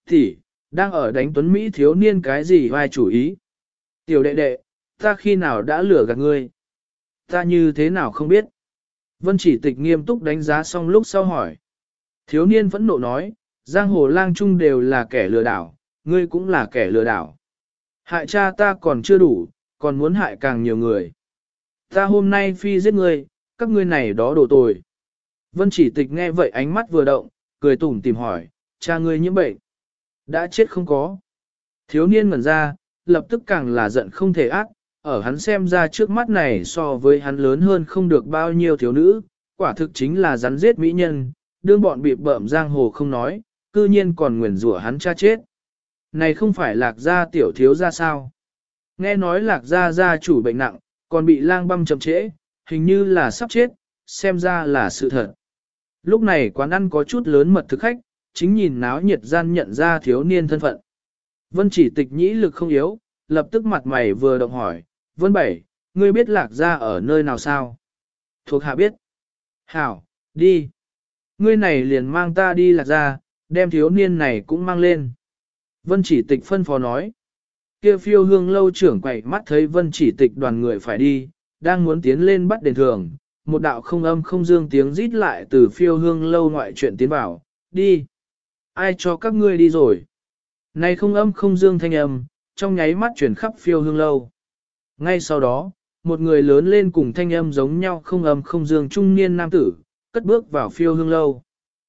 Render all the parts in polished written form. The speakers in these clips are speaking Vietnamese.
Thì, đang ở đánh tuấn Mỹ thiếu niên cái gì vai chủ ý? Tiểu đệ đệ, ta khi nào đã lừa gạt ngươi? Ta như thế nào không biết? Vân Chỉ Tịch nghiêm túc đánh giá xong lúc sau hỏi. Thiếu niên phẫn nộ nói, giang hồ lang trung đều là kẻ lừa đảo, ngươi cũng là kẻ lừa đảo. Hại cha ta còn chưa đủ, còn muốn hại càng nhiều người. Ta hôm nay phi giết ngươi, các ngươi này đó đổ tồi. Vân Chỉ Tịch nghe vậy ánh mắt vừa động, cười tủm tìm hỏi, cha ngươi nhiễm bệnh. Đã chết không có. Thiếu niên ngẩn ra, lập tức càng là giận không thể ác, ở hắn xem ra trước mắt này so với hắn lớn hơn không được bao nhiêu thiếu nữ, quả thực chính là rắn giết mỹ nhân, đương bọn bị bợm giang hồ không nói, cư nhiên còn nguyền rủa hắn cha chết. Này không phải lạc gia tiểu thiếu gia sao? Nghe nói lạc gia gia chủ bệnh nặng, còn bị lang băm chậm trễ, hình như là sắp chết, xem ra là sự thật. Lúc này quán ăn có chút lớn mật thực khách, chính nhìn náo nhiệt gian nhận ra thiếu niên thân phận. Vân Chỉ Tịch nhĩ lực không yếu, lập tức mặt mày vừa động hỏi, Vân Bảy, ngươi biết lạc gia ở nơi nào sao? Thuộc hạ biết. Hảo, đi. Ngươi này liền mang ta đi lạc gia, đem thiếu niên này cũng mang lên. Vân Chỉ Tịch phân phó nói. Kia Phiêu Hương lâu trưởng quậy mắt thấy Vân Chỉ Tịch đoàn người phải đi, đang muốn tiến lên bắt đền thường. Một đạo không âm không dương tiếng rít lại từ Phiêu Hương lâu ngoại chuyện tiến vào, đi. Ai cho các ngươi đi rồi? Này không âm không dương thanh âm, trong nháy mắt chuyển khắp Phiêu Hương lâu. Ngay sau đó, một người lớn lên cùng thanh âm giống nhau không âm không dương trung niên nam tử, cất bước vào Phiêu Hương lâu.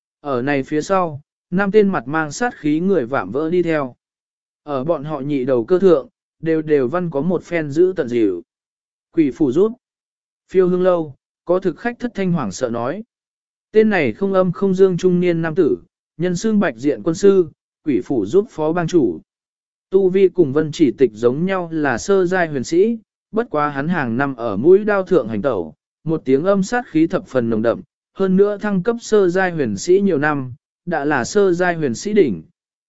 Ở này phía sau, năm tên mặt mang sát khí người vạm vỡ đi theo. Ở bọn họ nhị đầu cơ thượng, đều văn có một phen giữ tận dịu. Quỷ phủ rút. Phiêu Hương lâu, có thực khách thất thanh hoảng sợ nói. Tên này không âm không dương trung niên nam tử, nhân xương bạch diện quân sư, quỷ phủ giúp phó bang chủ. Tu vi cùng Vân Chỉ Tịch giống nhau là sơ giai huyền sĩ, bất quá hắn hàng năm ở mũi đao thượng hành tẩu, một tiếng âm sát khí thập phần nồng đậm, hơn nữa thăng cấp sơ giai huyền sĩ nhiều năm, đã là sơ giai huyền sĩ đỉnh.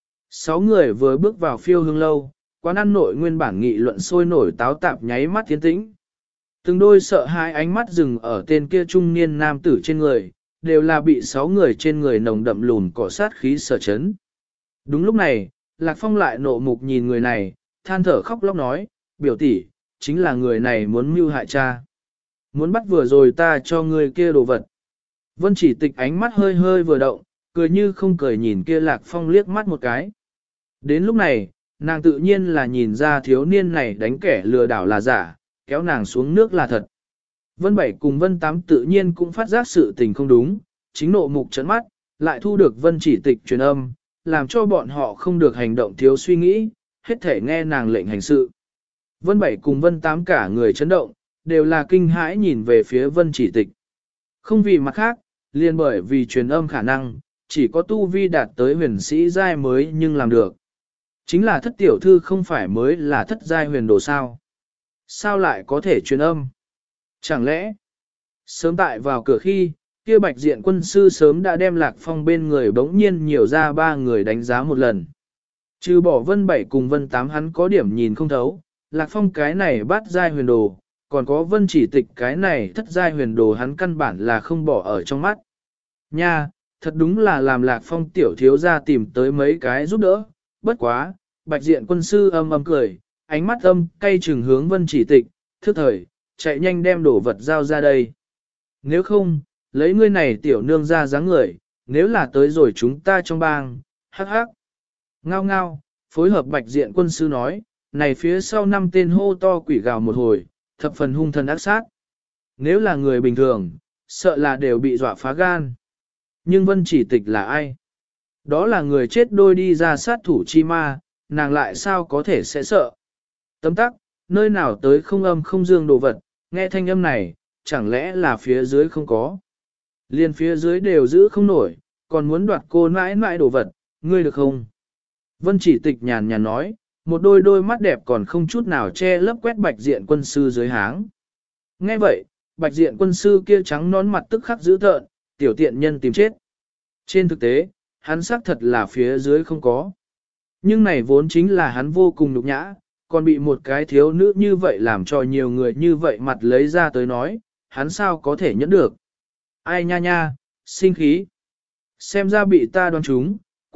6 người vừa bước vào Phiêu Hương lâu, quán ăn nội nguyên bản nghị luận sôi nổi táo tạp nháy mắt tiến tĩnh. Từng đôi sợ hãi ánh mắt dừng ở tên kia trung niên nam tử trên người, đều là bị 6 người trên người nồng đậm lùn cỏ sát khí sở chấn. Đúng lúc này, Lạc Phong lại nộ mục nhìn người này, than thở khóc lóc nói, biểu tỷ, chính là người này muốn mưu hại cha. Muốn bắt vừa rồi ta cho người kia đồ vật. Vân Chỉ Tịch ánh mắt hơi hơi vừa động, cười như không cười nhìn kia Lạc Phong liếc mắt một cái. Đến lúc này, nàng tự nhiên là nhìn ra thiếu niên này đánh kẻ lừa đảo là giả, kéo nàng xuống nước là thật. Vân Bảy cùng Vân Tám tự nhiên cũng phát giác sự tình không đúng, chính nộ mục trấn mắt, lại thu được Vân Chỉ Tịch truyền âm, làm cho bọn họ không được hành động thiếu suy nghĩ, hết thể nghe nàng lệnh hành sự. Vân Bảy cùng Vân Tám cả người chấn động, đều là kinh hãi nhìn về phía Vân Chỉ Tịch. Không vì mặt khác, liền bởi vì truyền âm khả năng, chỉ có tu vi đạt tới huyền sĩ giai mới nhưng làm được. Chính là thất tiểu thư không phải mới là thất giai huyền đồ sao. Sao lại có thể truyền âm? Chẳng lẽ, sớm tại vào cửa khi, kia bạch diện quân sư sớm đã đem Lạc Phong bên người bỗng nhiên nhiều ra 3 người đánh giá một lần. Trừ bỏ Vân Bảy cùng Vân Tám hắn có điểm nhìn không thấu, Lạc Phong cái này bắt giai huyền đồ, còn có Vân Chỉ Tịch cái này thất giai huyền đồ hắn căn bản là không bỏ ở trong mắt. Nha, thật đúng là làm Lạc Phong tiểu thiếu ra tìm tới mấy cái giúp đỡ, bất quá, bạch diện quân sư âm âm cười, ánh mắt âm cay trừng hướng Vân Chỉ Tịch, thức thời, chạy nhanh đem đổ vật giao ra đây. Nếu không, lấy ngươi này tiểu nương ra dáng người, nếu là tới rồi chúng ta trong bang, hắc hắc. Ngao ngao, phối hợp bạch diện quân sư nói, này phía sau 5 tên hô to quỷ gào một hồi, thập phần hung thần ác sát. Nếu là người bình thường, sợ là đều bị dọa phá gan. Nhưng Vân Chỉ Tịch là ai? Đó là người chết đôi đi ra sát thủ chi ma, nàng lại sao có thể sẽ sợ? Tấm tắc, nơi nào tới không âm không dương đồ vật, nghe thanh âm này, chẳng lẽ là phía dưới không có? Liên phía dưới đều giữ không nổi, còn muốn đoạt cô mãi mãi đồ vật, ngươi được không? Vân Chỉ Tịch nhàn nhàn nói, một đôi mắt đẹp còn không chút nào che lấp quét bạch diện quân sư dưới háng. Nghe vậy, bạch diện quân sư kia trắng nón mặt tức khắc dữ tợn, tiểu tiện nhân tìm chết. Trên thực tế, hắn xác thật là phía dưới không có. Nhưng này vốn chính là hắn vô cùng nhục nhã, còn bị một cái thiếu nữ như vậy làm cho nhiều người như vậy mặt lấy ra tới nói, hắn sao có thể nhẫn được. Ai nha nha, sinh khí. Xem ra bị ta đoán trúng,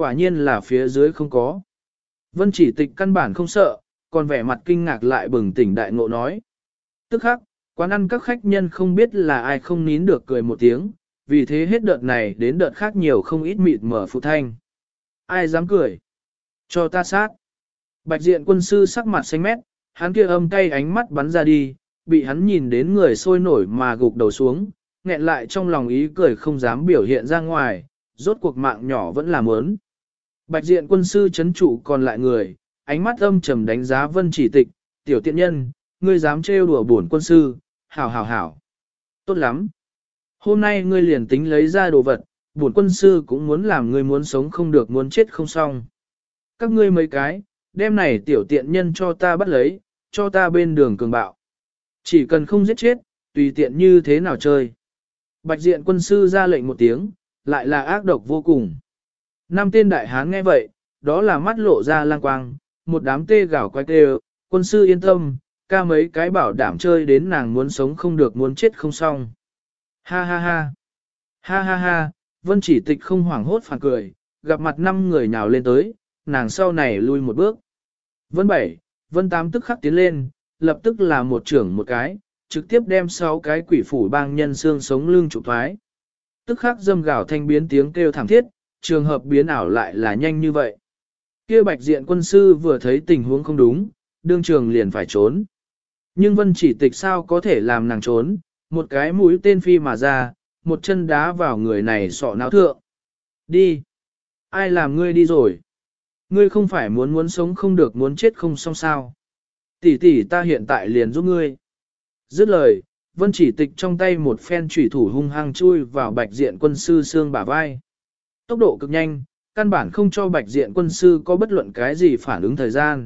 quả nhiên là phía dưới không có. Vân chỉ tịch căn bản không sợ, còn vẻ mặt kinh ngạc lại bừng tỉnh đại ngộ nói. Tức khắc, quán ăn các khách nhân không biết là ai không nín được cười một tiếng, vì thế hết đợt này đến đợt khác nhiều không ít mịt mở phụ thanh. Ai dám cười? Cho ta sát. Bạch diện quân sư sắc mặt xanh mét, hắn kia âm cay ánh mắt bắn ra đi, bị hắn nhìn đến người sôi nổi mà gục đầu xuống, nghẹn lại trong lòng ý cười không dám biểu hiện ra ngoài, rốt cuộc mạng nhỏ vẫn là mớn. Bạch diện quân sư chấn trụ còn lại người, ánh mắt âm trầm đánh giá Vân Chỉ Tịch, tiểu tiện nhân, ngươi dám trêu đùa bổn quân sư, hảo hảo hảo. Tốt lắm. Hôm nay ngươi liền tính lấy ra đồ vật, bổn quân sư cũng muốn làm ngươi muốn sống không được muốn chết không xong. Các ngươi mấy cái, đem này tiểu tiện nhân cho ta bắt lấy, cho ta bên đường cường bạo. Chỉ cần không giết chết, tùy tiện như thế nào chơi. Bạch diện quân sư ra lệnh một tiếng, lại là ác độc vô cùng. Năm tên đại hán nghe vậy, đó là mắt lộ ra lang quang, một đám tê gào quay tê, quân sư yên tâm, ca mấy cái bảo đảm chơi đến nàng muốn sống không được muốn chết không xong. Ha ha ha, ha ha ha, Vân Chỉ Tịch không hoảng hốt phản cười, gặp mặt 5 người nhào lên tới, nàng sau này lui một bước. Vân 7, Vân 8 tức khắc tiến lên, lập tức là một trưởng một cái, trực tiếp đem 6 cái quỷ phủ bang nhân xương sống lưng trục thoái. Tức khắc dâm gào thanh biến tiếng kêu thảm thiết, trường hợp biến ảo lại là nhanh như vậy. Kia bạch diện quân sư vừa thấy tình huống không đúng, đương trường liền phải trốn. Nhưng Vân Chỉ Tịch sao có thể làm nàng trốn, một cái mũi tên phi mà ra, một chân đá vào người này sọ não thượng. Đi! Ai làm ngươi đi rồi? Ngươi không phải muốn sống không được muốn chết không xong sao? Tỷ tỷ ta hiện tại liền giúp ngươi. Dứt lời, Vân Chỉ Tịch trong tay một phen chủy thủ hung hăng chui vào bạch diện quân sư xương bả vai. Tốc độ cực nhanh, căn bản không cho bạch diện quân sư có bất luận cái gì phản ứng thời gian.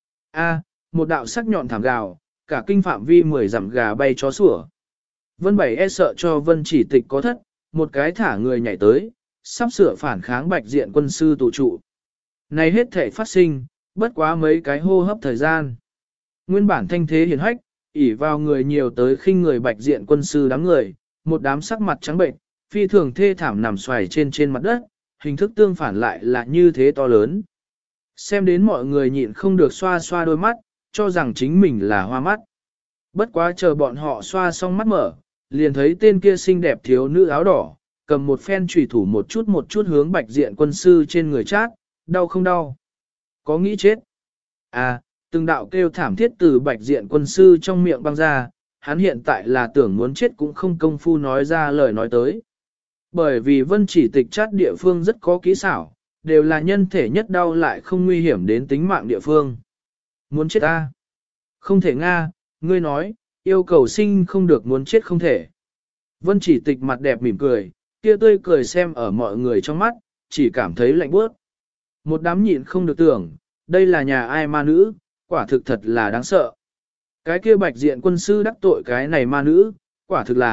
A, một đạo sắc nhọn thảm gào, cả kinh phạm vi 10 dặm gà bay chó sủa. Vân Bảy e sợ cho Vân Chỉ Tịch có thất, một cái thả người nhảy tới, sắp sửa phản kháng bạch diện quân sư tụ trụ. Này hết thể phát sinh, bất quá mấy cái hô hấp thời gian. Nguyên bản thanh thế hiển hách, ỉ vào người nhiều tới khinh người bạch diện quân sư đám người, một đám sắc mặt trắng bệnh, phi thường thê thảm nằm xoài trên mặt đất, hình thức tương phản lại là như thế to lớn. Xem đến mọi người nhịn không được xoa xoa đôi mắt, cho rằng chính mình là hoa mắt. Bất quá chờ bọn họ xoa xong mắt mở, liền thấy tên kia xinh đẹp thiếu nữ áo đỏ, cầm một phen chủy thủ một chút hướng bạch diện quân sư trên người chát, đau không đau? Có nghĩ chết? À, từng đạo kêu thảm thiết từ bạch diện quân sư trong miệng băng ra, hắn hiện tại là tưởng muốn chết cũng không công phu nói ra lời nói tới. Bởi vì Vân Chỉ Tịch chát địa phương rất có kỹ xảo, đều là nhân thể nhất đau lại không nguy hiểm đến tính mạng địa phương. Muốn chết ta? Không thể Nga, ngươi nói, yêu cầu sinh không được muốn chết không thể. Vân Chỉ Tịch mặt đẹp mỉm cười, kia tươi cười xem ở mọi người trong mắt, chỉ cảm thấy lạnh bước. Một đám nhịn không được tưởng, đây là nhà ai ma nữ, quả thực thật là đáng sợ. Cái kia bạch diện quân sư đắc tội cái này ma nữ, quả thực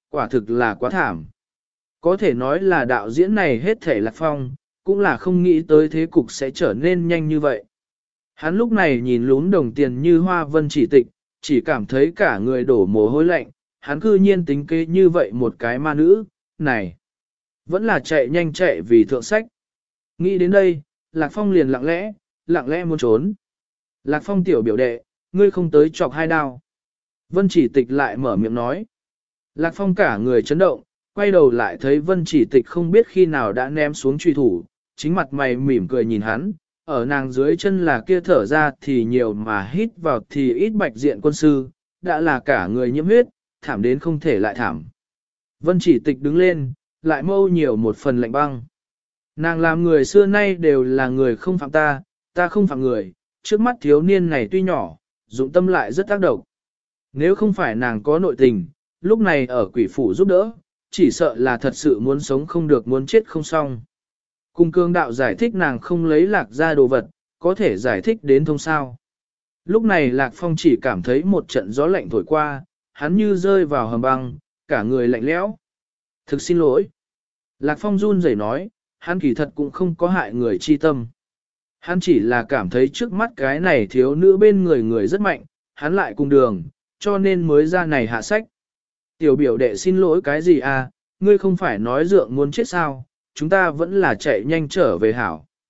là quá thảm. Có thể nói là đạo diễn này hết thể Lạc Phong, cũng là không nghĩ tới thế cục sẽ trở nên nhanh như vậy. Hắn lúc này nhìn lún đồng tiền như hoa Vân Chỉ Tịch, chỉ cảm thấy cả người đổ mồ hôi lạnh, hắn cư nhiên tính kế như vậy một cái ma nữ, này, vẫn là chạy nhanh chạy vì thượng sách. Nghĩ đến đây, Lạc Phong liền lặng lẽ muốn trốn. Lạc Phong tiểu biểu đệ, ngươi không tới chọc 2 đao. Vân Chỉ Tịch lại mở miệng nói. Lạc Phong cả người chấn động, quay đầu lại thấy Vân Chỉ Tịch không biết khi nào đã ném xuống truy thủ, chính mặt mày mỉm cười nhìn hắn, ở nàng dưới chân là kia thở ra thì nhiều mà hít vào thì ít bạch diện quân sư, đã là cả người nhiễm huyết, thảm đến không thể lại thảm. Vân Chỉ Tịch đứng lên, lại mâu nhiều một phần lạnh băng. Nàng làm người xưa nay đều là người không phạm ta, ta không phạm người, trước mắt thiếu niên này tuy nhỏ, dụng tâm lại rất tác động. Nếu không phải nàng có nội tình, lúc này ở quỷ phủ giúp đỡ, chỉ sợ là thật sự muốn sống không được muốn chết không xong. Cung cương đạo giải thích nàng không lấy lạc ra đồ vật, có thể giải thích đến thông sao. Lúc này Lạc Phong chỉ cảm thấy một trận gió lạnh thổi qua, hắn như rơi vào hầm băng, cả người lạnh lẽo. Thực xin lỗi. Lạc Phong run rẩy nói, hắn kỳ thật cũng không có hại người chi tâm. Hắn chỉ là cảm thấy trước mắt cái này thiếu nữ bên người rất mạnh, hắn lại cùng đường, cho nên mới ra này hạ sách. Tiểu biểu đệ xin lỗi cái gì à, ngươi không phải nói dượng muốn chết sao, chúng ta vẫn là chạy nhanh trở về hảo.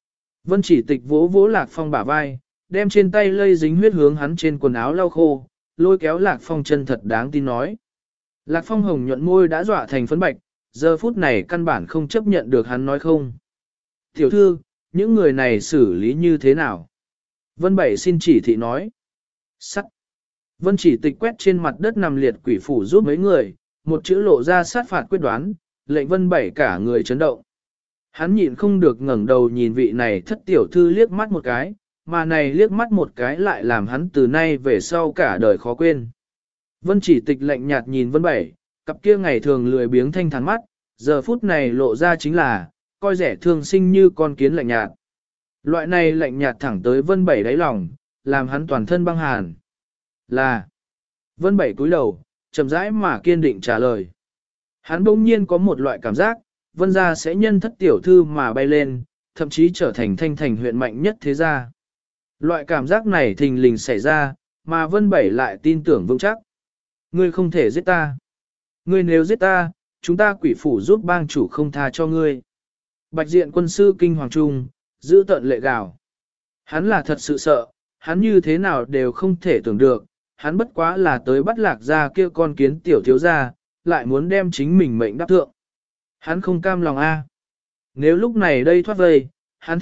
Vân Chỉ Tịch vỗ vỗ Lạc Phong bả vai, đem trên tay lây dính huyết hướng hắn trên quần áo lau khô, lôi kéo Lạc Phong chân thật đáng tin nói. Lạc Phong hồng nhuận môi đã dọa thành phấn bạch, giờ phút này căn bản không chấp nhận được hắn nói không. Tiểu thư, những người này xử lý như thế nào? Vân Bảy xin chỉ thị nói. Sắt. Vân Chỉ Tịch quét trên mặt đất nằm liệt quỷ phủ giúp mấy người, một chữ lộ ra sát phạt quyết đoán, lệnh Vân Bảy cả người chấn động. Hắn nhịn không được ngẩng đầu nhìn vị này thất tiểu thư liếc mắt một cái, mà này liếc mắt một cái lại làm hắn từ nay về sau cả đời khó quên. Vân Chỉ Tịch lạnh nhạt nhìn Vân Bảy, cặp kia ngày thường lười biếng thanh thản mắt, giờ phút này lộ ra chính là, coi rẻ thương sinh như con kiến lạnh nhạt. Loại này lạnh nhạt thẳng tới Vân Bảy đáy lòng, làm hắn toàn thân băng hàn. Là, Vân Bảy cúi đầu, chậm rãi mà kiên định trả lời. Hắn bỗng nhiên có một loại cảm giác, Vân gia sẽ nhân thất tiểu thư mà bay lên, thậm chí trở thành thanh thành huyện mạnh nhất thế gia. Loại cảm giác này thình lình xảy ra, mà Vân Bảy lại tin tưởng vững chắc. Ngươi không thể giết ta. Ngươi nếu giết ta, chúng ta quỷ phủ giúp bang chủ không tha cho ngươi. Bạch diện quân sư kinh hoàng trung, giữ tận lệ gào. Hắn là thật sự sợ, hắn như thế nào đều không thể tưởng được, hắn bất quá là tới bắt Lạc gia kia con kiến tiểu thiếu gia, lại muốn đem chính mình mệnh đáp thượng. Hắn không cam lòng a. Nếu lúc này đây thoát vây, hắn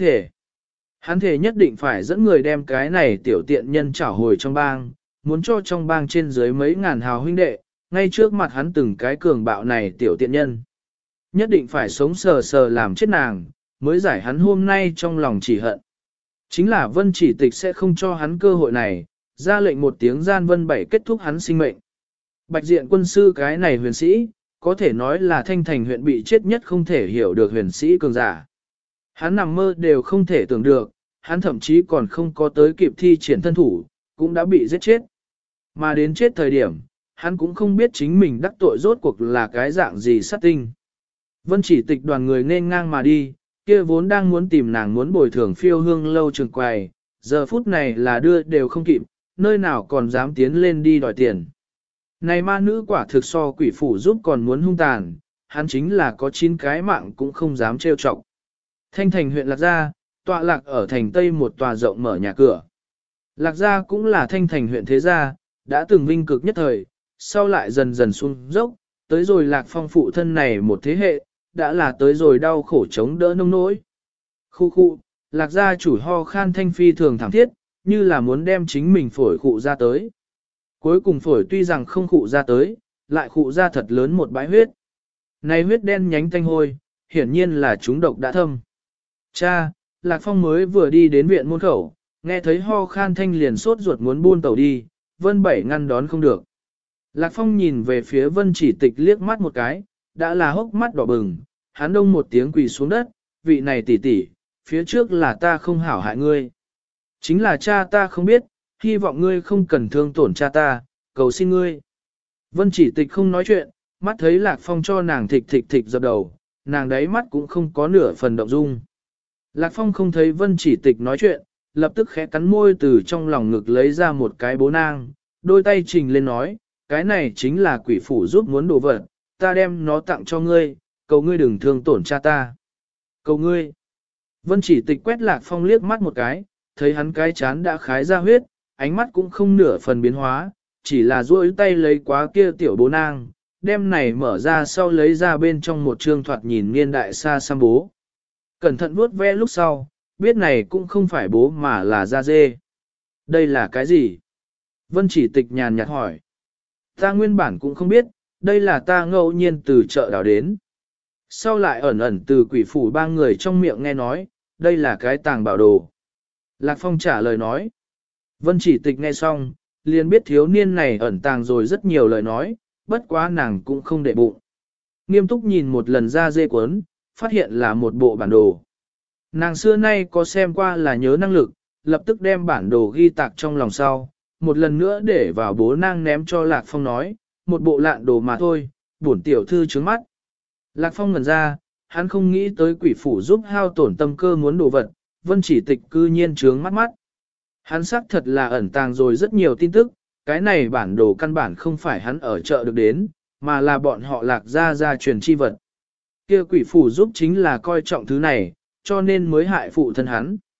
thể nhất định phải dẫn người đem cái này tiểu tiện nhân trả hồi trong bang, muốn cho trong bang trên dưới mấy ngàn hào huynh đệ, ngay trước mặt hắn từng cái cường bạo này tiểu tiện nhân. Nhất định phải sống sờ sờ làm chết nàng, mới giải hắn hôm nay trong lòng chỉ hận. Chính là Vân Chỉ Tịch sẽ không cho hắn cơ hội này, ra lệnh một tiếng gian Vân Bảy kết thúc hắn sinh mệnh. Bạch diện quân sư cái này huyền sĩ, có thể nói là thanh thành huyện bị chết nhất không thể hiểu được huyền sĩ cường giả. Hắn nằm mơ đều không thể tưởng được, hắn thậm chí còn không có tới kịp thi triển thân thủ, cũng đã bị giết chết. Mà đến chết thời điểm, hắn cũng không biết chính mình đắc tội rốt cuộc là cái dạng gì sát tinh. Vân Chỉ Tịch đoàn người nên ngang mà đi, kia vốn đang muốn tìm nàng muốn bồi thường phiêu hương lâu trường quầy, giờ phút này là đưa đều không kịp, nơi nào còn dám tiến lên đi đòi tiền. Này ma nữ quả thực so quỷ phủ giúp còn muốn hung tàn, hắn chính là có 9 cái mạng cũng không dám trêu chọc. Thanh thành huyện Lạc Gia, tọa lạc ở thành Tây một tòa rộng mở nhà cửa. Lạc Gia cũng là thanh thành huyện thế gia, đã từng vinh cực nhất thời, sau lại dần dần xuống dốc, tới rồi Lạc Phong phụ thân này một thế hệ, đã là tới rồi đau khổ chống đỡ nông nỗi. Khu khu, Lạc Gia chủ ho khan thanh phi thường thảm thiết, như là muốn đem chính mình phổi khụ ra tới. Cuối cùng phổi tuy rằng không khụ ra tới, lại khụ ra thật lớn một bãi huyết. Này huyết đen nhánh tanh hôi, hiển nhiên là chúng độc đã thâm. Cha, Lạc Phong mới vừa đi đến viện môn khẩu, nghe thấy ho khan thanh liền sốt ruột muốn buôn tàu đi, Vân Bảy ngăn đón không được. Lạc Phong nhìn về phía Vân Chỉ Tịch liếc mắt một cái, đã là hốc mắt đỏ bừng, hắn đông một tiếng quỳ xuống đất, vị này tỷ tỷ, phía trước là ta không hảo hại ngươi. Chính là cha ta không biết, hy vọng ngươi không cần thương tổn cha ta, cầu xin ngươi. Vân Chỉ Tịch không nói chuyện, mắt thấy Lạc Phong cho nàng thịch thịch thịch dập đầu, nàng đáy mắt cũng không có nửa phần động dung. Lạc Phong không thấy Vân Chỉ Tịch nói chuyện, lập tức khẽ cắn môi từ trong lòng ngực lấy ra một cái bố nang, đôi tay trình lên nói, cái này chính là quỷ phủ giúp muốn đồ vật, ta đem nó tặng cho ngươi, cầu ngươi đừng thương tổn cha ta. Cầu ngươi. Vân Chỉ Tịch quét Lạc Phong liếc mắt một cái, thấy hắn cái chán đã khái ra huyết, ánh mắt cũng không nửa phần biến hóa, chỉ là duỗi tay lấy quá kia tiểu bố nang, đem này mở ra sau lấy ra bên trong một trương thoạt nhìn niên đại xa xăm bố. Cẩn thận vuốt ve lúc sau, biết này cũng không phải bố mà là da dê. Đây là cái gì? Vân Chỉ Tịch nhàn nhạt hỏi. Ta nguyên bản cũng không biết, đây là ta ngẫu nhiên từ chợ đào đến. Sau lại ẩn ẩn từ quỷ phủ ba người trong miệng nghe nói, đây là cái tàng bảo đồ. Lạc Phong trả lời nói. Vân Chỉ Tịch nghe xong, liền biết thiếu niên này ẩn tàng rồi rất nhiều lời nói, bất quá nàng cũng không để bụng. Nghiêm túc nhìn một lần ra dê cuốn, phát hiện là một bộ bản đồ. Nàng xưa nay có xem qua là nhớ năng lực, lập tức đem bản đồ ghi tạc trong lòng sau, một lần nữa để vào bố nang ném cho Lạc Phong nói, một bộ lạn đồ mà thôi, bổn tiểu thư trướng mắt. Lạc Phong ngẩn ra, hắn không nghĩ tới quỷ phủ giúp hao tổn tâm cơ muốn đồ vật, Vân Chỉ Tịch cư nhiên trướng mắt mắt. Hắn xác thật là ẩn tàng rồi rất nhiều tin tức, cái này bản đồ căn bản không phải hắn ở chợ được đến, mà là bọn họ Lạc gia truyền chi vật. Kia quỷ phủ giúp chính là coi trọng thứ này, cho nên mới hại phụ thân hắn.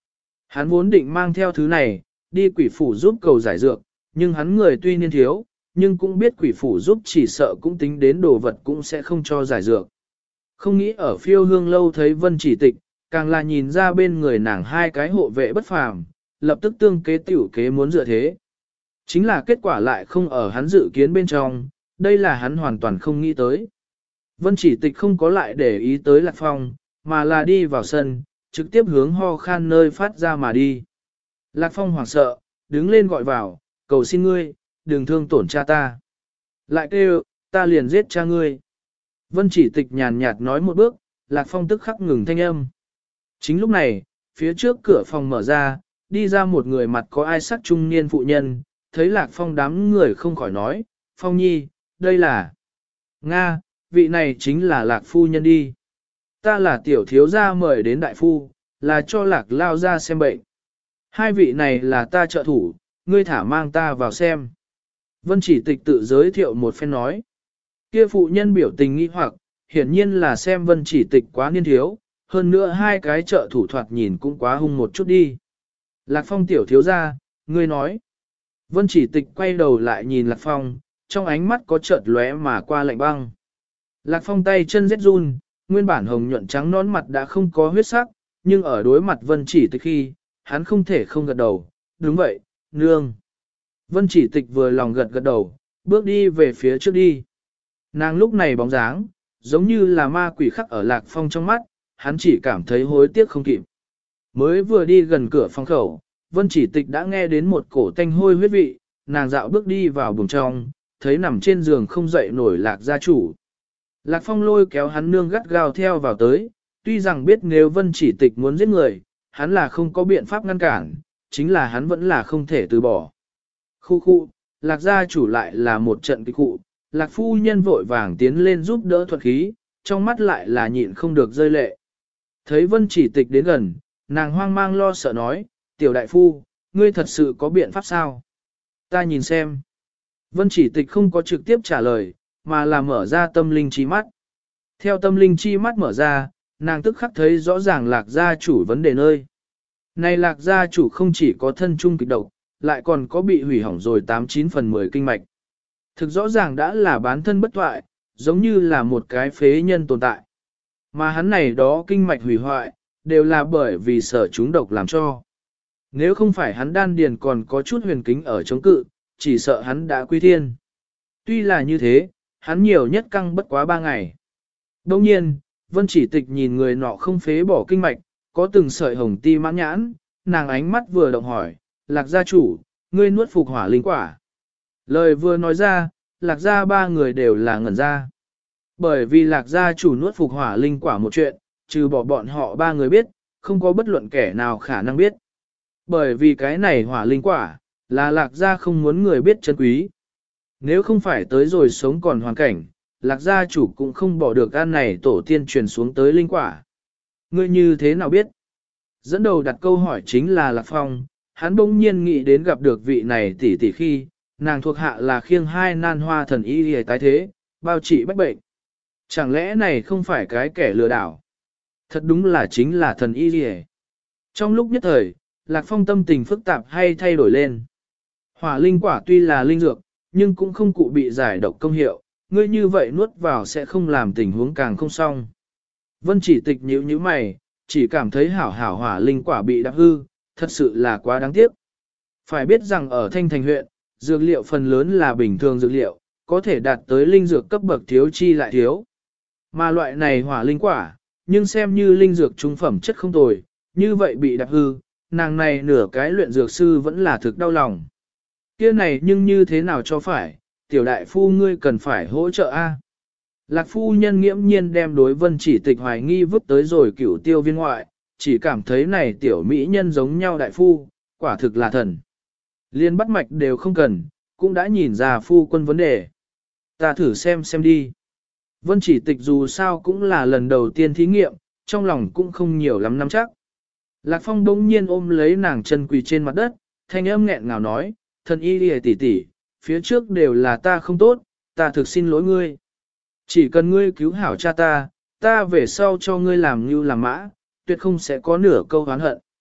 Hắn vốn định mang theo thứ này, đi quỷ phủ giúp cầu giải dược, nhưng hắn người tuy niên thiếu, nhưng cũng biết quỷ phủ giúp chỉ sợ cũng tính đến đồ vật cũng sẽ không cho giải dược. Không nghĩ ở phiêu hương lâu thấy Vân Chỉ Tịch, càng là nhìn ra bên người nàng hai cái hộ vệ bất phàm, lập tức tương kế tiểu kế muốn dựa thế. Chính là kết quả lại không ở hắn dự kiến bên trong, đây là hắn hoàn toàn không nghĩ tới. Vân Chỉ Tịch không có lại để ý tới Lạc Phong, mà là đi vào sân, trực tiếp hướng ho khan nơi phát ra mà đi. Lạc Phong hoảng sợ, đứng lên gọi vào, cầu xin ngươi, đừng thương tổn cha ta. Lại kêu, ta liền giết cha ngươi. Vân Chỉ Tịch nhàn nhạt nói một bước, Lạc Phong tức khắc ngừng thanh âm. Chính lúc này, phía trước cửa phòng mở ra, đi ra một người mặt có ai sắc trung niên phụ nhân, thấy Lạc Phong đám người không khỏi nói, Phong Nhi, đây là Nga, vị này chính là Lạc Phu Nhân đi. Ta là tiểu thiếu gia mời đến đại phu, là cho Lạc lao ra xem bệnh. Hai vị này là ta trợ thủ, ngươi thả mang ta vào xem. Vân Chỉ Tịch tự giới thiệu một phen nói. Kia phụ nhân biểu tình nghi hoặc, hiển nhiên là xem Vân Chỉ Tịch quá niên thiếu, hơn nữa hai cái trợ thủ thoạt nhìn cũng quá hung một chút đi. Lạc Phong tiểu thiếu gia, ngươi nói. Vân Chỉ Tịch quay đầu lại nhìn Lạc Phong, trong ánh mắt có chợt lóe mà qua lạnh băng. Lạc Phong tay chân rét run, nguyên bản hồng nhuận trắng nón mặt đã không có huyết sắc, nhưng ở đối mặt Vân Chỉ Tịch khi, hắn không thể không gật đầu, đúng vậy, nương. Vân Chỉ Tịch vừa lòng gật gật đầu, bước đi về phía trước đi. Nàng lúc này bóng dáng, giống như là ma quỷ khắc ở Lạc Phong trong mắt, hắn chỉ cảm thấy hối tiếc không kịp. Mới vừa đi gần cửa phòng khẩu, Vân Chỉ Tịch đã nghe đến một cổ tanh hôi huyết vị, nàng dạo bước đi vào buồng trong, thấy nằm trên giường không dậy nổi Lạc gia chủ. Lạc Phong lôi kéo hắn nương gắt gao theo vào tới, tuy rằng biết nếu Vân Chỉ Tịch muốn giết người, hắn là không có biện pháp ngăn cản, chính là hắn vẫn là không thể từ bỏ. Khu khu, Lạc gia chủ lại là một trận kịch cụ, Lạc phu nhân vội vàng tiến lên giúp đỡ thuật khí, trong mắt lại là nhịn không được rơi lệ. Thấy Vân Chỉ Tịch đến gần, nàng hoang mang lo sợ nói, tiểu đại phu, ngươi thật sự có biện pháp sao? Ta nhìn xem. Vân Chỉ Tịch không có trực tiếp trả lời, mà là mở ra tâm linh chi mắt. Theo tâm linh chi mắt mở ra, nàng tức khắc thấy rõ ràng Lạc gia chủ vấn đề nơi. Này Lạc gia chủ không chỉ có thân trung kịch độc, lại còn có bị hủy hỏng rồi 89 phần 10 kinh mạch. Thực rõ ràng đã là bán thân bất toại, giống như là một cái phế nhân tồn tại. Mà hắn này đó kinh mạch hủy hoại, đều là bởi vì sở chúng độc làm cho. Nếu không phải hắn đan điền còn có chút huyền kính ở chống cự, chỉ sợ hắn đã quy thiên. Tuy là như thế, hắn nhiều nhất căng bất quá 3 ngày. Đồng nhiên, Vân Chỉ Tịch nhìn người nọ không phế bỏ kinh mạch, có từng sợi hồng ti mãn nhãn, nàng ánh mắt vừa động hỏi, Lạc gia chủ, ngươi nuốt phục hỏa linh quả. Lời vừa nói ra, Lạc gia ba người đều là ngẩn ra. Bởi vì Lạc gia chủ nuốt phục hỏa linh quả một chuyện, trừ bỏ bọn họ ba người biết, không có bất luận kẻ nào khả năng biết. Bởi vì cái này hỏa linh quả, là Lạc gia không muốn người biết chân quý. Nếu không phải tới rồi sống còn hoàn cảnh, Lạc gia chủ cũng không bỏ được ăn này tổ tiên truyền xuống tới linh quả. Ngươi như thế nào biết? Dẫn đầu đặt câu hỏi chính là Lạc Phong, hắn bỗng nhiên nghĩ đến gặp được vị này tỷ tỷ khi, nàng thuộc hạ là khiêng hai nan hoa thần y hề tái thế, bao trị bách bệnh. Chẳng lẽ này không phải cái kẻ lừa đảo? Thật đúng là chính là thần y hề. Trong lúc nhất thời, Lạc Phong tâm tình phức tạp hay thay đổi lên. Hỏa linh quả tuy là linh dược, nhưng cũng không cụ bị giải độc công hiệu, ngươi như vậy nuốt vào sẽ không làm tình huống càng không xong. Vân Chỉ Tịch nhíu nhíu mày, chỉ cảm thấy hảo hảo hỏa linh quả bị đạp hư, thật sự là quá đáng tiếc. Phải biết rằng ở Thanh Thành huyện, dược liệu phần lớn là bình thường dược liệu, có thể đạt tới linh dược cấp bậc thiếu chi lại thiếu. Mà loại này hỏa linh quả, nhưng xem như linh dược trung phẩm chất không tồi, như vậy bị đạp hư, nàng này nửa cái luyện dược sư vẫn là thực đau lòng. Kia này nhưng như thế nào cho phải, tiểu đại phu ngươi cần phải hỗ trợ a. Lạc phu nhân nghiễm nhiên đem đối Vân Chỉ Tịch hoài nghi vứt tới rồi cửu tiêu viên ngoại, chỉ cảm thấy này tiểu mỹ nhân giống nhau đại phu, quả thực là thần. Liên bắt mạch đều không cần, cũng đã nhìn ra phu quân vấn đề. Ta thử xem đi. Vân Chỉ Tịch dù sao cũng là lần đầu tiên thí nghiệm, trong lòng cũng không nhiều lắm nắm chắc. Lạc Phong bỗng nhiên ôm lấy nàng chân quỳ trên mặt đất, thanh âm nghẹn ngào nói, thần y đi tỷ tỷ, phía trước đều là ta không tốt, ta thực xin lỗi ngươi. Chỉ cần ngươi cứu hảo cha ta, ta về sau cho ngươi làm như làm mã, tuyệt không sẽ có nửa câu oán hận.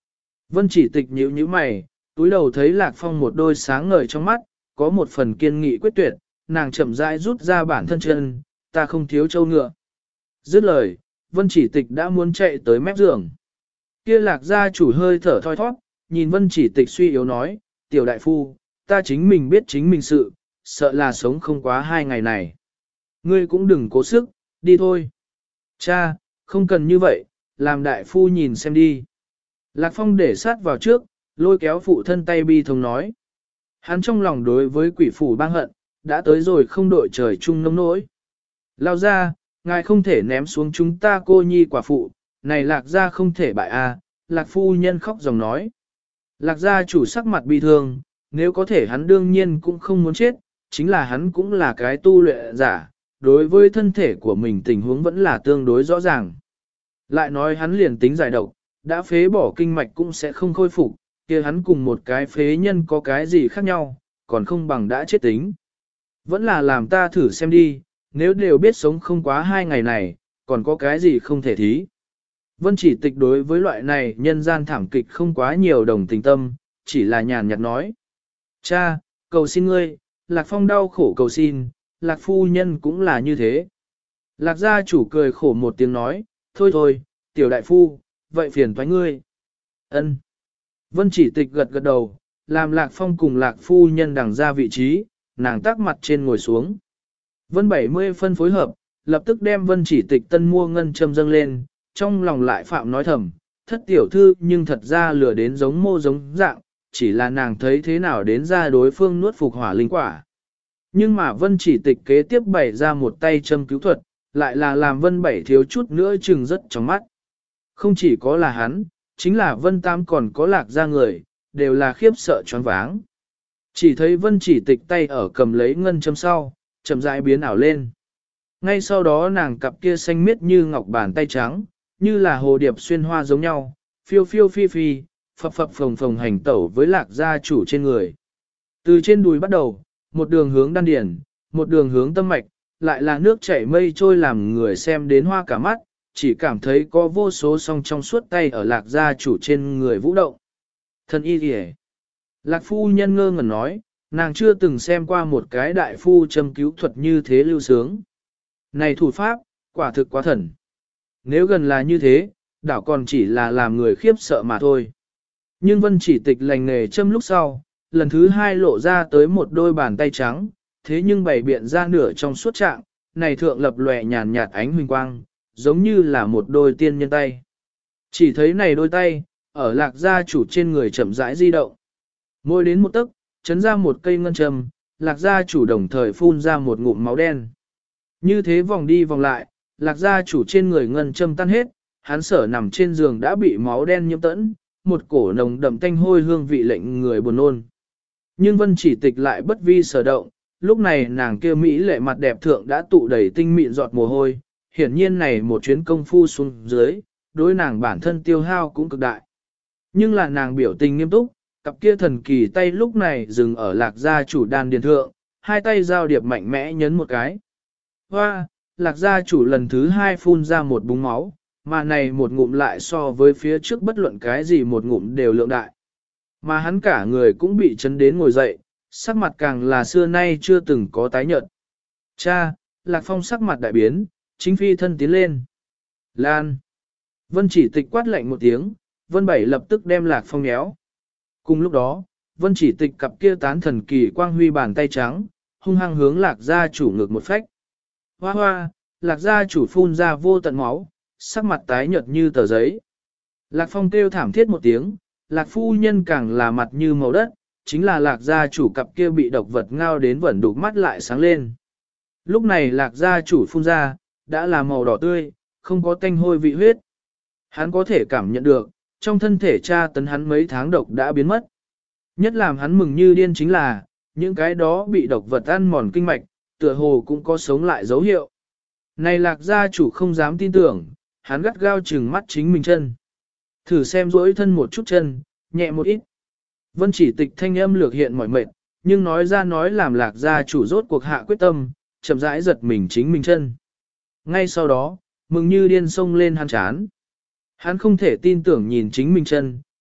Vân chỉ tịch nhíu nhíu mày, túi đầu thấy Lạc Phong một đôi sáng ngời trong mắt, có một phần kiên nghị quyết tuyệt, nàng chậm rãi rút ra bản thân chân, ta không thiếu châu ngựa. Dứt lời, Vân chỉ tịch đã muốn chạy tới mép giường. Kia Lạc gia chủ hơi thở thoi thoát, nhìn Vân chỉ tịch suy yếu nói, tiểu đại phu, ta chính mình biết chính mình sự, sợ là sống không quá 2 ngày này. Ngươi cũng đừng cố sức, đi thôi. Cha, không cần như vậy, làm đại phu nhìn xem đi. Lạc Phong để sát vào trước, lôi kéo phụ thân tay bi thống nói. Hắn trong lòng đối với quỷ phủ bang hận, đã tới rồi không đội trời chung nông nỗi. Lao ra, ngài không thể ném xuống chúng ta cô nhi quả phụ, này lạc gia không thể bại a. Lạc phu nhân khóc dòng nói. Lạc gia chủ sắc mặt bi thương, nếu có thể hắn đương nhiên cũng không muốn chết, chính là hắn cũng là cái tu luyện giả, đối với thân thể của mình tình huống vẫn là tương đối rõ ràng. Lại nói hắn liền tính giải độc, đã phế bỏ kinh mạch cũng sẽ không khôi phục, kia hắn cùng một cái phế nhân có cái gì khác nhau, còn không bằng đã chết tính. Vẫn là làm ta thử xem đi, nếu đều biết sống không quá 2 ngày này, còn có cái gì không thể thí. Vân chỉ tịch đối với loại này nhân gian thảm kịch không quá nhiều đồng tình tâm, chỉ là nhàn nhạt nói. Cha, cầu xin ngươi, Lạc Phong đau khổ cầu xin, Lạc phu nhân cũng là như thế. Lạc gia chủ cười khổ một tiếng nói, thôi thôi, tiểu đại phu, vậy phiền toái ngươi. Ân. Vân chỉ tịch gật gật đầu, làm Lạc Phong cùng Lạc phu nhân đằng ra vị trí, nàng tác mặt trên ngồi xuống. Vân 70 phân phối hợp, lập tức đem Vân chỉ tịch tân mua ngân châm dâng lên, trong lòng lại phạm nói thầm, thất tiểu thư nhưng thật ra lừa đến giống mô giống dạng, chỉ là nàng thấy thế nào đến ra đối phương nuốt phục hỏa linh quả. Nhưng mà Vân chỉ tịch kế tiếp bày ra một tay châm cứu thuật, lại là làm Vân Bảy thiếu chút nữa chừng rất trong mắt. Không chỉ có là hắn, chính là Vân Tam còn có Lạc gia người, đều là khiếp sợ choáng váng. Chỉ thấy Vân chỉ tịch tay ở cầm lấy ngân châm sau, chậm rãi biến ảo lên. Ngay sau đó nàng cặp kia xanh miết như ngọc bàn tay trắng, như là hồ điệp xuyên hoa giống nhau, phiêu phiêu phi phi, phập phập phồng phồng hành tẩu với Lạc gia chủ trên người. Từ trên đùi bắt đầu, một đường hướng đan điển, một đường hướng tâm mạch, lại là nước chảy mây trôi làm người xem đến hoa cả mắt, chỉ cảm thấy có vô số song trong suốt tay ở Lạc gia chủ trên người vũ động. Thân y kìa. Lạc phu nhân ngơ ngẩn nói, nàng chưa từng xem qua một cái đại phu châm cứu thuật như thế lưu sướng. Này thủ pháp, quả thực quá thần. Nếu gần là như thế, đảo còn chỉ là làm người khiếp sợ mà thôi. Nhưng Vân chỉ tịch lành nghề châm lúc sau, lần thứ 2 lộ ra tới một đôi bàn tay trắng, thế nhưng bày biện ra nửa trong suốt trạng, này thượng lập lòe nhàn nhạt ánh huỳnh quang, giống như là một đôi tiên nhân tay. Chỉ thấy này đôi tay, ở Lạc gia chủ trên người chậm rãi di động. Môi đến một tấc, chấn ra một cây ngân châm, Lạc gia chủ đồng thời phun ra một ngụm máu đen. Như thế vòng đi vòng lại, Lạc gia chủ trên người ngân châm tan hết, hắn sở nằm trên giường đã bị máu đen nhiễm tẫn, một cổ nồng đậm tanh hôi hương vị lệnh người buồn nôn. Nhưng Vân chỉ tịch lại bất vi sở động, lúc này nàng kia Mỹ lệ mặt đẹp thượng đã tụ đầy tinh mịn giọt mồ hôi, hiển nhiên này một chuyến công phu xuống dưới, đối nàng bản thân tiêu hao cũng cực đại. Nhưng là nàng biểu tình nghiêm túc, cặp kia thần kỳ tay lúc này dừng ở Lạc gia chủ đan điền thượng, hai tay giao điệp mạnh mẽ nhấn một cái. Hoa, Lạc gia chủ lần thứ 2 phun ra một búng máu, mà này một ngụm lại so với phía trước bất luận cái gì một ngụm đều lượng đại. Mà hắn cả người cũng bị chấn đến ngồi dậy, sắc mặt càng là xưa nay chưa từng có tái nhợt. Cha, Lạc Phong sắc mặt đại biến, chính phi thân tiến lên. Lan. Vân chỉ tịch quát lạnh một tiếng, Vân Bảy lập tức đem Lạc Phong nhéo. Cùng lúc đó, Vân chỉ tịch cặp kia tán thần kỳ quang huy bàn tay trắng, hung hăng hướng Lạc gia chủ ngực một phách. Hoa hoa, Lạc gia chủ phun ra vô tận máu, sắc mặt tái nhợt như tờ giấy. Lạc Phong kêu thảm thiết một tiếng, Lạc phu nhân càng là mặt như màu đất, chính là Lạc gia chủ cặp kia bị độc vật ngao đến vẩn đục mắt lại sáng lên. Lúc này Lạc gia chủ phun ra, đã là màu đỏ tươi, không có tanh hôi vị huyết. Hắn có thể cảm nhận được, trong thân thể tra tấn hắn mấy tháng độc đã biến mất. Nhất làm hắn mừng như điên chính là, những cái đó bị độc vật ăn mòn kinh mạch, tựa hồ cũng có sống lại dấu hiệu. Này Lạc gia chủ không dám tin tưởng, hắn gắt gao trừng mắt chính mình chân. Thử xem duỗi thân một chút chân, nhẹ một ít. Vân chỉ tịch thanh âm lược hiện mỏi mệt, nhưng nói ra nói làm Lạc gia chủ rốt cuộc hạ quyết tâm, chậm rãi giật mình chính mình chân. Ngay sau đó, mừng như điên xông lên hắn chán. Hắn không thể tin tưởng nhìn chính mình chân,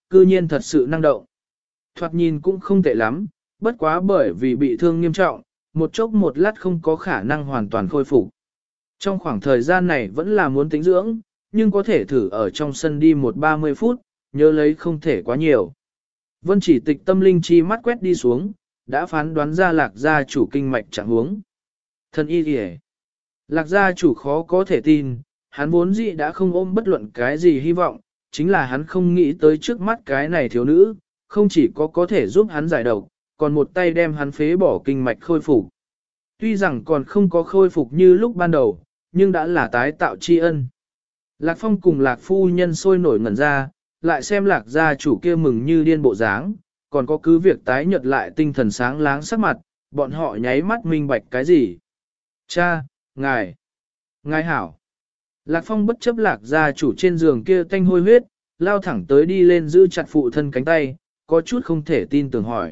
cư nhiên thật sự năng động. Thoạt nhìn cũng không tệ lắm, bất quá bởi vì bị thương nghiêm trọng, một chốc một lát không có khả năng hoàn toàn khôi phục. Trong khoảng thời gian này vẫn là muốn tĩnh dưỡng, nhưng có thể thử ở trong sân đi 30 phút, nhớ lấy không thể quá nhiều. Vân Chỉ Tịch tâm linh chi mắt quét đi xuống, đã phán đoán ra Lạc gia chủ kinh mạch trạng huống. Thân y kìa. Lạc gia chủ khó có thể tin, hắn vốn dĩ đã không ôm bất luận cái gì hy vọng, chính là hắn không nghĩ tới trước mắt cái này thiếu nữ, không chỉ có thể giúp hắn giải độc, còn một tay đem hắn phế bỏ kinh mạch khôi phục. Tuy rằng còn không có khôi phục như lúc ban đầu, nhưng đã là tái tạo tri ân. Lạc Phong cùng Lạc phu nhân sôi nổi ngẩn ra, lại xem Lạc gia chủ kia mừng như điên bộ dáng, còn có cứ việc tái nhợt lại tinh thần sáng láng sắc mặt, bọn họ nháy mắt minh bạch cái gì. Cha, ngài hảo. Lạc Phong bất chấp Lạc gia chủ trên giường kia tanh hôi huyết, lao thẳng tới đi lên giữ chặt phụ thân cánh tay, có chút không thể tin tưởng hỏi.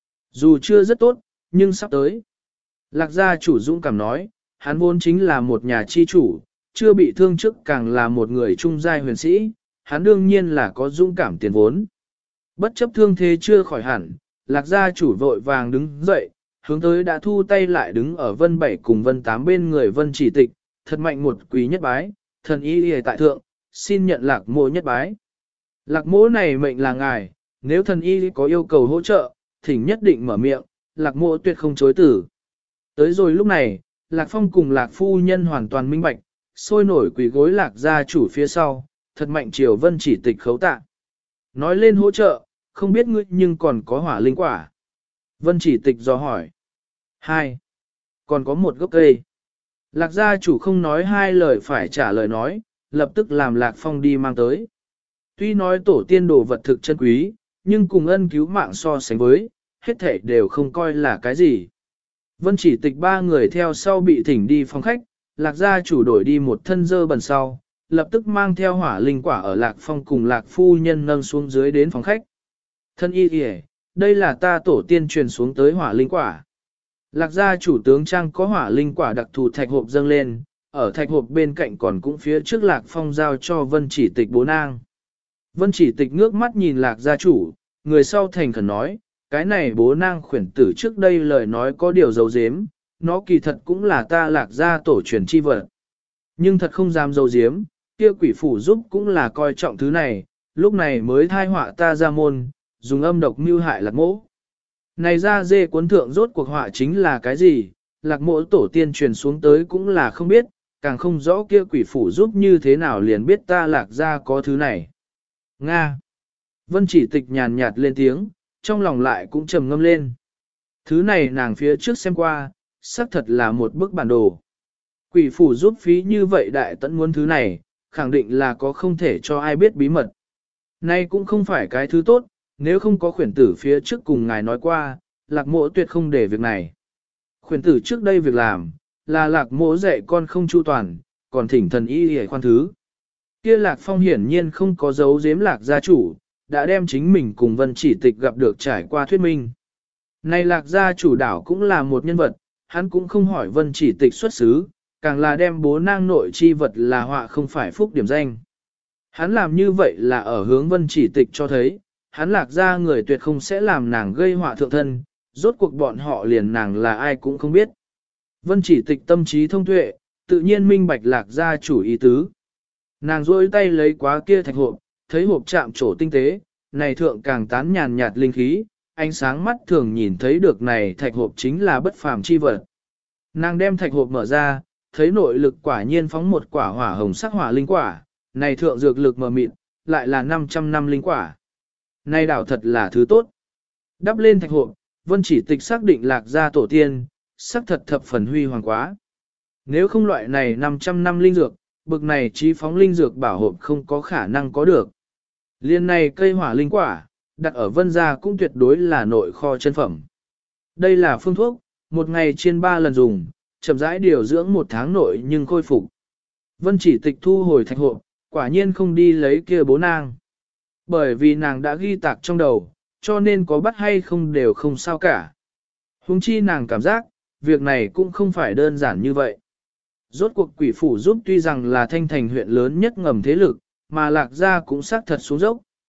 Dù chưa rất tốt, nhưng sắp tới. Lạc gia chủ dũng cảm nói, hắn vốn chính là một nhà chi chủ, chưa bị thương trước càng là một người trung giai huyền sĩ, hắn đương nhiên là có dũng cảm tiền vốn. Bất chấp thương thế chưa khỏi hẳn, Lạc gia chủ vội vàng đứng dậy, hướng tới đã thu tay lại đứng ở Vân 7 cùng Vân 8 bên người Vân Chỉ Tịch, thật mạnh một quý nhất bái, thần y y tại thượng, xin nhận Lạc mộ nhất bái. Lạc mộ này mệnh là ngài, nếu thần y có yêu cầu hỗ trợ, thỉnh nhất định mở miệng, Lạc mộ tuyệt không chối tử. Tới rồi lúc này, Lạc Phong cùng Lạc phu nhân hoàn toàn minh bạch, sôi nổi quỳ gối Lạc gia chủ phía sau, thật mạnh chiều Vân Chỉ Tịch khấu tạ. Nói lên hỗ trợ, không biết ngươi nhưng còn có hỏa linh quả. Vân Chỉ Tịch dò hỏi. 2. Còn có một gốc cây. Lạc gia chủ không nói hai lời phải trả lời nói, lập tức làm Lạc Phong đi mang tới. Tuy nói tổ tiên đồ vật thực chân quý, nhưng cùng ân cứu mạng so sánh với, hết thể đều không coi là cái gì. Vân Chỉ Tịch ba người theo sau bị thỉnh đi phòng khách, Lạc gia chủ đổi đi một thân dơ bẩn sau, lập tức mang theo hỏa linh quả ở Lạc Phong cùng Lạc phu nhân nâng xuống dưới đến phòng khách. Thân y kìa, đây là ta tổ tiên truyền xuống tới hỏa linh quả. Lạc gia chủ tướng trang có hỏa linh quả đặc thù thạch hộp dâng lên, ở thạch hộp bên cạnh còn cũng phía trước Lạc Phong giao cho Vân Chỉ Tịch bố nang. Vân Chỉ Tịch ngước mắt nhìn Lạc gia chủ, người sau thành khẩn nói, cái này bố nang khuyển tử trước đây lời nói có điều giấu giếm, nó kỳ thật cũng là ta Lạc gia tổ truyền chi vật. Nhưng thật không dám giấu giếm, kia quỷ phủ giúp cũng là coi trọng thứ này, lúc này mới thai họa ta ra môn, dùng âm độc mưu hại Lạc mỗ. Này ra dê cuốn thượng rốt cuộc họa chính là cái gì, Lạc mỗ tổ tiên truyền xuống tới cũng là không biết, càng không rõ kia quỷ phủ giúp như thế nào liền biết ta Lạc gia có thứ này. Nga. Vân Chỉ Tịch nhàn nhạt lên tiếng, trong lòng lại cũng trầm ngâm lên. Thứ này nàng phía trước xem qua, xác thật là một bức bản đồ. Quỷ phủ giúp phí như vậy đại tận muốn thứ này, khẳng định là có không thể cho ai biết bí mật. Nay cũng không phải cái thứ tốt, nếu không có khuyển tử phía trước cùng ngài nói qua, Lạc mộ tuyệt không để việc này. Khuyển tử trước đây việc làm, là Lạc mộ dạy con không chu toàn, còn thỉnh thần y hề khoan thứ. Kia Lạc Phong hiển nhiên không có dấu giếm Lạc gia chủ, đã đem chính mình cùng Vân Chỉ Tịch gặp được trải qua thuyết minh. Này Lạc gia chủ đảo cũng là một nhân vật, hắn cũng không hỏi Vân Chỉ Tịch xuất xứ, càng là đem bố nang nội chi vật là họa không phải phúc điểm danh. Hắn làm như vậy là ở hướng Vân Chỉ Tịch cho thấy, hắn Lạc gia người tuyệt không sẽ làm nàng gây họa thượng thân, rốt cuộc bọn họ liền nàng là ai cũng không biết. Vân Chỉ Tịch tâm trí thông tuệ, tự nhiên minh bạch Lạc gia chủ ý tứ. Nàng rôi tay lấy quá kia thạch hộp, thấy hộp chạm trổ tinh tế, này thượng càng tán nhàn nhạt linh khí, ánh sáng mắt thường nhìn thấy được này thạch hộp chính là bất phàm chi vật. Nàng đem thạch hộp mở ra, thấy nội lực quả nhiên phóng một quả hỏa hồng sắc hỏa linh quả, này thượng dược lực mờ mịt, lại là 500 năm linh quả. Này đảo thật là thứ tốt. Đắp lên thạch hộp, Vân Chỉ Tịch xác định Lạc gia tổ tiên, xác thật thập phần huy hoàng quá. Nếu không loại này 500 năm linh dược, bực này trí phóng linh dược bảo hộp không có khả năng có được. Liên này cây hỏa linh quả, đặt ở Vân gia cũng tuyệt đối là nội kho chân phẩm. Đây là phương thuốc, một ngày trên 3 lần dùng, chậm rãi điều dưỡng 1 tháng nội nhưng khôi phục. Vân Chỉ Tịch thu hồi thạch hộp, quả nhiên không đi lấy kia bố nang. Bởi vì nàng đã ghi tạc trong đầu, cho nên có bắt hay không đều không sao cả. Huống chi nàng cảm giác, việc này cũng không phải đơn giản như vậy. Rốt cuộc quỷ phủ giúp tuy rằng là thanh thành huyện lớn nhất ngầm thế lực, mà Lạc gia cũng xác thật xuống dốc.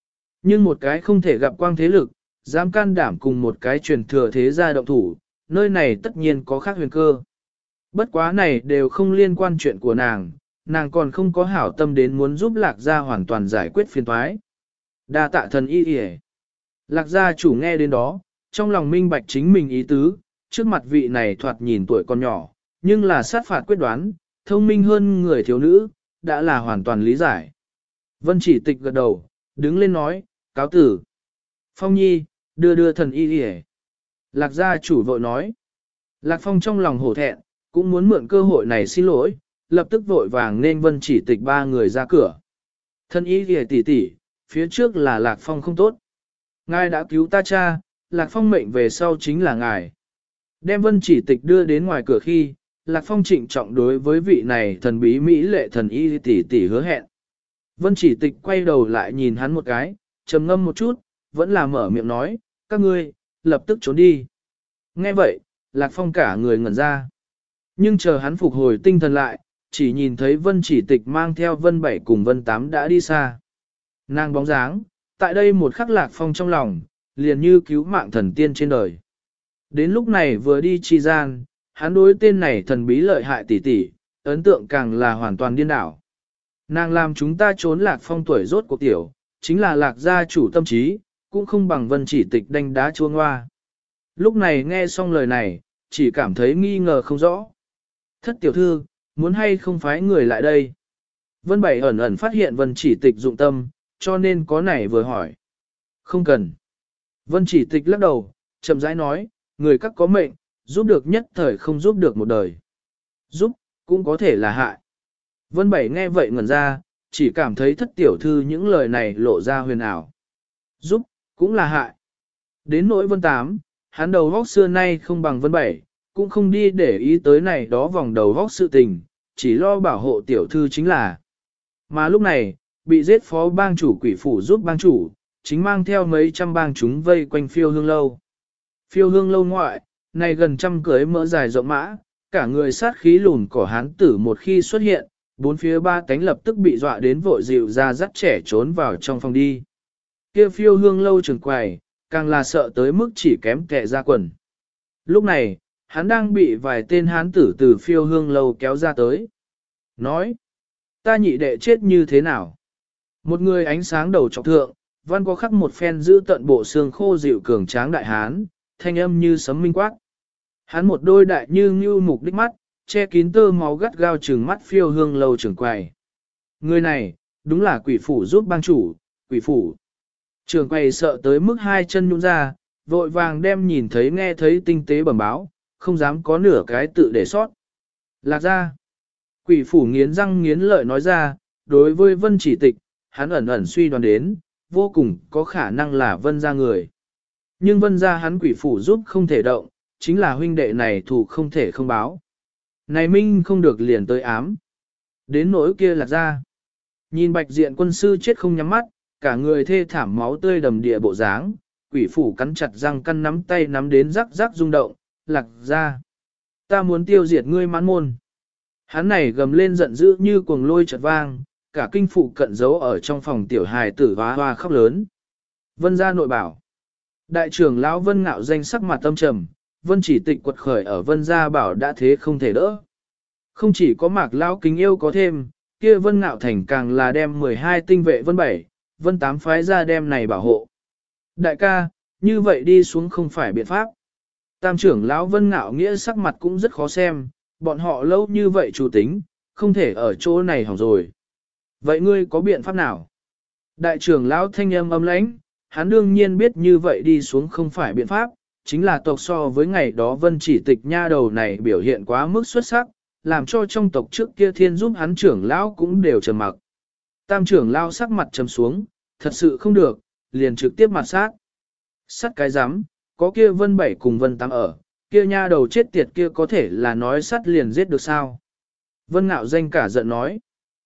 Nhưng một cái không thể gặp quang thế lực, dám can đảm cùng một cái truyền thừa thế gia động thủ, nơi này tất nhiên có khác huyền cơ. Bất quá này đều không liên quan chuyện của nàng còn không có hảo tâm đến muốn giúp lạc gia hoàn toàn giải quyết phiền toái. Đa tạ thần y yể. Lạc gia chủ nghe đến đó, trong lòng minh bạch chính mình ý tứ, trước mặt vị này thoạt nhìn tuổi còn nhỏ, nhưng là sát phạt quyết đoán, thông minh hơn người thiếu nữ, đã là hoàn toàn lý giải. Vân chỉ tịch gật đầu, đứng lên nói, cáo tử. Phong nhi, đưa thần y yể. Lạc gia chủ vội nói. Lạc Phong trong lòng hổ thẹn, cũng muốn mượn cơ hội này xin lỗi, lập tức vội vàng nên Vân chỉ tịch ba người ra cửa. Thân y yể tỷ tỷ, phía trước là Lạc Phong không tốt. Ngài đã cứu ta cha, Lạc Phong mệnh về sau chính là ngài. Đem Vân chỉ tịch đưa đến ngoài cửa khi, Lạc Phong trịnh trọng đối với vị này thần bí mỹ lệ thần y tỷ tỷ hứa hẹn. Vân chỉ tịch quay đầu lại nhìn hắn một cái, trầm ngâm một chút, vẫn là mở miệng nói, các ngươi, lập tức trốn đi. Nghe vậy, Lạc Phong cả người ngẩn ra. Nhưng chờ hắn phục hồi tinh thần lại, chỉ nhìn thấy Vân chỉ tịch mang theo Vân 7 cùng Vân 8 đã đi xa. Nàng bóng dáng, tại đây một khắc Lạc Phong trong lòng, liền như cứu mạng thần tiên trên đời. Đến lúc này vừa đi chi gian, hắn đối tên này thần bí lợi hại tỷ tỷ, ấn tượng càng là hoàn toàn điên đảo. Nàng làm chúng ta trốn Lạc Phong tuổi rốt cuộc tiểu, chính là Lạc gia chủ tâm trí, cũng không bằng Vân chỉ tịch đánh đá chuông hoa. Lúc này nghe xong lời này, chỉ cảm thấy nghi ngờ không rõ. Thất tiểu thư, muốn hay không phái người lại đây? Vân Bảy ẩn ẩn phát hiện Vân chỉ tịch dụng tâm, cho nên có này vừa hỏi. Không cần. Vân chỉ tịch lắc đầu, chậm rãi nói, người các có mệnh, giúp được nhất thời không giúp được một đời. Giúp, cũng có thể là hại. Vân Bảy nghe vậy ngẩn ra, chỉ cảm thấy thất tiểu thư những lời này lộ ra huyền ảo. Giúp, cũng là hại. Đến nỗi Vân Tám, hắn đầu góc xưa nay không bằng Vân Bảy, cũng không đi để ý tới này đó vòng đầu góc sự tình, chỉ lo bảo hộ tiểu thư chính là. Mà lúc này, bị giết phó bang chủ quỷ phủ giúp bang chủ, chính mang theo mấy trăm bang chúng vây quanh phiêu hương lâu. Phiêu hương lâu ngoại, này gần trăm cưới mỡ dài rộng mã, cả người sát khí lùn cỏ hán tử một khi xuất hiện, bốn phía ba cánh lập tức bị dọa đến vội dịu ra dắt trẻ trốn vào trong phòng đi. Kia phiêu hương lâu trường quầy, càng là sợ tới mức chỉ kém kẹ ra quần. Lúc này, hắn đang bị vài tên hán tử từ phiêu hương lâu kéo ra tới. Nói, ta nhị đệ chết như thế nào? Một người ánh sáng đầu trọc thượng, văn có khắc một phen giữ tận bộ xương khô dịu cường tráng đại hán, thanh âm như sấm minh quát. Hắn một đôi đại như ngưu mục đích mắt, che kín tơ máu gắt gao trừng mắt phiêu hương lâu trưởng quầy. Người này, đúng là quỷ phủ giúp bang chủ, quỷ phủ. Trưởng quầy sợ tới mức hai chân nhũn ra, vội vàng đem nhìn thấy nghe thấy tinh tế bẩm báo, không dám có nửa cái tự để sót. Lạc ra. Quỷ phủ nghiến răng nghiến lợi nói ra, đối với Vân chỉ tịch, hắn ẩn ẩn suy đoán đến, vô cùng có khả năng là Vân gia người. Nhưng Vân gia hắn quỷ phủ giúp không thể động, chính là huynh đệ này thủ không thể không báo. Này minh không được liền tới ám. Đến nỗi kia Lạc ra. Nhìn bạch diện quân sư chết không nhắm mắt, cả người thê thảm máu tươi đầm địa bộ dáng, quỷ phủ cắn chặt răng căn nắm tay nắm đến rắc rắc rung động, Lạc ra. Ta muốn tiêu diệt ngươi mãn môn. Hắn này gầm lên giận dữ như cuồng lôi chợt vang, cả kinh phụ cận giấu ở trong phòng tiểu hài tử hoa hoa khóc lớn. Vân gia nội bảo. Đại trưởng lão Vân Ngạo danh sắc mặt tâm trầm, Vân chỉ tịch quật khởi ở Vân gia bảo đã thế không thể đỡ. Không chỉ có Mạc lão kính yêu có thêm, kia Vân Ngạo thành càng là đem 12 tinh vệ Vân 7, Vân 8 phái ra đem này bảo hộ. Đại ca, như vậy đi xuống không phải biện pháp. Tam trưởng lão Vân Ngạo nghĩa sắc mặt cũng rất khó xem, bọn họ lâu như vậy chủ tính, không thể ở chỗ này hỏng rồi. Vậy ngươi có biện pháp nào? Đại trưởng lão thanh âm âm lãnh, hắn đương nhiên biết như vậy đi xuống không phải biện pháp, chính là tộc so với ngày đó Vân chỉ tịch nha đầu này biểu hiện quá mức xuất sắc, làm cho trong tộc trước kia thiên giúp hắn trưởng lão cũng đều trầm mặc. Tam trưởng lão sắc mặt trầm xuống, thật sự không được, liền trực tiếp mặt sát. Sát cái rắm có kia Vân 7 cùng Vân 8 ở, kia nha đầu chết tiệt kia có thể là nói sát liền giết được sao? Vân Ngạo danh cả giận nói.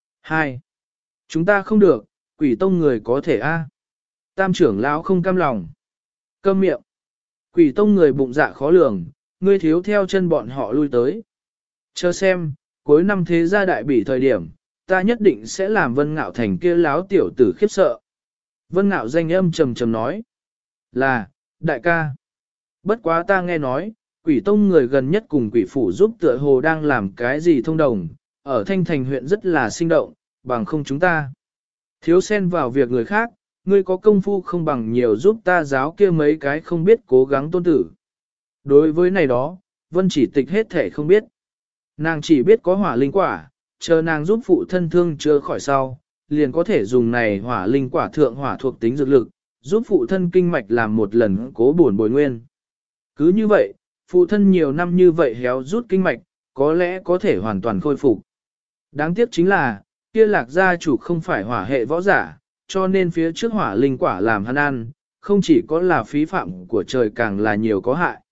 2. Chúng ta không được, quỷ tông người có thể a. Tam trưởng lão không cam lòng. Câm miệng. Quỷ tông người bụng dạ khó lường, ngươi thiếu theo chân bọn họ lui tới. Chờ xem, cuối năm thế gia đại bỉ thời điểm, ta nhất định sẽ làm Vân Ngạo thành kia láo tiểu tử khiếp sợ. Vân Ngạo danh âm trầm trầm nói. Là, đại ca. Bất quá ta nghe nói, quỷ tông người gần nhất cùng quỷ phủ giúp tựa hồ đang làm cái gì thông đồng, ở Thanh Thành huyện rất là sinh động, bằng không chúng ta. Thiếu xen vào việc người khác, ngươi có công phu không bằng nhiều giúp ta giáo kia mấy cái không biết cố gắng tôn tử. Đối với này đó, Vân Chỉ Tịch hết thể không biết. Nàng chỉ biết có hỏa linh quả, chờ nàng giúp phụ thân thương chữa khỏi sau, liền có thể dùng này hỏa linh quả thượng hỏa thuộc tính dược lực, giúp phụ thân kinh mạch làm một lần cố bổn bồi nguyên. Cứ như vậy, phụ thân nhiều năm như vậy héo rút kinh mạch, có lẽ có thể hoàn toàn khôi phục. Đáng tiếc chính là, kia Lạc gia chủ không phải hỏa hệ võ giả, cho nên phía trước hỏa linh quả làm hắn ăn, không chỉ có là phí phạm của trời càng là nhiều có hại.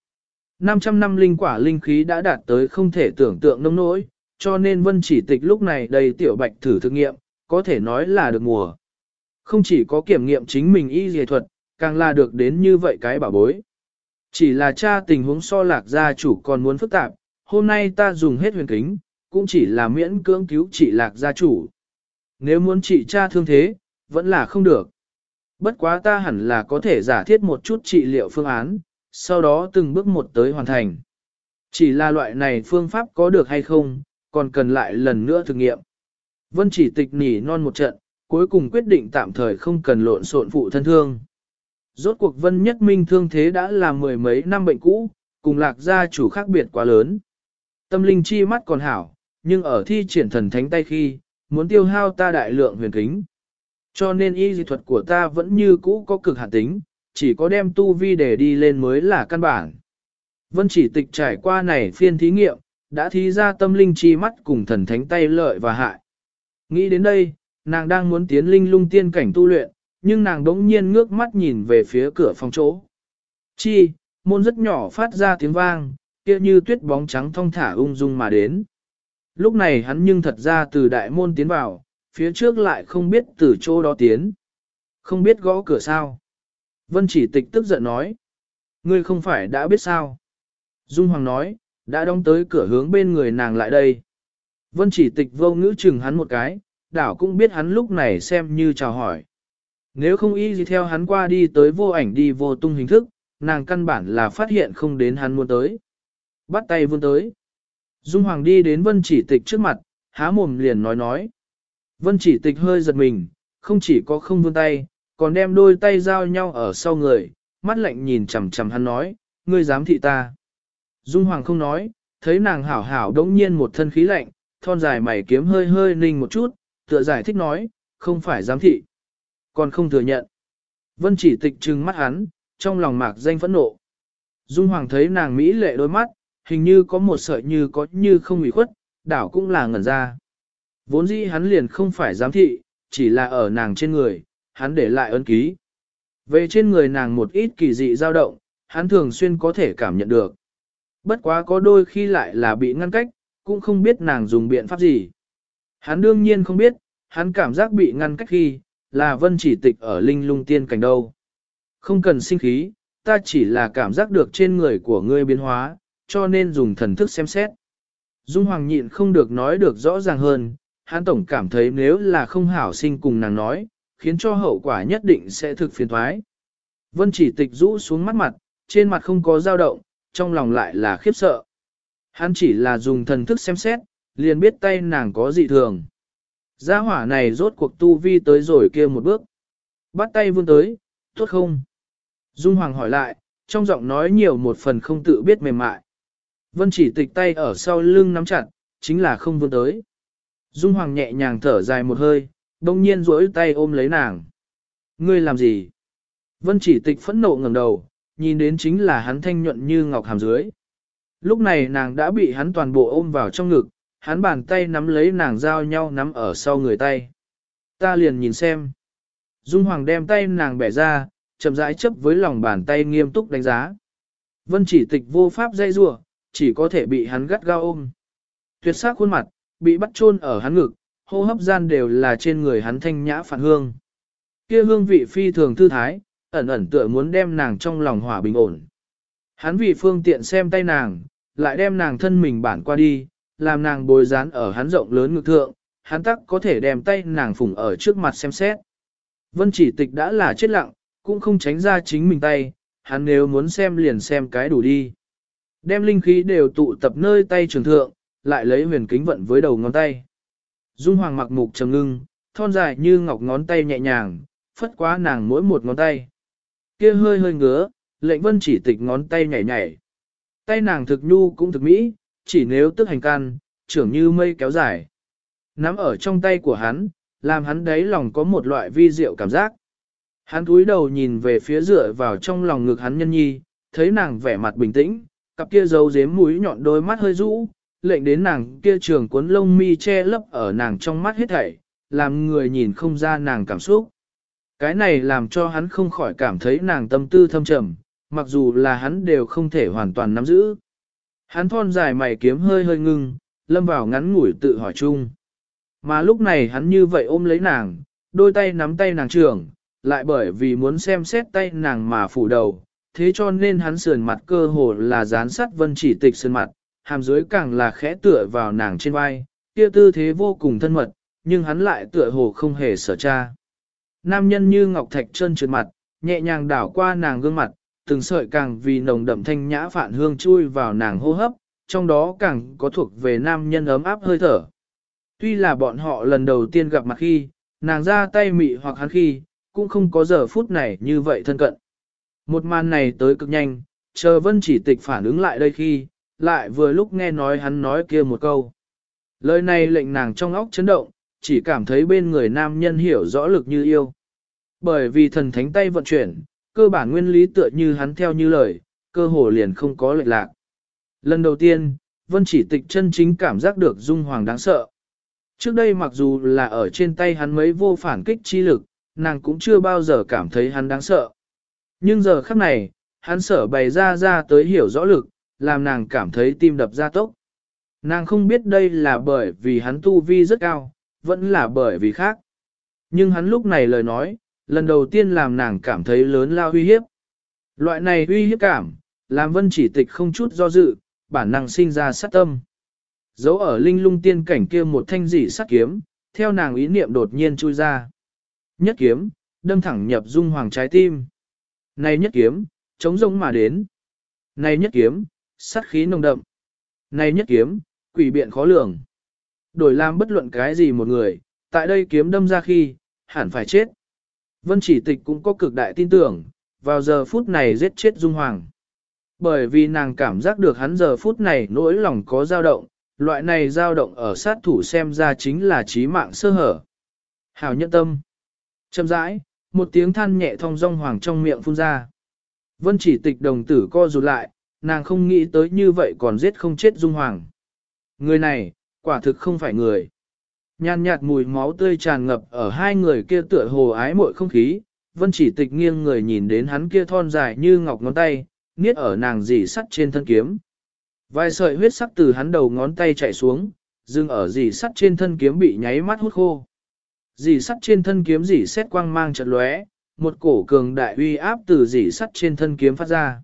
500 năm linh quả linh khí đã đạt tới không thể tưởng tượng nông nỗi, cho nên Vân Chỉ Tịch lúc này đầy tiểu bạch thử thực nghiệm, có thể nói là được mùa. Không chỉ có kiểm nghiệm chính mình y dề thuật, càng là được đến như vậy cái bảo bối. Chỉ là cha tình huống so Lạc gia chủ còn muốn phức tạp, hôm nay ta dùng hết huyền kính, cũng chỉ là miễn cưỡng cứu trị Lạc gia chủ. Nếu muốn trị cha thương thế, vẫn là không được. Bất quá ta hẳn là có thể giả thiết một chút trị liệu phương án, sau đó từng bước một tới hoàn thành. Chỉ là loại này phương pháp có được hay không, còn cần lại lần nữa thực nghiệm. Vân Chỉ Tịch nỉ non một trận, cuối cùng quyết định tạm thời không cần lộn xộn phụ thân thương. Rốt cuộc Vân Nhất Minh thương thế đã là mười mấy năm bệnh cũ, cùng Lạc gia chủ khác biệt quá lớn. Tâm linh chi mắt còn hảo, nhưng ở thi triển thần thánh tay khi, muốn tiêu hao ta đại lượng huyền kính. Cho nên y dị thuật của ta vẫn như cũ có cực hạn tính, chỉ có đem tu vi để đi lên mới là căn bản. Vân Chỉ Tịch trải qua này phiên thí nghiệm, đã thí ra tâm linh chi mắt cùng thần thánh tay lợi và hại. Nghĩ đến đây, nàng đang muốn tiến linh lung tiên cảnh tu luyện, nhưng nàng đống nhiên ngước mắt nhìn về phía cửa phòng chỗ. Chi, môn rất nhỏ phát ra tiếng vang, kia như tuyết bóng trắng thong thả ung dung mà đến. Lúc này hắn nhưng thật ra từ đại môn tiến vào, phía trước lại không biết từ chỗ đó tiến. Không biết gõ cửa sao. Vân Chỉ Tịch tức giận nói. Ngươi không phải đã biết sao. Dung Hoàng nói, đã đóng tới cửa hướng bên người nàng lại đây. Vân Chỉ Tịch vô ngữ chừng hắn một cái, đảo cũng biết hắn lúc này xem như chào hỏi. Nếu không y gì theo hắn qua đi tới vô ảnh đi vô tung hình thức, nàng căn bản là phát hiện không đến hắn muốn tới. Bắt tay vươn tới. Dung Hoàng đi đến Vân Chỉ Tịch trước mặt, há mồm liền nói. Vân Chỉ Tịch hơi giật mình, không chỉ có không vươn tay, còn đem đôi tay giao nhau ở sau người, mắt lạnh nhìn chằm chằm hắn nói, ngươi dám thị ta. Dung Hoàng không nói, thấy nàng hảo hảo đống nhiên một thân khí lạnh, thon dài mày kiếm hơi hơi ninh một chút, tựa giải thích nói, không phải dám thị, còn không thừa nhận. Vân Chỉ Tịch trừng mắt hắn, trong lòng mạc danh phẫn nộ. Dung Hoàng thấy nàng mỹ lệ đôi mắt, hình như có một sợi như có như không ủy khuất, đảo cũng là ngẩn ra. Vốn dĩ hắn liền không phải giám thị, chỉ là ở nàng trên người, hắn để lại ấn ký. Về trên người nàng một ít kỳ dị dao động, hắn thường xuyên có thể cảm nhận được. Bất quá có đôi khi lại là bị ngăn cách, cũng không biết nàng dùng biện pháp gì. Hắn đương nhiên không biết, hắn cảm giác bị ngăn cách khi, là Vân Chỉ Tịch ở linh lung tiên cảnh đâu. Không cần sinh khí, ta chỉ là cảm giác được trên người của ngươi biến hóa, cho nên dùng thần thức xem xét. Dung Hoàng nhịn không được nói được rõ ràng hơn, hắn tổng cảm thấy nếu là không hảo sinh cùng nàng nói, khiến cho hậu quả nhất định sẽ thực phiền thoái. Vân Chỉ Tịch rũ xuống mắt mặt, trên mặt không có dao động, trong lòng lại là khiếp sợ. Hắn chỉ là dùng thần thức xem xét, liền biết tay nàng có dị thường. Gia hỏa này rốt cuộc tu vi tới rồi kia một bước. Bắt tay vươn tới, tốt không? Dung Hoàng hỏi lại, trong giọng nói nhiều một phần không tự biết mềm mại. Vân Chỉ Tịch tay ở sau lưng nắm chặt, chính là không vươn tới. Dung Hoàng nhẹ nhàng thở dài một hơi, đông nhiên duỗi tay ôm lấy nàng. Ngươi làm gì? Vân Chỉ Tịch phẫn nộ ngẩng đầu, nhìn đến chính là hắn thanh nhuận như ngọc hàm dưới. Lúc này nàng đã bị hắn toàn bộ ôm vào trong ngực, hắn bàn tay nắm lấy nàng giao nhau nắm ở sau người tay. Ta liền nhìn xem. Dung Hoàng đem tay nàng bẻ ra, chậm rãi chấp với lòng bàn tay nghiêm túc đánh giá. Vân Chỉ Tịch vô pháp dây rủa, chỉ có thể bị hắn gắt gao ôm. Tuyệt sắc khuôn mặt, bị bắt chôn ở hắn ngực, hô hấp gian đều là trên người hắn thanh nhã phản hương. Kia hương vị phi thường thư thái, ẩn ẩn tựa muốn đem nàng trong lòng hỏa bình ổn. Hắn vì phương tiện xem tay nàng, lại đem nàng thân mình bản qua đi, làm nàng bồi dán ở hắn rộng lớn ngực thượng, hắn tắc có thể đem tay nàng phủng ở trước mặt xem xét. Vân chỉ tịch đã là chết lặng, cũng không tránh ra chính mình tay, hắn nếu muốn xem liền xem cái đủ đi. Đem linh khí đều tụ tập nơi tay trường thượng, lại lấy huyền kính vận với đầu ngón tay. Dung Hoàng mặc mục trầm ngưng, thon dài như ngọc ngón tay nhẹ nhàng, phất quá nàng mỗi một ngón tay. Kia hơi hơi ngứa, lệnh Vân chỉ tịch ngón tay nhảy nhảy. Tay nàng thực nhu cũng thực mỹ, chỉ nếu tức hành can, trưởng như mây kéo dài. Nắm ở trong tay của hắn, làm hắn đáy lòng có một loại vi diệu cảm giác. Hắn cúi đầu nhìn về phía dựa vào trong lòng ngực hắn nhân nhi, thấy nàng vẻ mặt bình tĩnh, cặp kia dấu dếm mũi nhọn đôi mắt hơi rũ, lệnh đến nàng kia trường cuốn lông mi che lấp ở nàng trong mắt hết thảy, làm người nhìn không ra nàng cảm xúc. Cái này làm cho hắn không khỏi cảm thấy nàng tâm tư thâm trầm, mặc dù là hắn đều không thể hoàn toàn nắm giữ. Hắn thon dài mày kiếm hơi hơi ngưng, lâm vào ngắn ngủi tự hỏi chung. Mà lúc này hắn như vậy ôm lấy nàng, đôi tay nắm tay nàng trưởng, lại bởi vì muốn xem xét tay nàng mà phủ đầu, thế cho nên hắn sườn mặt cơ hồ là dán sát Vân chỉ tịch sườn mặt, hàm dưới càng là khẽ tựa vào nàng trên vai, kia tư thế vô cùng thân mật, nhưng hắn lại tựa hồ không hề sợ cha. Nam nhân như ngọc thạch chân trượt mặt, nhẹ nhàng đảo qua nàng gương mặt, từng sợi càng vì nồng đậm thanh nhã phản hương chui vào nàng hô hấp, trong đó càng có thuộc về nam nhân ấm áp hơi thở. Tuy là bọn họ lần đầu tiên gặp mặt khi, nàng ra tay mị hoặc hắn khi, cũng không có giờ phút này như vậy thân cận. Một màn này tới cực nhanh, chờ Vân chỉ tịch phản ứng lại đây khi, lại vừa lúc nghe nói hắn nói kia một câu. Lời này lệnh nàng trong óc chấn động, chỉ cảm thấy bên người nam nhân hiểu rõ lực như yêu. Bởi vì thần thánh tay vận chuyển, cơ bản nguyên lý tựa như hắn theo như lời, cơ hồ liền không có lệch lạc. Lần đầu tiên, Vân chỉ tịch chân chính cảm giác được Dung Hoàng đáng sợ. Trước đây mặc dù là ở trên tay hắn mấy vô phản kích chi lực, nàng cũng chưa bao giờ cảm thấy hắn đáng sợ. Nhưng giờ khắc này, hắn sở bày ra tới hiểu rõ lực, làm nàng cảm thấy tim đập ra tốc. Nàng không biết đây là bởi vì hắn tu vi rất cao, vẫn là bởi vì khác. Nhưng hắn lúc này lời nói, lần đầu tiên làm nàng cảm thấy lớn lao uy hiếp. Loại này uy hiếp cảm, làm Vân chỉ tịch không chút do dự, bản năng sinh ra sát tâm. Dấu ở linh lung tiên cảnh kia một thanh dị sát kiếm, theo nàng ý niệm đột nhiên chui ra. Nhất kiếm, đâm thẳng nhập Dung Hoàng trái tim. Này nhất kiếm, chống rông mà đến. Này nhất kiếm, sát khí nồng đậm. Này nhất kiếm, quỷ biện khó lường. Đổi làm bất luận cái gì một người, tại đây kiếm đâm ra khi, hẳn phải chết. Vân chỉ tịch cũng có cực đại tin tưởng, vào giờ phút này giết chết Dung Hoàng. Bởi vì nàng cảm giác được hắn giờ phút này nỗi lòng có dao động, loại này dao động ở sát thủ xem ra chính là chí mạng sơ hở. Hảo nhẫn tâm. Châm rãi, một tiếng than nhẹ thong dong Hoàng trong miệng phun ra. Vân chỉ tịch đồng tử co rụt lại, nàng không nghĩ tới như vậy còn giết không chết Dung Hoàng. Người này, quả thực không phải người. Nhàn nhạt mùi máu tươi tràn ngập ở hai người kia tựa hồ ái muội không khí, Vân chỉ tịch nghiêng người nhìn đến hắn kia thon dài như ngọc ngón tay, niết ở nàng dì sắt trên thân kiếm. Vài sợi huyết sắc từ hắn đầu ngón tay chảy xuống, dừng ở dì sắt trên thân kiếm bị nháy mắt hút khô. Dì sắt trên thân kiếm dì xét quang mang chợt lóe, một cổ cường đại uy áp từ dì sắt trên thân kiếm phát ra.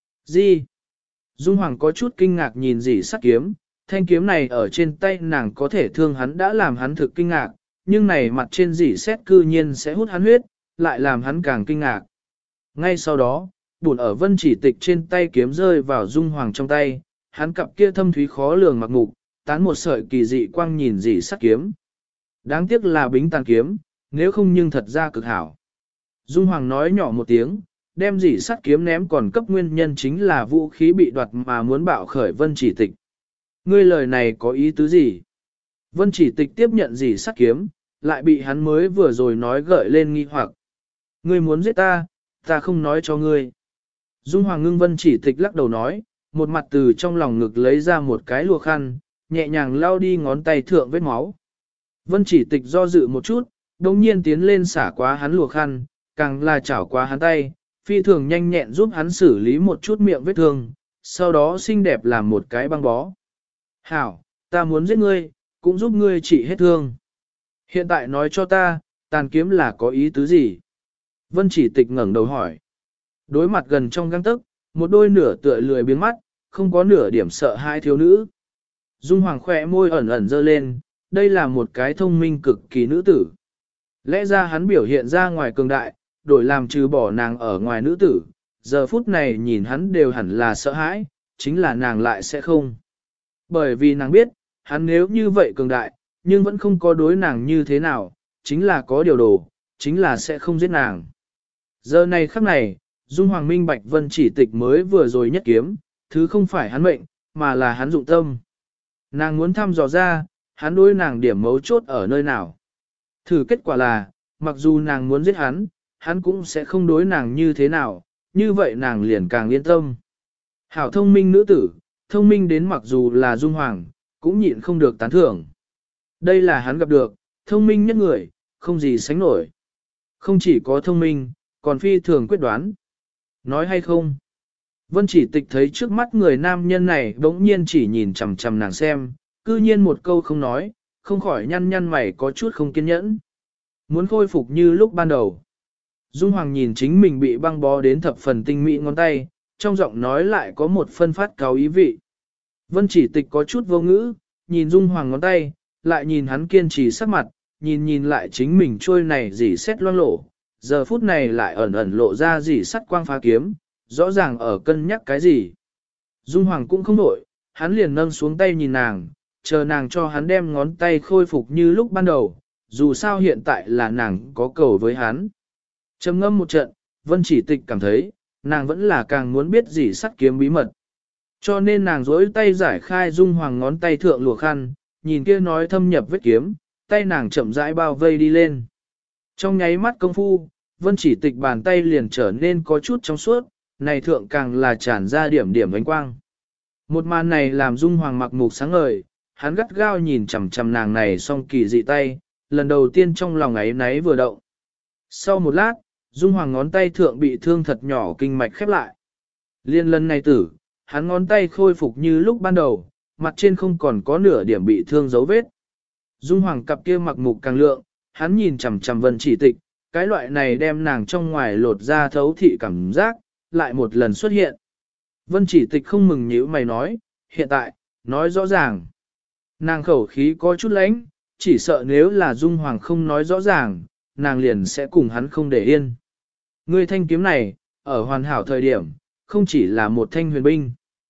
Gì? Dung Hoàng có chút kinh ngạc nhìn dì sắt kiếm, thanh kiếm này ở trên tay nàng có thể thương hắn đã làm hắn thực kinh ngạc, nhưng này mặt trên dì xét cư nhiên sẽ hút hắn huyết, lại làm hắn càng kinh ngạc. Ngay sau đó, bùn ở Vân chỉ tịch trên tay kiếm rơi vào Dung Hoàng trong tay, hắn cặp kia thâm thúy khó lường mặc mục, tán một sợi kỳ dị quang nhìn dì sắt kiếm. Đáng tiếc là bính tàn kiếm, nếu không nhưng thật ra cực hảo. Dung Hoàng nói nhỏ một tiếng, đem dì sắt kiếm ném còn cấp nguyên nhân chính là vũ khí bị đoạt mà muốn bạo khởi Vân chỉ tịch. Ngươi lời này có ý tứ gì? Vân chỉ tịch tiếp nhận dì sắt kiếm, lại bị hắn mới vừa rồi nói gợi lên nghi hoặc. Ngươi muốn giết ta, ta không nói cho ngươi. Dung Hoàng ngưng Vân chỉ tịch lắc đầu nói, một mặt từ trong lòng ngực lấy ra một cái lụa khăn, nhẹ nhàng lau đi ngón tay thượng vết máu. Vân chỉ tịch do dự một chút, đồng nhiên tiến lên xả quá hắn lụa khăn, càng là chảo quá hắn tay, phi thường nhanh nhẹn giúp hắn xử lý một chút miệng vết thương, sau đó xinh đẹp làm một cái băng bó. Hảo, ta muốn giết ngươi, cũng giúp ngươi trị hết thương. Hiện tại nói cho ta, tàn kiếm là có ý tứ gì? Vân chỉ tịch ngẩng đầu hỏi. Đối mặt gần trong găng tức, một đôi nửa tựa lười biếng mắt, không có nửa điểm sợ hai thiếu nữ. Dung Hoàng khỏe môi ẩn ẩn dơ lên, đây là một cái thông minh cực kỳ nữ tử. Lẽ ra hắn biểu hiện ra ngoài cường đại, đổi làm trừ bỏ nàng ở ngoài nữ tử, giờ phút này nhìn hắn đều hẳn là sợ hãi, chính là nàng lại sẽ không. Bởi vì nàng biết, hắn nếu như vậy cường đại, nhưng vẫn không có đối nàng như thế nào, chính là có điều đồ, chính là sẽ không giết nàng. Giờ này khắc này, Dung Hoàng minh bạch Vân Chỉ Tịch mới vừa rồi nhất kiếm, thứ không phải hắn mệnh, mà là hắn dụng tâm. Nàng muốn thăm dò ra, hắn đối nàng điểm mấu chốt ở nơi nào. Thử kết quả là, mặc dù nàng muốn giết hắn, hắn cũng sẽ không đối nàng như thế nào, như vậy nàng liền càng yên tâm. Hảo thông minh nữ tử, thông minh đến mặc dù là Dung Hoàng, cũng nhịn không được tán thưởng. Đây là hắn gặp được, thông minh nhất người, không gì sánh nổi. Không chỉ có thông minh, còn phi thường quyết đoán. Nói hay không? Vân Chỉ Tịch thấy trước mắt người nam nhân này bỗng nhiên chỉ nhìn chằm chằm nàng xem, cư nhiên một câu không nói, không khỏi nhăn nhăn mày có chút không kiên nhẫn. Muốn khôi phục như lúc ban đầu. Dung Hoàng nhìn chính mình bị băng bó đến thập phần tinh mỹ ngón tay, trong giọng nói lại có một phân phát cáo ý vị. Vân Chỉ Tịch có chút vô ngữ, nhìn Dung Hoàng ngón tay, lại nhìn hắn kiên trì sắc mặt, nhìn lại chính mình trôi này dỉ xét loang lổ, giờ phút này lại ẩn ẩn lộ ra dỉ sắt quang phá kiếm, rõ ràng ở cân nhắc cái gì. Dung Hoàng cũng không đổi, hắn liền nâng xuống tay nhìn nàng, chờ nàng cho hắn đem ngón tay khôi phục như lúc ban đầu, dù sao hiện tại là nàng có cầu với hắn. Trầm ngâm một trận, Vân Chỉ Tịch cảm thấy, nàng vẫn là càng muốn biết gì sắt kiếm bí mật. Cho nên nàng dối tay giải khai Dung Hoàng ngón tay thượng lụa khăn, nhìn kia nói thâm nhập vết kiếm, tay nàng chậm rãi bao vây đi lên. Trong nháy mắt công phu, Vân Chỉ Tịch bàn tay liền trở nên có chút trong suốt, này thượng càng là tràn ra điểm điểm ánh quang. Một màn này làm Dung Hoàng mặc mục sáng ngời, hắn gắt gao nhìn chằm chằm nàng này song kỳ dị tay, lần đầu tiên trong lòng ấy náy vừa động. Sau một lát, Dung Hoàng ngón tay thượng bị thương thật nhỏ kinh mạch khép lại. Liên lần này tử, hắn ngón tay khôi phục như lúc ban đầu, mặt trên không còn có nửa điểm bị thương dấu vết. Dung Hoàng cặp kia mặc mục càng lượng, hắn nhìn chằm chằm Vân Chỉ Tịch, cái loại này đem nàng trong ngoài lột ra thấu thị cảm giác, lại một lần xuất hiện. Vân Chỉ Tịch không mừng nhíu mày nói, hiện tại, nói rõ ràng. Nàng khẩu khí có chút lãnh, chỉ sợ nếu là Dung Hoàng không nói rõ ràng, nàng liền sẽ cùng hắn không để yên. Ngươi thanh kiếm này, ở hoàn hảo thời điểm, không chỉ là một thanh huyền binh.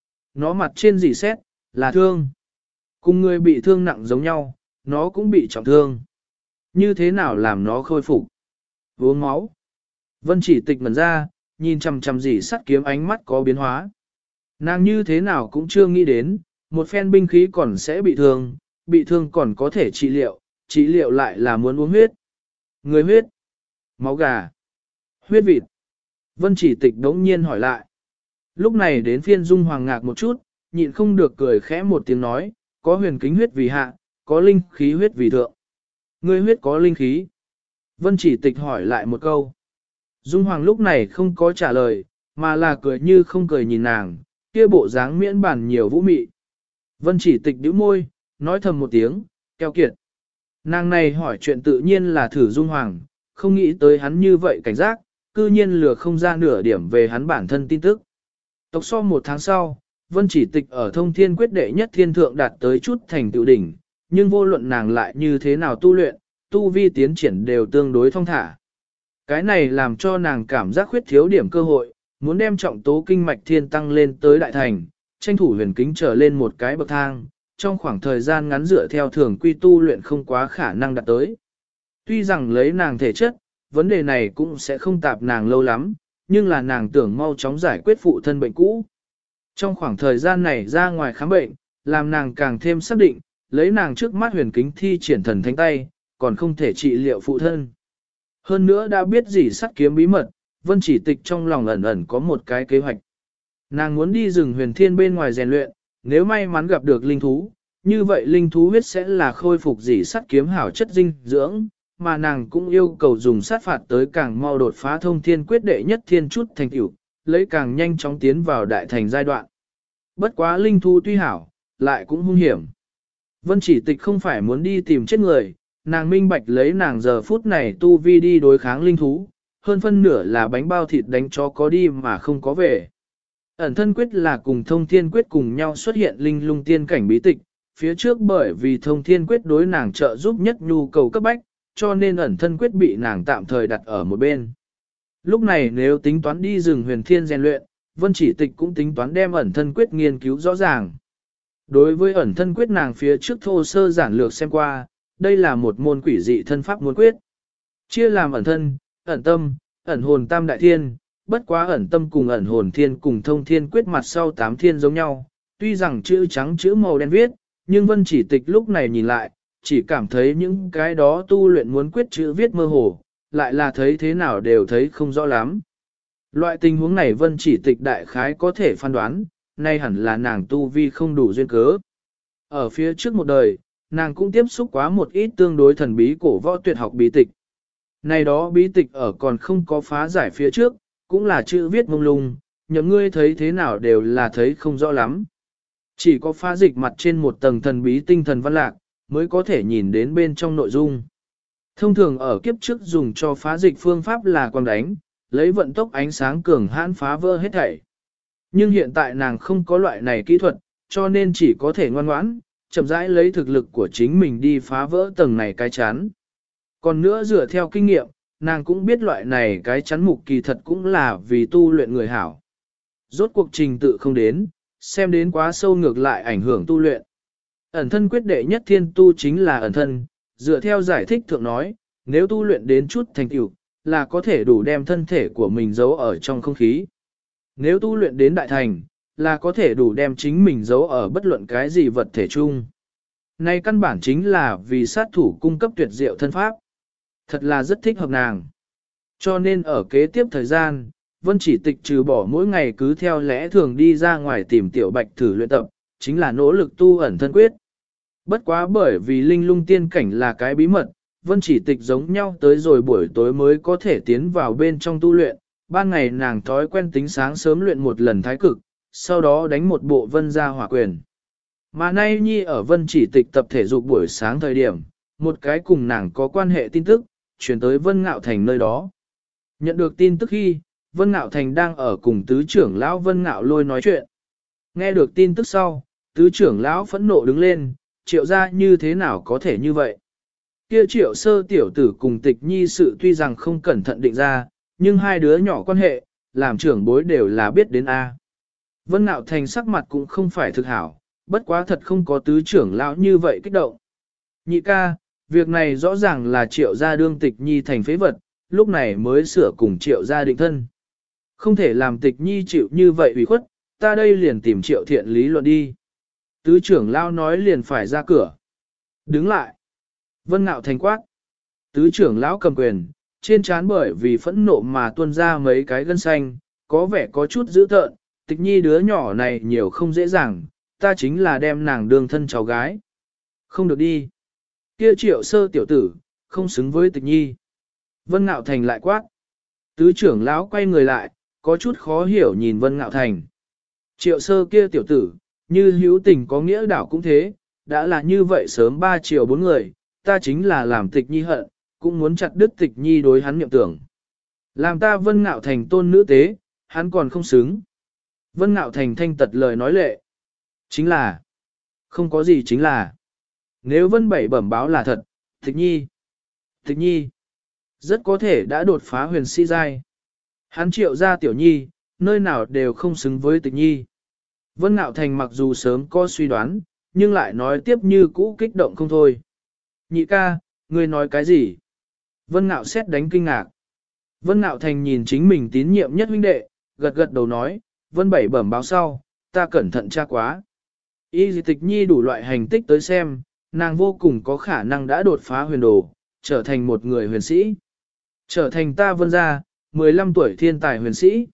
Nó mặt trên dì xét, là thương. Cùng ngươi bị thương nặng giống nhau, nó cũng bị trọng thương. Như thế nào làm nó khôi phục? Uống máu. Vân Chỉ Tịch ngẩn ra, nhìn chằm chằm dì sắt kiếm ánh mắt có biến hóa. Nàng như thế nào cũng chưa nghĩ đến, một phen binh khí còn sẽ bị thương còn có thể trị liệu lại là muốn uống huyết. Người huyết, máu gà, huyết vịt. Vân Chỉ Tịch đống nhiên hỏi lại. Lúc này đến phiên Dung Hoàng ngạc một chút, nhịn không được cười khẽ một tiếng nói, có huyền kính huyết vì hạ, có linh khí huyết vì thượng. Người huyết có linh khí. Vân Chỉ Tịch hỏi lại một câu. Dung Hoàng lúc này không có trả lời, mà là cười như không cười nhìn nàng, kia bộ dáng miễn bản nhiều vũ mị. Vân Chỉ Tịch nhíu môi, nói thầm một tiếng, keo kiệt. Nàng này hỏi chuyện tự nhiên là thử Dung Hoàng, không nghĩ tới hắn như vậy cảnh giác, cư nhiên lừa không ra nửa điểm về hắn bản thân tin tức. Tộc so một tháng sau, Vân Chỉ Tịch ở thông thiên quyết đệ nhất thiên thượng đạt tới chút thành tựu đỉnh, nhưng vô luận nàng lại như thế nào tu luyện, tu vi tiến triển đều tương đối thong thả. Cái này làm cho nàng cảm giác khuyết thiếu điểm cơ hội, muốn đem trọng tố kinh mạch thiên tăng lên tới đại thành, tranh thủ huyền kính trở lên một cái bậc thang, trong khoảng thời gian ngắn dựa theo thường quy tu luyện không quá khả năng đạt tới. Tuy rằng lấy nàng thể chất, vấn đề này cũng sẽ không tạp nàng lâu lắm, nhưng là nàng tưởng mau chóng giải quyết phụ thân bệnh cũ. Trong khoảng thời gian này ra ngoài khám bệnh, làm nàng càng thêm xác định, lấy nàng trước mắt huyền kính thi triển thần thánh tay, còn không thể trị liệu phụ thân. Hơn nữa đã biết gì sắt kiếm bí mật, Vân Chỉ Tịch trong lòng ẩn ẩn có một cái kế hoạch. Nàng muốn đi rừng huyền thiên bên ngoài rèn luyện, nếu may mắn gặp được linh thú, như vậy linh thú huyết sẽ là khôi phục dỉ sắt kiếm hảo chất dinh dưỡng, mà nàng cũng yêu cầu dùng sát phạt tới càng mau đột phá thông thiên quyết đệ nhất thiên chút thành tựu, lấy càng nhanh chóng tiến vào đại thành giai đoạn. Bất quá linh thú tuy hảo, lại cũng hung hiểm. Vân Chỉ Tịch không phải muốn đi tìm chết người, nàng minh bạch lấy nàng giờ phút này tu vi đi đối kháng linh thú, hơn phân nửa là bánh bao thịt đánh cho có đi mà không có về. Ẩn thân quyết là cùng thông thiên quyết cùng nhau xuất hiện linh lung tiên cảnh bí tịch, phía trước bởi vì thông thiên quyết đối nàng trợ giúp nhất nhu cầu cấp bách, cho nên ẩn thân quyết bị nàng tạm thời đặt ở một bên. Lúc này nếu tính toán đi rừng huyền thiên rèn luyện, Vân Chỉ Tịch cũng tính toán đem ẩn thân quyết nghiên cứu rõ ràng. Đối với ẩn thân quyết nàng phía trước thô sơ giản lược xem qua, đây là một môn quỷ dị thân pháp môn quyết. Chia làm ẩn thân, ẩn tâm, ẩn hồn tam đại thiên, bất quá ẩn tâm cùng ẩn hồn thiên cùng thông thiên quyết mặt sau 8 thiên giống nhau, tuy rằng chữ trắng chữ màu đen viết, nhưng Vân Chỉ Tịch lúc này nhìn lại, chỉ cảm thấy những cái đó tu luyện muốn quyết chữ viết mơ hồ, lại là thấy thế nào đều thấy không rõ lắm. Loại tình huống này Vân Chỉ Tịch đại khái có thể phán đoán, nay hẳn là nàng tu vi không đủ duyên cớ. Ở phía trước một đời, nàng cũng tiếp xúc quá một ít tương đối thần bí cổ võ tuyệt học bí tịch. Này đó bí tịch ở còn không có phá giải phía trước, cũng là chữ viết mông lung, nhậm ngươi thấy thế nào đều là thấy không rõ lắm. Chỉ có phá dịch mặt trên một tầng thần bí tinh thần văn lạc, mới có thể nhìn đến bên trong nội dung. Thông thường ở kiếp trước dùng cho phá dịch phương pháp là quang đánh, lấy vận tốc ánh sáng cường hãn phá vỡ hết thảy. Nhưng hiện tại nàng không có loại này kỹ thuật, cho nên chỉ có thể ngoan ngoãn, chậm rãi lấy thực lực của chính mình đi phá vỡ tầng này cái chắn. Còn nữa dựa theo kinh nghiệm, nàng cũng biết loại này cái chắn mục kỳ thật cũng là vì tu luyện người hảo. Rốt cuộc trình tự không đến, xem đến quá sâu ngược lại ảnh hưởng tu luyện. Ẩn thân quyết đệ nhất thiên tu chính là ẩn thân, dựa theo giải thích thượng nói, nếu tu luyện đến chút thành tựu, là có thể đủ đem thân thể của mình giấu ở trong không khí. Nếu tu luyện đến đại thành, là có thể đủ đem chính mình giấu ở bất luận cái gì vật thể chung. Này căn bản chính là vì sát thủ cung cấp tuyệt diệu thân pháp. Thật là rất thích hợp nàng. Cho nên ở kế tiếp thời gian, Vân Chỉ Tịch trừ bỏ mỗi ngày cứ theo lẽ thường đi ra ngoài tìm tiểu bạch thử luyện tập, chính là nỗ lực tu ẩn thân quyết. Bất quá bởi vì linh lung tiên cảnh là cái bí mật, Vân Chỉ Tịch giống nhau tới rồi buổi tối mới có thể tiến vào bên trong tu luyện, ban ngày nàng thói quen tính sáng sớm luyện một lần thái cực, sau đó đánh một bộ vân gia hỏa quyền. Mà nay nhi ở Vân Chỉ Tịch tập thể dục buổi sáng thời điểm, một cái cùng nàng có quan hệ tin tức, chuyển tới Vân Ngạo Thành nơi đó. Nhận được tin tức khi, Vân Ngạo Thành đang ở cùng tứ trưởng lão Vân Ngạo Lôi nói chuyện. Nghe được tin tức sau, tứ trưởng lão phẫn nộ đứng lên, Triệu gia như thế nào có thể như vậy? Kia Triệu sơ tiểu tử cùng Tịch Nhi sự tuy rằng không cẩn thận định ra, nhưng hai đứa nhỏ quan hệ, làm trưởng bối đều là biết đến A. Vân Ngạo Thành sắc mặt cũng không phải thực hảo, bất quá thật không có tứ trưởng lão như vậy kích động. Nhị ca, việc này rõ ràng là Triệu gia đương Tịch Nhi thành phế vật, lúc này mới sửa cùng Triệu gia định thân. Không thể làm Tịch Nhi chịu như vậy ủy khuất, ta đây liền tìm Triệu thiện lý luận đi. Tứ trưởng lão nói liền phải ra cửa. Đứng lại. Vân Ngạo Thành quát. Tứ trưởng lão cầm quyền, trên trán bởi vì phẫn nộ mà tuôn ra mấy cái gân xanh, có vẻ có chút dữ tợn. Tịch Nhi đứa nhỏ này nhiều không dễ dàng, ta chính là đem nàng đương thân cháu gái. Không được đi. Kia Triệu sơ tiểu tử, không xứng với Tịch Nhi. Vân Ngạo Thành lại quát. Tứ trưởng lão quay người lại, có chút khó hiểu nhìn Vân Ngạo Thành. Triệu sơ kia tiểu tử, như hữu tình có nghĩa đảo cũng thế, đã là như vậy sớm 3 triệu 4 người, ta chính là làm Tịch Nhi hận, cũng muốn chặt đứt Tịch Nhi đối hắn niệm tưởng. Làm ta Vân Ngạo Thành tôn nữ tế, hắn còn không xứng. Vân Ngạo Thành thanh tật lời nói lệ. Chính là, không có gì chính là. Nếu Vân Bảy bẩm báo là thật, Tịch Nhi, rất có thể đã đột phá huyền sĩ giai. Hắn Triệu gia tiểu nhi, nơi nào đều không xứng với Tịch Nhi. Vân Ngạo Thành mặc dù sớm có suy đoán, nhưng lại nói tiếp như cũ kích động không thôi. Nhị ca, ngươi nói cái gì? Vân Ngạo xét đánh kinh ngạc. Vân Ngạo Thành nhìn chính mình tín nhiệm nhất huynh đệ, gật gật đầu nói, Vân Bảy bẩm báo sau, ta cẩn thận tra quá. Y Tịch Nhi đủ loại hành tích tới xem, nàng vô cùng có khả năng đã đột phá huyền đồ, trở thành một người huyền sĩ. Trở thành ta Vân gia, 15 tuổi thiên tài huyền sĩ.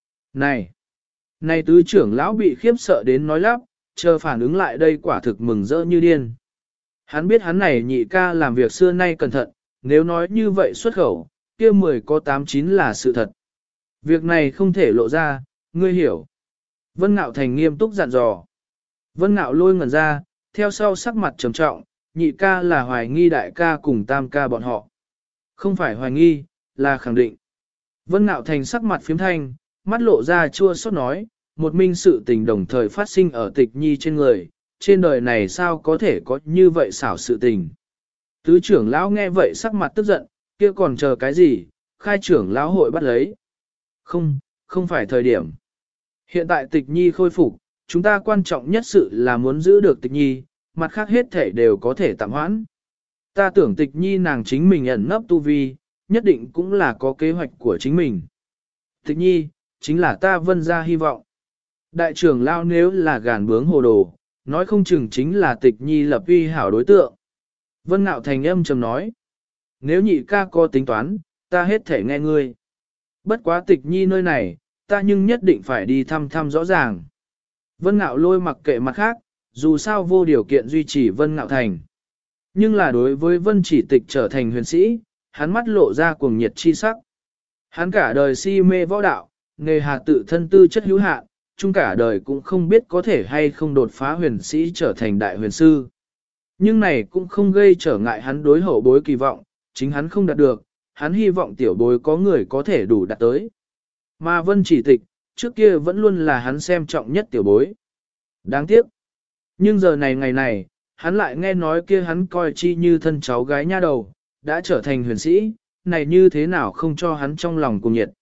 Này tứ trưởng lão bị khiếp sợ đến nói lắp, chờ phản ứng lại đây quả thực mừng rỡ như điên. Hắn biết hắn này nhị ca làm việc xưa nay cẩn thận, nếu nói như vậy xuất khẩu, kia 10 có 8-9 là sự thật. Việc này không thể lộ ra, ngươi hiểu. Vân Ngạo Thành nghiêm túc dặn dò. Vân Ngạo Lôi ngẩn ra, theo sau sắc mặt trầm trọng, nhị ca là hoài nghi đại ca cùng tam ca bọn họ. Không phải hoài nghi, là khẳng định. Vân Ngạo Thành sắc mặt phiếm thanh, mắt lộ ra chua xót nói, một minh sự tình đồng thời phát sinh ở Tịch Nhi trên người, trên đời này sao có thể có như vậy xảo sự tình. Tứ trưởng lão nghe vậy sắc mặt tức giận, kia còn chờ cái gì, khai trưởng lão hội bắt lấy. Không phải thời điểm. Hiện tại tịch nhi khôi phục, chúng ta quan trọng nhất sự là muốn giữ được tịch nhi, mặt khác hết thể đều có thể tạm hoãn. Ta tưởng tịch nhi nàng chính mình ẩn nấp tu vi, nhất định cũng là có kế hoạch của chính mình. Tịch nhi, chính là ta vân ra hy vọng. Đại trưởng lao nếu là gàn bướng hồ đồ, nói không chừng chính là tịch nhi lập uy hảo đối tượng. Vân Ngạo Thành âm trầm nói, nếu nhị ca có tính toán, ta hết thể nghe ngươi. Bất quá tịch nhi nơi này, ta nhưng nhất định phải đi thăm thăm rõ ràng. Vân Ngạo Lôi mặc kệ mặt khác, dù sao vô điều kiện duy trì Vân Ngạo Thành. Nhưng là đối với Vân Chỉ Tịch trở thành huyền sĩ, hắn mắt lộ ra cuồng nhiệt chi sắc. Hắn cả đời si mê võ đạo, nghề hà tự thân tư chất hữu hạn, chung cả đời cũng không biết có thể hay không đột phá huyền sĩ trở thành đại huyền sư. Nhưng này cũng không gây trở ngại hắn đối hậu bối kỳ vọng, chính hắn không đạt được, hắn hy vọng tiểu bối có người có thể đủ đạt tới. Mà Vân Chỉ Tịch, trước kia vẫn luôn là hắn xem trọng nhất tiểu bối. Đáng tiếc. Nhưng giờ này ngày này, hắn lại nghe nói kia hắn coi chi như thân cháu gái nha đầu, đã trở thành huyền sĩ, này như thế nào không cho hắn trong lòng cùng nhiệt.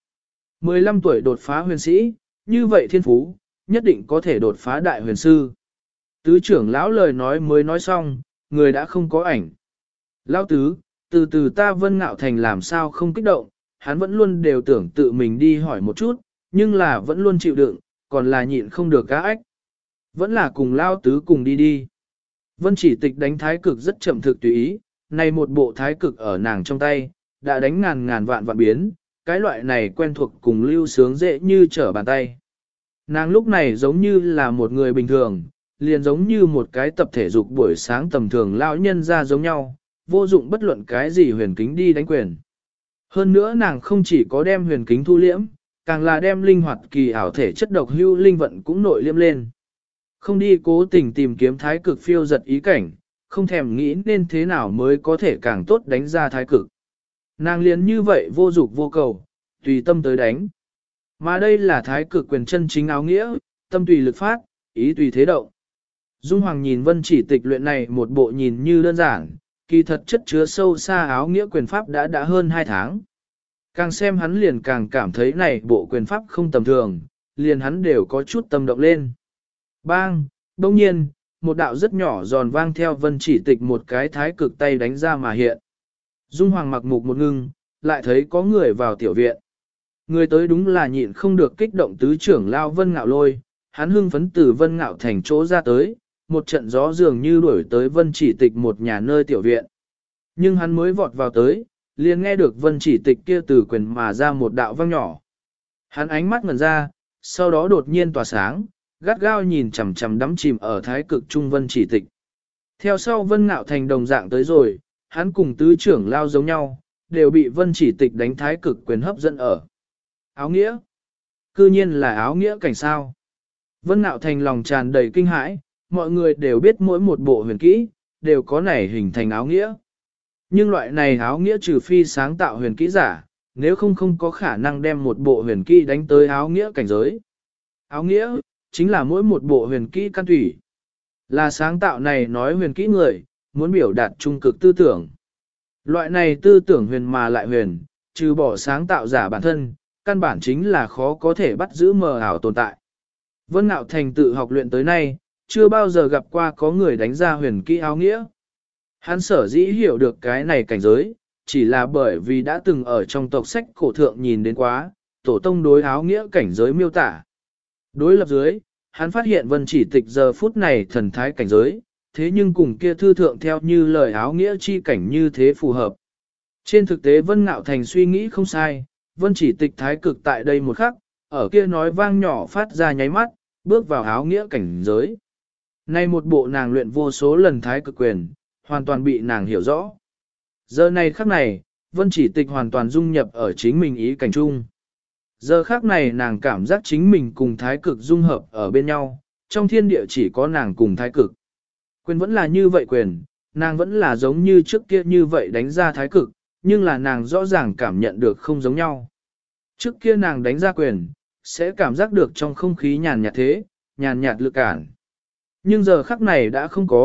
15 tuổi đột phá huyền sĩ, như vậy thiên phú, nhất định có thể đột phá đại huyền sư. Tứ trưởng lão lời nói mới nói xong, người đã không có ảnh. Lão tứ, từ từ ta Vân Ngạo Thành làm sao không kích động, hắn vẫn luôn đều tưởng tự mình đi hỏi một chút, nhưng là vẫn luôn chịu đựng, còn là nhịn không được cá ách. Vẫn là cùng Lão tứ cùng đi đi. Vân Chỉ Tịch đánh thái cực rất chậm thực tùy ý, này một bộ thái cực ở nàng trong tay, đã đánh ngàn ngàn vạn vạn biến, cái loại này quen thuộc cùng lưu sướng dễ như trở bàn tay. Nàng lúc này giống như là một người bình thường, liền giống như một cái tập thể dục buổi sáng tầm thường lão nhân ra giống nhau, vô dụng bất luận cái gì huyền kính đi đánh quyền. Hơn nữa nàng không chỉ có đem huyền kính thu liễm, càng là đem linh hoạt kỳ ảo thể chất độc hưu linh vận cũng nội liễm lên. Không đi cố tình tìm kiếm thái cực phiêu giật ý cảnh, không thèm nghĩ nên thế nào mới có thể càng tốt đánh ra thái cực. Nàng liền như vậy vô dục vô cầu, tùy tâm tới đánh. Mà đây là thái cực quyền chân chính áo nghĩa, tâm tùy lực phát, ý tùy thế động. Dung Hoàng nhìn Vân Chỉ Tịch luyện này một bộ nhìn như đơn giản, kỳ thật chất chứa sâu xa áo nghĩa quyền pháp đã hơn 2 tháng. Càng xem hắn liền càng cảm thấy này bộ quyền pháp không tầm thường, liền hắn đều có chút tâm động lên. Bang, đông nhiên, một đạo rất nhỏ giòn vang theo Vân Chỉ Tịch một cái thái cực tay đánh ra mà hiện. Dung Hoàng mặc mục một ngưng, lại thấy có người vào tiểu viện. Người tới đúng là nhịn không được kích động tứ trưởng lao Vân Ngạo Lôi, hắn hưng phấn từ Vân Ngạo Thành chỗ ra tới, một trận gió dường như đuổi tới Vân Chỉ Tịch một nhà nơi tiểu viện. Nhưng hắn mới vọt vào tới, liền nghe được Vân Chỉ Tịch kia từ quyền mà ra một đạo vang nhỏ. Hắn ánh mắt ngẩn ra, sau đó đột nhiên tỏa sáng, gắt gao nhìn chằm chằm đắm chìm ở thái cực trung Vân Chỉ Tịch. Theo sau Vân Ngạo Thành đồng dạng tới rồi, hắn cùng tứ trưởng lao giống nhau, đều bị Vân Chỉ Tịch đánh thái cực quyền hấp dẫn ở. Áo nghĩa? Cư nhiên là áo nghĩa cảnh sao? Vân Ngạo Thành lòng tràn đầy kinh hãi, mọi người đều biết mỗi một bộ huyền kỹ, đều có nảy hình thành áo nghĩa. Nhưng loại này áo nghĩa trừ phi sáng tạo huyền kỹ giả, nếu không có khả năng đem một bộ huyền kỹ đánh tới áo nghĩa cảnh giới. Áo nghĩa, chính là mỗi một bộ huyền kỹ căn thủy. Là sáng tạo này nói huyền kỹ người, muốn biểu đạt trung cực tư tưởng. Loại này tư tưởng huyền mà lại huyền, trừ bỏ sáng tạo giả bản thân, căn bản chính là khó có thể bắt giữ mờ ảo tồn tại. Vân Ngạo Thành tự học luyện tới nay, chưa bao giờ gặp qua có người đánh ra huyền kỹ áo nghĩa. Hắn sở dĩ hiểu được cái này cảnh giới, chỉ là bởi vì đã từng ở trong tộc sách cổ thượng nhìn đến quá, tổ tông đối áo nghĩa cảnh giới miêu tả. Đối lập dưới, hắn phát hiện Vân Chỉ Tịch giờ phút này thần thái cảnh giới, thế nhưng cùng kia thư thượng theo như lời áo nghĩa chi cảnh như thế phù hợp. Trên thực tế Vân Ngạo Thành suy nghĩ không sai, Vân Chỉ Tịch thái cực tại đây một khắc, ở kia nói vang nhỏ phát ra nháy mắt, bước vào áo nghĩa cảnh giới. Nay một bộ nàng luyện vô số lần thái cực quyền, hoàn toàn bị nàng hiểu rõ. Giờ này khắc này, Vân Chỉ Tịch hoàn toàn dung nhập ở chính mình ý cảnh chung. Giờ khắc này nàng cảm giác chính mình cùng thái cực dung hợp ở bên nhau, trong thiên địa chỉ có nàng cùng thái cực. Quyền vẫn là như vậy quyền, nàng vẫn là giống như trước kia như vậy đánh ra thái cực, nhưng là nàng rõ ràng cảm nhận được không giống nhau. Trước kia nàng đánh ra quyền, sẽ cảm giác được trong không khí nhàn nhạt thế, nhàn nhạt lực cản. Nhưng giờ khắc này đã không có,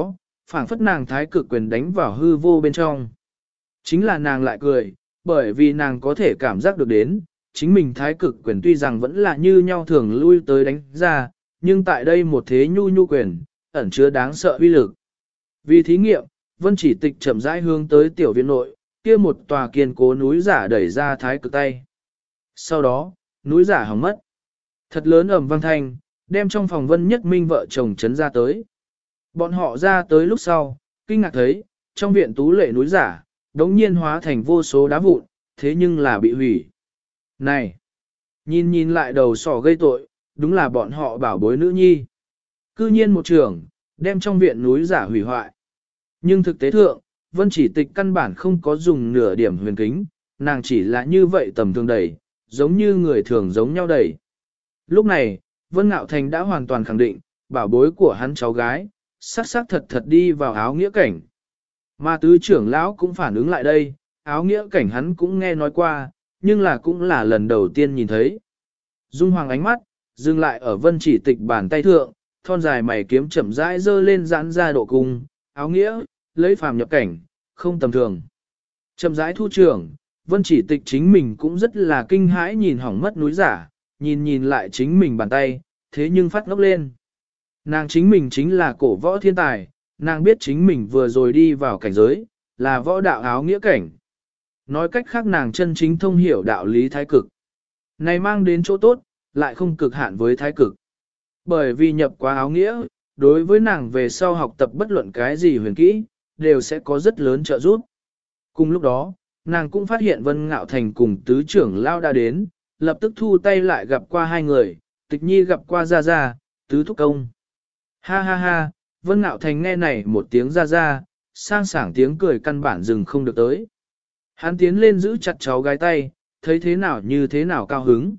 phảng phất nàng thái cực quyền đánh vào hư vô bên trong. Chính là nàng lại cười, bởi vì nàng có thể cảm giác được đến, chính mình thái cực quyền tuy rằng vẫn là như nhau thường lui tới đánh ra, nhưng tại đây một thế nhu nhu quyền, ẩn chứa đáng sợ uy lực. Vì thí nghiệm, Vân Chỉ Tịch chậm rãi hướng tới tiểu viện nội, kia một tòa kiên cố núi giả đẩy ra thái cực tay. Sau đó, núi giả hỏng mất. Thật lớn ầm vang thanh, đem trong phòng Vân Nhất Minh vợ chồng chấn ra tới. Bọn họ ra tới lúc sau, kinh ngạc thấy, trong viện tú lệ núi giả, đống nhiên hóa thành vô số đá vụn, thế nhưng là bị hủy. Này! Nhìn nhìn lại đầu sỏ gây tội, đúng là bọn họ bảo bối nữ nhi. Cư nhiên một trường, đem trong viện núi giả hủy hoại. Nhưng thực tế thượng, Vân Chỉ Tịch căn bản không có dùng nửa điểm huyền kính, nàng chỉ là như vậy tầm thường đẩy, giống như người thường giống nhau đẩy. Lúc này, Vân Ngạo Thành đã hoàn toàn khẳng định, bảo bối của hắn cháu gái, sắc sắc thật thật đi vào áo nghĩa cảnh. Mà tứ trưởng lão cũng phản ứng lại đây, áo nghĩa cảnh hắn cũng nghe nói qua, nhưng là cũng là lần đầu tiên nhìn thấy. Dung Hoàng ánh mắt, dừng lại ở Vân Chỉ Tịch bàn tay thượng, thon dài mày kiếm chậm rãi dơ lên giãn ra độ cung, áo nghĩa, lấy phàm nhập cảnh, không tầm thường. Chậm rãi thu trưởng, Vân Chỉ Tịch chính mình cũng rất là kinh hãi nhìn hỏng mất núi giả, nhìn nhìn lại chính mình bàn tay, thế nhưng phát ngốc lên. Nàng chính mình chính là cổ võ thiên tài, nàng biết chính mình vừa rồi đi vào cảnh giới, là võ đạo áo nghĩa cảnh. Nói cách khác nàng chân chính thông hiểu đạo lý thái cực. Này mang đến chỗ tốt, lại không cực hạn với thái cực. Bởi vì nhập quá áo nghĩa, đối với nàng về sau học tập bất luận cái gì huyền kỹ, đều sẽ có rất lớn trợ giúp. Cùng lúc đó, nàng cũng phát hiện Vân Ngạo Thành cùng tứ trưởng lao đã đến, lập tức thu tay lại gặp qua hai người, Tịch Nhi gặp qua Gia Gia, tứ thúc công. Ha ha ha, Vân Ngạo Thành nghe này một tiếng Gia Gia, sang sảng tiếng cười căn bản dừng không được tới. Hắn tiến lên giữ chặt cháu gái tay, thấy thế nào như thế nào cao hứng.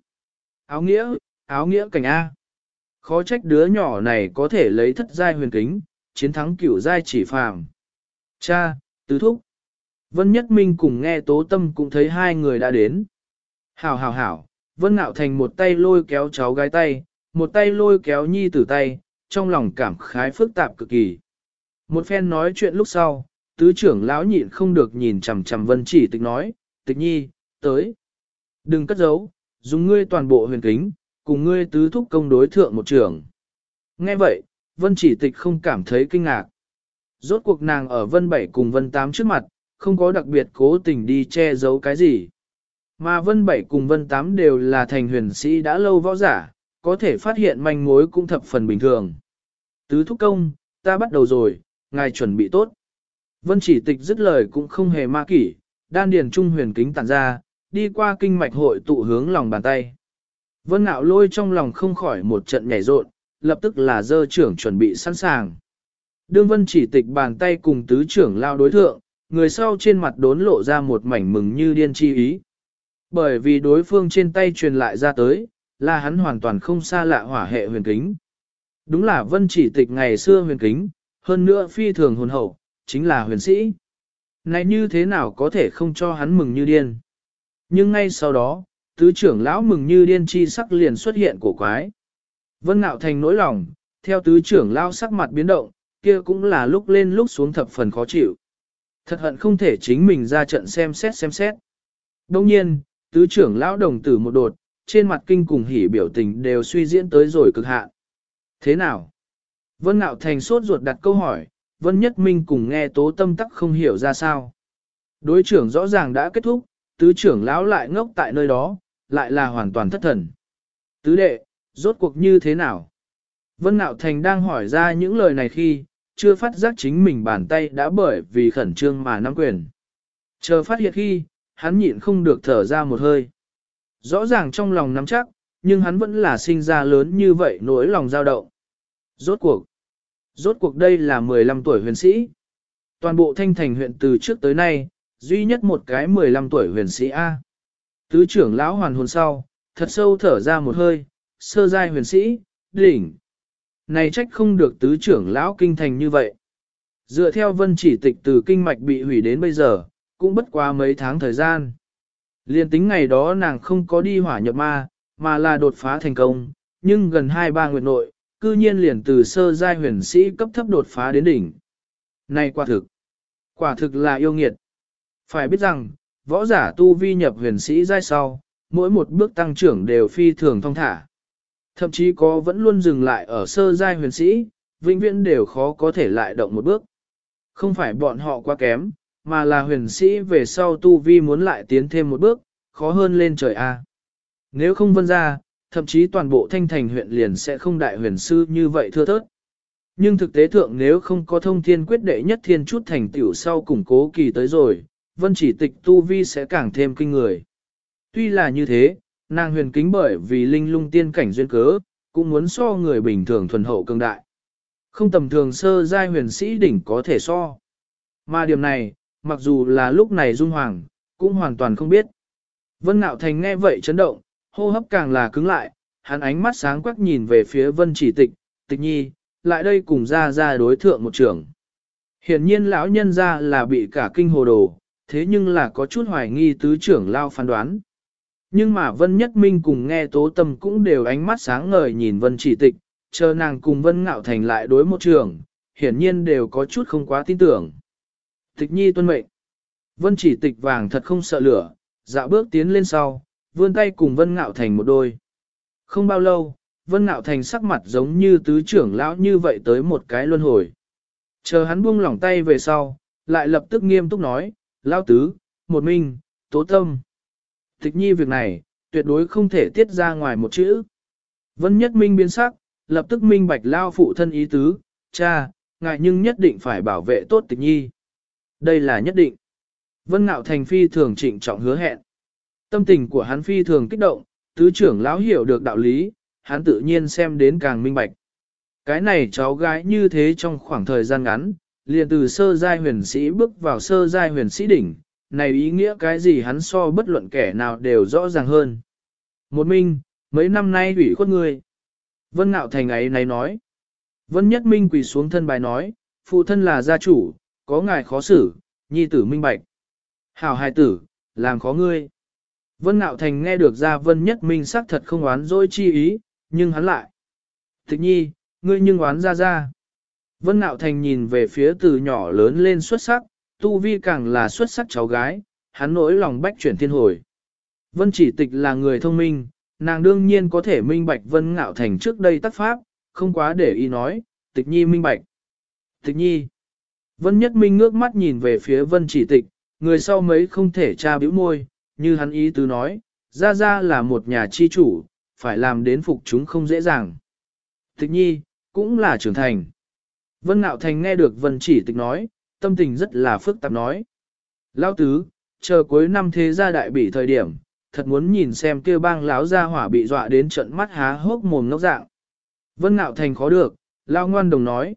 Áo nghĩa cảnh A. Khó trách đứa nhỏ này có thể lấy thất giai huyền kính, chiến thắng cửu giai chỉ phàm. Cha, tứ thúc. Vân Nhất Minh cùng nghe Tố Tâm cũng thấy hai người đã đến. Hảo hảo hảo, Vân Ngạo Thành một tay lôi kéo cháu gái tay, một tay lôi kéo nhi tử tay, trong lòng cảm khái phức tạp cực kỳ. Một phen nói chuyện lúc sau, tứ trưởng lão nhịn không được nhìn chằm chằm Vân Chỉ Tịch nói, Tịch Nhi, tới. Đừng cất giấu, dùng ngươi toàn bộ huyền kính, cùng ngươi tứ thúc công đối thượng một trưởng. Nghe vậy, Vân Chỉ Tịch không cảm thấy kinh ngạc. Rốt cuộc nàng ở Vân Bảy cùng Vân Tám trước mặt, không có đặc biệt cố tình đi che giấu cái gì. Mà Vân Bảy cùng Vân Tám đều là thành huyền sĩ đã lâu võ giả, có thể phát hiện manh mối cũng thập phần bình thường. Tứ thúc công, ta bắt đầu rồi, ngài chuẩn bị tốt. Vân Chỉ Tịch dứt lời cũng không hề ma kỷ, đan điền trung huyền kính tản ra, đi qua kinh mạch hội tụ hướng lòng bàn tay. Vân Ngạo Lôi trong lòng không khỏi một trận nhảy rộn, lập tức là dơ trưởng chuẩn bị sẵn sàng. Đương Vân Chỉ Tịch bàn tay cùng tứ trưởng lao đối thượng, người sau trên mặt đốn lộ ra một mảnh mừng như điên chi ý. Bởi vì đối phương trên tay truyền lại ra tới, là hắn hoàn toàn không xa lạ hỏa hệ huyền kính. Đúng là Vân Chỉ Tịch ngày xưa huyền kính, hơn nữa phi thường hồn hậu, chính là huyền sĩ. Này như thế nào có thể không cho hắn mừng như điên. Nhưng ngay sau đó, tứ trưởng lão mừng như điên chi sắc liền xuất hiện cổ quái. Vân Ngạo Thành nỗi lòng, theo tứ trưởng lão sắc mặt biến động, kia cũng là lúc lên lúc xuống thập phần khó chịu. Thật hận không thể chính mình ra trận xem xét. Đồng nhiên, tứ trưởng lão đồng tử một đột, trên mặt kinh cùng hỉ biểu tình đều suy diễn tới rồi cực hạn. Thế nào? Vân Ngạo Thành sốt ruột đặt câu hỏi, Vân Nhất Minh cùng nghe Tố Tâm tắc không hiểu ra sao. Đối trưởng rõ ràng đã kết thúc, tứ trưởng lão lại ngốc tại nơi đó, lại là hoàn toàn thất thần. Tứ đệ, rốt cuộc như thế nào? Vân Ngạo Thành đang hỏi ra những lời này khi, chưa phát giác chính mình bàn tay đã bởi vì khẩn trương mà nắm quyền. Chờ phát hiện khi, hắn nhịn không được thở ra một hơi. Rõ ràng trong lòng nắm chắc, nhưng hắn vẫn là sinh ra lớn như vậy nỗi lòng dao động. Rốt cuộc đây là 15 tuổi huyền sĩ. Toàn bộ Thanh Thành huyện từ trước tới nay, duy nhất một cái 15 tuổi huyền sĩ A. Tứ trưởng lão hoàn hồn sau, thật sâu thở ra một hơi, sơ giai huyền sĩ, đỉnh. Này trách không được tứ trưởng lão kinh thành như vậy. Dựa theo Vân Chỉ Tịch từ kinh mạch bị hủy đến bây giờ, cũng bất quá mấy tháng thời gian. Liên tính ngày đó nàng không có đi hỏa nhập ma, mà là đột phá thành công, nhưng gần 2-3 nguyệt nội, cư nhiên liền từ sơ giai huyền sĩ cấp thấp đột phá đến đỉnh. Này quả thực là yêu nghiệt. Phải biết rằng, võ giả tu vi nhập huyền sĩ giai sau, mỗi một bước tăng trưởng đều phi thường thong thả. Thậm chí có vẫn luôn dừng lại ở sơ giai huyền sĩ, vĩnh viễn đều khó có thể lại động một bước. Không phải bọn họ quá kém, mà là huyền sĩ về sau tu vi muốn lại tiến thêm một bước, khó hơn lên trời A. Nếu không vân ra, thậm chí toàn bộ thanh thành huyện liền sẽ không đại huyền sư như vậy thưa thớt. Nhưng thực tế thượng nếu không có thông thiên quyết đệ nhất thiên chút thành tiểu sau củng cố kỳ tới rồi, vân chỉ tịch tu vi sẽ càng thêm kinh người. Tuy là như thế, nàng huyền kính bởi vì linh lung tiên cảnh duyên cớ, cũng muốn so người bình thường thuần hậu cường đại. Không tầm thường sơ giai huyền sĩ đỉnh có thể so. Mà điểm này, mặc dù là lúc này Dung Hoàng, cũng hoàn toàn không biết. Vân Nạo Thành nghe vậy chấn động, hô hấp càng là cứng lại, hắn ánh mắt sáng quắc nhìn về phía Vân Chỉ Tịch, Tịch Nhi, lại đây cùng ra đối thượng một trưởng. Hiển nhiên lão nhân ra là bị cả kinh hồ đồ, thế nhưng là có chút hoài nghi tứ trưởng lao phán đoán. Nhưng mà Vân Nhất Minh cùng nghe Tố Tâm cũng đều ánh mắt sáng ngời nhìn Vân Chỉ Tịch, chờ nàng cùng Vân Ngạo Thành lại đối một trường, hiển nhiên đều có chút không quá tin tưởng. Tịch Nhi tuân mệnh. Vân Chỉ Tịch vàng thật không sợ lửa, dạo bước tiến lên sau, vươn tay cùng Vân Ngạo Thành một đôi. Không bao lâu, Vân Ngạo Thành sắc mặt giống như tứ trưởng lão như vậy tới một cái luân hồi. Chờ hắn buông lỏng tay về sau, lại lập tức nghiêm túc nói, lão tứ, một minh, Tố Tâm. Tịch Nhi việc này, tuyệt đối không thể tiết ra ngoài một chữ. Vân Nhất Minh biến sắc, lập tức minh bạch lao phụ thân ý tứ, cha, ngài nhưng nhất định phải bảo vệ tốt Tịch Nhi. Đây là nhất định. Vân Ngạo Thành phi thường trịnh trọng hứa hẹn. Tâm tình của hắn phi thường kích động, tứ trưởng lão hiểu được đạo lý, hắn tự nhiên xem đến càng minh bạch. Cái này cháu gái như thế trong khoảng thời gian ngắn, liền từ sơ giai huyền sĩ bước vào sơ giai huyền sĩ đỉnh, này ý nghĩa cái gì hắn so bất luận kẻ nào đều rõ ràng hơn. Một minh, mấy năm nay ủy khuất ngươi. Vân Ngạo Thành ấy này nói. Vân Nhất Minh quỳ xuống thân bài nói, phụ thân là gia chủ, có ngài khó xử, nhi tử minh bạch. Hảo hài tử, làm khó ngươi. Vân Ngạo Thành nghe được ra Vân Nhất Minh xác thật không oán dỗi chi ý, nhưng hắn lại. Tịch Nhi, ngươi nhưng oán ra. Vân Ngạo Thành nhìn về phía từ nhỏ lớn lên xuất sắc, tu vi càng là xuất sắc cháu gái, hắn nỗi lòng bách chuyển thiên hồi. Vân Chỉ Tịch là người thông minh, nàng đương nhiên có thể minh bạch Vân Ngạo Thành trước đây tác pháp, không quá để ý nói, Tịch Nhi minh bạch. Tịch Nhi. Vân Nhất Minh ngước mắt nhìn về phía Vân Chỉ Tịch, người sau mấy không thể tra bĩu môi, như hắn ý tứ nói, ra là một nhà chi chủ, phải làm đến phục chúng không dễ dàng. Tịch Nhi, cũng là trưởng thành. Vân Ngạo Thành nghe được Vân Chỉ Tịch nói, tâm tình rất là phức tạp nói. Lão tứ, chờ cuối năm thế gia đại bỉ thời điểm, thật muốn nhìn xem kia bang lão gia hỏa bị dọa đến trận mắt há hốc mồm ngốc dạng. Vân Ngạo Thành khó được, Lão ngoan đồng nói.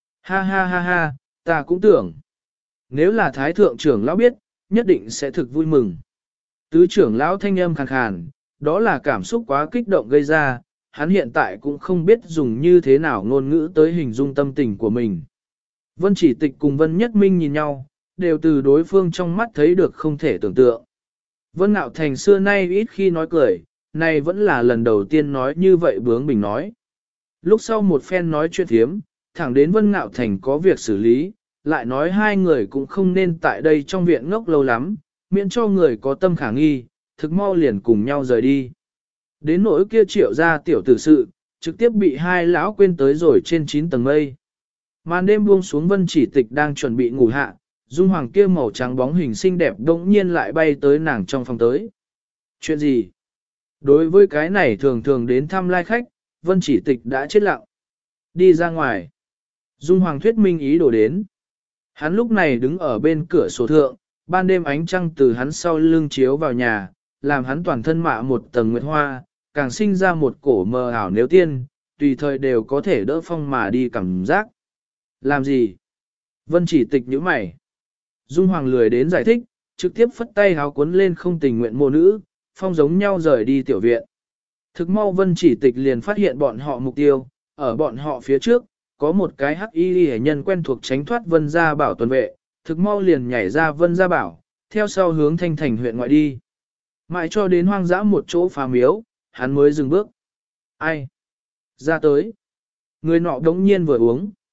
Ha, ta cũng tưởng. Nếu là thái thượng trưởng lão biết, nhất định sẽ thực vui mừng. Tứ trưởng lão thanh âm khàn khàn, đó là cảm xúc quá kích động gây ra, hắn hiện tại cũng không biết dùng như thế nào ngôn ngữ tới hình dung tâm tình của mình. Vân Chỉ Tịch cùng Vân Nhất Minh nhìn nhau, đều từ đối phương trong mắt thấy được không thể tưởng tượng. Vân Ngạo Thành xưa nay ít khi nói cười, này vẫn là lần đầu tiên nói như vậy bướng bỉnh nói. Lúc sau một phen nói chuyện thiếm, thẳng đến Vân Ngạo Thành có việc xử lý, lại nói hai người cũng không nên tại đây trong viện ngốc lâu lắm, miễn cho người có tâm khả nghi, thực mau liền cùng nhau rời đi. Đến nỗi kia Triệu ra tiểu tử sự, trực tiếp bị hai lão quên tới rồi trên 9 tầng mây. Màn đêm buông xuống Vân Chỉ Tịch đang chuẩn bị ngủ hạ, Dung Hoàng kia màu trắng bóng hình xinh đẹp đống nhiên lại bay tới nàng trong phòng tới. Chuyện gì? Đối với cái này thường thường đến thăm lai khách, Vân Chỉ Tịch đã chết lặng. Đi ra ngoài. Dung Hoàng thuyết minh ý đồ đến. Hắn lúc này đứng ở bên cửa sổ thượng, ban đêm ánh trăng từ hắn sau lưng chiếu vào nhà, làm hắn toàn thân mạ một tầng nguyệt hoa, càng sinh ra một cổ mờ ảo nếu tiên, tùy thời đều có thể đỡ phong mà đi cảm giác. Làm gì? Vân Chỉ Tịch nhíu mày. Dung Hoàng lười đến giải thích, trực tiếp phất tay háo cuốn lên không tình nguyện mô nữ, phong giống nhau rời đi tiểu viện. Thực mau Vân Chỉ Tịch liền phát hiện bọn họ mục tiêu, ở bọn họ phía trước, có một cái hắc y hệ nhân quen thuộc tránh thoát Vân Gia Bảo tuần vệ, thực mau liền nhảy ra Vân Gia Bảo, theo sau hướng Thanh Thành huyện ngoại đi. Mãi cho đến hoang dã một chỗ phá miếu, hắn mới dừng bước. Ai? Ra tới. Người nọ đống nhiên vừa uống.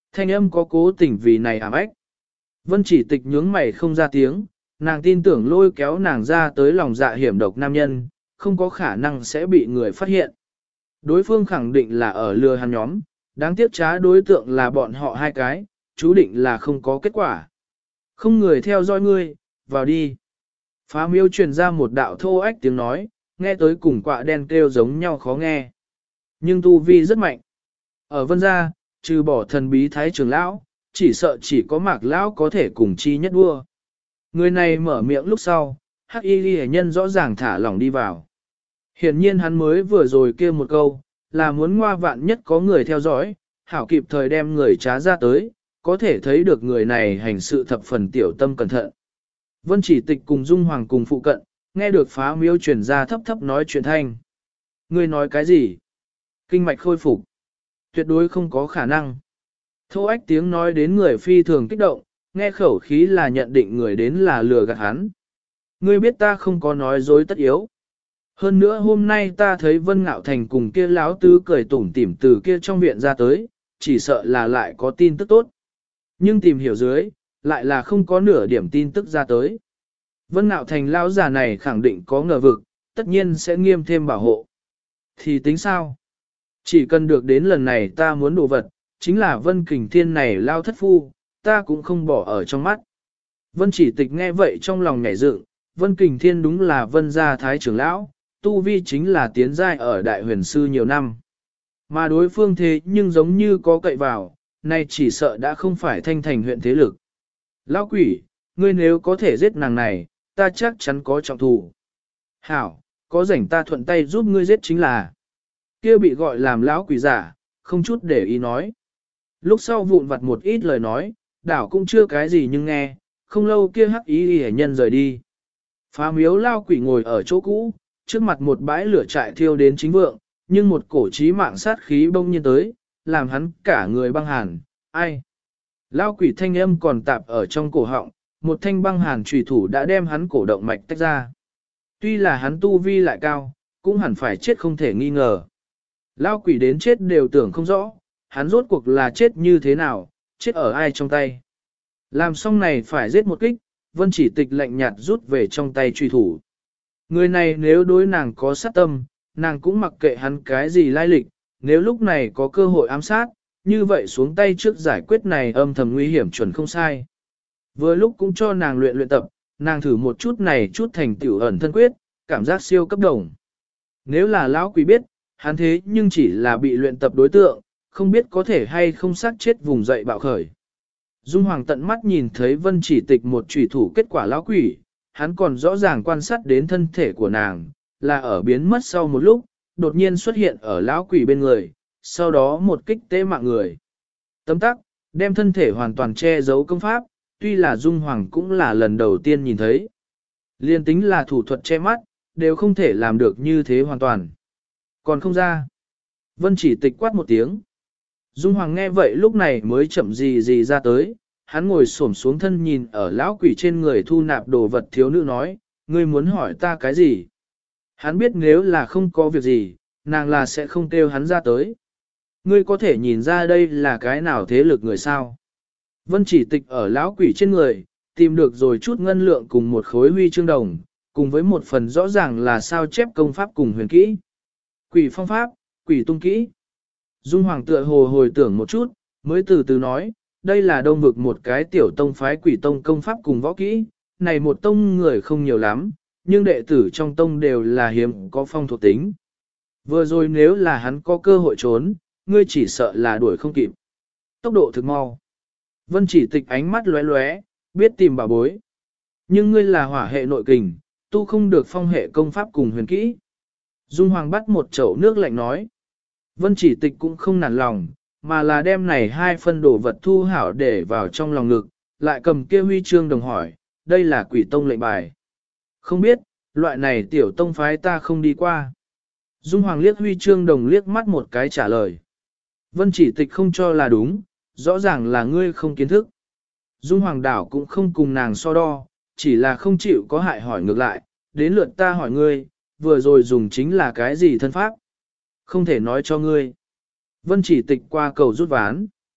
Thanh âm có cố tình vì này ảm ách. Vân chỉ tịch nhướng mày không ra tiếng, nàng tin tưởng lôi kéo nàng ra tới lòng dạ hiểm độc nam nhân, không có khả năng sẽ bị người phát hiện. Đối phương khẳng định là ở lừa hắn nhóm, đáng tiếc trá đối tượng là bọn họ hai cái, chú định là không có kết quả. Không người theo dõi ngươi, vào đi. Phá miêu truyền ra một đạo thô ách tiếng nói, nghe tới cùng quạ đen kêu giống nhau khó nghe. Nhưng tu vi rất mạnh. Ở vân gia, trừ bỏ thần bí thái trưởng lão, chỉ sợ chỉ có mạc lão có thể cùng chi nhất đua. Người này mở miệng lúc sau, hắc y ghi nhân rõ ràng thả lỏng đi vào. Hiển nhiên hắn mới vừa rồi kia một câu, là muốn ngoa vạn nhất có người theo dõi, hảo kịp thời đem người trá ra tới, có thể thấy được người này hành sự thập phần tiểu tâm cẩn thận. Vân chỉ tịch cùng Dung Hoàng cùng phụ cận, nghe được phá miêu truyền ra thấp thấp nói chuyện thanh. Ngươi nói cái gì? Kinh mạch khôi phục. Tuyệt đối không có khả năng. Thô ách tiếng nói đến người phi thường kích động, nghe khẩu khí là nhận định người đến là lừa gạt hắn. Ngươi biết ta không có nói dối tất yếu. Hơn nữa hôm nay ta thấy Vân Ngạo Thành cùng kia láo tứ cười tủm tỉm từ kia trong viện ra tới, chỉ sợ là lại có tin tức tốt. Nhưng tìm hiểu dưới, lại là không có nửa điểm tin tức ra tới. Vân Ngạo Thành lão già này khẳng định có ngờ vực, tất nhiên sẽ nghiêm thêm bảo hộ. Thì tính sao? Chỉ cần được đến lần này ta muốn đồ vật, chính là Vân Kình Thiên này lao thất phu, ta cũng không bỏ ở trong mắt. Vân chỉ tịch nghe vậy trong lòng nhảy dựng, Vân Kình Thiên đúng là Vân gia thái trưởng lão, tu vi chính là tiến giai ở đại huyền sư nhiều năm. Mà đối phương thế nhưng giống như có cậy vào, nay chỉ sợ đã không phải thanh thành huyện thế lực. Lão quỷ, ngươi nếu có thể giết nàng này, ta chắc chắn có trọng thù. Hảo, có rảnh ta thuận tay giúp ngươi giết chính là. Kia bị gọi làm lão quỷ giả, không chút để ý nói. Lúc sau vụn vặt một ít lời nói, đảo cũng chưa cái gì nhưng nghe, không lâu kia hắc ý hề nhân rời đi. Phá miếu lao quỷ ngồi ở chỗ cũ, trước mặt một bãi lửa trại thiêu đến chính vượng, nhưng một cổ trí mạng sát khí bông nhiên tới, làm hắn cả người băng hàn, ai. Lao quỷ thanh âm còn tạp ở trong cổ họng, một thanh băng hàn trùy thủ đã đem hắn cổ động mạch tách ra. Tuy là hắn tu vi lại cao, cũng hẳn phải chết không thể nghi ngờ. Lao quỷ đến chết đều tưởng không rõ, hắn rốt cuộc là chết như thế nào, chết ở ai trong tay. Làm xong này phải giết một kích, Vân chỉ tịch lạnh nhạt rút về trong tay truy thủ. Người này nếu đối nàng có sát tâm, nàng cũng mặc kệ hắn cái gì lai lịch, nếu lúc này có cơ hội ám sát, như vậy xuống tay trước giải quyết này âm thầm nguy hiểm chuẩn không sai. Vừa lúc cũng cho nàng luyện luyện tập, nàng thử một chút này chút thành tiểu ẩn thân quyết, cảm giác siêu cấp đồng. Nếu là lão quỷ biết, hắn thế nhưng chỉ là bị luyện tập đối tượng, không biết có thể hay không sát chết vùng dậy bạo khởi. Dung Hoàng tận mắt nhìn thấy Vân chỉ tịch một chủy thủ kết quả lão quỷ, hắn còn rõ ràng quan sát đến thân thể của nàng, là ở biến mất sau một lúc, đột nhiên xuất hiện ở lão quỷ bên người, sau đó một kích tế mạng người. Tấm tắc, đem thân thể hoàn toàn che giấu công pháp, tuy là Dung Hoàng cũng là lần đầu tiên nhìn thấy. Liên tính là thủ thuật che mắt, đều không thể làm được như thế hoàn toàn. Còn không ra. Vân chỉ tịch quát một tiếng. Dung Hoàng nghe vậy lúc này mới chậm gì ra tới, hắn ngồi xổm xuống thân nhìn ở lão quỷ trên người thu nạp đồ vật thiếu nữ nói, ngươi muốn hỏi ta cái gì? Hắn biết nếu là không có việc gì, nàng là sẽ không kêu hắn ra tới. Ngươi có thể nhìn ra đây là cái nào thế lực người sao? Vân chỉ tịch ở lão quỷ trên người, tìm được rồi chút ngân lượng cùng một khối huy chương đồng, cùng với một phần rõ ràng là sao chép công pháp cùng huyền kỹ. Quỷ phong pháp, quỷ tung kỹ. Dung Hoàng tựa hồ hồi tưởng một chút, mới từ từ nói, đây là đông vực một cái tiểu tông phái quỷ tông công pháp cùng võ kỹ, này một tông người không nhiều lắm, nhưng đệ tử trong tông đều là hiếm có phong thuộc tính. Vừa rồi nếu là hắn có cơ hội trốn, ngươi chỉ sợ là đuổi không kịp. Tốc độ thực mau. Vân chỉ tịch ánh mắt lóe lóe, biết tìm bảo bối. Nhưng ngươi là hỏa hệ nội kình, tu không được phong hệ công pháp cùng huyền kỹ. Dung Hoàng bắt một chậu nước lạnh nói. Vân chỉ tịch cũng không nản lòng, mà là đem này hai phân đồ vật thu hảo để vào trong lòng ngực, lại cầm kia huy chương đồng hỏi, đây là quỷ tông lệnh bài. Không biết, loại này tiểu tông phái ta không đi qua. Dung Hoàng liếc huy chương đồng liếc mắt một cái trả lời. Vân chỉ tịch không cho là đúng, rõ ràng là ngươi không kiến thức. Dung Hoàng đảo cũng không cùng nàng so đo, chỉ là không chịu có hại hỏi ngược lại, đến lượt ta hỏi ngươi, vừa rồi dùng chính là cái gì thân pháp? Không thể nói cho ngươi. Vân chỉ tịch qua cầu rút ván.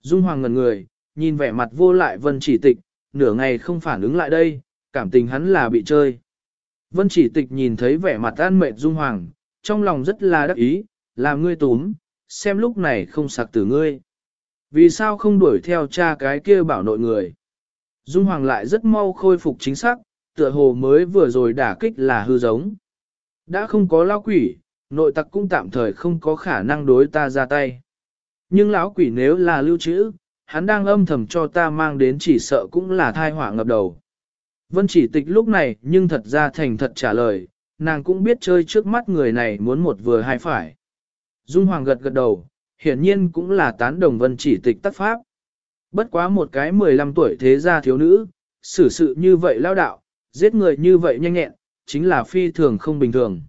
Dung Hoàng ngẩn người, nhìn vẻ mặt vô lại Vân Chỉ Tịch, nửa ngày không phản ứng lại đây, cảm tình hắn là bị chơi. Vân Chỉ Tịch nhìn thấy vẻ mặt an mệt Dung Hoàng, trong lòng rất là đắc ý, làm ngươi túm, xem lúc này không sặc tử ngươi. Vì sao không đuổi theo cha cái kia bảo nội người? Dung Hoàng lại rất mau khôi phục chính xác, tựa hồ mới vừa rồi đả kích là hư giống. Đã không có lão quỷ, nội tặc cũng tạm thời không có khả năng đối ta ra tay. Nhưng lão quỷ nếu là lưu trữ, hắn đang âm thầm cho ta mang đến chỉ sợ cũng là thai họa ngập đầu. Vân Chỉ Tịch lúc này nhưng thật ra thành thật trả lời, nàng cũng biết chơi trước mắt người này muốn một vừa hai phải. Dung Hoàng gật gật đầu, hiển nhiên cũng là tán đồng Vân Chỉ Tịch tác pháp. Bất quá một cái 15 tuổi thế gia thiếu nữ, xử sự như vậy lao đạo, giết người như vậy nhanh nhẹn, chính là phi thường không bình thường.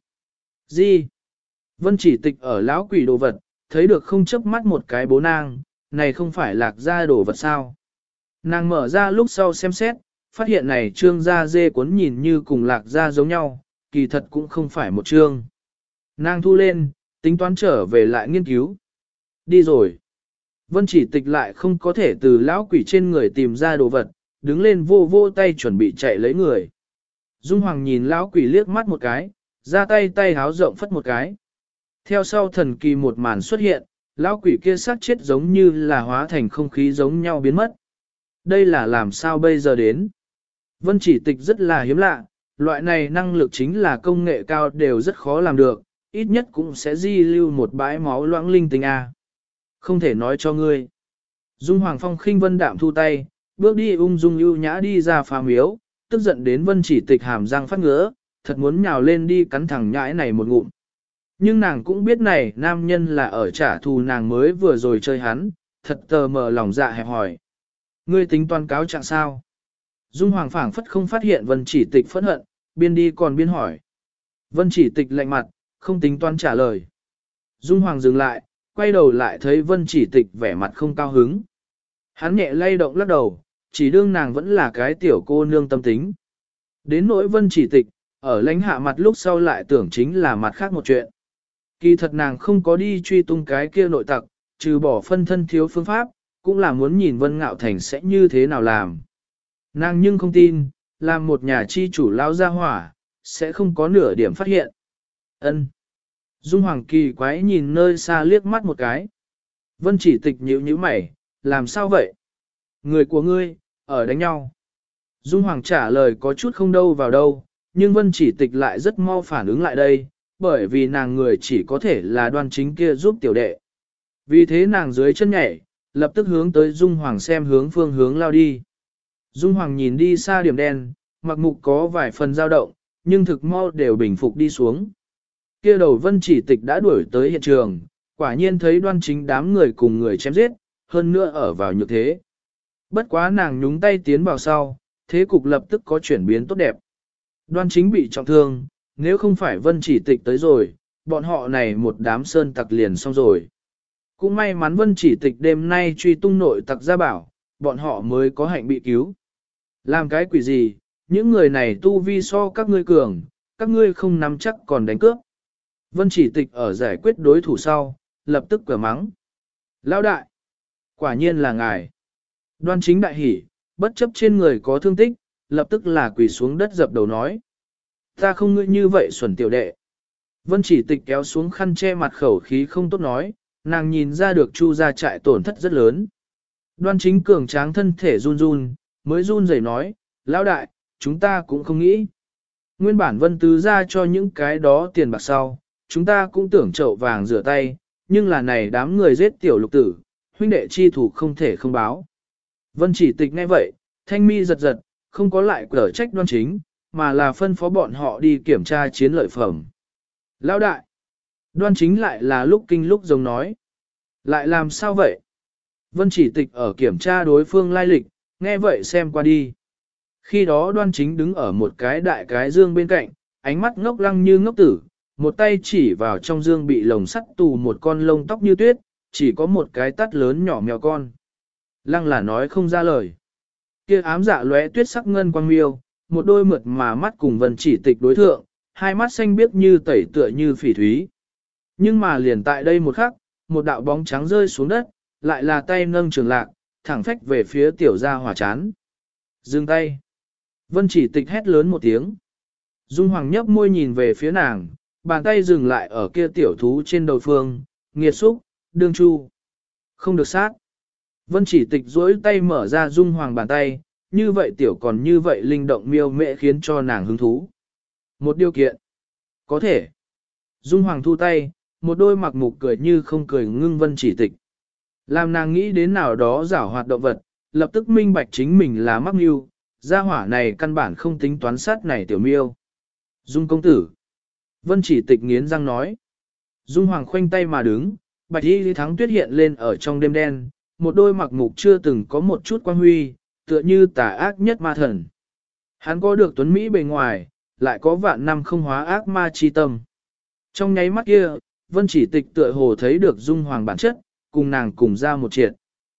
Gì? Vân Chỉ Tịch ở lão quỷ đồ vật, thấy được không chớp mắt một cái bố nang, này không phải lạc gia đồ vật sao? Nàng mở ra lúc sau xem xét, phát hiện này trương da dê cuốn nhìn như cùng lạc gia giống nhau, kỳ thật cũng không phải một trương. Nàng thu lên, tính toán trở về lại nghiên cứu. Đi rồi. Vân Chỉ Tịch lại không có thể từ lão quỷ trên người tìm ra đồ vật, đứng lên vô vô tay chuẩn bị chạy lấy người. Dung Hoàng nhìn lão quỷ liếc mắt một cái, ra tay háo rộng phất một cái. Theo sau thần kỳ một màn xuất hiện, lão quỷ kia xác chết giống như là hóa thành không khí giống nhau biến mất. Đây là làm sao bây giờ đến? Vân Chỉ Tịch rất là hiếm lạ, loại này năng lực chính là công nghệ cao đều rất khó làm được, ít nhất cũng sẽ di lưu một bãi máu loãng linh tinh a. Không thể nói cho ngươi. Dung Hoàng Phong khinh vân đạm thu tay, bước đi ung dung ưu nhã đi ra phá miếu, tức giận đến Vân Chỉ Tịch hàm răng phát ngứa, thật muốn nhào lên đi cắn thẳng nhãi này một ngụm. Nhưng nàng cũng biết này nam nhân là ở trả thù nàng mới vừa rồi chơi hắn, thật tờ mờ lòng dạ hẹp hỏi. Ngươi tính toán cáo trạng sao? Dung Hoàng phảng phất không phát hiện Vân Chỉ Tịch phẫn hận, biên đi còn biên hỏi. Vân Chỉ Tịch lạnh mặt, không tính toán trả lời. Dung Hoàng dừng lại, quay đầu lại thấy Vân Chỉ Tịch vẻ mặt không cao hứng. Hắn nhẹ lay động lắc đầu, chỉ đương nàng vẫn là cái tiểu cô nương tâm tính. Đến nỗi Vân Chỉ Tịch, ở lãnh hạ mặt lúc sau lại tưởng chính là mặt khác một chuyện. Kỳ thật nàng không có đi truy tung cái kia nội tặc, trừ bỏ phân thân thiếu phương pháp, cũng là muốn nhìn Vân Ngạo Thành sẽ như thế nào làm. Nàng nhưng không tin, làm một nhà chi chủ lao ra hỏa, sẽ không có nửa điểm phát hiện. Ân. Dung Hoàng kỳ quái nhìn nơi xa liếc mắt một cái. Vân Chỉ Tịch nhíu nhíu mày, làm sao vậy? Người của ngươi, ở đánh nhau. Dung Hoàng trả lời có chút không đâu vào đâu, nhưng Vân Chỉ Tịch lại rất mau phản ứng lại đây, bởi vì nàng người chỉ có thể là Đoan Chính kia giúp tiểu đệ. Vì thế nàng dưới chân nhảy, lập tức hướng tới Dung Hoàng xem hướng phương hướng lao đi. Dung Hoàng nhìn đi xa điểm đen, mặc mục có vài phần dao động, nhưng thực mau đều bình phục đi xuống. Kia đầu Vân Chỉ Tịch đã đuổi tới hiện trường, quả nhiên thấy Đoan Chính đám người cùng người chém giết, hơn nữa ở vào nhược thế. Bất quá nàng nhúng tay tiến vào sau, thế cục lập tức có chuyển biến tốt đẹp. Đoan Chính bị trọng thương, nếu không phải Vân Chỉ Tịch tới rồi, bọn họ này một đám sơn tặc liền xong rồi. Cũng may mắn Vân Chỉ Tịch đêm nay truy tung nội tặc ra bảo, bọn họ mới có hạnh bị cứu. Làm cái quỷ gì, những người này tu vi so các ngươi cường, các ngươi không nắm chắc còn đánh cướp. Vân Chỉ Tịch ở giải quyết đối thủ sau, lập tức cửa mắng. Lão đại, quả nhiên là ngài. Đoan Chính đại hỉ, bất chấp trên người có thương tích, lập tức là quỳ xuống đất dập đầu nói. Ta không ngươi như vậy xuẩn tiểu đệ. Vân Chỉ Tịch kéo xuống khăn che mặt khẩu khí không tốt nói, nàng nhìn ra được Chu gia trại tổn thất rất lớn. Đoan Chính cường tráng thân thể run run, mới run rẩy nói, lão đại, chúng ta cũng không nghĩ. Nguyên bản Vân Tứ ra cho những cái đó tiền bạc sau, chúng ta cũng tưởng chậu vàng rửa tay, nhưng là này đám người giết tiểu lục tử, huynh đệ chi thủ không thể không báo. Vân Chỉ Tịch nghe vậy, thanh mi giật giật, không có lại cở trách Đoan Chính, mà là phân phó bọn họ đi kiểm tra chiến lợi phẩm. Lão đại, Đoan Chính lại là lúc kinh lúc giống nói. Lại làm sao vậy? Vân Chỉ Tịch ở kiểm tra đối phương lai lịch, nghe vậy xem qua đi. Khi đó Đoan Chính đứng ở một cái đại cái dương bên cạnh, ánh mắt ngốc lăng như ngốc tử, một tay chỉ vào trong dương bị lồng sắt tù một con lông tóc như tuyết, chỉ có một cái tắt lớn nhỏ mèo con. Lăng là nói không ra lời. Kia ám dạ lóe tuyết sắc ngân quang miêu, một đôi mượt mà mắt cùng Vân Chỉ Tịch đối thượng, hai mắt xanh biếc như tẩy tựa như phỉ thúy. Nhưng mà liền tại đây một khắc, một đạo bóng trắng rơi xuống đất, lại là tay nâng trường lạc, thẳng phách về phía tiểu gia hỏa chán. Dừng tay. Vân Chỉ Tịch hét lớn một tiếng. Dung Hoàng nhấp môi nhìn về phía nàng, bàn tay dừng lại ở kia tiểu thú trên đầu phương, nghiệt xúc, đương chu. Không được sát. Vân Chỉ Tịch duỗi tay mở ra Dung Hoàng bàn tay, như vậy tiểu còn như vậy linh động miêu mẹ khiến cho nàng hứng thú. Một điều kiện. Có thể. Dung Hoàng thu tay, một đôi mặc mục cười như không cười ngưng Vân Chỉ Tịch. Làm nàng nghĩ đến nào đó giảo hoạt động vật, lập tức minh bạch chính mình là mắc mưu, gia hỏa này căn bản không tính toán sát này tiểu miêu. Dung công tử. Vân Chỉ Tịch nghiến răng nói. Dung Hoàng khoanh tay mà đứng, bạch y thắng tuyết hiện lên ở trong đêm đen, một đôi mặc mục chưa từng có một chút quang huy, tựa như tà ác nhất ma thần. Hắn có được tuấn Mỹ bề ngoài, lại có vạn năm không hóa ác ma chi tâm. Trong nháy mắt kia, Vân Chỉ Tịch tựa hồ thấy được Dung Hoàng bản chất, cùng nàng cùng ra một triệt.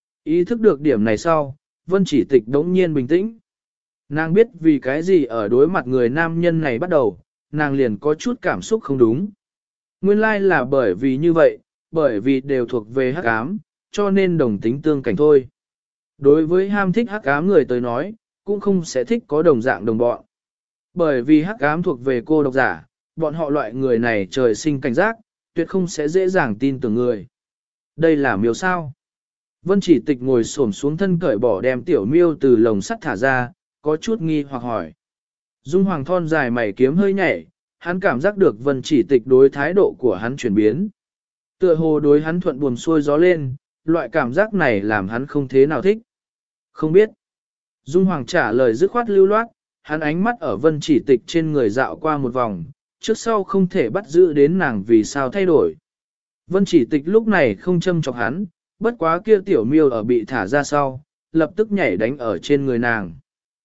Ý thức được điểm này sau, Vân Chỉ Tịch đống nhiên bình tĩnh. Nàng biết vì cái gì ở đối mặt người nam nhân này bắt đầu, nàng liền có chút cảm xúc không đúng. Nguyên lai là bởi vì như vậy, bởi vì đều thuộc về hắc ám, cho nên đồng tính tương cảnh thôi. Đối với ham thích hắc ám người tới nói, cũng không sẽ thích có đồng dạng đồng bọn. Bởi vì hắc ám thuộc về cô độc giả, bọn họ loại người này trời sinh cảnh giác, tuyệt không sẽ dễ dàng tin tưởng người. Đây là miêu sao. Vân Chỉ Tịch ngồi xổm xuống thân cởi bỏ đem tiểu miêu từ lồng sắt thả ra, có chút nghi hoặc hỏi. Dung Hoàng thon dài mày kiếm hơi nhảy, hắn cảm giác được Vân Chỉ Tịch đối thái độ của hắn chuyển biến. Tựa hồ đối hắn thuận buồm xuôi gió lên, loại cảm giác này làm hắn không thế nào thích. Không biết. Dung Hoàng trả lời dứt khoát lưu loát, hắn ánh mắt ở Vân Chỉ Tịch trên người dạo qua một vòng, trước sau không thể bắt giữ đến nàng vì sao thay đổi. Vân Chỉ Tịch lúc này không châm chọc hắn, bất quá kia tiểu miêu ở bị thả ra sau, lập tức nhảy đánh ở trên người nàng.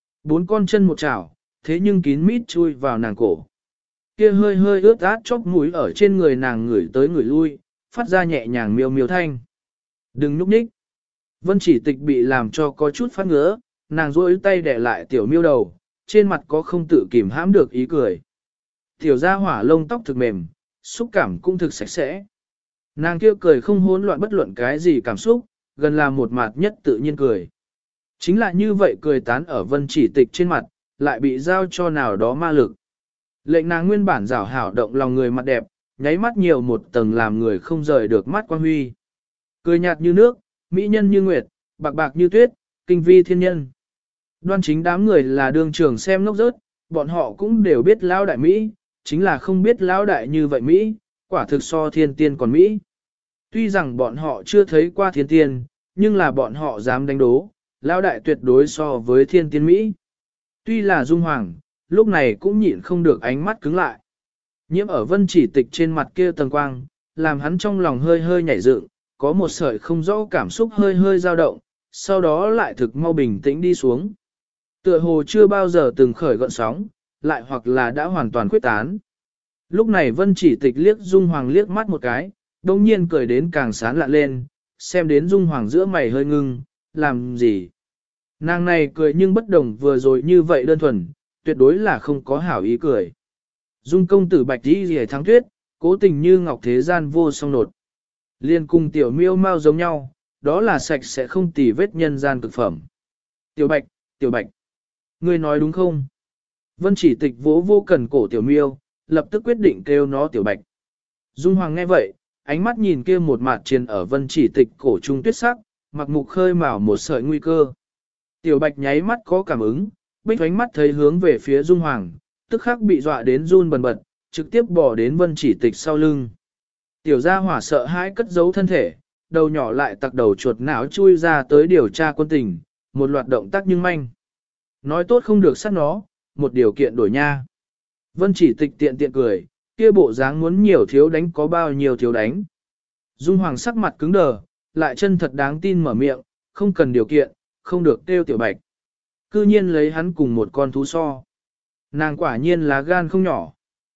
4 con chân một chảo, thế nhưng kín mít chui vào nàng cổ. Kia hơi hơi ướt át chóp mũi ở trên người nàng ngửi tới ngửi lui, phát ra nhẹ nhàng miêu miêu thanh. Đừng núp nhích. Vân Chỉ Tịch bị làm cho có chút phát ngứa, nàng duỗi tay đè lại tiểu miêu đầu, trên mặt có không tự kìm hãm được ý cười. Tiểu gia hỏa lông tóc thực mềm, xúc cảm cũng thực sạch sẽ. Nàng kia cười không hỗn loạn bất luận cái gì cảm xúc, gần là một mặt nhất tự nhiên cười. Chính là như vậy cười tán ở Vân Chỉ Tịch trên mặt, lại bị giao cho nào đó ma lực. Lệnh nàng nguyên bản rảo hảo động lòng người mặt đẹp, nháy mắt nhiều một tầng làm người không rời được mắt quan huy. Cười nhạt như nước, mỹ nhân như nguyệt, bạc bạc như tuyết, kinh vi thiên nhân. Đoan chính đám người là đương trường xem ngốc rớt, bọn họ cũng đều biết lão đại Mỹ, chính là không biết lão đại như vậy Mỹ, quả thực so thiên tiên còn Mỹ. Tuy rằng bọn họ chưa thấy qua thiên tiên, nhưng là bọn họ dám đánh đố, lão đại tuyệt đối so với thiên tiên Mỹ. Tuy là Dung Hoàng, lúc này cũng nhịn không được ánh mắt cứng lại. Nhiễm ở Vân Chỉ Tịch trên mặt kia tầng quang, làm hắn trong lòng hơi hơi nhảy dựng, có một sợi không rõ cảm xúc hơi hơi dao động, sau đó lại thực mau bình tĩnh đi xuống. Tựa hồ chưa bao giờ từng khởi gợn sóng, lại hoặc là đã hoàn toàn khuyết tán. Lúc này Vân Chỉ Tịch liếc Dung Hoàng liếc mắt một cái, đồng nhiên cười đến càng sán lạ lên, xem đến Dung Hoàng giữa mày hơi ngưng, làm gì? Nàng này cười nhưng bất đồng vừa rồi như vậy đơn thuần, tuyệt đối là không có hảo ý cười. Dung công tử bạch đi rìa thắng tuyết, cố tình như ngọc thế gian vô song nột. Liên cùng tiểu miêu mau giống nhau, đó là sạch sẽ không tì vết nhân gian cực phẩm. Tiểu bạch, ngươi nói đúng không? Vân Chỉ Tịch vỗ vô cần cổ tiểu miêu, lập tức quyết định kêu nó tiểu bạch. Dung Hoàng nghe vậy, ánh mắt nhìn kia một mặt triền ở Vân Chỉ Tịch cổ trung tuyết sắc, mặc mục khơi mào một sợi nguy cơ. Tiểu bạch nháy mắt có cảm ứng, bích ánh mắt thấy hướng về phía Dung Hoàng, tức khắc bị dọa đến run bần bật, trực tiếp bỏ đến Vân Chỉ Tịch sau lưng. Tiểu gia hỏa sợ hãi cất giấu thân thể, đầu nhỏ lại tặc đầu chuột não chui ra tới điều tra quân tình, một loạt động tác nhưng manh. Nói tốt không được sát nó, một điều kiện đổi nha. Vân Chỉ Tịch tiện tiện cười, kia bộ dáng muốn nhiều thiếu đánh có bao nhiêu thiếu đánh. Dung Hoàng sắc mặt cứng đờ, lại chân thật đáng tin mở miệng, không cần điều kiện, không được kêu tiểu bạch. Cư nhiên lấy hắn cùng một con thú so. Nàng quả nhiên là gan không nhỏ.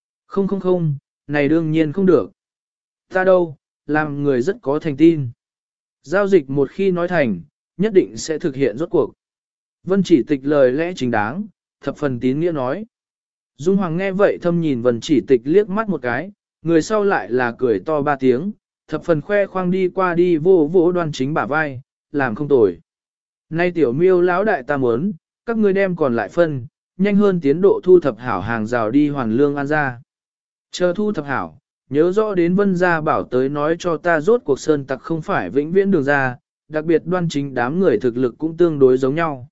Không, này đương nhiên không được. Ta đâu, làm người rất có thành tin. Giao dịch một khi nói thành, nhất định sẽ thực hiện rốt cuộc. Vân Chỉ Tịch lời lẽ chính đáng, thập phần tín nghĩa nói. Dung Hoàng nghe vậy thâm nhìn Vân Chỉ Tịch liếc mắt một cái, người sau lại là cười to 3 tiếng, thập phần khoe khoang đi qua đi vô vỗ Đoan Chính bả vai, làm không tồi. Nay tiểu miêu lão đại ta muốn, các ngươi đem còn lại phân, nhanh hơn tiến độ thu thập hảo hàng rào đi hoàn lương an ra. Chờ thu thập hảo, nhớ rõ đến Vân gia bảo tới nói cho ta rốt cuộc sơn tặc không phải vĩnh viễn đường ra, đặc biệt Đoan Chính đám người thực lực cũng tương đối giống nhau.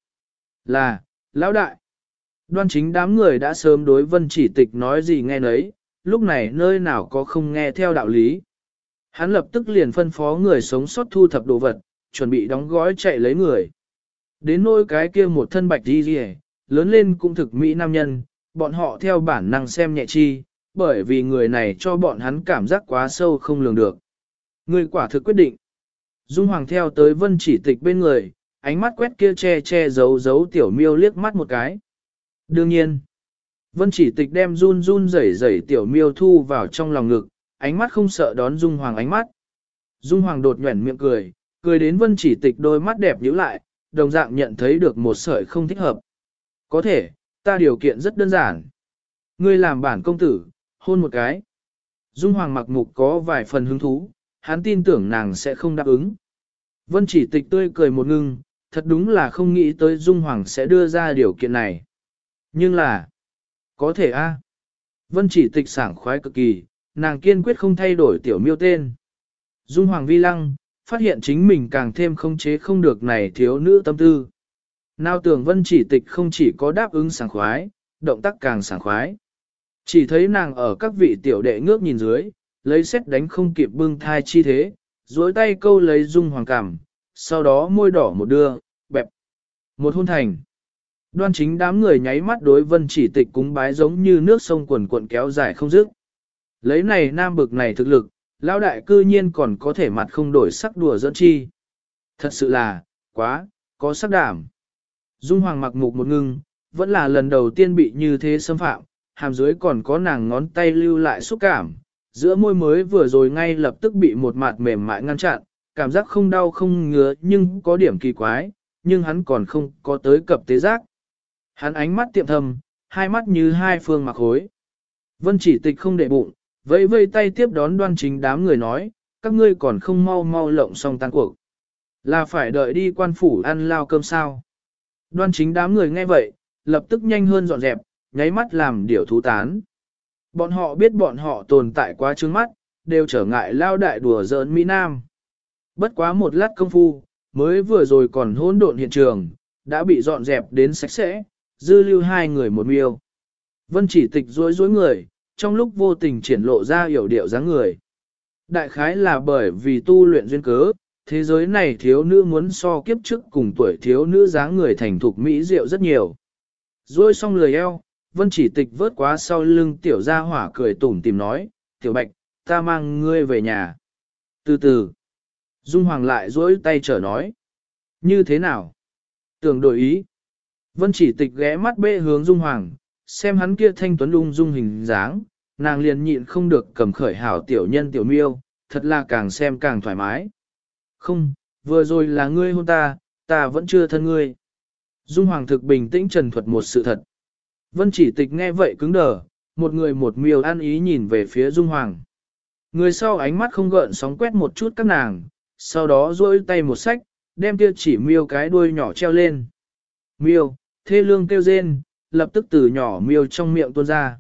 Là, lão đại. Đoan Chính đám người đã sớm đối Vân Chỉ Tịch nói gì nghe nấy, lúc này nơi nào có không nghe theo đạo lý. Hắn lập tức liền phân phó người sống sót thu thập đồ vật, chuẩn bị đóng gói chạy lấy người. Đến nỗi cái kia một thân bạch đi rìa, lớn lên cũng thực mỹ nam nhân, bọn họ theo bản năng xem nhẹ chi, bởi vì người này cho bọn hắn cảm giác quá sâu không lường được. Người quả thực quyết định. Dung Hoàng theo tới Vân Chỉ Tịch bên người, ánh mắt quét kia che giấu tiểu miêu liếc mắt một cái. Đương nhiên, Vân Chỉ Tịch đem run run rẩy tiểu miêu thu vào trong lòng ngực, ánh mắt không sợ đón Dung Hoàng ánh mắt. Dung Hoàng đột nhoẻn miệng cười đến Vân Chỉ Tịch đôi mắt đẹp nhíu lại, đồng dạng nhận thấy được một sợi không thích hợp. Có thể, ta điều kiện rất đơn giản. Ngươi làm bản công tử, hôn một cái. Dung Hoàng mặc mục có vài phần hứng thú, hắn tin tưởng nàng sẽ không đáp ứng. Vân Chỉ Tịch tươi cười một ngưng, thật đúng là không nghĩ tới Dung Hoàng sẽ đưa ra điều kiện này. Nhưng là, có thể a. Vân Chỉ Tịch sảng khoái cực kỳ, nàng kiên quyết không thay đổi tiểu miêu tên. Dung Hoàng vi lăng, phát hiện chính mình càng thêm không chế không được này thiếu nữ tâm tư. Nào tưởng Vân Chỉ Tịch không chỉ có đáp ứng sảng khoái, động tác càng sảng khoái. Chỉ thấy nàng ở các vị tiểu đệ ngước nhìn dưới, lấy xét đánh không kịp bưng thai chi thế, duỗi tay câu lấy Dung Hoàng cằm, sau đó môi đỏ một đưa, bẹp. Một hôn thành. Đoan Chính đám người nháy mắt đối Vân Chỉ Tịch cúng bái giống như nước sông quần cuộn kéo dài không dứt. Lấy này nam bực này thực lực, lão đại cư nhiên còn có thể mặt không đổi sắc đùa giỡn chi. Thật sự là, quá, có sắc đảm. Dung Hoàng mặc mục một ngưng, vẫn là lần đầu tiên bị như thế xâm phạm, hàm dưới còn có nàng ngón tay lưu lại xúc cảm, giữa môi mới vừa rồi ngay lập tức bị một mạt mềm mại ngăn chặn, cảm giác không đau không ngứa nhưng có điểm kỳ quái, nhưng hắn còn không có tới cập tế giác. Hắn ánh mắt tiệm thầm, hai mắt như hai phương mặc hối. Vân Chỉ Tịch không để bụng, vẫy vây tay tiếp đón Đoan Chính đám người nói, các ngươi còn không mau lộng xong tan cuộc. Là phải đợi đi quan phủ ăn lao cơm sao. Đoan Chính đám người nghe vậy, lập tức nhanh hơn dọn dẹp, nháy mắt làm điều thú tán. Bọn họ biết bọn họ tồn tại quá trướng mắt, đều trở ngại lao đại đùa giỡn Mỹ Nam. Bất quá một lát công phu, mới vừa rồi còn hỗn độn hiện trường, đã bị dọn dẹp đến sạch sẽ, dư lưu hai người một miêu. Vân Chỉ Tịch rối người, trong lúc vô tình triển lộ ra yểu điệu dáng người. Đại khái là bởi vì tu luyện duyên cớ, thế giới này thiếu nữ muốn so kiếp trước cùng tuổi thiếu nữ dáng người thành thục mỹ diệu rất nhiều. Rồi xong lười eo, Vân Chỉ Tịch vớt quá sau lưng tiểu gia hỏa cười tủm tìm nói, tiểu bạch, ta mang ngươi về nhà. Từ từ, Dung Hoàng lại dối tay trở nói, như thế nào? Tưởng đổi ý. Vân Chỉ Tịch ghé mắt bê hướng Dung Hoàng, xem hắn kia thanh tuấn lung dung hình dáng, nàng liền nhịn không được cầm khởi hảo tiểu nhân tiểu miêu, thật là càng xem càng thoải mái. Không, vừa rồi là ngươi hôn ta vẫn chưa thân ngươi. Dung Hoàng thực bình tĩnh trần thuật một sự thật. Vân Chỉ Tịch nghe vậy cứng đờ, một người một miêu ăn ý nhìn về phía Dung Hoàng. Người sau ánh mắt không gợn sóng quét một chút các nàng, sau đó duỗi tay một xách, đem kia chỉ miêu cái đuôi nhỏ treo lên. Miêu, thê lương kêu rên, lập tức từ nhỏ miêu trong miệng tuôn ra.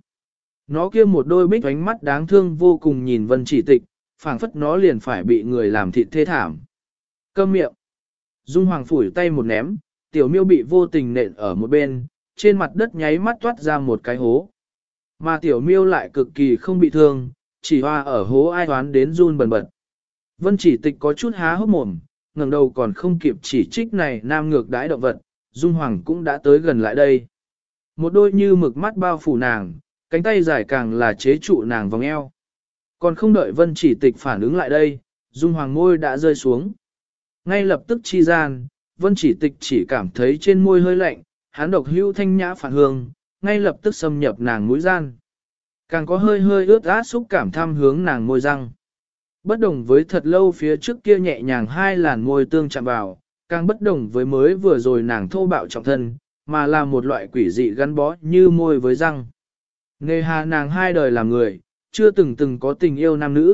Nó kia một đôi bích ánh mắt đáng thương vô cùng nhìn Vân Chỉ Tịch, phảng phất nó liền phải bị người làm thịt thê thảm. Câm miệng. Dung Hoàng phủi tay một ném, tiểu miêu bị vô tình nện ở một bên, trên mặt đất nháy mắt toát ra một cái hố. Mà tiểu miêu lại cực kỳ không bị thương, chỉ hoa ở hố ai toán đến run bần bật. Vân Chỉ Tịch có chút há hốc mồm, ngẩng đầu còn không kịp chỉ trích này nam ngược đãi động vật, Dung Hoàng cũng đã tới gần lại đây. Một đôi như mực mắt bao phủ nàng, cánh tay dài càng là chế trụ nàng vòng eo. Còn không đợi Vân Chỉ Tịch phản ứng lại đây, Dung Hoàng môi đã rơi xuống. Ngay lập tức chi gian, Vân Chỉ Tịch chỉ cảm thấy trên môi hơi lạnh, hắn độc hưu thanh nhã phản hương, ngay lập tức xâm nhập nàng mũi gian. Càng có hơi ướt át xúc cảm tham hướng nàng môi răng. Bất đồng với thật lâu phía trước kia nhẹ nhàng hai làn môi tương chạm vào, càng bất đồng với mới vừa rồi nàng thô bạo trọng thân, mà là một loại quỷ dị gắn bó như môi với răng. Nghề hà nàng hai đời làm người, chưa từng có tình yêu nam nữ,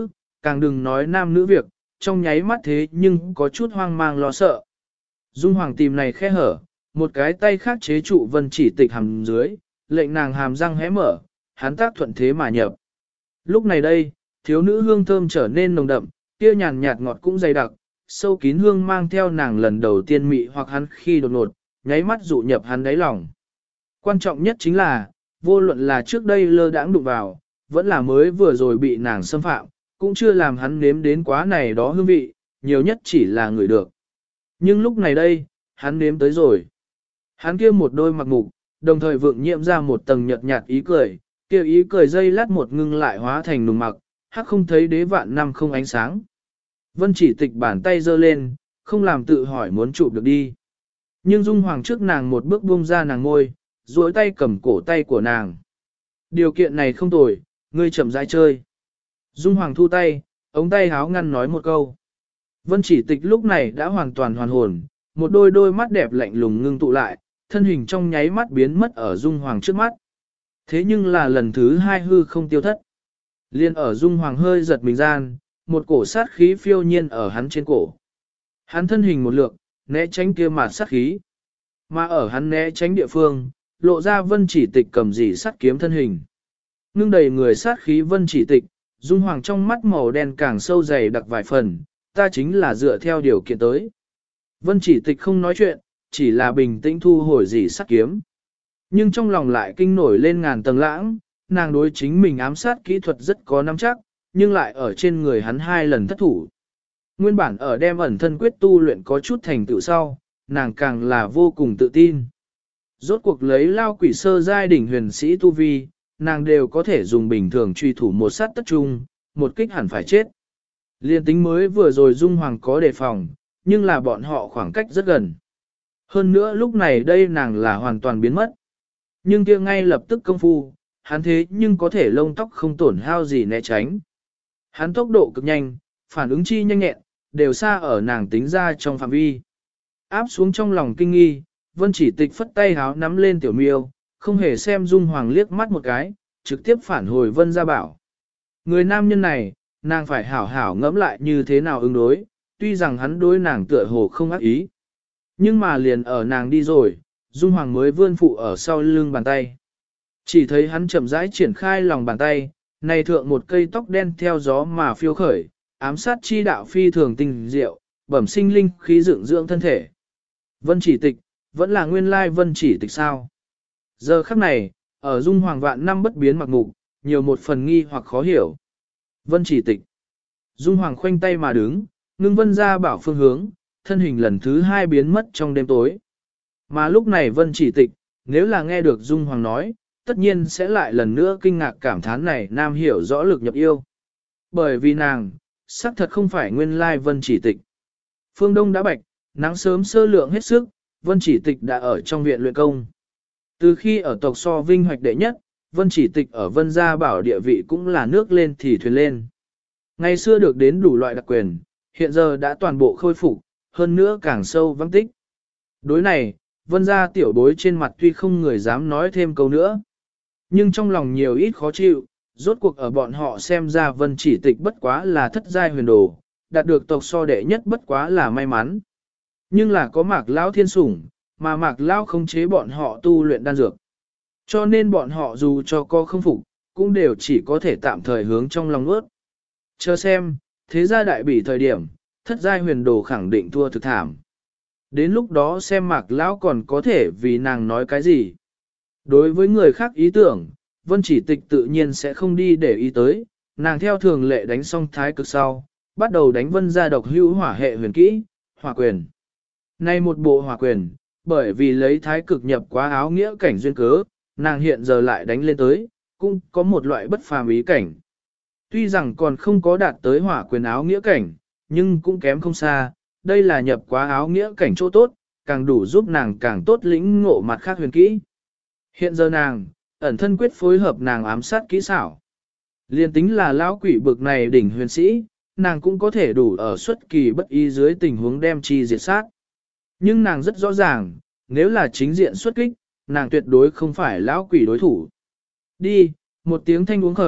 càng đừng nói nam nữ việc, trong nháy mắt thế nhưng có chút hoang mang lo sợ. Dung Hoàng tìm này khe hở, một cái tay khác chế trụ Vân Chỉ Tịch hàm dưới, lệnh nàng hàm răng hé mở, hắn tác thuận thế mà nhập. Lúc này đây, thiếu nữ hương thơm trở nên nồng đậm, kia nhàn nhạt ngọt cũng dày đặc, sâu kín hương mang theo nàng lần đầu tiên mị hoặc hắn khi đột ngột, nháy mắt dụ nhập hắn đáy lòng. Quan trọng nhất chính là, vô luận là trước đây lơ đãng đụng vào, vẫn là mới vừa rồi bị nàng xâm phạm, cũng chưa làm hắn nếm đến quá này đó hương vị, nhiều nhất chỉ là người được. Nhưng lúc này đây, hắn nếm tới rồi. Hắn kia một đôi mặt mục, đồng thời vượng nhiễm ra một tầng nhợt nhạt ý cười, kia ý cười dây lát một ngưng lại hóa thành nùng mặc, hắc không thấy đế vạn năm không ánh sáng. Vân Chỉ Tịch bàn tay giơ lên, không làm tự hỏi muốn chụp được đi. Nhưng Dung Hoàng trước nàng một bước buông ra nàng ngôi, duỗi tay cầm cổ tay của nàng. Điều kiện này không tồi, ngươi chậm rãi chơi. Dung Hoàng thu tay, ống tay háo ngăn nói một câu. Vân Chỉ Tịch lúc này đã hoàn toàn hoàn hồn, một đôi mắt đẹp lạnh lùng ngưng tụ lại, thân hình trong nháy mắt biến mất ở Dung Hoàng trước mắt. Thế nhưng là lần thứ hai hư không tiêu thất. Liên ở Dung Hoàng hơi giật mình gian, một cổ sát khí phiêu nhiên ở hắn trên cổ. Hắn thân hình một lượt, né tránh kia mạt sát khí. Mà ở hắn né tránh địa phương, lộ ra Vân Chỉ Tịch cầm dì sắt kiếm thân hình. Ngưng đầy người sát khí Vân Chỉ Tịch, Dung Hoàng trong mắt màu đen càng sâu dày đặc vài phần, ta chính là dựa theo điều kiện tới. Vân Chỉ Tịch không nói chuyện, chỉ là bình tĩnh thu hồi dì sắt kiếm. Nhưng trong lòng lại kinh nổi lên ngàn tầng lãng, nàng đối chính mình ám sát kỹ thuật rất có nắm chắc, nhưng lại ở trên người hắn hai lần thất thủ. Nguyên bản ở đem ẩn thân quyết tu luyện có chút thành tựu sau, nàng càng là vô cùng tự tin. Rốt cuộc lấy lao quỷ sơ giai đỉnh huyền sĩ tu vi, nàng đều có thể dùng bình thường truy thủ một sát tất trung, một kích hẳn phải chết. Liên tính mới vừa rồi Dung Hoàng có đề phòng, nhưng là bọn họ khoảng cách rất gần. Hơn nữa lúc này đây nàng là hoàn toàn biến mất. Nhưng kia ngay lập tức công phu, hắn thế nhưng có thể lông tóc không tổn hao gì né tránh. Hắn tốc độ cực nhanh, phản ứng chi nhanh nhẹn, đều xa ở nàng tính ra trong phạm vi. Áp xuống trong lòng kinh nghi, Vân Chỉ Tịch phất tay háo nắm lên tiểu miêu, không hề xem Dung Hoàng liếc mắt một cái, trực tiếp phản hồi Vân gia bảo. Người nam nhân này, nàng phải hảo hảo ngẫm lại như thế nào ứng đối, tuy rằng hắn đối nàng tựa hồ không ác ý. Nhưng mà liền ở nàng đi rồi, Dung Hoàng mới vươn phụ ở sau lưng bàn tay. Chỉ thấy hắn chậm rãi triển khai lòng bàn tay, này thượng một cây tóc đen theo gió mà phiêu khởi, ám sát chi đạo phi thường tình diệu, bẩm sinh linh khí dưỡng dưỡng thân thể. Vân Chỉ Tịch, vẫn là nguyên lai Vân Chỉ Tịch sao? Giờ khắc này, ở Dung Hoàng vạn năm bất biến mặc mục, nhiều một phần nghi hoặc khó hiểu. Vân Chỉ Tịch. Dung Hoàng khoanh tay mà đứng, ngưng Vân ra bảo phương hướng, thân hình lần thứ hai biến mất trong đêm tối. Mà lúc này Vân Chỉ Tịch, nếu là nghe được Dung Hoàng nói, tất nhiên sẽ lại lần nữa kinh ngạc cảm thán này nam hiểu rõ lực nhập yêu. Bởi vì nàng, xác thật không phải nguyên lai Vân Chỉ Tịch. Phương Đông đã bạch, nắng sớm sơ lượng hết sức, Vân Chỉ Tịch đã ở trong viện luyện công. Từ khi ở tộc so vinh hoạch đệ nhất, Vân Chỉ Tịch ở Vân gia bảo địa vị cũng là nước lên thì thuyền lên. Ngày xưa được đến đủ loại đặc quyền, hiện giờ đã toàn bộ khôi phục, hơn nữa càng sâu vắng tích. Đối này, Vân gia tiểu bối trên mặt tuy không người dám nói thêm câu nữa. Nhưng trong lòng nhiều ít khó chịu, rốt cuộc ở bọn họ xem ra Vân Chỉ Tịch bất quá là thất giai huyền đồ, đạt được tộc so đệ nhất bất quá là may mắn. Nhưng là có Mạc Lão thiên sủng, mà Mạc Lão không chế bọn họ tu luyện đan dược. Cho nên bọn họ dù cho có không phục, cũng đều chỉ có thể tạm thời hướng trong lòng ướt. Chờ xem, thế gia đại bỉ thời điểm, thất giai huyền đồ khẳng định thua thực thảm. Đến lúc đó xem Mạc Lão còn có thể vì nàng nói cái gì. Đối với người khác ý tưởng, Vân Chỉ Tịch tự nhiên sẽ không đi để ý tới, nàng theo thường lệ đánh xong thái cực sau, bắt đầu đánh Vân gia độc hữu hỏa hệ huyền kỹ, hỏa quyền. Nay một bộ hỏa quyền, bởi vì lấy thái cực nhập quá áo nghĩa cảnh duyên cớ, nàng hiện giờ lại đánh lên tới, cũng có một loại bất phàm ý cảnh. Tuy rằng còn không có đạt tới hỏa quyền áo nghĩa cảnh, nhưng cũng kém không xa, đây là nhập quá áo nghĩa cảnh chỗ tốt, càng đủ giúp nàng càng tốt lĩnh ngộ mặt khác huyền kỹ. Hiện giờ nàng, ẩn thân quyết phối hợp nàng ám sát kỹ xảo. Liên tính là lão quỷ bực này đỉnh huyền sĩ, nàng cũng có thể đủ ở xuất kỳ bất ý dưới tình huống đem chi diệt sát. Nhưng nàng rất rõ ràng, nếu là chính diện xuất kích, nàng tuyệt đối không phải lão quỷ đối thủ. Đi, một tiếng thanh uống khởi,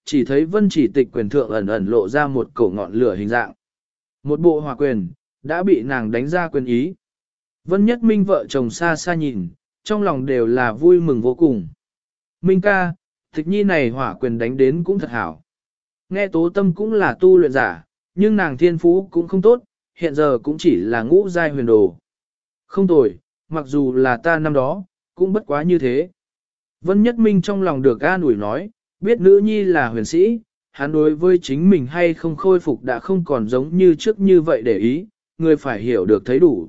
chỉ thấy vân chỉ tịch quyền thượng ẩn ẩn lộ ra một cổ ngọn lửa hình dạng. Một bộ hỏa quyền, đã bị nàng đánh ra quyền ý. Vân Nhất Minh vợ chồng xa xa nhìn, trong lòng đều là vui mừng vô cùng. Minh ca, tịch nhi này hỏa quyền đánh đến cũng thật hảo. Nghe tố tâm cũng là tu luyện giả, nhưng nàng thiên phú cũng không tốt, hiện giờ cũng chỉ là ngũ giai huyền đồ. Không tồi, mặc dù là ta năm đó, cũng bất quá như thế. Vân Nhất Minh trong lòng được an ủi nói, biết nữ nhi là huyền sĩ, hắn đối với chính mình hay không khôi phục đã không còn giống như trước như vậy để ý, người phải hiểu được thấy đủ.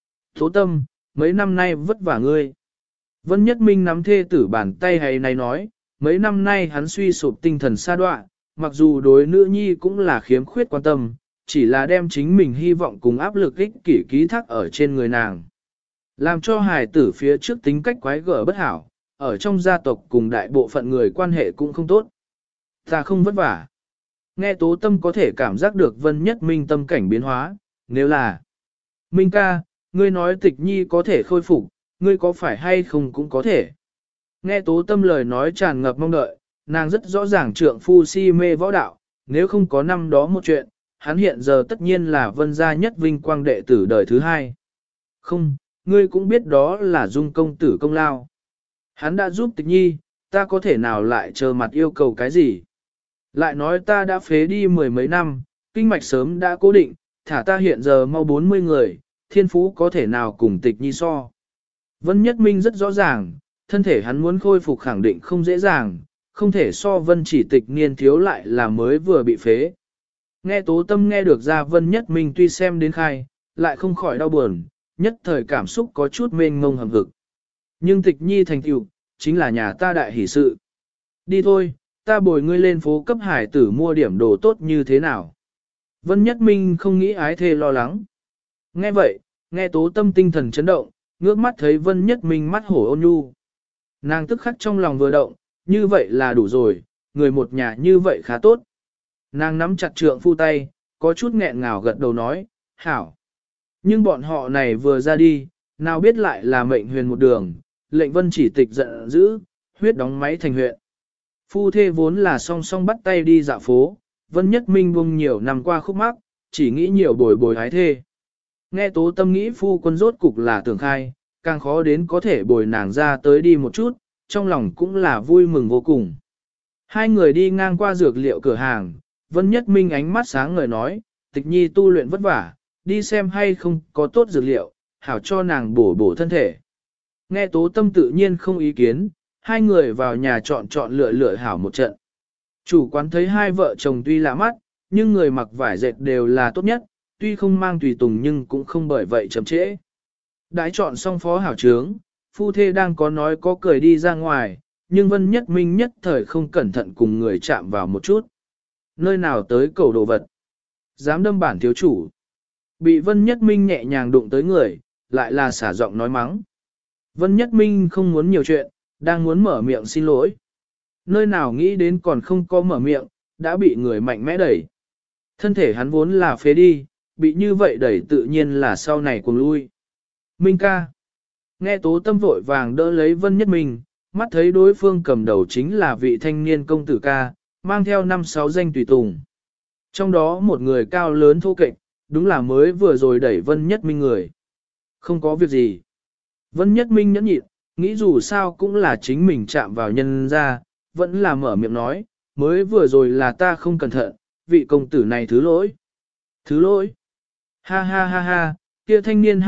Tố tâm, mấy năm nay vất vả ngươi. Vân Nhất Minh nắm thê tử bàn tay hay này nói, mấy năm nay hắn suy sụp tinh thần sa đoạ, mặc dù đối nữ nhi cũng là khiếm khuyết quan tâm, chỉ là đem chính mình hy vọng cùng áp lực ích kỷ ký thác ở trên người nàng. Làm cho hài tử phía trước tính cách quái gở bất hảo, ở trong gia tộc cùng đại bộ phận người quan hệ cũng không tốt. Ta không vất vả. Nghe tố tâm có thể cảm giác được Vân Nhất Minh tâm cảnh biến hóa, nếu là Minh ca, ngươi nói tịch nhi có thể khôi phục, ngươi có phải hay không cũng có thể. Nghe tố tâm lời nói tràn ngập mong đợi, nàng rất rõ ràng trượng phu si mê võ đạo, nếu không có năm đó một chuyện, hắn hiện giờ tất nhiên là vân gia nhất vinh quang đệ tử đời thứ hai. Không, ngươi cũng biết đó là dung công tử công lao. Hắn đã giúp tịch nhi, ta có thể nào lại chờ mặt yêu cầu cái gì. Lại nói ta đã phế đi mười mấy năm, kinh mạch sớm đã cố định, thả ta hiện giờ mau 40 người, thiên phú có thể nào cùng tịch nhi so. Vân Nhất Minh rất rõ ràng, thân thể hắn muốn khôi phục khẳng định không dễ dàng, không thể so vân chỉ tịch niên thiếu lại là mới vừa bị phế. Nghe tố tâm nghe được ra Vân Nhất Minh tuy xem đến khai, lại không khỏi đau buồn, nhất thời cảm xúc có chút mênh mông hầm vực. Nhưng tịch nhi thành tựu chính là nhà ta đại hỷ sự. Đi thôi, ta bồi ngươi lên phố cấp hải tử mua điểm đồ tốt như thế nào. Vân Nhất Minh không nghĩ ái thê lo lắng. Nghe vậy, nghe tố tâm tinh thần chấn động, ngước mắt thấy Vân Nhất Minh mắt hổ ôn nhu. Nàng tức khắc trong lòng vừa động, như vậy là đủ rồi, người một nhà như vậy khá tốt. Nàng nắm chặt trượng phu tay, có chút nghẹn ngào gật đầu nói, hảo. Nhưng bọn họ này vừa ra đi, nào biết lại là mệnh huyền một đường, lệnh Vân chỉ tịch giận dữ, huyết đóng máy thành huyện. Phu thê vốn là song song bắt tay đi dạo phố, Vân Nhất Minh buông nhiều năm qua khúc mắc, chỉ nghĩ nhiều bồi bồi hái thê. Nghe tố tâm nghĩ phu quân rốt cục là tưởng khai, càng khó đến có thể bồi nàng ra tới đi một chút, trong lòng cũng là vui mừng vô cùng. Hai người đi ngang qua dược liệu cửa hàng, Vân Nhất Minh ánh mắt sáng ngời nói, tịch nhi tu luyện vất vả, đi xem hay không có tốt dược liệu, hảo cho nàng bổ bổ thân thể. Nghe tố tâm tự nhiên không ý kiến, hai người vào nhà chọn lựa lựa hảo một trận. Chủ quán thấy hai vợ chồng tuy lạ mắt, nhưng người mặc vải dệt đều là tốt nhất, tuy không mang tùy tùng nhưng cũng không bởi vậy chậm trễ. Đãi chọn xong phó hảo trướng, phu thê đang có nói có cười đi ra ngoài, nhưng Vân Nhất Minh nhất thời không cẩn thận cùng người chạm vào một chút. Nơi nào tới cầu đồ vật. Dám đâm bản thiếu chủ. Bị Vân Nhất Minh nhẹ nhàng đụng tới người, lại là xả giọng nói mắng. Vân Nhất Minh không muốn nhiều chuyện, đang muốn mở miệng xin lỗi. Nơi nào nghĩ đến còn không có mở miệng, đã bị người mạnh mẽ đẩy. Thân thể hắn vốn là phế đi, bị như vậy đẩy tự nhiên là sau này cùng lui. Minh ca. Nghe tố tâm vội vàng đỡ lấy Vân Nhất Minh, mắt thấy đối phương cầm đầu chính là vị thanh niên công tử ca, mang theo 5-6 danh tùy tùng. Trong đó một người cao lớn thô kệch, đúng là mới vừa rồi đẩy Vân Nhất Minh người. Không có việc gì. Vân Nhất Minh nhẫn nhịn, nghĩ dù sao cũng là chính mình chạm vào nhân ra, vẫn là mở miệng nói, mới vừa rồi là ta không cẩn thận, vị công tử này thứ lỗi. Thứ lỗi. Ha ha ha ha, kia thanh niên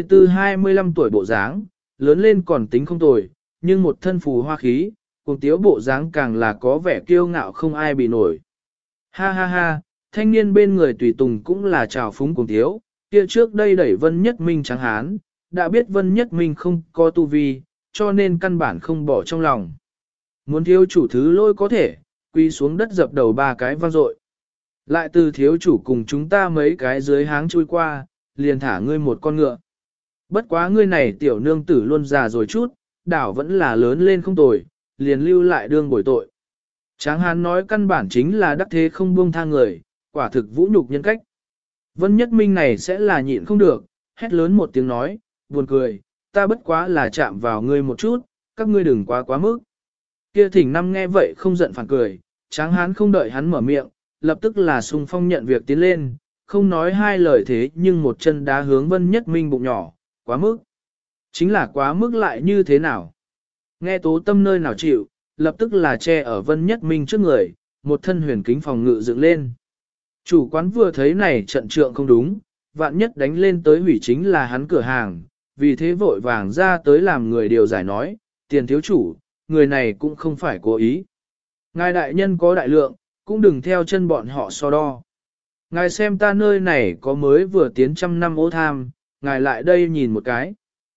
24-25 tuổi bộ dáng, lớn lên còn tính không tồi, nhưng một thân phù hoa khí, cùng tiếu bộ dáng càng là có vẻ kiêu ngạo không ai bị nổi. Ha ha ha, thanh niên bên người tùy tùng cũng là trào phúng cùng tiếu, kia trước đây đẩy Vân Nhất Minh trắng hán, đã biết Vân Nhất Minh không có tu vi, cho nên căn bản không bỏ trong lòng. Muốn thiếu chủ thứ lỗi có thể, quy xuống đất dập đầu 3 cái vang dội. Lại từ thiếu chủ cùng chúng ta mấy cái dưới háng chui qua, liền thả ngươi một con ngựa. Bất quá ngươi này tiểu nương tử luôn già rồi chút, đảo vẫn là lớn lên không tồi, liền lưu lại đương bồi tội. Tráng hán nói căn bản chính là đắc thế không buông tha người, quả thực vũ nhục nhân cách. Vân Nhất Minh này sẽ là nhịn không được, hét lớn một tiếng nói, buồn cười, ta bất quá là chạm vào ngươi một chút, các ngươi đừng quá mức. Kia thỉnh năm nghe vậy không giận phản cười, Tráng hán không đợi hắn mở miệng, lập tức là xung phong nhận việc tiến lên, không nói hai lời thế nhưng một chân đá hướng Vân Nhất Minh bụng nhỏ, quá mức. Chính là quá mức lại như thế nào? Nghe Tố Tâm nơi nào chịu, lập tức là che ở Vân Nhất Minh trước người, một thân huyền kính phòng ngự dựng lên. Chủ quán vừa thấy này trận trượng không đúng, vạn nhất đánh lên tới hủy chính là hắn cửa hàng, vì thế vội vàng ra tới làm người điều giải nói, tiền thiếu chủ, người này cũng không phải cố ý. Ngài đại nhân có đại lượng, cũng đừng theo chân bọn họ so đo. Ngài xem ta nơi này có mới vừa tiến 100 năm ô tham, ngài lại đây nhìn một cái.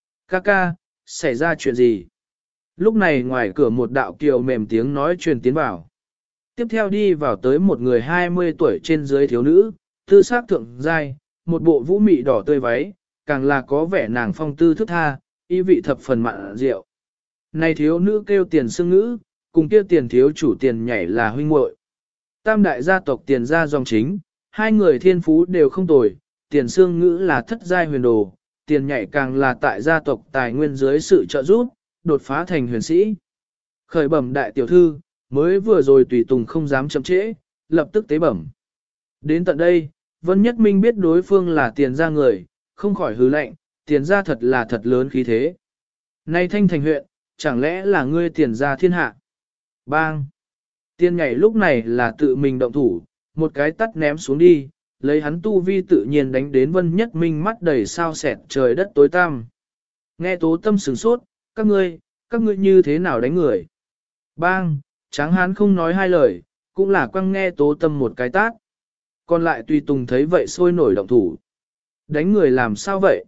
Ca, xảy ra chuyện gì? Lúc này ngoài cửa một đạo kiều mềm tiếng nói truyền tiến vào. Tiếp theo đi vào tới một người 20 tuổi trên dưới thiếu nữ, tư sắc thượng giai, một bộ vũ mị đỏ tươi váy, càng là có vẻ nàng phong tư thức tha, ý vị thập phần mặn rượu. Này thiếu nữ kêu Tiền Sương Ngữ, cùng kia Tiền thiếu chủ Tiền Nhảy là huynh muội. Tam đại gia tộc Tiền gia dòng chính, hai người thiên phú đều không tồi, Tiền Sương Ngữ là thất giai huyền đồ, Tiền Nhảy càng là tại gia tộc tài nguyên dưới sự trợ giúp, đột phá thành huyền sĩ. Khởi bẩm đại tiểu thư, mới vừa rồi tùy tùng không dám chậm trễ, lập tức tế bẩm. Đến tận đây, Vân Nhất Minh biết đối phương là Tiền gia người, không khỏi hứ lạnh, Tiền gia thật là thật lớn khí thế. Nay Thanh Thành huyện, chẳng lẽ là ngươi Tiền gia thiên hạ? Bang! Tiền Nhảy lúc này là tự mình động thủ, một cái tắt ném xuống đi, lấy hắn tu vi tự nhiên đánh đến Vân Nhất Minh mắt đầy sao sẹt trời đất tối tăm. Nghe Tố Tâm sửng sốt, các ngươi như thế nào đánh người? Bang! Tráng hán không nói hai lời, cũng là quăng nghe Tố Tâm một cái tát. Còn lại tùy tùng thấy vậy sôi nổi động thủ. Đánh người làm sao vậy?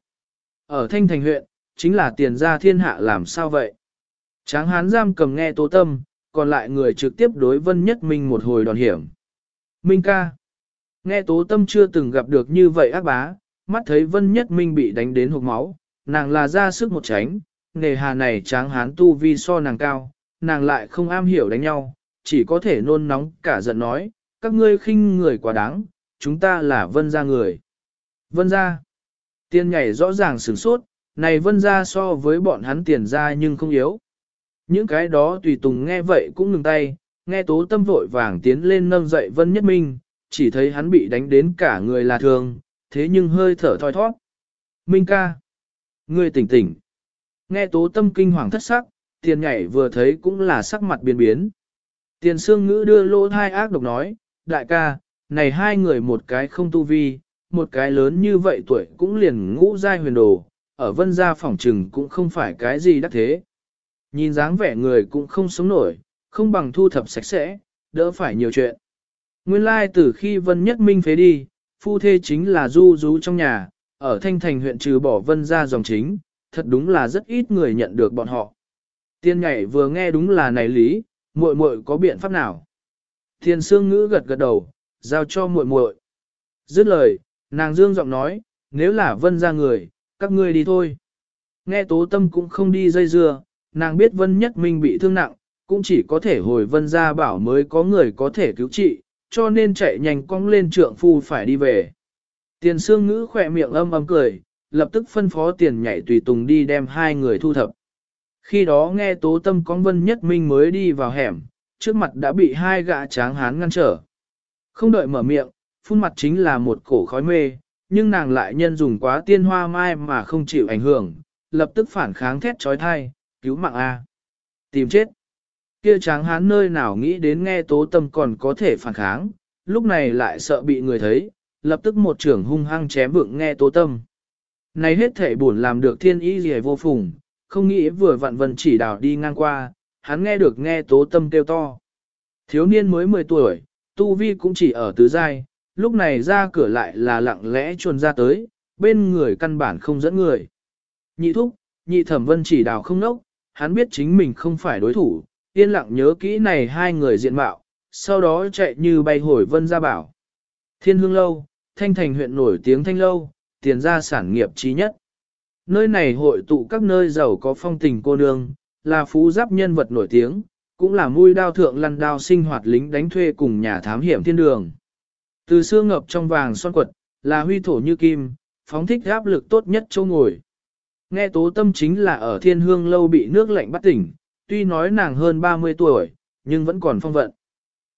Ở Thanh Thành huyện, chính là Tiền gia thiên hạ làm sao vậy? Tráng hán giam cầm nghe Tố Tâm, còn lại người trực tiếp đối Vân Nhất Minh một hồi đòn hiểm. Minh ca. Nghe Tố Tâm chưa từng gặp được như vậy ác bá, mắt thấy Vân Nhất Minh bị đánh đến hộc máu, nàng là ra sức một tránh, nề hà này tráng hán tu vi so nàng cao, nàng lại không am hiểu đánh nhau, chỉ có thể nôn nóng cả giận nói, các ngươi khinh người quá đáng, chúng ta là Vân gia người. Vân gia. Tiền Nhảy rõ ràng sửng sốt, này Vân gia so với bọn hắn Tiền gia nhưng không yếu. Những cái đó tùy tùng nghe vậy cũng ngừng tay, nghe Tố Tâm vội vàng tiến lên nâng dậy Vân Nhất Minh, chỉ thấy hắn bị đánh đến cả người là thương, thế nhưng hơi thở thoi thoát. Minh ca. Ngươi tỉnh tỉnh. Nghe Tố Tâm kinh hoàng thất sắc, Tiền Nhảy vừa thấy cũng là sắc mặt biến biến. Tiền Sương Ngữ đưa lỗ thai ác độc nói, đại ca, này hai người một cái không tu vi, một cái lớn như vậy tuổi cũng liền ngũ giai huyền đồ, ở Vân gia phỏng trừng cũng không phải cái gì đắc thế. Nhìn dáng vẻ người cũng không sống nổi, không bằng thu thập sạch sẽ, đỡ phải nhiều chuyện. Nguyên lai từ khi Vân Nhất Minh phế đi, phu thê chính là du rú trong nhà, ở Thanh Thành huyện trừ bỏ Vân gia dòng chính, thật đúng là rất ít người nhận được bọn họ. Tiền Nhảy vừa nghe đúng là này lý, muội muội có biện pháp nào? Tiền Sương Ngữ gật gật đầu, giao cho muội muội. Dứt lời, nàng dương giọng nói, nếu là Vân gia người, các ngươi đi thôi. Nghe Tố Tâm cũng không đi dây dưa, nàng biết Vân Nhất Minh bị thương nặng, cũng chỉ có thể hồi Vân gia bảo mới có người có thể cứu trị, cho nên chạy nhanh cong lên trượng phu phải đi về. Tiền Sương Ngữ khỏe miệng âm ấm cười, lập tức phân phó Tiền Nhảy tùy tùng đi đem hai người thu thập. Khi đó nghe Tố Tâm cong Vân Nhất Minh mới đi vào hẻm, trước mặt đã bị hai gã tráng hán ngăn trở. Không đợi mở miệng, phun mặt chính là một cổ khói mê, nhưng nàng lại nhân dùng quá tiên hoa mai mà không chịu ảnh hưởng, lập tức phản kháng thét trói thai, cứu mạng A. Tìm chết. Kia tráng hán nơi nào nghĩ đến nghe Tố Tâm còn có thể phản kháng, lúc này lại sợ bị người thấy, lập tức một trưởng hung hăng chém vượng nghe Tố Tâm. Này hết thể buồn làm được thiên ý gì vô phùng, không nghĩ vừa vặn Vân Chỉ Đào đi ngang qua, hắn nghe được nghe Tố Tâm kêu to. Thiếu niên mới 10 tuổi, tu vi cũng chỉ ở tứ giai, lúc này ra cửa lại là lặng lẽ chuồn ra tới, bên người căn bản không dẫn người. Nhị thúc, nhị thẩm Vân Chỉ Đào không nốc, hắn biết chính mình không phải đối thủ, yên lặng nhớ kỹ này hai người diện mạo, sau đó chạy như bay hồi Vân gia bảo. Thiên Hương Lâu, Thanh Thành huyện nổi tiếng Thanh Lâu, Tiền gia sản nghiệp trí nhất. Nơi này hội tụ các nơi giàu có phong tình cô nương, là phú giáp nhân vật nổi tiếng, cũng là mũi đao thượng lăn đao sinh hoạt lính đánh thuê cùng nhà thám hiểm thiên đường. Từ xưa ngập trong vàng son quật, là huy thổ như kim, phóng thích áp lực tốt nhất châu ngồi. Nghe Tố Tâm chính là ở Thiên Hương Lâu bị nước lạnh bắt tỉnh, tuy nói nàng hơn 30 tuổi, nhưng vẫn còn phong vận.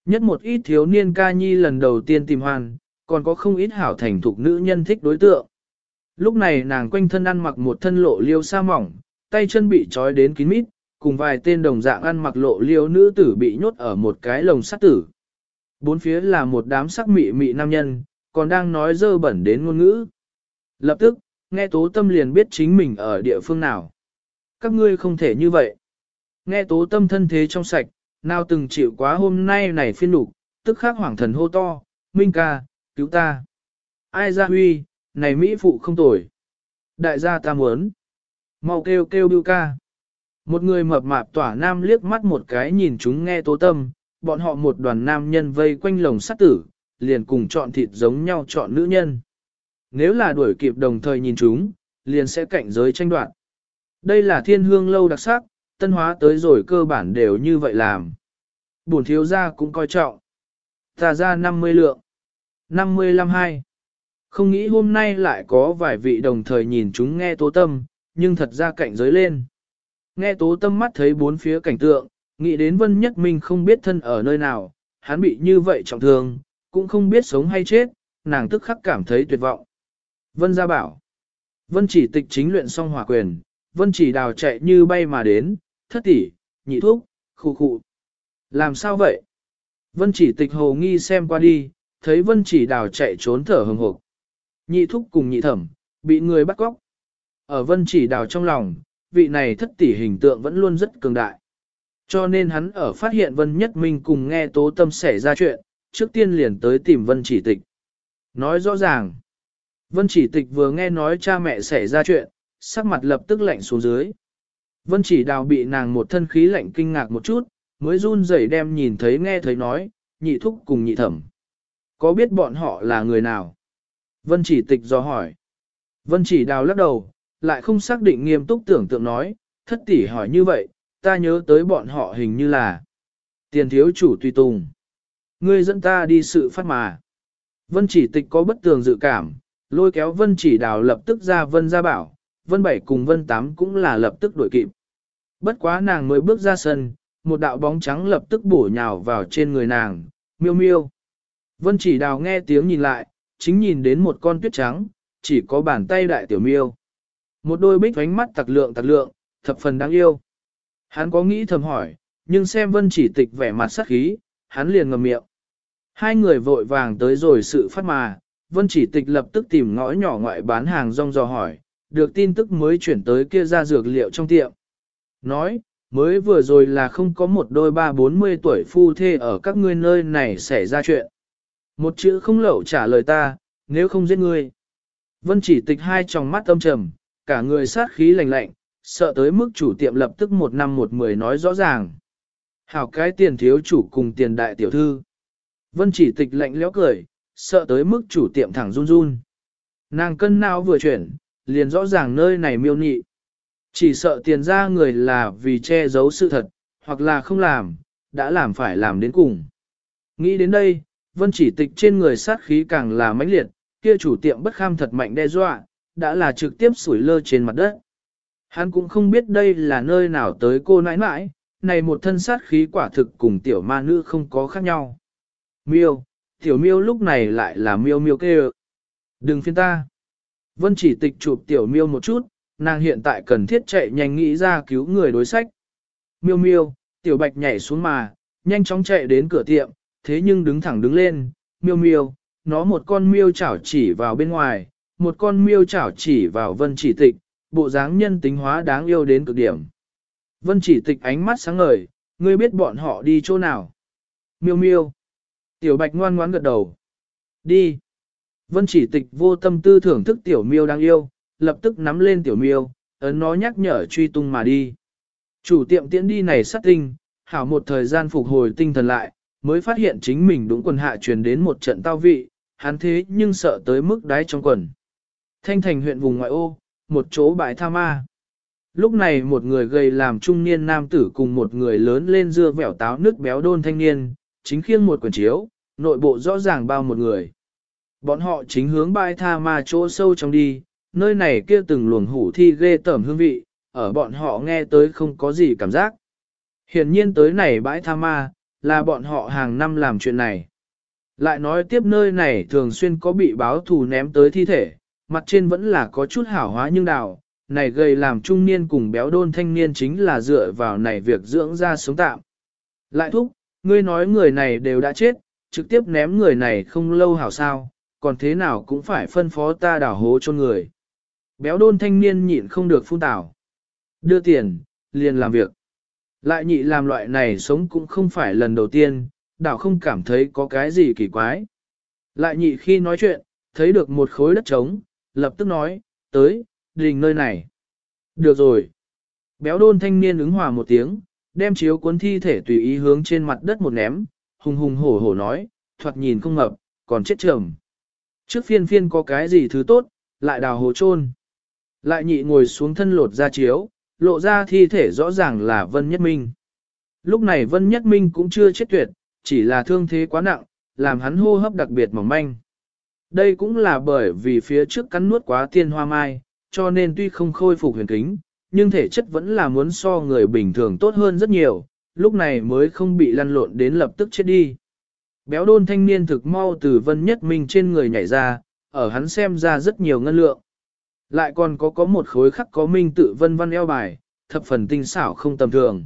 Nhất một ít thiếu niên ca nhi lần đầu tiên tìm hoàn, còn có không ít hảo thành thục nữ nhân thích đối tượng. Lúc này nàng quanh thân ăn mặc một thân lộ liêu sa mỏng, tay chân bị trói đến kín mít, cùng vài tên đồng dạng ăn mặc lộ liêu nữ tử bị nhốt ở một cái lồng sắt tử. Bốn phía là một đám sắc mị mị nam nhân, còn đang nói dơ bẩn đến ngôn ngữ. Lập tức, nghe Tố Tâm liền biết chính mình ở địa phương nào. Các ngươi không thể như vậy. Nghe Tố Tâm thân thế trong sạch, nào từng chịu quá hôm nay này phiên đục, tức khắc hoảng thần hô to, Minh ca, cứu ta. Ai ra huy, này Mỹ phụ không tồi. Đại gia ta muốn. Mau kêu kêu Bưu ca. Một người mập mạp tỏa nam liếc mắt một cái nhìn chúng nghe Tố Tâm, bọn họ một đoàn nam nhân vây quanh lồng sắt tử, liền cùng chọn thịt giống nhau chọn nữ nhân. Nếu là đuổi kịp đồng thời nhìn chúng, liền sẽ cạnh giới tranh đoạt. Đây là thiên hương lâu đặc sắc, Tân Hóa tới rồi cơ bản đều như vậy làm. Bổn thiếu gia cũng coi trọng. Ta ra 50 lượng. 55 hai. Không nghĩ hôm nay lại có vài vị đồng thời nhìn chúng nghe Tố Tâm, nhưng thật ra cạnh giới lên. Nghe Tố Tâm mắt thấy bốn phía cảnh tượng, nghĩ đến Vân Nhất Minh không biết thân ở nơi nào, hắn bị như vậy trọng thương, cũng không biết sống hay chết, nàng tức khắc cảm thấy tuyệt vọng. Vân gia bảo. Vân Chỉ Tịch chính luyện xong hỏa quyền, Vân Chỉ Đào chạy như bay mà đến, thất tỷ, nhị thúc, khụ khụ. Làm sao vậy? Vân Chỉ Tịch hồ nghi xem qua đi, thấy Vân Chỉ Đào chạy trốn thở hừng hực. Nhị thúc cùng nhị thẩm, bị người bắt cóc. Ở Vân Chỉ Đào trong lòng, vị này thất tỷ hình tượng vẫn luôn rất cường đại. Cho nên hắn ở phát hiện Vân Nhất Minh cùng nghe Tố Tâm xảy ra chuyện, trước tiên liền tới tìm Vân Chỉ Tịch. Nói rõ ràng, Vân Chỉ Tịch vừa nghe nói cha mẹ xảy ra chuyện, sắc mặt lập tức lạnh xuống dưới. Vân Chỉ Đào bị nàng một thân khí lạnh kinh ngạc một chút, mới run rẩy đem nhìn thấy nghe thấy nói, nhị thúc cùng nhị thẩm. Có biết bọn họ là người nào? Vân Chỉ Tịch dò hỏi. Vân Chỉ Đào lắc đầu, lại không xác định nghiêm túc tưởng tượng nói, thất tỷ hỏi như vậy, ta nhớ tới bọn họ hình như là Tiền thiếu chủ tùy tùng. Ngươi dẫn ta đi sự phát mà. Vân Chỉ Tịch có bất tường dự cảm, lôi kéo Vân Chỉ Đào lập tức ra Vân gia bảo, Vân Bảy cùng Vân Tám cũng là lập tức đuổi kịp. Bất quá nàng mới bước ra sân, một đạo bóng trắng lập tức bổ nhào vào trên người nàng, miêu miêu. Vân Chỉ Đào nghe tiếng nhìn lại, chính nhìn đến một con tuyết trắng, chỉ có bàn tay đại tiểu miêu. Một đôi bích ánh mắt tặc lượng, thập phần đáng yêu. Hắn có nghĩ thầm hỏi, nhưng xem Vân Chỉ Tịch vẻ mặt sắc khí, hắn liền ngậm miệng. Hai người vội vàng tới rồi sự phát mà, Vân Chỉ Tịch lập tức tìm ngõ nhỏ ngoại bán hàng rong dò hỏi, được tin tức mới chuyển tới kia ra dược liệu trong tiệm. Nói, mới vừa rồi là không có một đôi 30-40 tuổi phu thê ở các ngươi nơi này xảy ra chuyện. Một chữ không lậu trả lời ta, nếu không giết ngươi. Vân Chỉ Tịch hai tròng mắt âm trầm, cả người sát khí lạnh lạnh, sợ tới mức chủ tiệm lập tức 1 năm 1 mười nói rõ ràng. Hảo cái tiền thiếu chủ cùng tiền đại tiểu thư. Vân Chỉ Tịch lạnh lẽo cười, sợ tới mức chủ tiệm thẳng run run. Nàng cân não vừa chuyển, liền rõ ràng nơi này miêu nị. Chỉ sợ tiền ra người là vì che giấu sự thật, hoặc là không làm, đã làm phải làm đến cùng. Nghĩ đến đây, Vân Chỉ Tịch trên người sát khí càng là mãnh liệt, kia chủ tiệm bất kham thật mạnh đe dọa, đã là trực tiếp sủi lơ trên mặt đất. Hắn cũng không biết đây là nơi nào tới cô nãi nãi, này một thân sát khí quả thực cùng tiểu ma nữ không có khác nhau. Miêu, tiểu miêu lúc này lại là miêu miêu kêu. Đừng phiên ta. Vân Chỉ Tịch chụp tiểu miêu một chút, nàng hiện tại cần thiết chạy nhanh nghĩ ra cứu người đối sách. Miêu miêu, tiểu bạch nhảy xuống mà, nhanh chóng chạy đến cửa tiệm, thế nhưng đứng thẳng đứng lên, miêu miêu, nó một con miêu chảo chỉ vào bên ngoài, một con miêu chảo chỉ vào Vân Chỉ Tịch, bộ dáng nhân tính hóa đáng yêu đến cực điểm. Vân Chỉ Tịch ánh mắt sáng ngời, ngươi biết bọn họ đi chỗ nào? Miêu miêu. Tiểu bạch ngoan ngoãn gật đầu. Đi. Vân Chỉ Tịch vô tâm tư thưởng thức tiểu miêu đáng yêu, lập tức nắm lên tiểu miêu, ấn nó nhắc nhở truy tung mà đi. Chủ tiệm tiễn đi này sát tinh, hảo một thời gian phục hồi tinh thần lại, mới phát hiện chính mình đúng quần hạ truyền đến một trận tao vị, hắn thế nhưng sợ tới mức đáy trong quần. Thanh Thành huyện vùng ngoại ô, một chỗ bãi tha ma. Lúc này một người gầy làm trung niên nam tử cùng một người lớn lên dưa vẻo táo nước béo đôn thanh niên, chính khiêng một quyển chiếu, nội bộ rõ ràng bao một người. Bọn họ chính hướng bãi tha ma chỗ sâu trong đi, nơi này kia từng luồng hủ thi ghê tởm hương vị, ở bọn họ nghe tới không có gì cảm giác. Hiển nhiên tới này bãi tha ma, là bọn họ hàng năm làm chuyện này. Lại nói tiếp nơi này thường xuyên có bị báo thù ném tới thi thể, mặt trên vẫn là có chút hảo hóa nhưng đào, này gầy làm trung niên cùng béo đôn thanh niên chính là dựa vào này việc dưỡng ra sống tạm. Lại thúc, ngươi nói người này đều đã chết, trực tiếp ném người này không lâu hảo sao, còn thế nào cũng phải phân phó ta đào hố cho người. Béo đôn thanh niên nhịn không được phun tảo. Đưa tiền, liền làm việc. Lại nhị làm loại này sống cũng không phải lần đầu tiên, đảo không cảm thấy có cái gì kỳ quái. Lại nhị khi nói chuyện, thấy được một khối đất trống, lập tức nói, tới, đình nơi này. Được rồi. Béo đôn thanh niên ứng hòa một tiếng, đem chiếu cuốn thi thể tùy ý hướng trên mặt đất một ném, hùng hùng hổ hổ nói, thoạt nhìn không mập, còn chết trầm. Trước phiên phiên có cái gì thứ tốt, lại đào hố chôn. Lại nhị ngồi xuống thân lột ra chiếu, lộ ra thi thể rõ ràng là Vân Nhất Minh. Lúc này Vân Nhất Minh cũng chưa chết tuyệt, chỉ là thương thế quá nặng, làm hắn hô hấp đặc biệt mỏng manh. Đây cũng là bởi vì phía trước cắn nuốt quá tiên hoa mai, cho nên tuy không khôi phục huyền kính, nhưng thể chất vẫn là muốn so người bình thường tốt hơn rất nhiều, lúc này mới không bị lăn lộn đến lập tức chết đi. Béo đôn thanh niên thực mau từ Vân Nhất Minh trên người nhảy ra, ở hắn xem ra rất nhiều ngân lượng. Lại còn có một khối khắc có minh tự vân văn eo bài, thập phần tinh xảo không tầm thường.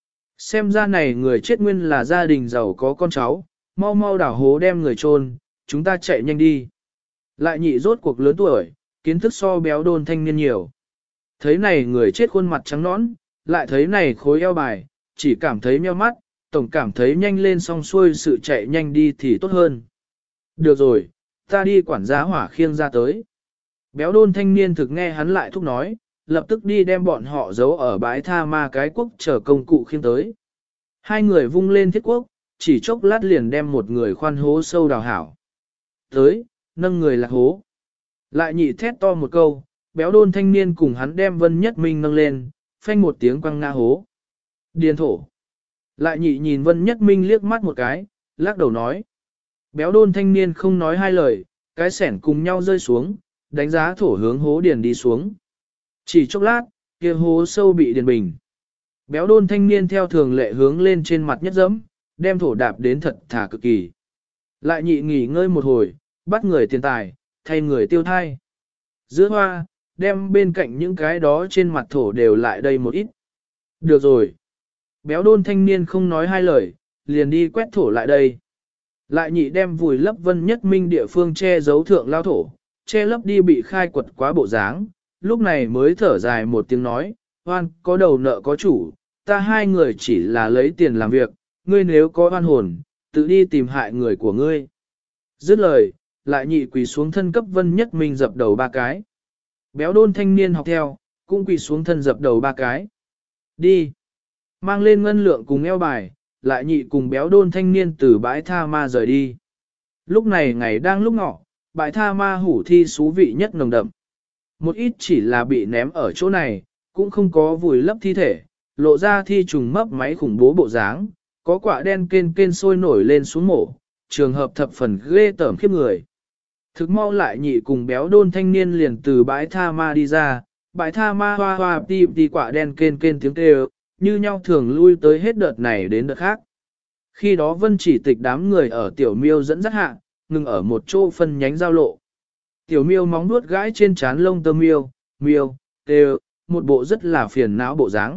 Xem ra này người chết nguyên là gia đình giàu có con cháu, mau mau đào hố đem người chôn, chúng ta chạy nhanh đi. Lại nhị rốt cuộc lớn tuổi, kiến thức so béo đôn thanh niên nhiều. Thấy này người chết khuôn mặt trắng nõn, lại thấy này khối eo bài, chỉ cảm thấy meo mắt, tổng cảm thấy nhanh lên xong xuôi sự chạy nhanh đi thì tốt hơn. Được rồi, ta đi quản gia hỏa khiêng ra tới. Béo đôn thanh niên thực nghe hắn lại thúc nói, lập tức đi đem bọn họ giấu ở bãi tha ma cái quốc chờ công cụ khiêng tới. Hai người vung lên thiết quốc, chỉ chốc lát liền đem một người khoan hố sâu đào hảo. Tới, nâng người lạc hố. Lại nhị thét to một câu, béo đôn thanh niên cùng hắn đem Vân Nhất Minh nâng lên, phanh một tiếng quăng ngã hố. Điền thổ. Lại nhị nhìn Vân Nhất Minh liếc mắt một cái, lắc đầu nói. Béo đôn thanh niên không nói hai lời, cái sẻn cùng nhau rơi xuống, đánh giá thổ hướng hố điền đi xuống. Chỉ chốc lát, kia hố sâu bị điền bình. Béo đôn thanh niên theo thường lệ hướng lên trên mặt nhất dẫm, đem thổ đạp đến thật thả cực kỳ. Lại nhị nghỉ ngơi một hồi, bắt người tiền tài, thay người tiêu thai. Giữa hoa, đem bên cạnh những cái đó trên mặt thổ đều lại đây một ít. Được rồi. Béo đôn thanh niên không nói hai lời, liền đi quét thổ lại đây. Lại nhị đem vùi lấp Vân Nhất Minh địa phương che giấu thượng lao thổ, che lấp đi bị khai quật quá bộ dáng, lúc này mới thở dài một tiếng nói, oan có đầu nợ có chủ, ta hai người chỉ là lấy tiền làm việc, ngươi nếu có oan hồn, tự đi tìm hại người của ngươi. Dứt lời, lại nhị quỳ xuống thân cấp Vân Nhất Minh dập đầu ba cái. Béo đôn thanh niên học theo, cũng quỳ xuống thân dập đầu ba cái. Đi. Mang lên ngân lượng cùng eo bài, lại nhị cùng béo đôn thanh niên từ bãi tha ma rời đi. Lúc này ngày đang lúc ngọ, bãi tha ma hủ thi xú vị nhất nồng đậm. Một ít chỉ là bị ném ở chỗ này, cũng không có vùi lấp thi thể, lộ ra thi trùng mấp máy khủng bố bộ dáng, có quả đen kên sôi nổi lên xuống mổ, trường hợp thập phần ghê tởm khiếp người. Thực mau lại nhị cùng béo đôn thanh niên liền từ bãi tha ma đi ra, bãi tha ma hoa hoa đi quả đen kên tiếng kêu, như nhau thường lui tới hết đợt này đến đợt khác. Khi đó Vân Chỉ Tịch đám người ở tiểu miêu dẫn dắt hạ, ngừng ở một chỗ phân nhánh giao lộ. Tiểu miêu móng nuốt gãi trên trán lông tơ miêu, kêu, một bộ rất là phiền não bộ dáng.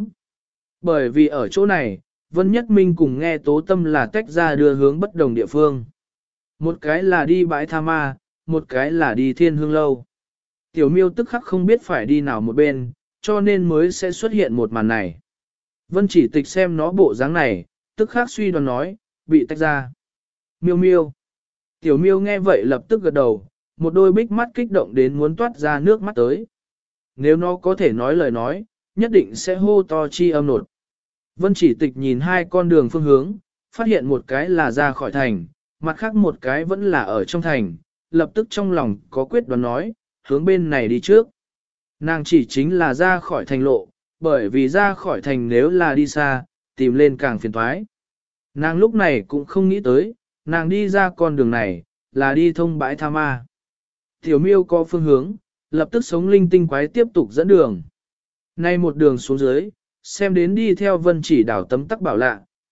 Bởi vì ở chỗ này, Vân Nhất Minh cùng nghe Tố Tâm là tách ra đưa hướng bất đồng địa phương. Một cái là đi bãi tha ma, một cái là đi thiên hương lâu. Tiểu miêu tức khắc không biết phải đi nào một bên, cho nên mới sẽ xuất hiện một màn này. Vân Chỉ Tịch xem nó bộ dáng này, tức khắc suy đoán nói, bị tách ra. Miêu miêu. Tiểu miêu nghe vậy lập tức gật đầu, một đôi bích mắt kích động đến muốn toát ra nước mắt tới. Nếu nó có thể nói lời nói, nhất định sẽ hô to chi âm nột. Vân Chỉ Tịch nhìn hai con đường phương hướng, phát hiện một cái là ra khỏi thành, mặt khác một cái vẫn là ở trong thành, lập tức trong lòng có quyết đoán nói, hướng bên này đi trước. Nàng chỉ chính là ra khỏi thành lộ, bởi vì ra khỏi thành nếu là đi xa, tìm lên càng phiền toái. Nàng lúc này cũng không nghĩ tới, nàng đi ra con đường này, là đi thông bãi tha ma. Tiểu miêu có phương hướng, lập tức sống linh tinh quái tiếp tục dẫn đường. Nay một đường xuống dưới, xem đến đi theo Vân Chỉ đảo tấm tắc bảo lạ,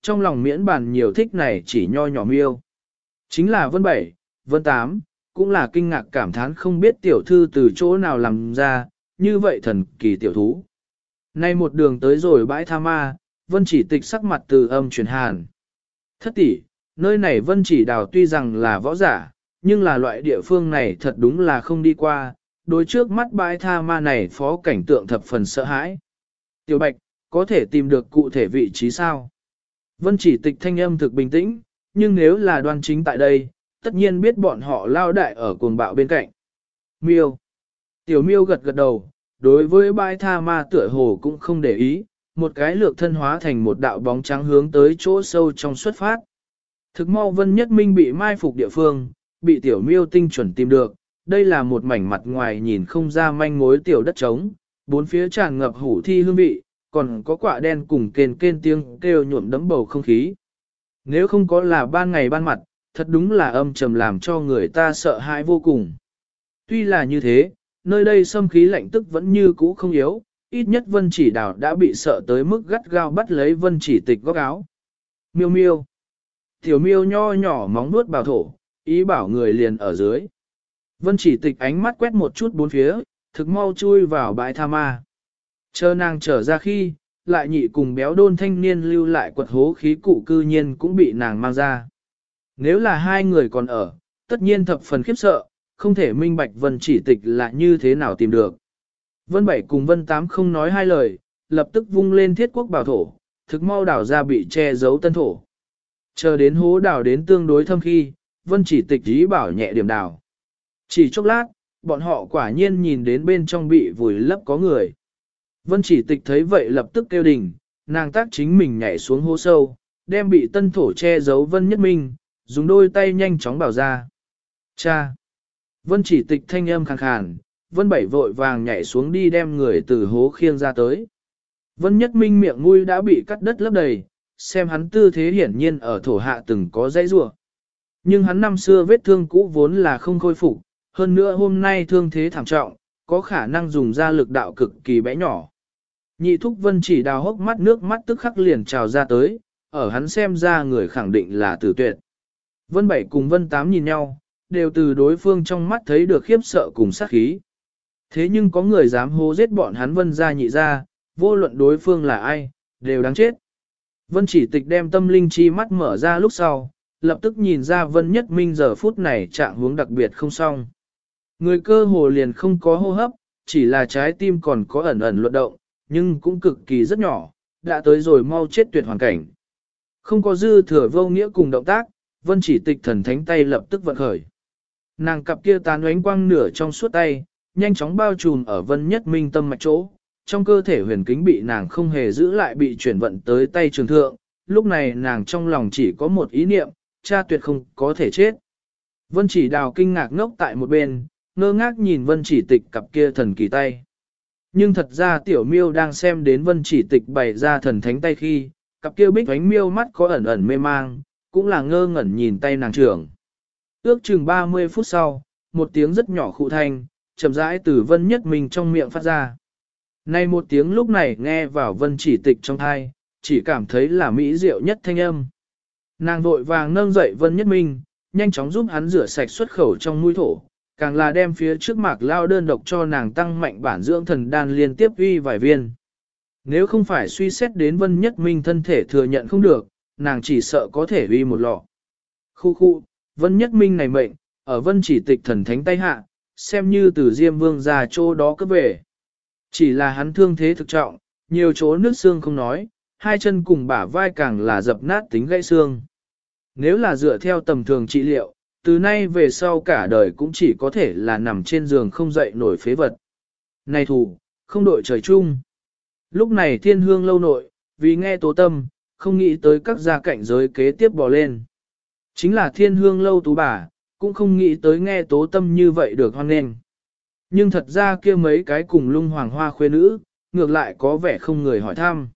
trong lòng miễn bàn nhiều thích này chỉ nho nhỏ miêu. Chính là Vân 7, Vân 8, cũng là kinh ngạc cảm thán không biết tiểu thư từ chỗ nào làm ra, như vậy thần kỳ tiểu thú. Nay một đường tới rồi bãi tha ma, Vân Chỉ Tịch sắc mặt từ âm chuyển hàn. Thất tỷ, nơi này Vân Chỉ Đào tuy rằng là võ giả, nhưng là loại địa phương này thật đúng là không đi qua, đối trước mắt bãi tha ma này phó cảnh tượng thập phần sợ hãi. Tiểu Bạch, có thể tìm được cụ thể vị trí sao? Vân Chỉ Tịch thanh âm thực bình tĩnh, nhưng nếu là Đoan Chính tại đây, tất nhiên biết bọn họ lao đại ở cuồng bạo bên cạnh. Miêu. Tiểu Miêu gật gật đầu, đối với bãi tha ma tựa hồ cũng không để ý, một cái lược thân hóa thành một đạo bóng trắng hướng tới chỗ sâu trong xuất phát. Thực mau Vân Nhất Minh bị mai phục địa phương, bị Tiểu Miêu tinh chuẩn tìm được, đây là một mảnh mặt ngoài nhìn không ra manh mối tiểu đất trống, bốn phía tràn ngập hủ thi hương vị, còn có quả đen cùng kên tiếng kêu nhuộm đẫm bầu không khí. Nếu không có là ban ngày ban mặt, thật đúng là âm trầm làm cho người ta sợ hãi vô cùng. Tuy là như thế, nơi đây xâm khí lạnh tức vẫn như cũ không yếu, ít nhất Vân Chỉ Đào đã bị sợ tới mức gắt gao bắt lấy Vân Chỉ Tịch góc áo. Miêu miêu. Tiểu miêu nho nhỏ móng nuốt bảo thổ, ý bảo người liền ở dưới. Vân Chỉ Tịch ánh mắt quét một chút bốn phía, thực mau chui vào bãi tha ma. Chờ nàng trở ra khi, lại nhị cùng béo đôn thanh niên lưu lại quật hố khí cụ cư nhiên cũng bị nàng mang ra. Nếu là hai người còn ở, tất nhiên thập phần khiếp sợ, không thể minh bạch Vân Chỉ Tịch là như thế nào tìm được. Vân 7 cùng Vân 8 không nói hai lời, lập tức vung lên thiết quốc bảo thổ, thực mau đảo ra bị che giấu tân thổ. Chờ đến hố đảo đến tương đối thâm khi, Vân Chỉ Tịch ý bảo nhẹ điểm đảo. Chỉ chốc lát, bọn họ quả nhiên nhìn đến bên trong bị vùi lấp có người. Vân Chỉ Tịch thấy vậy lập tức kêu đình, nàng tác chính mình nhảy xuống hố sâu, đem bị tân thổ che giấu Vân Nhất Minh, dùng đôi tay nhanh chóng bảo ra. Cha! Vân Chỉ Tịch thanh âm khàn khàn, Vân 7 vội vàng nhảy xuống đi đem người từ hố khiêng ra tới. Vân Nhất Minh miệng mũi đã bị cắt đất lấp đầy, xem hắn tư thế hiển nhiên ở thổ hạ từng có dãy rủa. Nhưng hắn năm xưa vết thương cũ vốn là không khôi phục, hơn nữa hôm nay thương thế thảm trọng, có khả năng dùng ra lực đạo cực kỳ bé nhỏ. Nhị thúc Vân Chỉ Đào hốc mắt nước mắt tức khắc liền trào ra tới, ở hắn xem ra người khẳng định là tử tuyệt. Vân 7 cùng Vân 8 nhìn nhau, đều từ đối phương trong mắt thấy được khiếp sợ cùng sát khí. Thế nhưng có người dám hô giết bọn hắn Vân gia nhị gia, vô luận đối phương là ai, đều đáng chết. Vân Chỉ Tịch đem tâm linh chi mắt mở ra lúc sau, lập tức nhìn ra Vân Nhất Minh giờ phút này trạng huống đặc biệt không xong. Người cơ hồ liền không có hô hấp, chỉ là trái tim còn có ẩn ẩn luận động, nhưng cũng cực kỳ rất nhỏ, đã tới rồi mau chết tuyệt hoàn cảnh. Không có dư thừa vô nghĩa cùng động tác, Vân Chỉ Tịch thần thánh tay lập tức vận khởi. Nàng cặp kia tán ánh quang nửa trong suốt tay, nhanh chóng bao trùm ở Vân Nhất Minh tâm mạch chỗ, trong cơ thể huyền kính bị nàng không hề giữ lại bị chuyển vận tới tay trường thượng, lúc này nàng trong lòng chỉ có một ý niệm, cha tuyệt không có thể chết. Vân Chỉ Đào kinh ngạc ngốc tại một bên, ngơ ngác nhìn Vân Chỉ Tịch cặp kia thần kỳ tay. Nhưng thật ra Tiểu Miêu đang xem đến Vân Chỉ Tịch bày ra thần thánh tay khi, cặp kia bích ánh miêu mắt có ẩn ẩn mê mang, cũng là ngơ ngẩn nhìn tay nàng trưởng. Ước chừng 30 phút sau, một tiếng rất nhỏ khụ thanh, chậm rãi từ Vân Nhất Minh trong miệng phát ra. Này một tiếng lúc này nghe vào Vân Chỉ Tịch trong thai, chỉ cảm thấy là mỹ diệu nhất thanh âm. Nàng vội vàng nâng dậy Vân Nhất Minh, nhanh chóng giúp hắn rửa sạch xuất khẩu trong mũi thổ, càng là đem phía trước mạc lao đơn độc cho nàng tăng mạnh bản dưỡng thần đan liên tiếp uy vài viên. Nếu không phải suy xét đến Vân Nhất Minh thân thể thừa nhận không được, nàng chỉ sợ có thể uy một lọ. Khu, Vân Nhất Minh này mệnh, ở Vân Chỉ Tịch thần thánh tay hạ, xem như từ Diêm Vương ra chỗ đó cấp về. Chỉ là hắn thương thế thực trọng, nhiều chỗ nước xương không nói, hai chân cùng bả vai càng là dập nát tính gãy xương. Nếu là dựa theo tầm thường trị liệu, từ nay về sau cả đời cũng chỉ có thể là nằm trên giường không dậy nổi phế vật. Này thủ, không đội trời chung. Lúc này Thiên Hương lâu nội, vì nghe Tố Tâm, không nghĩ tới các gia cảnh giới kế tiếp bò lên. Chính là Thiên Hương lâu tú bà, cũng không nghĩ tới nghe Tố Tâm như vậy được hoan nghênh. Nhưng thật ra kia mấy cái cùng lung hoàng hoa khuê nữ, ngược lại có vẻ không người hỏi thăm.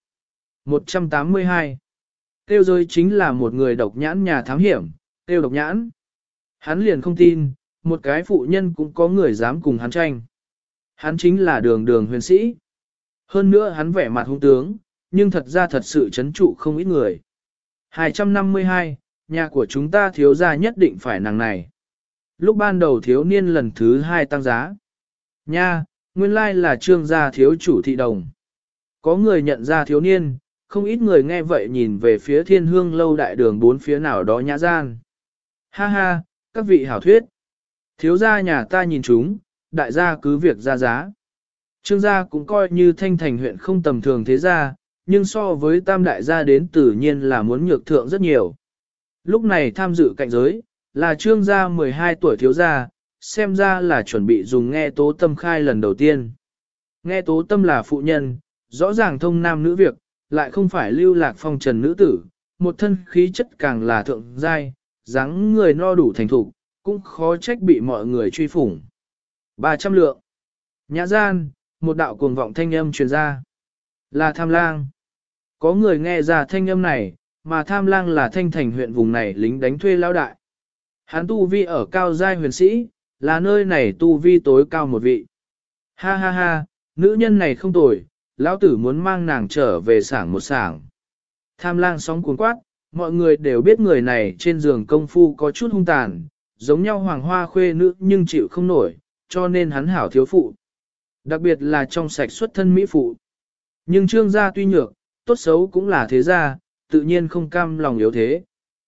182. Tiêu giới chính là một người độc nhãn nhà thám hiểm, tiêu độc nhãn. Hắn liền không tin, một cái phụ nhân cũng có người dám cùng hắn tranh. Hắn chính là đường đường huyền sĩ. Hơn nữa hắn vẻ mặt hung tướng, nhưng thật ra thật sự chấn trụ không ít người. 252, nhà của chúng ta thiếu gia nhất định phải nàng này. Lúc ban đầu thiếu niên lần thứ 2 tăng giá. Nha, nguyên lai là trương gia thiếu chủ thị đồng. Có người nhận ra thiếu niên, không ít người nghe vậy nhìn về phía thiên hương lâu đại đường bốn phía nào đó nhã gian. Ha ha, các vị hảo thuyết. Thiếu gia nhà ta nhìn chúng, đại gia cứ việc ra giá. Trương gia cũng coi như thanh thành huyện không tầm thường thế gia, nhưng so với tam đại gia đến tự nhiên là muốn nhược thượng rất nhiều. Lúc này tham dự cạnh giới, là trương gia 12 tuổi thiếu gia, xem ra là chuẩn bị dùng nghe tố tâm khai lần đầu tiên. Nghe tố tâm là phụ nhân, rõ ràng thông nam nữ việc, lại không phải lưu lạc phong trần nữ tử, một thân khí chất càng là thượng giai, dáng người no đủ thành thục, cũng khó trách bị mọi người truy phủng. 300 lượng. Nhã gian, một đạo cuồng vọng thanh âm truyền ra. Là Tham Lang. Có người nghe ra thanh âm này, mà Tham Lang là thanh thành huyện vùng này lính đánh thuê lao đại. Hắn tu vi ở cao giai huyền sĩ, là nơi này tu vi tối cao một vị. Ha ha ha, nữ nhân này không tồi, lão tử muốn mang nàng trở về sảng một sảng. Tham Lang sóng cuốn quát, mọi người đều biết người này trên giường công phu có chút hung tàn, giống nhau hoàng hoa khuê nữ nhưng chịu không nổi, cho nên hắn hảo thiếu phụ. Đặc biệt là trong sạch xuất thân mỹ phụ. Nhưng trương gia tuy nhược, tốt xấu cũng là thế gia, tự nhiên không cam lòng yếu thế.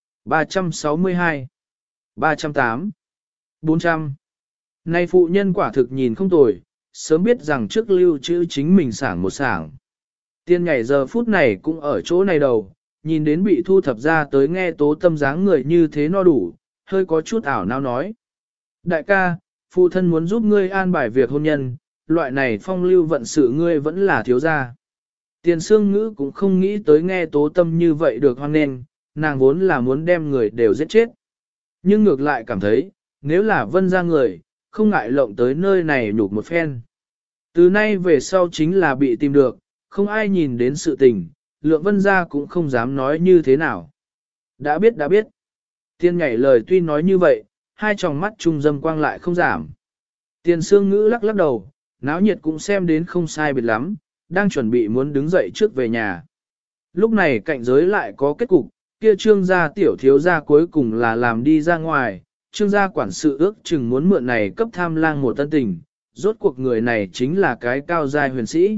362 308 400 Nay phụ nhân quả thực nhìn không tồi, sớm biết rằng trước lưu trữ chính mình sảng một sảng. Tiên nhảy giờ phút này cũng ở chỗ này đầu, nhìn đến bị thu thập ra tới nghe tố tâm dáng người như thế no đủ, hơi có chút ảo não nói. Đại ca, phụ thân muốn giúp ngươi an bài việc hôn nhân, loại này phong lưu vận sự ngươi vẫn là thiếu gia. Tiền Sương Ngữ cũng không nghĩ tới nghe tố tâm như vậy được hoan nghênh, nàng vốn là muốn đem người đều giết chết. Nhưng ngược lại cảm thấy, nếu là vân ra người, không ngại lộng tới nơi này nhục một phen. Từ nay về sau chính là bị tìm được, không ai nhìn đến sự tình, lượng vân ra cũng không dám nói như thế nào. Đã biết đã biết. Tiên nhảy lời tuy nói như vậy, hai tròng mắt trung dâm quang lại không giảm. Tiền Sương Ngữ lắc lắc đầu, náo nhiệt cũng xem đến không sai biệt lắm, đang chuẩn bị muốn đứng dậy trước về nhà. Lúc này cạnh giới lại có kết cục, kia trương gia tiểu thiếu gia cuối cùng là làm đi ra ngoài, trương gia quản sự ước chừng muốn mượn này cấp Tham Lang một tân tình, rốt cuộc người này chính là cái cao giai huyền sĩ.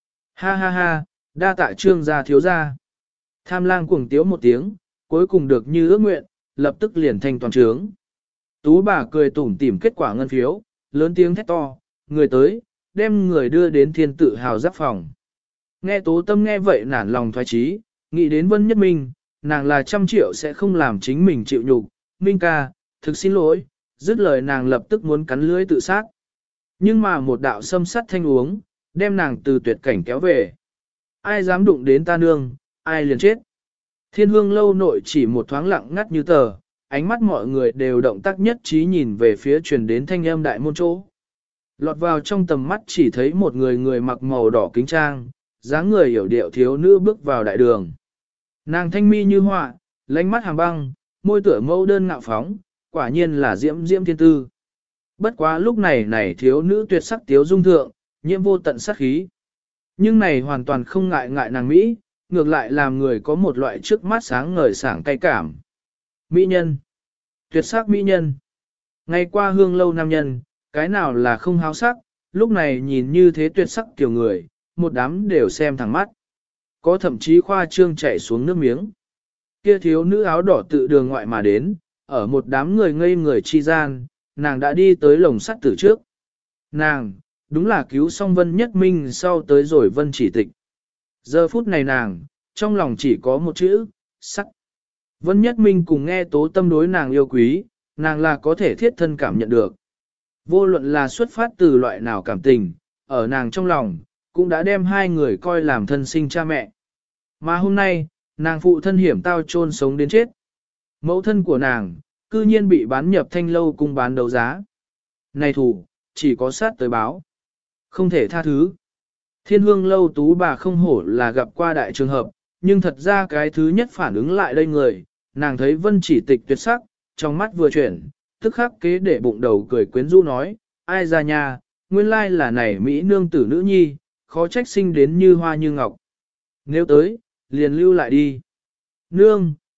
Ha ha ha, đa tạ trương gia thiếu gia. Tham Lang cuồng tiếu một tiếng, cuối cùng được như ước nguyện, lập tức liền thanh toàn trướng. Tú bà cười tủm tỉm kết quả ngân phiếu, lớn tiếng thét to, người tới, đem người đưa đến thiên tự hào giáp phòng. Nghe tố tâm nghe vậy nản lòng thoái trí, nghĩ đến Vân Nhất Minh, nàng là 100 triệu sẽ không làm chính mình chịu nhục. Minh ca, thực xin lỗi, dứt lời nàng lập tức muốn cắn lưỡi tự sát. Nhưng mà một đạo xâm sắt thanh uống, đem nàng từ tuyệt cảnh kéo về. Ai dám đụng đến ta nương, ai liền chết. Thiên hương lâu nội chỉ một thoáng lặng ngắt như tờ, ánh mắt mọi người đều động tác nhất trí nhìn về phía truyền đến thanh âm đại môn chỗ. Lọt vào trong tầm mắt chỉ thấy một người mặc màu đỏ kính trang, dáng người hiểu điệu thiếu nữ bước vào đại đường. Nàng thanh mi như họa, lánh mắt hàm băng, môi tựa mẫu đơn ngạo phóng, quả nhiên là diễm diễm thiên tư. Bất quá lúc này thiếu nữ tuyệt sắc tiếu dung thượng, nhiễm vô tận sát khí. Nhưng này hoàn toàn không ngại nàng Mỹ, ngược lại làm người có một loại trước mắt sáng ngời sảng cay cảm. Mỹ nhân, tuyệt sắc mỹ nhân. Ngày qua hương lâu nam nhân, cái nào là không háo sắc, lúc này nhìn như thế tuyệt sắc kiểu người, một đám đều xem thẳng mắt. Có thậm chí khoa trương chảy xuống nước miếng. Kia thiếu nữ áo đỏ tự đường ngoại mà đến, ở một đám người ngây người chi gian, nàng đã đi tới lồng sắt tử trước. Nàng, đúng là cứu xong Vân Nhất Minh sau tới rồi Vân Chỉ Tịch. Giờ phút này nàng, trong lòng chỉ có một chữ, sắc. Vân Nhất Minh cùng nghe tố tâm đối nàng yêu quý, nàng là có thể thiết thân cảm nhận được. Vô luận là xuất phát từ loại nào cảm tình, ở nàng trong lòng, cũng đã đem hai người coi làm thân sinh cha mẹ. Mà hôm nay, nàng phụ thân hiểm tao chôn sống đến chết. Mẫu thân của nàng, cư nhiên bị bán nhập thanh lâu cung bán đấu giá. Này thủ, chỉ có sát tới báo. Không thể tha thứ. Thiên hương lâu tú bà không hổ là gặp qua đại trường hợp, nhưng thật ra cái thứ nhất phản ứng lại đây người, nàng thấy Vân Chỉ Tịch tuyệt sắc, trong mắt vừa chuyển, tức khắc kế để bụng đầu cười quyến rũ nói, ai ra nhà, nguyên lai là này Mỹ nương tử nữ nhi, khó trách sinh đến như hoa như ngọc. Nếu tới, liền lưu lại đi. Nương,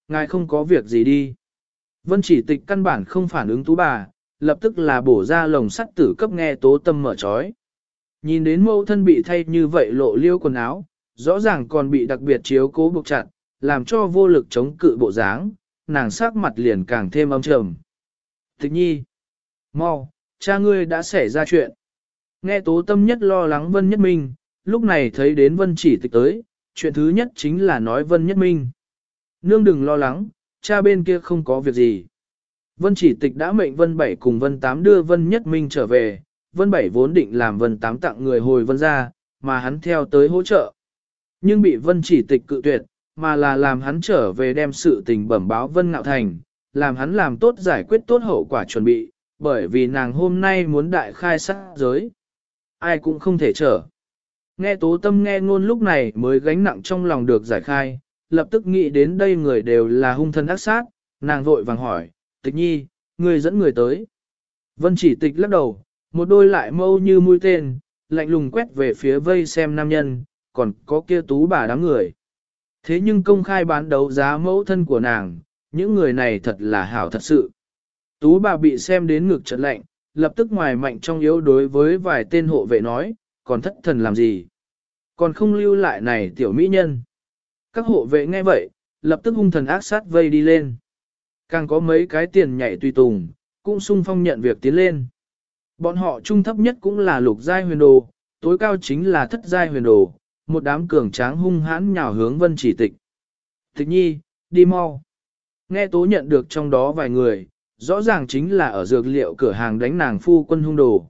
ngài không có việc gì đi. Vân Chỉ Tịch căn bản không phản ứng Tú bà, lập tức là bổ ra lồng sắt tử cấp Nghe Tố Tâm mở trói. Nhìn đến mẫu thân bị thay như vậy lộ liêu quần áo, rõ ràng còn bị đặc biệt chiếu cố buộc chặt, làm cho vô lực chống cự bộ dáng, nàng sắc mặt liền càng thêm âm trầm. Tịch nhi, mau, cha ngươi đã xảy ra chuyện. Nghe Tố Tâm nhất lo lắng Vân Nhất Minh, lúc này thấy đến Vân Chỉ Tịch tới, chuyện thứ nhất chính là nói Vân Nhất Minh. Nương đừng lo lắng, cha bên kia không có việc gì. Vân Chỉ Tịch đã mệnh Vân Bảy cùng Vân Tám đưa Vân Nhất Minh trở về, Vân Bảy vốn định làm Vân Tám tặng người hồi Vân ra, mà hắn theo tới hỗ trợ. Nhưng bị Vân Chỉ Tịch cự tuyệt, mà là làm hắn trở về đem sự tình bẩm báo Vân Ngạo Thành, làm hắn làm tốt giải quyết tốt hậu quả chuẩn bị, bởi vì nàng hôm nay muốn đại khai sát giới. Ai cũng không thể trở. Nghe Tố Tâm nghe ngôn lúc này mới gánh nặng trong lòng được giải khai, lập tức nghĩ đến đây người đều là hung thân ác sát, nàng vội vàng hỏi, Tịch nhi, người dẫn người tới. Vân Chỉ Tịch lắc đầu, một đôi lại mâu như mũi tên, lạnh lùng quét về phía vây xem nam nhân, còn có kia Tú bà đám người. Thế nhưng công khai bán đấu giá mẫu thân của nàng, những người này thật là hảo thật sự. Tú bà bị xem đến ngực trận lạnh, lập tức ngoài mạnh trong yếu đối với vài tên hộ vệ nói, còn thất thần làm gì? Còn không lưu lại này tiểu mỹ nhân. Các hộ vệ nghe vậy, lập tức hung thần ác sát vây đi lên. Càng có mấy cái tiền nhảy tùy tùng, cũng sung phong nhận việc tiến lên. Bọn họ trung thấp nhất cũng là lục giai huyền đồ, tối cao chính là thất giai huyền đồ, một đám cường tráng hung hãn nhào hướng Vân Chỉ Tịch. Tịch nhi, đi mau. Nghe Tố nhận được trong đó vài người, rõ ràng chính là ở dược liệu cửa hàng đánh nàng phu quân hung đồ.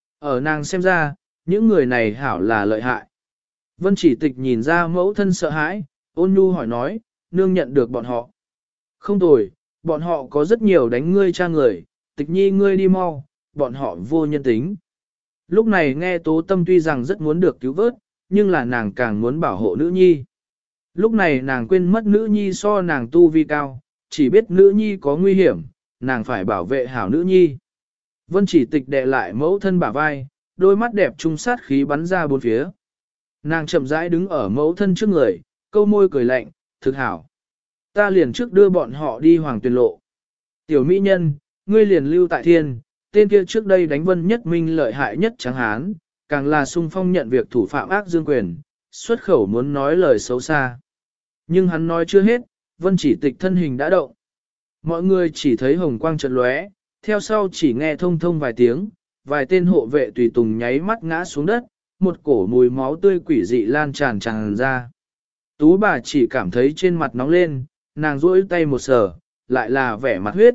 Ở nàng xem ra, những người này hảo là lợi hại. Vân Chỉ Tịch nhìn ra mẫu thân sợ hãi, ôn nhu hỏi nói, nương nhận được bọn họ. Không tồi, bọn họ có rất nhiều đánh ngươi cha người, Tịch nhi ngươi đi mau, bọn họ vô nhân tính. Lúc này nghe Tố Tâm tuy rằng rất muốn được cứu vớt, nhưng là nàng càng muốn bảo hộ nữ nhi. Lúc này nàng quên mất nữ nhi so nàng tu vi cao, chỉ biết nữ nhi có nguy hiểm, nàng phải bảo vệ hảo nữ nhi. Vân Chỉ Tịch đè lại mẫu thân bả vai, đôi mắt đẹp trung sát khí bắn ra bốn phía. Nàng chậm rãi đứng ở mẫu thân trước người, câu môi cười lạnh, thực hảo. Ta liền trước đưa bọn họ đi Hoàng Tuyền Lộ. Tiểu mỹ nhân, ngươi liền lưu tại thiên, tên kia trước đây đánh Vân Nhất Minh lợi hại nhất tráng hán, càng là sung phong nhận việc thủ phạm ác dương quyền, xuất khẩu muốn nói lời xấu xa. Nhưng hắn nói chưa hết, Vân Chỉ Tịch thân hình đã động. Mọi người chỉ thấy hồng quang chợt lóe, theo sau chỉ nghe thông thông vài tiếng, vài tên hộ vệ tùy tùng nháy mắt ngã xuống đất, một cổ mùi máu tươi quỷ dị lan tràn tràn ra. Tú bà chỉ cảm thấy trên mặt nóng lên, nàng duỗi tay một sờ, lại là vẻ mặt huyết,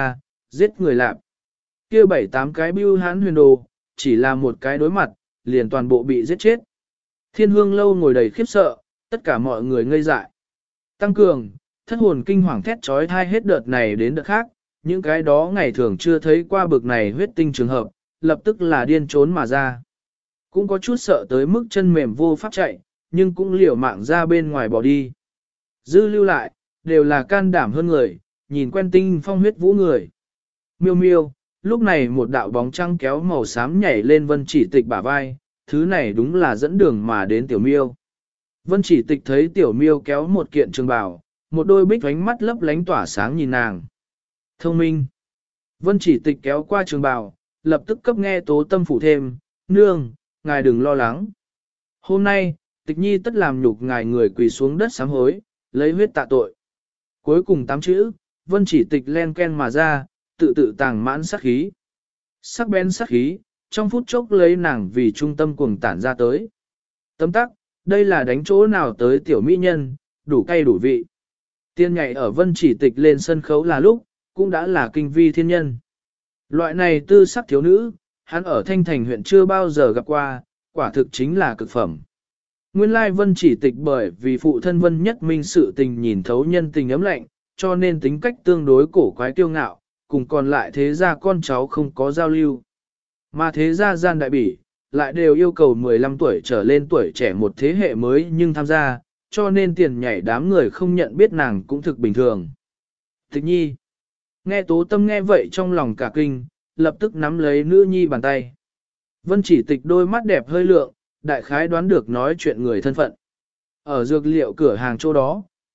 giết người lạp. Kia 7-8 cái bưu hán huyền đồ, chỉ là một cái đối mặt, liền toàn bộ bị giết chết. Thiên hương lâu ngồi đầy khiếp sợ, tất cả mọi người ngây dại. Tăng cường, thất hồn kinh hoàng thét trói thai hết đợt này đến đợt khác, những cái đó ngày thường chưa thấy qua bực này huyết tinh trường hợp, lập tức là điên trốn mà ra. Cũng có chút sợ tới mức chân mềm vô pháp chạy, nhưng cũng liều mạng ra bên ngoài bỏ đi. Dư lưu lại, đều là can đảm hơn người, nhìn quen tinh phong huyết vũ người. Miêu miêu, lúc này một đạo bóng trăng kéo màu xám nhảy lên Vân Chỉ Tịch bả vai, thứ này đúng là dẫn đường mà đến tiểu miêu. Vân Chỉ Tịch thấy tiểu miêu kéo một kiện trường bào, một đôi bích ánh mắt lấp lánh tỏa sáng nhìn nàng. Thông minh. Vân Chỉ Tịch kéo qua trường bào, lập tức cấp Nghe Tố Tâm phủ thêm, nương, ngài đừng lo lắng. Hôm nay, Tịch nhi tất làm nhục ngài người quỳ xuống đất sám hối, lấy huyết tạ tội. Cuối cùng 8 chữ, Vân Chỉ Tịch len ken mà ra, tự tàng mãn sát khí. Sắc bén sát khí, trong phút chốc lấy nàng vì trung tâm cuồng tản ra tới. Tấm tắc, đây là đánh chỗ nào tới tiểu mỹ nhân, đủ cay đủ vị. Tiên nhảy ở Vân Chỉ Tịch lên sân khấu là lúc, cũng đã là kinh vi thiên nhân. Loại này tư sắc thiếu nữ, hắn ở Thanh Thành huyện chưa bao giờ gặp qua, quả thực chính là cực phẩm. Nguyên lai Vân Chỉ Tịch bởi vì phụ thân Vân Nhất Minh sự tình nhìn thấu nhân tình ấm lạnh, cho nên tính cách tương đối cổ quái kiêu ngạo, cùng còn lại thế gia con cháu không có giao lưu. Mà thế gia gian đại bỉ, lại đều yêu cầu 15 tuổi trở lên tuổi trẻ một thế hệ mới nhưng tham gia, cho nên tiền nhảy đám người không nhận biết nàng cũng thực bình thường. Tịch nhi, nghe Tố Tâm nghe vậy trong lòng cả kinh, lập tức nắm lấy nữ nhi bàn tay. Vân Chỉ Tịch đôi mắt đẹp hơi lượng, đại khái đoán được nói chuyện người thân phận. Ở dược liệu cửa hàng chỗ đó,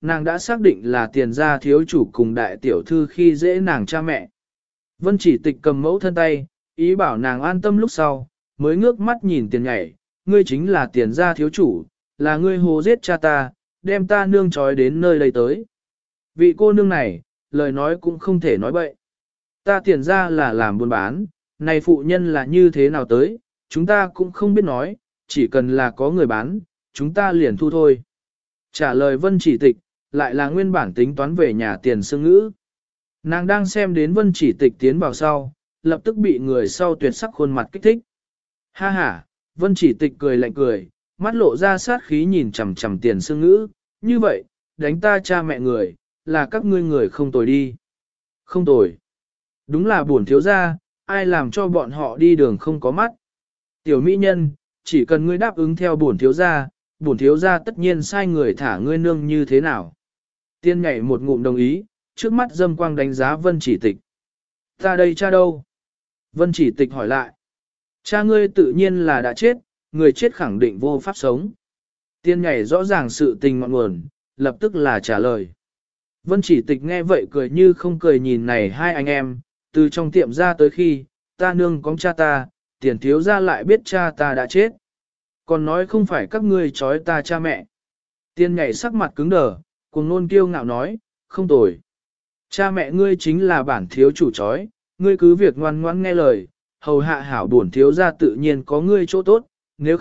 nàng đã xác định là tiền gia thiếu chủ cùng đại tiểu thư khi dễ nàng cha mẹ. Vân Chỉ Tịch cầm mẫu thân tay, ý bảo nàng an tâm lúc sau, mới ngước mắt nhìn tiền nhảy, ngươi chính là tiền gia thiếu chủ, là ngươi hồ giết cha ta, đem ta nương trói đến nơi đây tới. Vị cô nương này, lời nói cũng không thể nói bậy. Ta tiền gia là làm buôn bán, này phụ nhân là như thế nào tới, chúng ta cũng không biết nói, chỉ cần là có người bán, chúng ta liền thu thôi. Trả lời Vân Chỉ Tịch, lại là nguyên bản tính toán về nhà tiền sương ngữ. Nàng đang xem đến Vân Chỉ Tịch tiến vào sau, lập tức bị người sau tuyệt sắc khuôn mặt kích thích. Ha ha, Vân Chỉ Tịch cười lạnh cười, mắt lộ ra sát khí nhìn chằm chằm tiền sương ngữ, như vậy, đánh ta cha mẹ người, là các ngươi người không tồi đi. Không tồi. Đúng là buồn thiếu gia, ai làm cho bọn họ đi đường không có mắt. Tiểu mỹ nhân, chỉ cần ngươi đáp ứng theo bổn thiếu gia tất nhiên sai người thả ngươi nương như thế nào. Tiên nhảy một ngụm đồng ý, trước mắt dâm quang đánh giá Vân Chỉ Tịch. Ta đây cha đâu? Vân Chỉ Tịch hỏi lại. Cha ngươi tự nhiên là đã chết, người chết khẳng định vô pháp sống. Tiên nhảy rõ ràng sự tình ngọn nguồn, lập tức là trả lời. Vân Chỉ Tịch nghe vậy cười như không cười nhìn này hai anh em, từ trong tiệm ra tới khi, ta nương có cha ta, tiền thiếu gia lại biết cha ta đã chết. Còn nói không phải các ngươi trói ta cha mẹ. Tiên nhảy sắc mặt cứng đờ, cuồng ngôn kiêu ngạo nói, không tồi. Cha mẹ ngươi chính là bản thiếu chủ trói, ngươi cứ việc ngoan ngoãn nghe lời, hầu hạ hảo bổn thiếu gia tự nhiên có ngươi chỗ tốt, nếu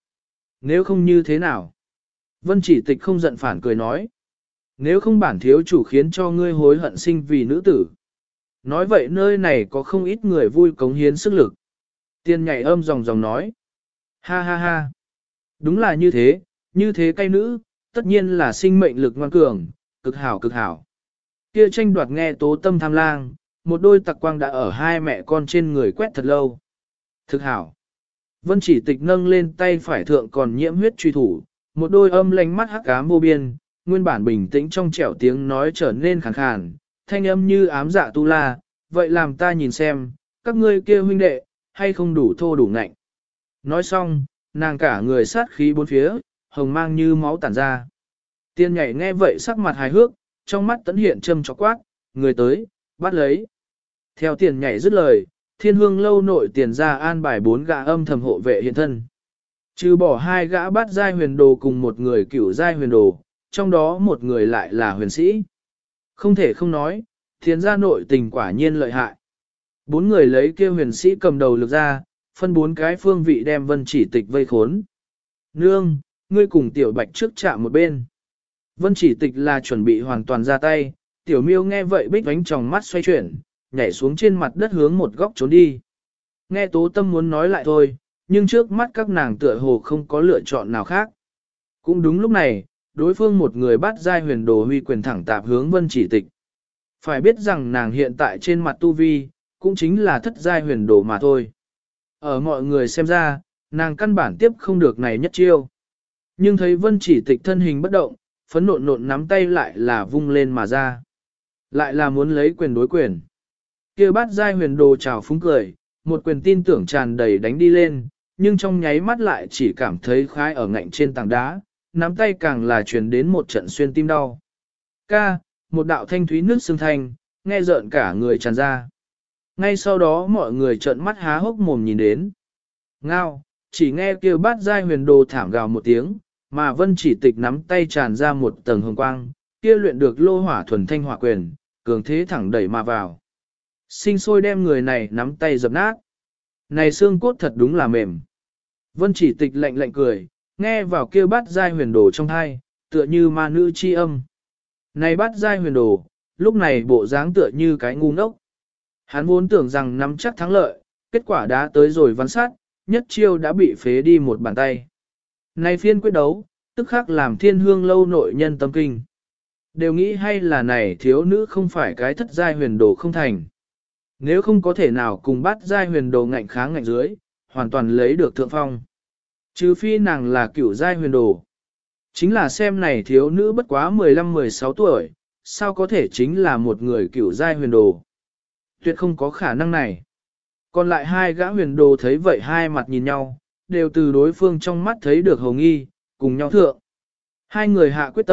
không như thế nào? Vân Chỉ Tịch không giận phản cười nói, nếu không bản thiếu chủ khiến cho ngươi hối hận sinh vì nữ tử. Nói vậy nơi này có không ít người vui cống hiến sức lực. Tiên nhảy âm dòng nói, ha ha ha, đúng là như thế cay nữ, tất nhiên là sinh mệnh lực ngoan cường, cực hảo cực hảo. Kia tranh đoạt nghe tố tâm tham lang, một đôi tặc quang đã ở hai mẹ con trên người quét thật lâu. Thực hảo. Vân Chỉ Tịch nâng lên tay phải thượng còn nhiễm huyết truy thủ, một đôi âm lánh mắt hắc ám vô biên, nguyên bản bình tĩnh trong trẻo tiếng nói trở nên khàn khàn, thanh âm như ám dạ tu la, vậy làm ta nhìn xem, các ngươi kia huynh đệ, hay không đủ thô đủ ngạnh. Nói xong, nàng cả người sát khí bốn phía, hồng mang như máu tản ra. Tiên nhảy nghe vậy sắc mặt hài hước, trong mắt tẫn hiện châm chọc quát, người tới, bắt lấy. Theo tiền nhảy dứt lời, thiên hương lâu nội tiền ra an bài 4 gã âm thầm hộ vệ hiện thân. Trừ bỏ 2 gã bắt giai huyền đồ cùng một người cửu giai huyền đồ, trong đó một người lại là huyền sĩ. Không thể không nói, thiên gia nội tình quả nhiên lợi hại. 4 người lấy kia huyền sĩ cầm đầu lực ra, phân 4 cái phương vị đem Vân Chỉ Tịch vây khốn. Nương, ngươi cùng tiểu bạch trước chạm một bên. Vân Chỉ Tịch là chuẩn bị hoàn toàn ra tay, tiểu miêu nghe vậy bích vánh tròng mắt xoay chuyển, nhảy xuống trên mặt đất hướng một góc trốn đi. Nghe tố tâm muốn nói lại thôi, nhưng trước mắt các nàng tựa hồ không có lựa chọn nào khác. Cũng đúng lúc này, đối phương một người bắt giai huyền đồ huy quyền thẳng tạp hướng Vân Chỉ Tịch. Phải biết rằng nàng hiện tại trên mặt tu vi, cũng chính là thất giai huyền đồ mà thôi. Ở mọi người xem ra, nàng căn bản tiếp không được này nhất chiêu. Nhưng thấy Vân Chỉ Tịch thân hình bất động, phấn nộn nộn nắm tay lại là vung lên mà ra. Lại là muốn lấy quyền đối quyền. Kia bát giai huyền đồ chào phúng cười, một quyền tin tưởng tràn đầy đánh đi lên, nhưng trong nháy mắt lại chỉ cảm thấy khái ở ngạnh trên tảng đá, nắm tay càng là truyền đến một trận xuyên tim đau. Ca, một đạo thanh thúy nước xương thanh, nghe rợn cả người tràn ra. Ngay sau đó mọi người trợn mắt há hốc mồm nhìn đến. Ngao, chỉ nghe kia bát giai huyền đồ thảm gào một tiếng, mà Vân Chỉ Tịch nắm tay tràn ra một tầng hồng quang, kia luyện được lô hỏa thuần thanh hỏa quyền, cường thế thẳng đẩy mà vào. Sinh sôi đem người này nắm tay dập nát. Này xương cốt thật đúng là mềm. Vân Chỉ Tịch lạnh lạnh cười, nghe vào kia bát giai huyền đồ trong thai, tựa như ma nữ chi âm. Này bát giai huyền đồ, lúc này bộ dáng tựa như cái ngu ngốc. Hắn vốn tưởng rằng nắm chắc thắng lợi, kết quả đã tới rồi văn sát, nhất chiêu đã bị phế đi một bàn tay. Này phiên quyết đấu, tức khắc làm thiên hương lâu nội nhân tâm kinh. Đều nghĩ hay là này thiếu nữ không phải cái thất giai huyền đồ không thành. Nếu không có thể nào cùng bắt giai huyền đồ ngạnh kháng ngạnh dưới, hoàn toàn lấy được thượng phong. Trừ phi nàng là cửu giai huyền đồ. Chính là xem này thiếu nữ bất quá 15-16 tuổi, sao có thể chính là một người cửu giai huyền đồ. Tuyệt không có khả năng này. Còn lại 2 gã huyền đồ thấy vậy hai mặt nhìn nhau, đều từ đối phương trong mắt thấy được hồng nghi, cùng nhau thượng. 2 người hạ quyết tâm,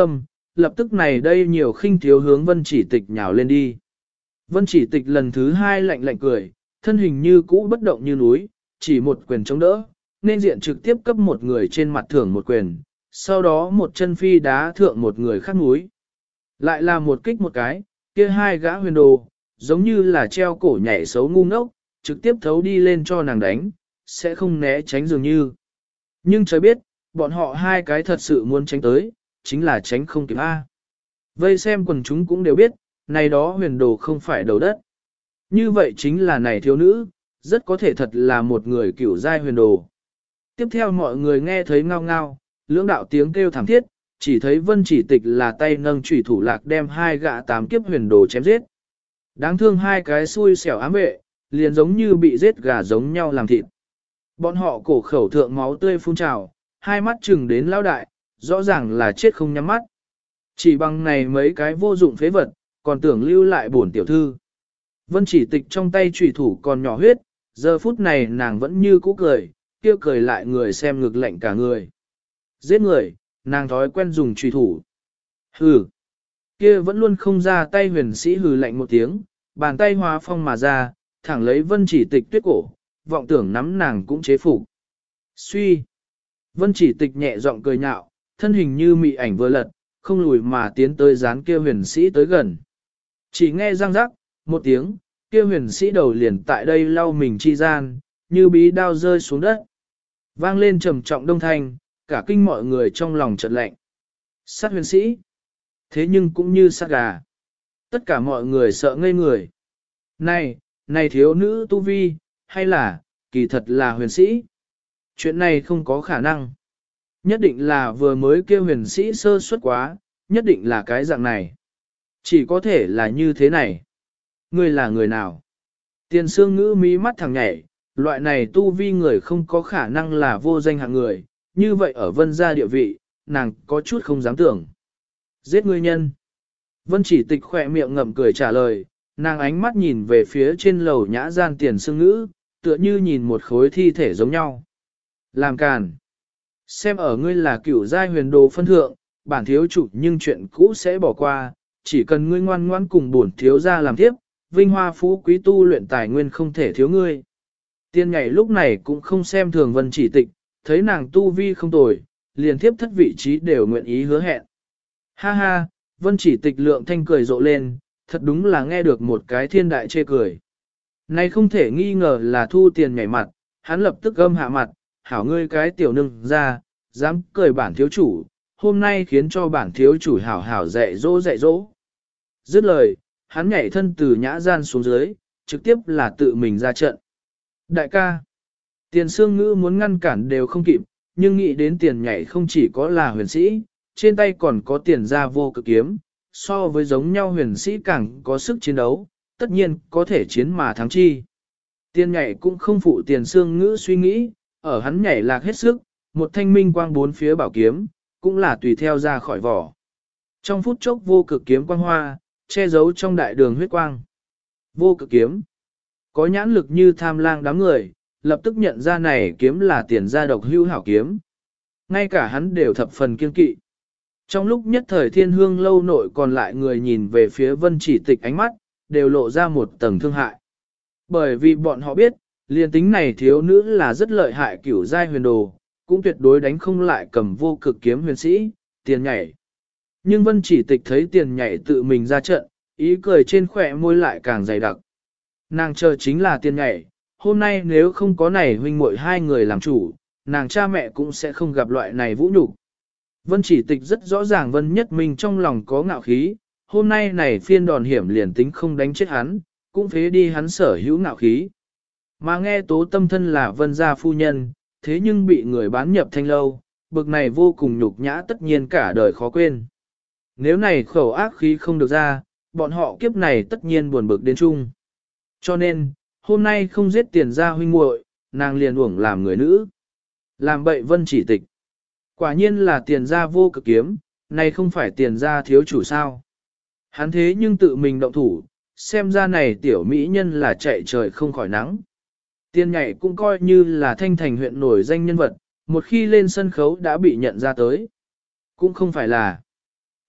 lập tức này đây nhiều khinh thiếu hướng vân chỉ tịch nhào lên đi. Vân chỉ tịch lần thứ hai lạnh lạnh cười, thân hình như cũ bất động như núi, chỉ một quyền chống đỡ, nên diện trực tiếp cấp một người trên mặt thưởng một quyền, sau đó một chân phi đá thượng một người khác núi. Lại là một kích một cái, kia hai gã huyền đồ, giống như là treo cổ nhảy xấu ngu ngốc, trực tiếp thấu đi lên cho nàng đánh, sẽ không né tránh dường như. Nhưng trời biết, bọn họ hai cái thật sự muốn tránh tới, chính là tránh không kịp A. Vây xem quần chúng cũng đều biết, này đó huyền đồ không phải đầu đất. Như vậy chính là này thiếu nữ, rất có thể thật là một người cửu giai huyền đồ. Tiếp theo mọi người nghe thấy ngao ngao, lưỡng đạo tiếng kêu thảm thiết, chỉ thấy vân chỉ tịch là tay nâng chủy thủ lạc đem hai gã tám kiếp huyền đồ chém giết. Đáng thương hai cái xui xẻo ám vệ, liền giống như bị giết gà giống nhau làm thịt. Bọn họ cổ khẩu thượng máu tươi phun trào, hai mắt chừng đến lão đại, rõ ràng là chết không nhắm mắt. Chỉ bằng này mấy cái vô dụng phế vật, còn tưởng lưu lại bổn tiểu thư. Vân chỉ tịch trong tay chủy thủ còn nhỏ huyết, giờ phút này nàng vẫn như cũ cười, kia cười lại người xem ngực lạnh cả người. Giết người, nàng thói quen dùng chủy thủ. Hừ, kia vẫn luôn không ra tay huyền sĩ hừ lạnh một tiếng, bàn tay hóa phong mà ra, thẳng lấy vân chỉ tịch tuyết cổ, vọng tưởng nắm nàng cũng chế phục. Suy, vân chỉ tịch nhẹ giọng cười nhạo, thân hình như mị ảnh vừa lật, không lùi mà tiến tới dán kia huyền sĩ tới gần. Chỉ nghe răng rắc, một tiếng, kia huyền sĩ đầu liền tại đây lau mình chi gian, như bí đao rơi xuống đất. Vang lên trầm trọng đông thanh, cả kinh mọi người trong lòng chợt lạnh. Sát huyền sĩ. Thế nhưng cũng như sát gà. Tất cả mọi người sợ ngây người. Này thiếu nữ tu vi, hay là, kỳ thật là huyền sĩ. Chuyện này không có khả năng. Nhất định là vừa mới kêu huyền sĩ sơ suất quá, nhất định là cái dạng này. Chỉ có thể là như thế này. Ngươi là người nào? Tiền Sương Ngữ mí mắt thẳng nhảy, loại này tu vi người không có khả năng là vô danh hạng người, như vậy ở vân gia địa vị, nàng có chút không dám tưởng. Giết ngươi nhân. Vân chỉ tịch khỏe miệng ngậm cười trả lời, nàng ánh mắt nhìn về phía trên lầu nhã gian Tiền Sương Ngữ, tựa như nhìn một khối thi thể giống nhau. Làm càn. Xem ở ngươi là cửu giai huyền đồ phân thượng, bản thiếu chủ nhưng chuyện cũ sẽ bỏ qua, chỉ cần ngươi ngoan ngoãn cùng bổn thiếu gia làm tiếp, vinh hoa phú quý tu luyện tài nguyên không thể thiếu ngươi. Tiên nhảy lúc này cũng không xem thường vân chỉ tịch, thấy nàng tu vi không tồi, liền tiếp thất vị trí đều nguyện ý hứa hẹn. Ha ha, vân chỉ tịch lượng thanh cười rộ lên, thật đúng là nghe được một cái thiên đại chê cười. Này không thể nghi ngờ là thu tiền nhảy mặt, hắn lập tức gâm hạ mặt, hảo ngươi cái tiểu nương ra, dám cười bản thiếu chủ, hôm nay khiến cho bản thiếu chủ hảo hảo dạy dỗ dạy dỗ. Dứt lời, hắn nhảy thân từ nhã gian xuống dưới, trực tiếp là tự mình ra trận. Đại ca, Tiền Sương Ngữ muốn ngăn cản đều không kịp, nhưng nghĩ đến tiền nhảy không chỉ có là huyền sĩ, trên tay còn có tiền gia vô cực kiếm, so với giống nhau huyền sĩ càng có sức chiến đấu, tất nhiên có thể chiến mà thắng chi. Tiền nhảy cũng không phụ Tiền Sương Ngữ suy nghĩ, ở hắn nhảy lạc hết sức, một thanh minh quang bốn phía bảo kiếm, cũng là tùy theo ra khỏi vỏ. Trong phút chốc vô cực kiếm quang hoa, che giấu trong đại đường huyết quang. Vô cực kiếm. Có nhãn lực như tham lang đám người, lập tức nhận ra này kiếm là tiền gia độc hưu hảo kiếm. Ngay cả hắn đều thập phần kiên kỵ. Trong lúc nhất thời thiên hương lâu nội còn lại người nhìn về phía vân chỉ tịch ánh mắt, đều lộ ra một tầng thương hại. Bởi vì bọn họ biết, liền tính này thiếu nữ là rất lợi hại cửu giai huyền đồ, cũng tuyệt đối đánh không lại cầm vô cực kiếm huyền sĩ, tiền nhảy. Nhưng vân chỉ tịch thấy tiền nhảy tự mình ra trận, ý cười trên khỏe môi lại càng dày đặc. Nàng chờ chính là tiền nhảy, hôm nay nếu không có này huynh muội hai người làm chủ, nàng cha mẹ cũng sẽ không gặp loại này vũ nhục. Vân chỉ tịch rất rõ ràng Vân Nhất Minh trong lòng có ngạo khí, hôm nay này phiên đòn hiểm liền tính không đánh chết hắn, cũng phế đi hắn sở hữu ngạo khí. Mà nghe tố tâm thân là Vân gia phu nhân, thế nhưng bị người bán nhập thanh lâu, bực này vô cùng nhục nhã tất nhiên cả đời khó quên. Nếu này khẩu ác khí không được ra, bọn họ kiếp này tất nhiên buồn bực đến chung. Cho nên, hôm nay không giết tiền gia huynh muội, nàng liền uổng làm người nữ. Làm bậy Vân chỉ tịch. Quả nhiên là tiền gia vô cực kiếm, này không phải tiền gia thiếu chủ sao. Hắn thế nhưng tự mình động thủ, xem ra này tiểu mỹ nhân là chạy trời không khỏi nắng. Tiền nhảy cũng coi như là thanh thành huyện nổi danh nhân vật, một khi lên sân khấu đã bị nhận ra tới. Cũng không phải là.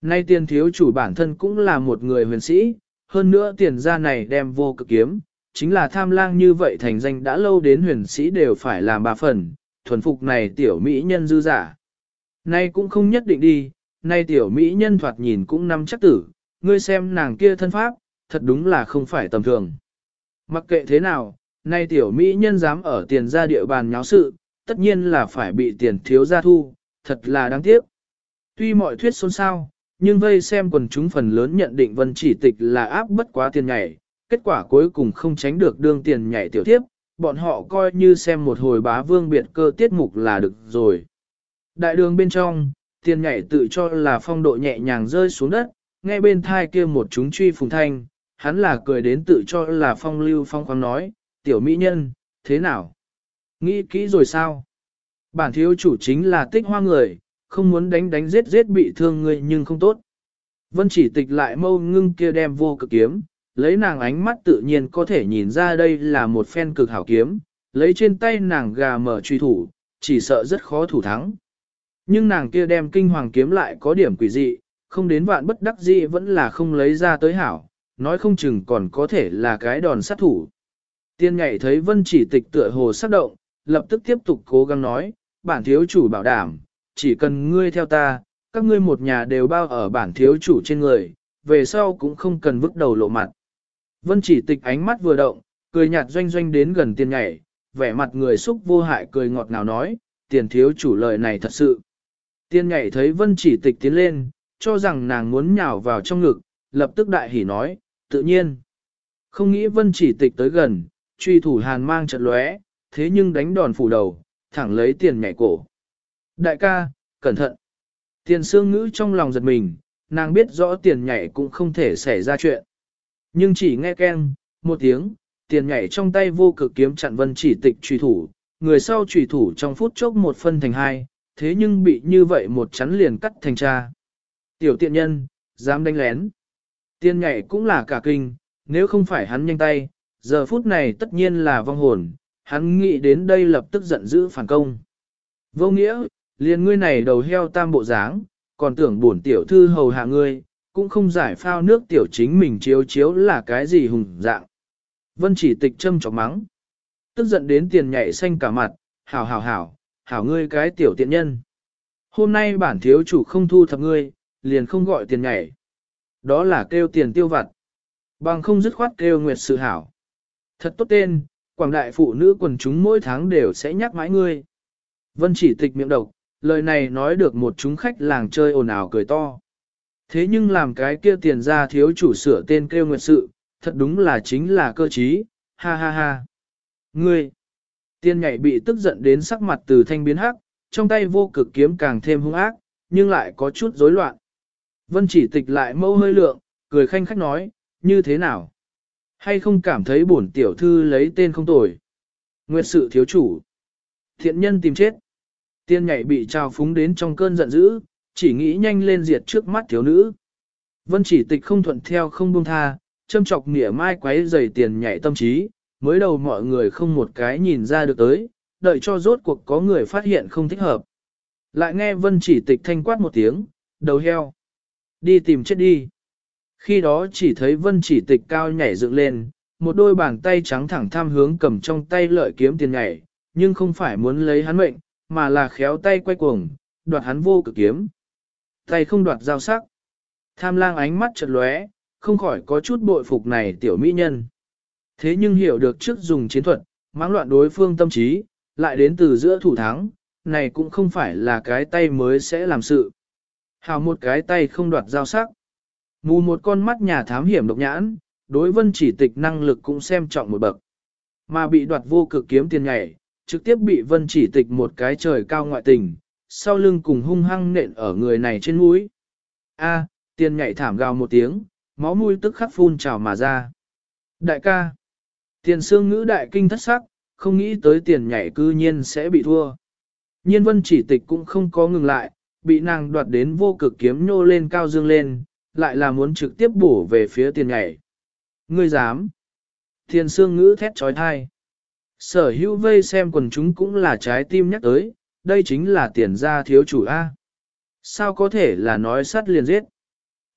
Nay tiền thiếu chủ bản thân cũng là một người huyền sĩ, hơn nữa tiền gia này đem vô cực kiếm, chính là tham lang như vậy thành danh đã lâu đến huyền sĩ đều phải làm 3 phần, thuần phục này tiểu mỹ nhân dư giả. Nay cũng không nhất định đi, nay tiểu mỹ nhân thoạt nhìn cũng nắm chắc tử, ngươi xem nàng kia thân pháp, thật đúng là không phải tầm thường. Mặc kệ thế nào, nay tiểu mỹ nhân dám ở tiền gia địa bàn nháo sự, tất nhiên là phải bị tiền thiếu gia thu, thật là đáng tiếc. Tuy mọi thuyết xôn xao, nhưng vây xem quần chúng phần lớn nhận định Vân Chỉ Tịch là áp bất quá tiền nhảy, kết quả cuối cùng không tránh được đương tiền nhảy tiểu tiếp, bọn họ coi như xem một hồi bá vương biệt cơ tiết mục là được rồi. Đại đường bên trong, tiền nhảy tự cho là phong độ nhẹ nhàng rơi xuống đất, nghe bên thai kia một chúng truy phùng thanh, hắn là cười đến tự cho là phong lưu phong khoáng nói, tiểu mỹ nhân, thế nào? Nghĩ kỹ rồi sao? Bản thiếu chủ chính là Tích Hoa người, không muốn đánh giết bị thương người nhưng không tốt. Vân Chỉ Tịch lại mâu ngưng kia đem vô cực kiếm, lấy nàng ánh mắt tự nhiên có thể nhìn ra đây là một phen cực hảo kiếm, lấy trên tay nàng gà mở truy thủ, chỉ sợ rất khó thủ thắng. Nhưng nàng kia đem kinh hoàng kiếm lại có điểm quỷ dị, không đến vạn bất đắc dĩ vẫn là không lấy ra tới hảo, nói không chừng còn có thể là cái đòn sát thủ. Tiên nhảy thấy Vân Chỉ Tịch tựa hồ sắc động, lập tức tiếp tục cố gắng nói, bản thiếu chủ bảo đảm, chỉ cần ngươi theo ta, các ngươi một nhà đều bao ở bản thiếu chủ trên người, về sau cũng không cần vứt đầu lộ mặt. Vân Chỉ Tịch ánh mắt vừa động, cười nhạt doanh doanh đến gần tiên nhảy, vẻ mặt người xúc vô hại cười ngọt ngào nói, tiền thiếu chủ lời này thật sự. Tiên nhảy thấy Vân Chỉ Tịch tiến lên, cho rằng nàng muốn nhào vào trong ngực, lập tức đại hỉ nói, tự nhiên. Không nghĩ Vân Chỉ Tịch tới gần, truy thủ hàn mang trận lóe, thế nhưng đánh đòn phủ đầu, thẳng lấy tiền nhảy cổ. Đại ca, cẩn thận. Tiền Sương Ngữ trong lòng giật mình, nàng biết rõ tiền nhảy cũng không thể xảy ra chuyện. Nhưng chỉ nghe keng, một tiếng, tiền nhảy trong tay vô cực kiếm chặn Vân Chỉ Tịch truy thủ, người sau truy thủ trong phút chốc một phân thành hai, thế nhưng bị như vậy một chắn liền cắt thành cha. Tiểu tiện nhân, dám đánh lén. Tiền nhảy cũng là cả kinh, nếu không phải hắn nhanh tay, giờ phút này tất nhiên là vong hồn, hắn nghĩ đến đây lập tức giận dữ phản công. Vô nghĩa, liền ngươi này đầu heo tam bộ dáng, còn tưởng bổn tiểu thư hầu hạ ngươi, cũng không giải phao nước tiểu chính mình chiếu chiếu là cái gì hùng dạng. Vân Chỉ Tịch châm chọc mắng. Tức giận đến tiền nhảy xanh cả mặt, hảo ngươi cái tiểu tiện nhân. Hôm nay bản thiếu chủ không thu thập ngươi, liền không gọi tiền nhảy. Đó là kêu tiền tiêu vặt. Bằng không dứt khoát kêu nguyệt sự hảo. Thật tốt tên, quảng đại phụ nữ quần chúng mỗi tháng đều sẽ nhắc mãi ngươi. Vân Chỉ Tịch miệng độc, lời này nói được một chúng khách làng chơi ồn ào cười to. Thế nhưng làm cái kia tiền ra thiếu chủ sửa tên kêu nguyệt sự, thật đúng là chính là cơ trí, ha ha ha. Ngươi, tiên nhảy bị tức giận đến sắc mặt từ thanh biến hắc, trong tay vô cực kiếm càng thêm hung ác, nhưng lại có chút rối loạn. Vân Chỉ Tịch lại mâu hơi lượng, cười khanh khách nói, như thế nào? Hay không cảm thấy bổn tiểu thư lấy tên không tồi? Nguyệt sự thiếu chủ. Thiện nhân tìm chết. Tiên nhảy bị trào phúng đến trong cơn giận dữ, chỉ nghĩ nhanh lên diệt trước mắt thiếu nữ. Vân Chỉ Tịch không thuận theo không buông tha, châm chọc nỉa mai quấy dày tiền nhảy tâm trí, mới đầu mọi người không một cái nhìn ra được tới, đợi cho rốt cuộc có người phát hiện không thích hợp. Lại nghe Vân Chỉ Tịch thanh quát một tiếng, đầu heo. Đi tìm chết đi. Khi đó chỉ thấy Vân Chỉ Tịch cao nhảy dựng lên, một đôi bàn tay trắng thẳng tham hướng cầm trong tay lợi kiếm tiền nhảy, nhưng không phải muốn lấy hắn mệnh, mà là khéo tay quay cuồng, đoạt hắn vô cực kiếm. Tay không đoạt dao sắc. Tham lang ánh mắt chợt lóe, không khỏi có chút bội phục này tiểu mỹ nhân. Thế nhưng hiểu được trước dùng chiến thuật, mãng loạn đối phương tâm trí, lại đến từ giữa thủ thắng, này cũng không phải là cái tay mới sẽ làm sự. Hào một cái tay không đoạt dao sắc. Mù một con mắt nhà thám hiểm độc nhãn, đối Vân Chỉ Tịch năng lực cũng xem trọng một bậc. Mà bị đoạt vô cực kiếm tiền nhảy, trực tiếp bị Vân Chỉ Tịch một cái trời cao ngoại tình, sau lưng cùng hung hăng nện ở người này trên mũi. A, tiền nhảy thảm gào một tiếng, máu mũi tức khắc phun trào mà ra. Đại ca, tiền Sương Ngữ đại kinh thất sắc, không nghĩ tới tiền nhảy cư nhiên sẽ bị thua. Nhiên Vân Chỉ Tịch cũng không có ngừng lại, bị nàng đoạt đến vô cực kiếm nhô lên cao dương lên, lại là muốn trực tiếp bổ về phía tiền nhảy. Ngươi dám? Tiền Sương Ngữ thét trói thai. Sở hữu vây xem quần chúng cũng là trái tim nhắc tới, đây chính là tiền gia thiếu chủ A. Sao có thể là nói sát liền giết?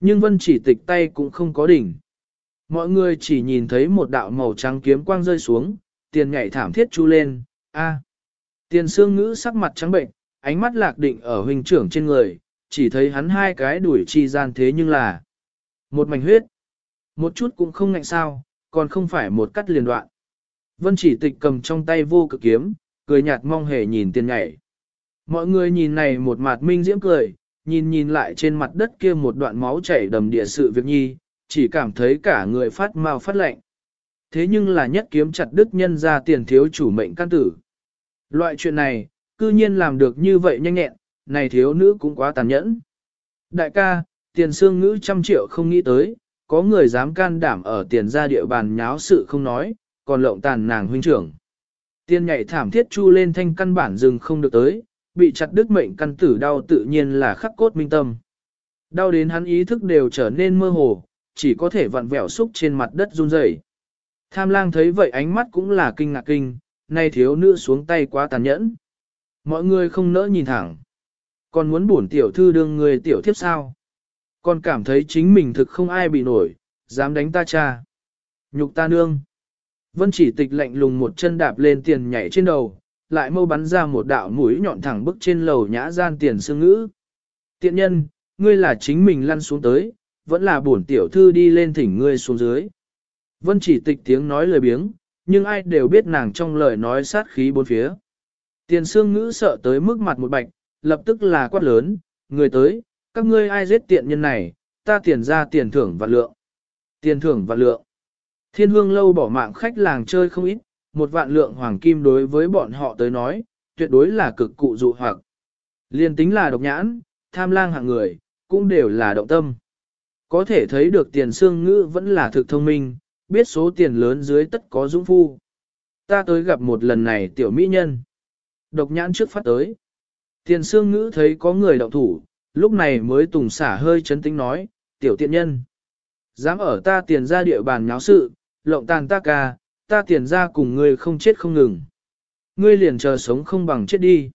nhưng Vân Chỉ Tịch tay cũng không có đỉnh. Mọi người chỉ nhìn thấy một đạo màu trắng kiếm quang rơi xuống, tiền nhảy thảm thiết chu lên, a. Tiền Sương Ngữ sắc mặt trắng bệnh, ánh mắt lạc định ở huynh trưởng trên người, chỉ thấy hắn hai cái đuổi chi gian thế nhưng là một mảnh huyết. Một chút cũng không ngạnh sao, còn không phải một cắt liền đoạn. Vân Chỉ Tịch cầm trong tay vô cực kiếm, cười nhạt mong hề nhìn tiền nhảy. Mọi người nhìn này một mặt minh diễm cười, nhìn lại trên mặt đất kia một đoạn máu chảy đầm địa sự việc nhi, chỉ cảm thấy cả người phát mau phát lạnh. Thế nhưng là nhất kiếm chặt đứt nhân ra tiền thiếu chủ mệnh căn tử. Loại chuyện này, cư nhiên làm được như vậy nhanh nhẹn, này thiếu nữ cũng quá tàn nhẫn. Đại ca, Tiền Sương Ngữ 100 triệu không nghĩ tới, có người dám can đảm ở tiền gia địa bàn nháo sự không nói, còn lộng tàn nàng huynh trưởng. Tiền nhảy thảm thiết chu lên thanh căn bản dừng không được tới, bị chặt đứt mệnh căn tử đau tự nhiên là khắc cốt minh tâm. Đau đến hắn ý thức đều trở nên mơ hồ, chỉ có thể vặn vẹo xúc trên mặt đất run rẩy. Tham Lang thấy vậy ánh mắt cũng là kinh ngạc kinh, nay thiếu nữ xuống tay quá tàn nhẫn. Mọi người không nỡ nhìn thẳng. Còn muốn bổn tiểu thư đương người tiểu thiếp sao? Còn cảm thấy chính mình thực không ai bị nổi, dám đánh ta cha. Nhục ta nương. Vân Chỉ Tịch lạnh lùng một chân đạp lên tiền nhảy trên đầu, lại mâu bắn ra một đạo mũi nhọn thẳng bức trên lầu nhã gian Tiền Sương Ngữ. Tiện nhân, ngươi là chính mình lăn xuống tới, vẫn là bổn tiểu thư đi lên thỉnh ngươi xuống dưới. Vân Chỉ Tịch tiếng nói lời biếng, nhưng ai đều biết nàng trong lời nói sát khí bốn phía. Tiền Sương Ngữ sợ tới mức mặt một bạch, lập tức là quát lớn, người tới, các ngươi ai giết tiện nhân này, ta tiền ra tiền thưởng vạn lượng. Tiền thưởng vạn lượng. Thiên Hương lâu bỏ mạng khách làng chơi không ít, 1 vạn lượng hoàng kim đối với bọn họ tới nói, tuyệt đối là cực cụ dụ hoặc. Liên tính là Độc Nhãn, Tham Lang hạng người, cũng đều là động tâm. Có thể thấy được Tiền Sương Ngữ vẫn là thực thông minh, biết số tiền lớn dưới tất có dũng phu. Ta tới gặp một lần này tiểu mỹ nhân. Độc Nhãn trước phát tới. Tiền Sương Ngữ thấy có người động thủ, lúc này mới tùng xả hơi chấn tĩnh nói, tiểu tiện nhân. Dám ở ta tiền ra địa bàn nháo sự, lộng tàn ta ca, ta tiền ra cùng ngươi không chết không ngừng. Ngươi liền chờ sống không bằng chết đi.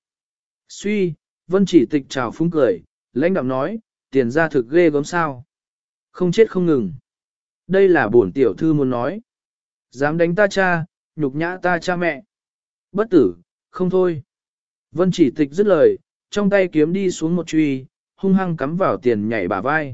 Suy, Vân Chỉ Tịch chào phúng cười, lãnh đạm nói, tiền ra thực ghê gớm sao. Không chết không ngừng. Đây là bổn tiểu thư muốn nói. Dám đánh ta cha, nhục nhã ta cha mẹ. Bất tử, không thôi. Vân Chỉ Tịch dứt lời, trong tay kiếm đi xuống một truy, hung hăng cắm vào tiền nhảy bả vai.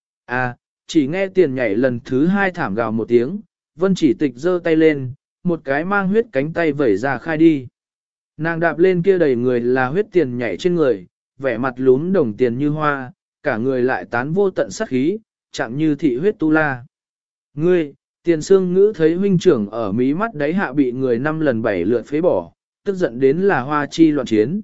À, chỉ nghe tiền nhảy lần thứ 2 thảm gào một tiếng, Vân Chỉ Tịch giơ tay lên, một cái mang huyết cánh tay vẩy ra khai đi. Nàng đạp lên kia đầy người là huyết tiền nhảy trên người, vẻ mặt lún đồng tiền như hoa, cả người lại tán vô tận sát khí, chẳng như thị huyết tu la. Ngươi, Tiền Sương Ngữ thấy huynh trưởng ở mí mắt đáy hạ bị người 5 lần 7 lượt phế bỏ, tức giận đến là hoa chi loạn chiến.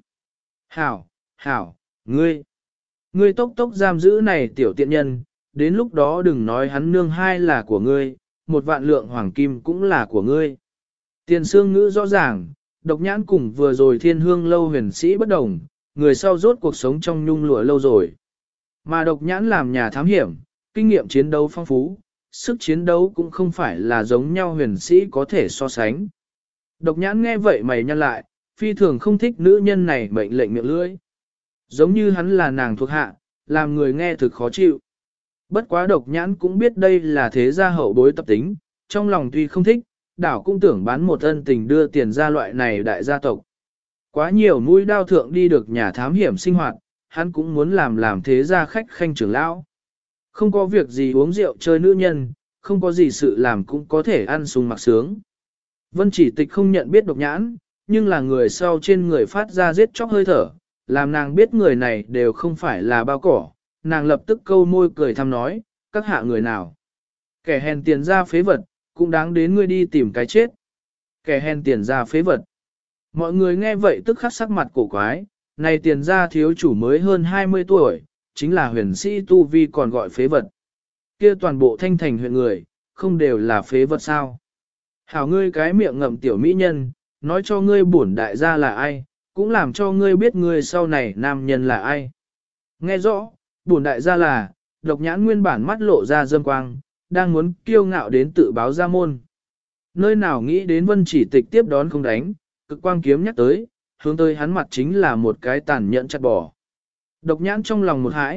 Hảo, ngươi tốc giam giữ này tiểu tiện nhân, đến lúc đó đừng nói hắn nương hai là của ngươi, 1 vạn lượng hoàng kim cũng là của ngươi. Tiền Sương Ngữ rõ ràng, Độc Nhãn cùng vừa rồi Thiên Hương lâu huyền sĩ bất đồng, người sau rốt cuộc sống trong nhung lụa lâu rồi. Mà Độc Nhãn làm nhà thám hiểm, kinh nghiệm chiến đấu phong phú, sức chiến đấu cũng không phải là giống nhau huyền sĩ có thể so sánh. Độc Nhãn nghe vậy mày nhăn lại, phi thường không thích nữ nhân này mệnh lệnh miệng lưỡi. Giống như hắn là nàng thuộc hạ, làm người nghe thực khó chịu. Bất quá Độc Nhãn cũng biết đây là thế gia hậu bối tập tính, trong lòng tuy không thích, đảo cũng tưởng bán một ân tình đưa tiền ra loại này đại gia tộc. Quá nhiều mũi đao thượng đi được nhà thám hiểm sinh hoạt, hắn cũng muốn làm thế gia khách khanh trưởng lão. Không có việc gì uống rượu chơi nữ nhân, không có gì sự làm cũng có thể ăn sung mặc sướng. Vân Chỉ Tịch không nhận biết Độc Nhãn, nhưng là người sau trên người phát ra giết chóc hơi thở, làm nàng biết người này đều không phải là bao cỏ, nàng lập tức câu môi cười thăm nói, các hạ người nào. Kẻ hèn tiền ra phế vật, cũng đáng đến ngươi đi tìm cái chết. Kẻ hèn tiền ra phế vật. Mọi người nghe vậy tức khắc sắc mặt cổ quái, này tiền ra thiếu chủ mới hơn 20 tuổi, chính là huyền sĩ tu vi còn gọi phế vật. Kia toàn bộ Thanh Thành huyện người, không đều là phế vật sao. Hảo ngươi cái miệng ngậm tiểu mỹ nhân, nói cho ngươi bổn đại gia là ai, cũng làm cho ngươi biết ngươi sau này nam nhân là ai. Nghe rõ, bổn đại gia là, Độc Nhãn nguyên bản mắt lộ ra dâm quang, đang muốn kiêu ngạo đến tự báo ra môn. Nơi nào nghĩ đến Vân Chỉ Tịch tiếp đón không đánh, cực quang kiếm nhắc tới, hướng tới hắn mặt chính là một cái tàn nhẫn chặt bỏ. Độc Nhãn trong lòng một hãi,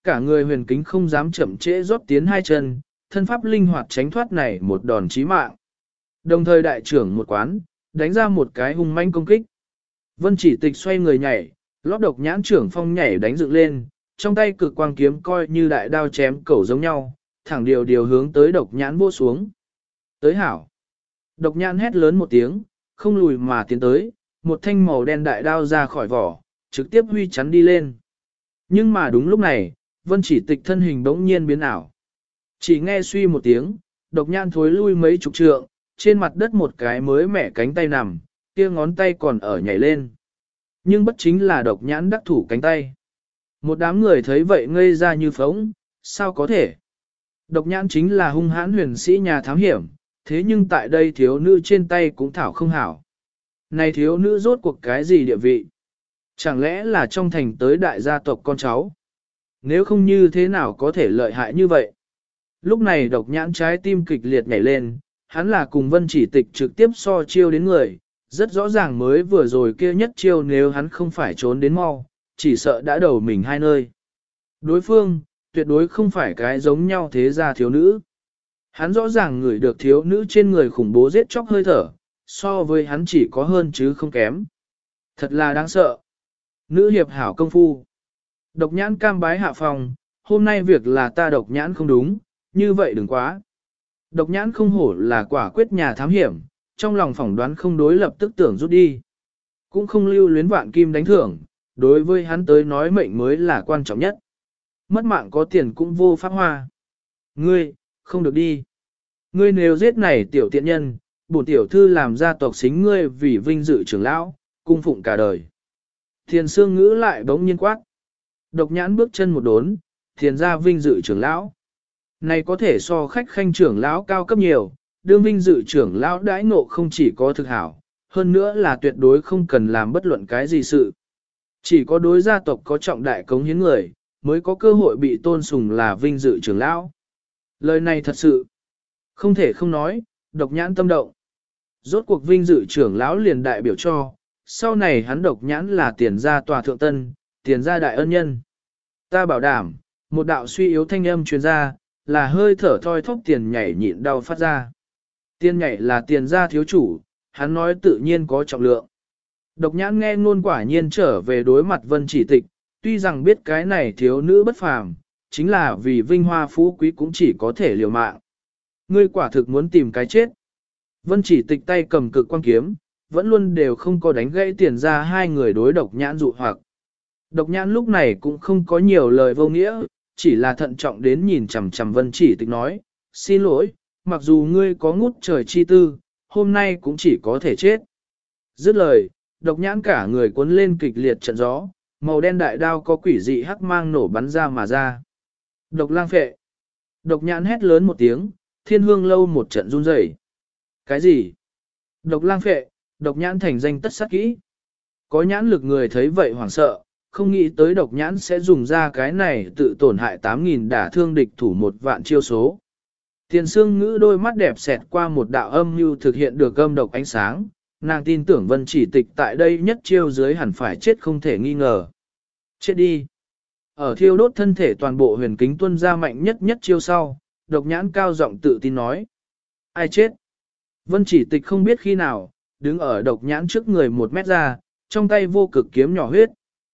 cả người huyền kính không dám chậm trễ rót tiến hai chân, thân pháp linh hoạt tránh thoát này một đòn chí mạng. Đồng thời đại trưởng một quán, đánh ra một cái hung manh công kích. Vân Chỉ Tịch xoay người nhảy, lót độc nhãn trưởng phong nhảy đánh dựng lên, trong tay cực quang kiếm coi như đại đao chém cẩu giống nhau, thẳng điều hướng tới độc nhãn vô xuống. Tới hảo. Độc nhãn hét lớn một tiếng, không lùi mà tiến tới, một thanh màu đen đại đao ra khỏi vỏ, trực tiếp huy chắn đi lên. Nhưng mà đúng lúc này, Vân Chỉ Tịch thân hình bỗng nhiên biến ảo. Chỉ nghe suy một tiếng, độc nhãn thối lui mấy chục trượng, trên mặt đất một cái mới mẻ cánh tay nằm, kia ngón tay còn ở nhảy lên. Nhưng bất chính là độc nhãn đắc thủ cánh tay. Một đám người thấy vậy ngây ra như phóng, sao có thể? Độc nhãn chính là hung hãn huyền sĩ nhà thám hiểm, thế nhưng tại đây thiếu nữ trên tay cũng thảo không hảo. Này thiếu nữ rốt cuộc cái gì địa vị? Chẳng lẽ là trong thành tới đại gia tộc con cháu? Nếu không như thế nào có thể lợi hại như vậy? Lúc này độc nhãn trái tim kịch liệt nhảy lên, hắn là cùng Vân Chỉ Tịch trực tiếp so chiêu đến người, rất rõ ràng mới vừa rồi kia nhất chiêu nếu hắn không phải trốn đến mau, chỉ sợ đã đầu mình hai nơi. Đối phương, tuyệt đối không phải cái giống nhau thế gia thiếu nữ. Hắn rõ ràng ngửi được thiếu nữ trên người khủng bố giết chóc hơi thở, so với hắn chỉ có hơn chứ không kém. Thật là đáng sợ. Nữ hiệp hảo công phu. Độc nhãn cam bái hạ phòng, hôm nay việc là ta độc nhãn không đúng, như vậy đừng quá. Độc nhãn không hổ là quả quyết nhà thám hiểm, trong lòng phỏng đoán không đối lập tức tưởng rút đi. Cũng không lưu luyến vạn kim đánh thưởng, đối với hắn tới nói mệnh mới là quan trọng nhất. Mất mạng có tiền cũng vô pháp hoa. Ngươi, không được đi. Ngươi nếu giết này tiểu tiện nhân, bổn tiểu thư làm gia tộc xính ngươi vì vinh dự trưởng lão, cung phụng cả đời. Thiền Sương Ngữ lại bỗng nhiên quát. Độc nhãn bước chân một đốn, thiền ra vinh dự trưởng lão. Này có thể so khách khanh trưởng lão cao cấp nhiều, đương vinh dự trưởng lão đãi ngộ không chỉ có thực hảo, hơn nữa là tuyệt đối không cần làm bất luận cái gì sự. Chỉ có đối gia tộc có trọng đại cống hiến người, mới có cơ hội bị tôn sùng là vinh dự trưởng lão. Lời này thật sự, không thể không nói, độc nhãn tâm động. Rốt cuộc vinh dự trưởng lão liền đại biểu cho, sau này hắn độc nhãn là tiền gia tòa thượng tân, tiền gia đại ân nhân. Ta bảo đảm, một đạo suy yếu thanh âm truyền ra, là hơi thở thoi thóp tiền nhảy nhịn đau phát ra. Tiền nhảy là tiền gia thiếu chủ, hắn nói tự nhiên có trọng lượng. Độc nhãn nghe ngôn quả nhiên trở về đối mặt Vân Chỉ Tịch, tuy rằng biết cái này thiếu nữ bất phàm, chính là vì vinh hoa phú quý cũng chỉ có thể liều mạng. Ngươi quả thực muốn tìm cái chết. Vân Chỉ Tịch tay cầm cực quang kiếm, vẫn luôn đều không có đánh gãy tiền ra hai người đối độc nhãn dụ hoặc. Độc nhãn lúc này cũng không có nhiều lời vô nghĩa, chỉ là thận trọng đến nhìn chằm chằm Vân Chỉ Tịch nói, xin lỗi, mặc dù ngươi có ngút trời chi tư, hôm nay cũng chỉ có thể chết. Dứt lời, độc nhãn cả người cuốn lên kịch liệt trận gió, màu đen đại đao có quỷ dị hắc mang nổ bắn ra mà ra. Độc lang phệ. Độc nhãn hét lớn một tiếng, thiên hương lâu một trận run rẩy. Cái gì? Độc lang phệ, độc nhãn thành danh tất sát kỹ. Có nhãn lực người thấy vậy hoảng sợ, không nghĩ tới độc nhãn sẽ dùng ra cái này tự tổn hại 8.000 đả thương địch thủ 1 vạn chiêu số. Tiền Sương Ngữ đôi mắt đẹp xẹt qua một đạo âm mưu thực hiện được âm độc ánh sáng, nàng tin tưởng Vân Chỉ Tịch tại đây nhất chiêu dưới hẳn phải chết không thể nghi ngờ. Chết đi. Ở thiêu đốt thân thể toàn bộ huyền kính tuân ra mạnh nhất chiêu sau, độc nhãn cao giọng tự tin nói. Ai chết? Vân Chỉ Tịch không biết khi nào, đứng ở độc nhãn trước người 1 mét ra, trong tay vô cực kiếm nhỏ huyết.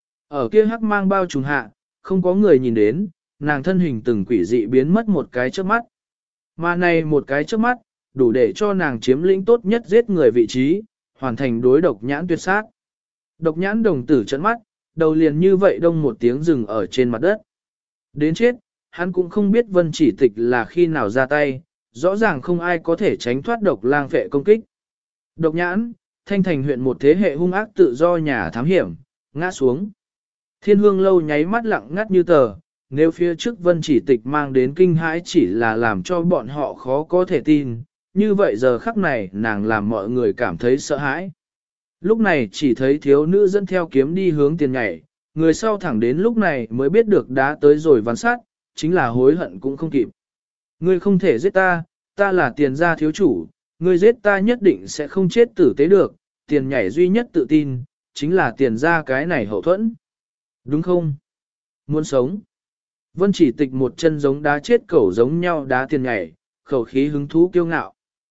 Ở kia hắc mang bao trùm hạ, không có người nhìn đến, nàng thân hình từng quỷ dị biến mất một cái trước mắt. Mà này một cái trước mắt, đủ để cho nàng chiếm lĩnh tốt nhất giết người vị trí, hoàn thành đối độc nhãn tuyệt sát. Độc nhãn đồng tử trận mắt, đầu liền như vậy đông một tiếng rừng ở trên mặt đất. Đến chết, hắn cũng không biết Vân Chỉ Tịch là khi nào ra tay, rõ ràng không ai có thể tránh thoát độc lang vệ công kích. Độc nhãn, Thanh Thành huyện một thế hệ hung ác tự do nhà thám hiểm, ngã xuống. Thiên hương lâu nháy mắt lặng ngắt như tờ, nếu phía trước Vân Chỉ Tịch mang đến kinh hãi chỉ là làm cho bọn họ khó có thể tin, như vậy giờ khắc này nàng làm mọi người cảm thấy sợ hãi. Lúc này chỉ thấy thiếu nữ dẫn theo kiếm đi hướng tiền nhảy, người sau thẳng đến lúc này mới biết được đã tới rồi ván sát, chính là hối hận cũng không kịp. Ngươi không thể giết ta, ta là tiền gia thiếu chủ, ngươi giết ta nhất định sẽ không chết tử tế được, tiền nhảy duy nhất tự tin, chính là tiền gia cái này hậu thuẫn. Đúng không? Muốn sống. Vân chỉ tịch một chân giống đá chết cẩu giống nhau đá tiền nhảy, khẩu khí hứng thú kiêu ngạo.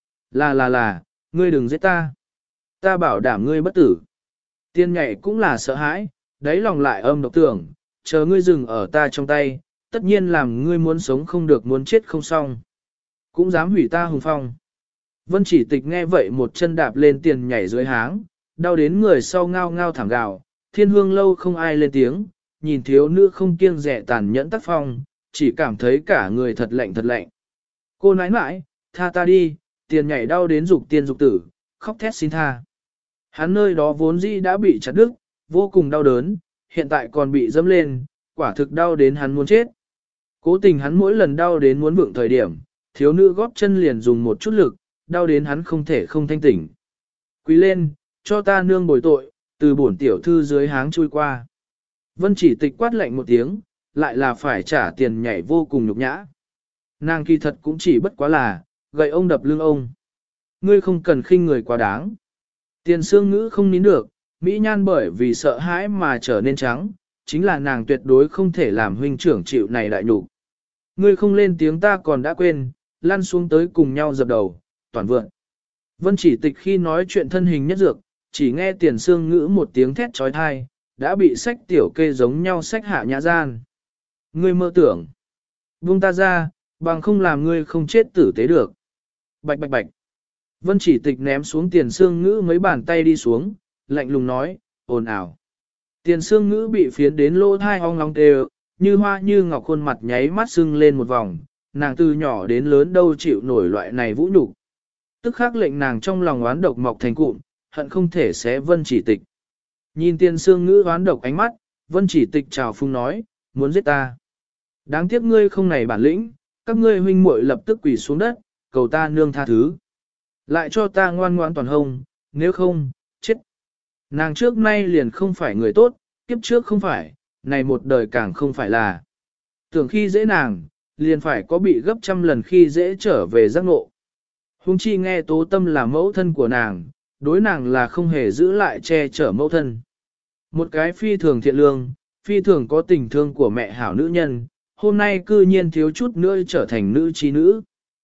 Là, ngươi đừng giết ta. Ta bảo đảm ngươi bất tử. Tiền nhảy cũng là sợ hãi, đáy lòng lại âm độc tưởng, chờ ngươi dừng ở ta trong tay, tất nhiên làm ngươi muốn sống không được muốn chết không xong. Cũng dám hủy ta hùng phong. Vân chỉ tịch nghe vậy một chân đạp lên tiền nhảy dưới háng, đau đến người sau ngao ngao thảm gào, thiên hương lâu không ai lên tiếng, nhìn thiếu nữ không kiêng dè tàn nhẫn tác phong, chỉ cảm thấy cả người thật lạnh thật lạnh. Cô nãi nãi, tha ta đi, tiền nhảy đau đến dục tiên dục tử, khóc thét xin tha. Hắn nơi đó vốn dĩ đã bị chặt đứt, vô cùng đau đớn, hiện tại còn bị dẫm lên, quả thực đau đến hắn muốn chết. Cố tình hắn mỗi lần đau đến muốn vượng thời điểm, thiếu nữ góp chân liền dùng một chút lực, đau đến hắn không thể không thanh tỉnh. Quý lên, cho ta nương bồi tội, từ bổn tiểu thư dưới háng chui qua. Vân chỉ tịch quát lạnh một tiếng, lại là phải trả tiền nhảy vô cùng nhục nhã. Nàng kỳ thật cũng chỉ bất quá là, gậy ông đập lưng ông. Ngươi không cần khinh người quá đáng. Tiền xương ngữ không nín được, Mỹ nhan bởi vì sợ hãi mà trở nên trắng, chính là nàng tuyệt đối không thể làm huynh trưởng chịu này đại nhục. Ngươi không lên tiếng ta còn đã quên, lăn xuống tới cùng nhau dập đầu, toàn vượn. Vân chỉ tịch khi nói chuyện thân hình nhất dược, chỉ nghe tiền xương ngữ một tiếng thét trói thai, đã bị sách tiểu kê giống nhau sách hạ nhã gian. Ngươi mơ tưởng, buông ta ra, bằng không làm ngươi không chết tử tế được. Bạch bạch bạch. Vân chỉ tịch ném xuống tiền xương ngữ mấy bàn tay đi xuống, lạnh lùng nói, ồn ào. Tiền xương ngữ bị phiến đến lỗ thai ong long đều, như hoa như ngọc khuôn mặt nháy mắt sưng lên một vòng, nàng từ nhỏ đến lớn đâu chịu nổi loại này vũ nhục. Tức khắc lệnh nàng trong lòng oán độc mọc thành cụm, hận không thể xé Vân chỉ tịch. Nhìn tiền xương ngữ oán độc ánh mắt, Vân chỉ tịch chào phung nói, muốn giết ta. Đáng tiếc ngươi không này bản lĩnh, các ngươi huynh muội lập tức quỳ xuống đất, cầu ta nương tha thứ. Lại cho ta ngoan ngoãn toàn hông, nếu không, chết. Nàng trước nay liền không phải người tốt, kiếp trước không phải, này một đời càng không phải là. Tưởng khi dễ nàng, liền phải có bị gấp trăm lần khi dễ trở về giác ngộ. Hùng chi nghe tố tâm là mẫu thân của nàng, đối nàng là không hề giữ lại che chở mẫu thân. Một cái phi thường thiện lương, phi thường có tình thương của mẹ hảo nữ nhân, hôm nay cư nhiên thiếu chút nữa trở thành nữ trí nữ.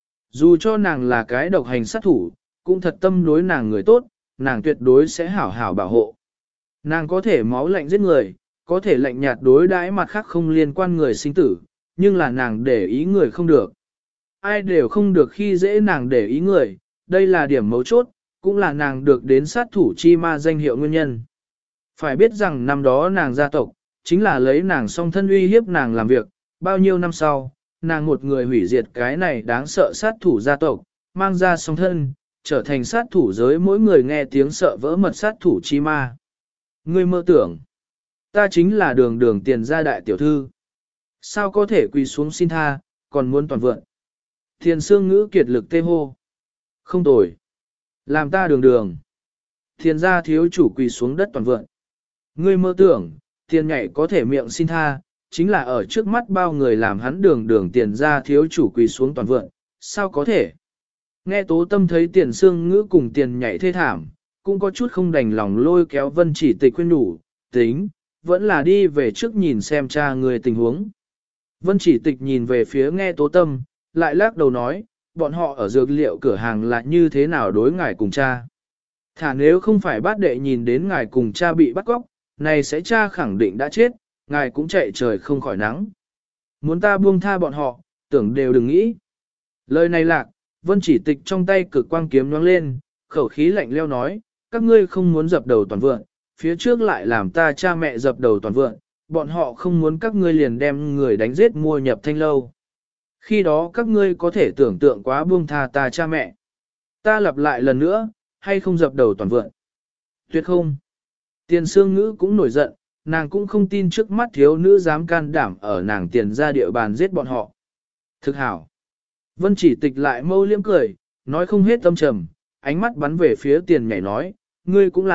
Dù cho nàng là cái độc hành sát thủ, cũng thật tâm đối nàng người tốt, nàng tuyệt đối sẽ hảo hảo bảo hộ. Nàng có thể máu lạnh giết người, có thể lạnh nhạt đối đãi mặt khác không liên quan người sinh tử, nhưng là nàng để ý người không được. Ai đều không được khi dễ nàng để ý người, đây là điểm mấu chốt, cũng là nàng được đến sát thủ chi ma danh hiệu nguyên nhân. Phải biết rằng năm đó nàng gia tộc, chính là lấy nàng song thân uy hiếp nàng làm việc, bao nhiêu năm sau, nàng một người hủy diệt cái này đáng sợ sát thủ gia tộc, mang ra song thân, trở thành sát thủ giới mỗi người nghe tiếng sợ vỡ mật sát thủ chi ma. Ngươi mơ tưởng, ta chính là đường đường tiền gia đại tiểu thư. Sao có thể quỳ xuống xin tha, còn muốn toàn vượn. Thiền xương ngữ kiệt lực tê hô. Không tồi. Làm ta đường đường. Thiền gia thiếu chủ quỳ xuống đất toàn vượn. Ngươi mơ tưởng, tiền nhảy có thể miệng xin tha, chính là ở trước mắt bao người làm hắn đường đường tiền gia thiếu chủ quỳ xuống toàn vượn. Sao có thể? Nghe tố tâm thấy tiền xương ngữ cùng tiền nhảy thê thảm, cũng có chút không đành lòng lôi kéo Vân chỉ tịch khuyên đủ, tính, vẫn là đi về trước nhìn xem cha người tình huống. Vân chỉ tịch nhìn về phía nghe tố tâm, lại lắc đầu nói, bọn họ ở dược liệu cửa hàng là như thế nào đối ngài cùng cha. Thả nếu không phải bát đệ nhìn đến ngài cùng cha bị bắt cóc, này sẽ cha khẳng định đã chết, ngài cũng chạy trời không khỏi nắng. Muốn ta buông tha bọn họ, tưởng đều đừng nghĩ. Lời này lạc, Vân chỉ tịch trong tay cực quang kiếm nhoáng lên, khẩu khí lạnh leo nói, các ngươi không muốn dập đầu toàn vượn, phía trước lại làm ta cha mẹ dập đầu toàn vượn, bọn họ không muốn các ngươi liền đem người đánh giết mua nhập thanh lâu. Khi đó các ngươi có thể tưởng tượng quá buông tha ta cha mẹ. Ta lặp lại lần nữa, hay không dập đầu toàn vượn. Tuyệt không. Tiền xương ngữ cũng nổi giận, nàng cũng không tin trước mắt thiếu nữ dám can đảm ở nàng tiền ra địa bàn giết bọn họ. Thực hảo. Vân chỉ tịch lại mâu liếm cười, nói không hết tâm trầm, ánh mắt bắn về phía tiền nhảy nói, ngươi cũng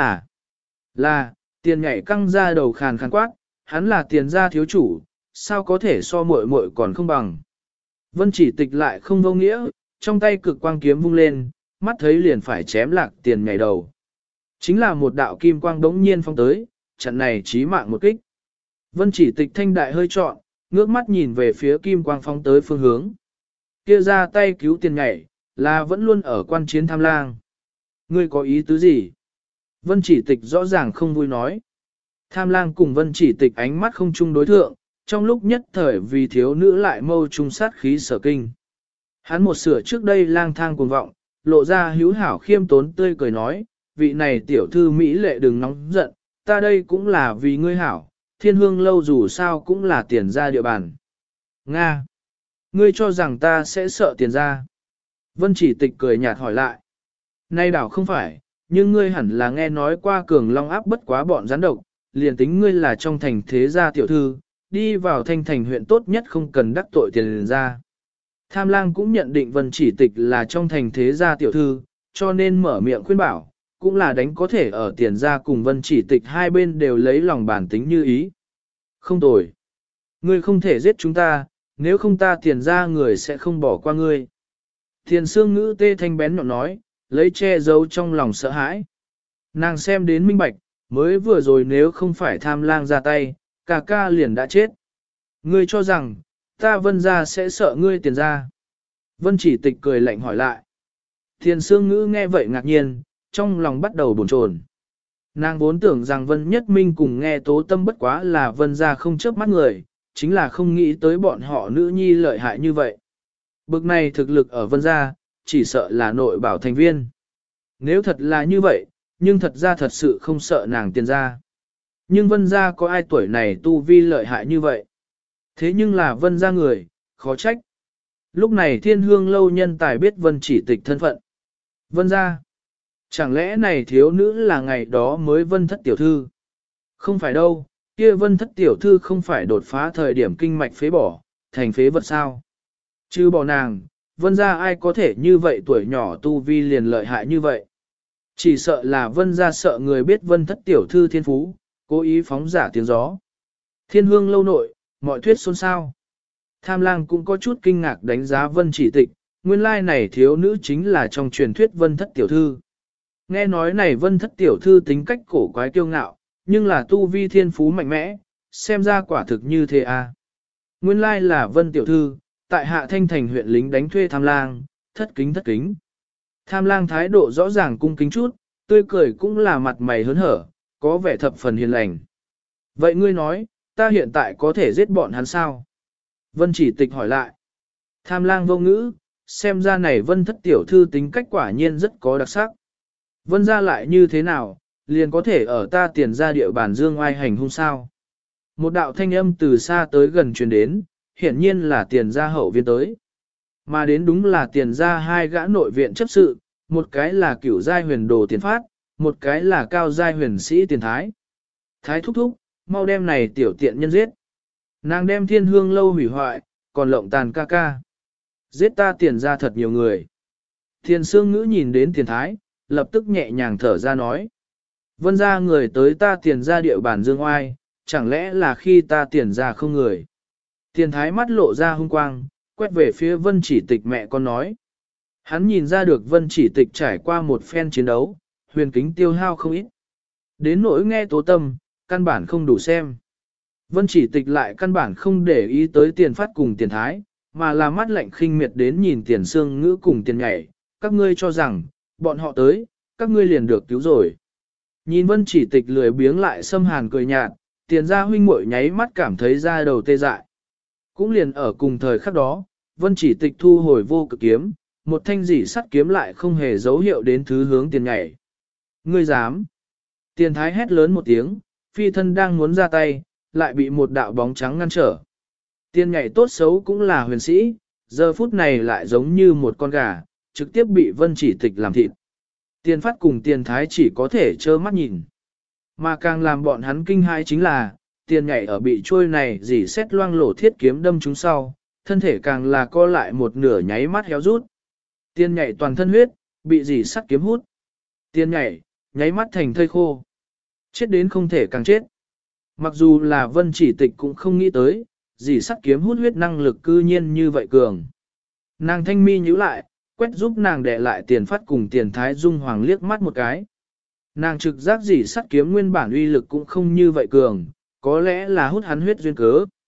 là, tiền nhảy căng ra đầu khàn khàn quát, hắn là tiền gia thiếu chủ, sao có thể so muội muội còn không bằng. Vân chỉ tịch lại không vô nghĩa, trong tay cực quang kiếm vung lên, mắt thấy liền phải chém lạc tiền nhảy đầu. Chính là một đạo kim quang đống nhiên phong tới, trận này chí mạng một kích. Vân chỉ tịch thanh đại hơi trọn, ngước mắt nhìn về phía kim quang phóng tới phương hướng. Kia ra tay cứu tiền nhảy, là vẫn luôn ở quan chiến Tham Lang. Ngươi có ý tứ gì? Vân Chỉ Tịch rõ ràng không vui nói. Tham Lang cùng Vân Chỉ Tịch ánh mắt không chung đối thượng, trong lúc nhất thời vì thiếu nữ lại mâu trung sát khí sở kinh. Hắn một sửa trước đây lang thang cuồng vọng, lộ ra hữu hảo khiêm tốn tươi cười nói, vị này tiểu thư Mỹ lệ đừng nóng giận, ta đây cũng là vì ngươi hảo, Thiên Hương lâu dù sao cũng là tiền gia địa bàn. Nga! Ngươi cho rằng ta sẽ sợ tiền gia? Vân Chỉ Tịch cười nhạt hỏi lại. Nay đảo không phải, nhưng ngươi hẳn là nghe nói qua cường long áp bất quá bọn gián độc, liền tính ngươi là trong thành thế gia tiểu thư, đi vào thanh thành huyện tốt nhất không cần đắc tội tiền gia. Tham Lang cũng nhận định Vân Chỉ Tịch là trong thành thế gia tiểu thư, cho nên mở miệng khuyên bảo, cũng là đánh có thể ở tiền gia cùng Vân Chỉ Tịch hai bên đều lấy lòng bản tính như ý. Không tồi. Ngươi không thể giết chúng ta, nếu không ta tiền gia người sẽ không bỏ qua ngươi. Thiền Sương Ngữ tê thanh bén nhọn nói, lấy che giấu trong lòng sợ hãi. Nàng xem đến minh bạch, mới vừa rồi nếu không phải Tham Lang ra tay, ca ca liền đã chết. Ngươi cho rằng, ta Vân gia sẽ sợ ngươi tiền gia. Vân Chỉ Tịch cười lạnh hỏi lại. Thiền Sương Ngữ nghe vậy ngạc nhiên, trong lòng bắt đầu bồn chồn. Nàng vốn tưởng rằng Vân Nhất Minh cùng nghe Tố Tâm bất quá là Vân gia không chớp mắt người, chính là không nghĩ tới bọn họ nữ nhi lợi hại như vậy. Bực này thực lực ở Vân gia, chỉ sợ là nội bảo thành viên. Nếu thật là như vậy, nhưng thật ra thật sự không sợ nàng tiền gia. Nhưng Vân gia có ai tuổi này tu vi lợi hại như vậy? Thế nhưng là Vân gia người, khó trách. Lúc này Thiên Hương lâu nhân tài biết Vân Chỉ Tịch thân phận. Vân gia. Chẳng lẽ này thiếu nữ là ngày đó mới Vân thất tiểu thư? Không phải đâu, kia Vân thất tiểu thư không phải đột phá thời điểm kinh mạch phế bỏ, thành phế vật sao? Chứ bỏ nàng, Vân gia ai có thể như vậy tuổi nhỏ tu vi liền lợi hại như vậy? Chỉ sợ là Vân gia sợ người biết Vân thất tiểu thư thiên phú, cố ý phóng giả tiếng gió. Thiên Hương lâu nội, mọi thuyết xôn xao. Tham Lang cũng có chút kinh ngạc đánh giá Vân Chỉ Tịch, nguyên lai này thiếu nữ chính là trong truyền thuyết Vân thất tiểu thư. Nghe nói này Vân thất tiểu thư tính cách cổ quái kiêu ngạo, nhưng là tu vi thiên phú mạnh mẽ, xem ra quả thực như thế à. Nguyên lai là Vân tiểu thư, tại Hạ Thanh thành huyện lính đánh thuê Tham Lang, thất kính. Tham Lang thái độ rõ ràng cung kính chút, tươi cười cũng là mặt mày hớn hở, có vẻ thập phần hiền lành. Vậy ngươi nói, ta hiện tại có thể giết bọn hắn sao? Vân Chỉ Tịch hỏi lại. Tham Lang vô ngữ, xem ra này Vân thất tiểu thư tính cách quả nhiên rất có đặc sắc. Vân gia lại như thế nào, liền có thể ở ta tiền gia địa bàn dương oai hành hung sao? Một đạo thanh âm từ xa tới gần truyền đến, hiển nhiên là tiền gia hậu viên tới. Mà đến đúng là tiền gia hai gã nội viện chấp sự, một cái là cửu giai huyền đồ tiền phát, một cái là cao giai huyền sĩ tiền thái. Thái thúc thúc, mau đem này tiểu tiện nhân giết. Nàng đem Thiên Hương lâu hủy hoại, còn lộng tàn ca ca. Giết ta tiền ra thật nhiều người. Thiên Sương Ngữ nhìn đến tiền thái, lập tức nhẹ nhàng thở ra nói. Vân ra người tới ta tiền ra địa bàn dương oai, chẳng lẽ là khi ta tiền ra không người. Tiền thái mắt lộ ra hung quang, quét về phía Vân Chỉ Tịch mẹ con nói. Hắn nhìn ra được Vân Chỉ Tịch trải qua một phen chiến đấu, huyền kính tiêu hao không ít. Đến nỗi nghe Tố Tâm, căn bản không đủ xem. Vân Chỉ Tịch lại căn bản không để ý tới tiền phát cùng tiền thái, mà là mắt lạnh khinh miệt đến nhìn tiền Sương Ngữ cùng tiền nhảy, các ngươi cho rằng, bọn họ tới, các ngươi liền được cứu rồi. Nhìn Vân Chỉ Tịch lười biếng lại xâm hàn cười nhạt, tiền gia huynh muội nháy mắt cảm thấy da đầu tê dại. Cũng liền ở cùng thời khắc đó, Vân Chỉ Tịch thu hồi vô cực kiếm, một thanh dỉ sắt kiếm lại không hề dấu hiệu đến thứ hướng tiền nhảy. Ngươi dám? Tiền thái hét lớn một tiếng, phi thân đang muốn ra tay, lại bị một đạo bóng trắng ngăn trở. Tiền nhảy tốt xấu cũng là huyền sĩ, giờ phút này lại giống như một con gà, trực tiếp bị Vân Chỉ Tịch làm thịt. Tiền phát cùng tiền thái chỉ có thể trơ mắt nhìn. Mà càng làm bọn hắn kinh hãi chính là, tiền nhảy ở bị trôi này dỉ xét loang lổ thiết kiếm đâm chúng sau, thân thể càng là co lại một nửa nháy mắt héo rút. Tiền nhảy toàn thân huyết, bị dỉ sắt kiếm hút. Tiền nhảy, nháy mắt thành thây khô. Chết đến không thể càng chết. Mặc dù là Vân Chỉ Tịch cũng không nghĩ tới, dỉ sắt kiếm hút huyết năng lực cư nhiên như vậy cường. Nàng thanh mi nhíu lại, quét giúp nàng đè lại tiền phát cùng tiền thái dung hoàng liếc mắt một cái. Nàng trực giác dỉ sắt kiếm nguyên bản uy lực cũng không như vậy cường, có lẽ là hút hắn huyết duyên cớ.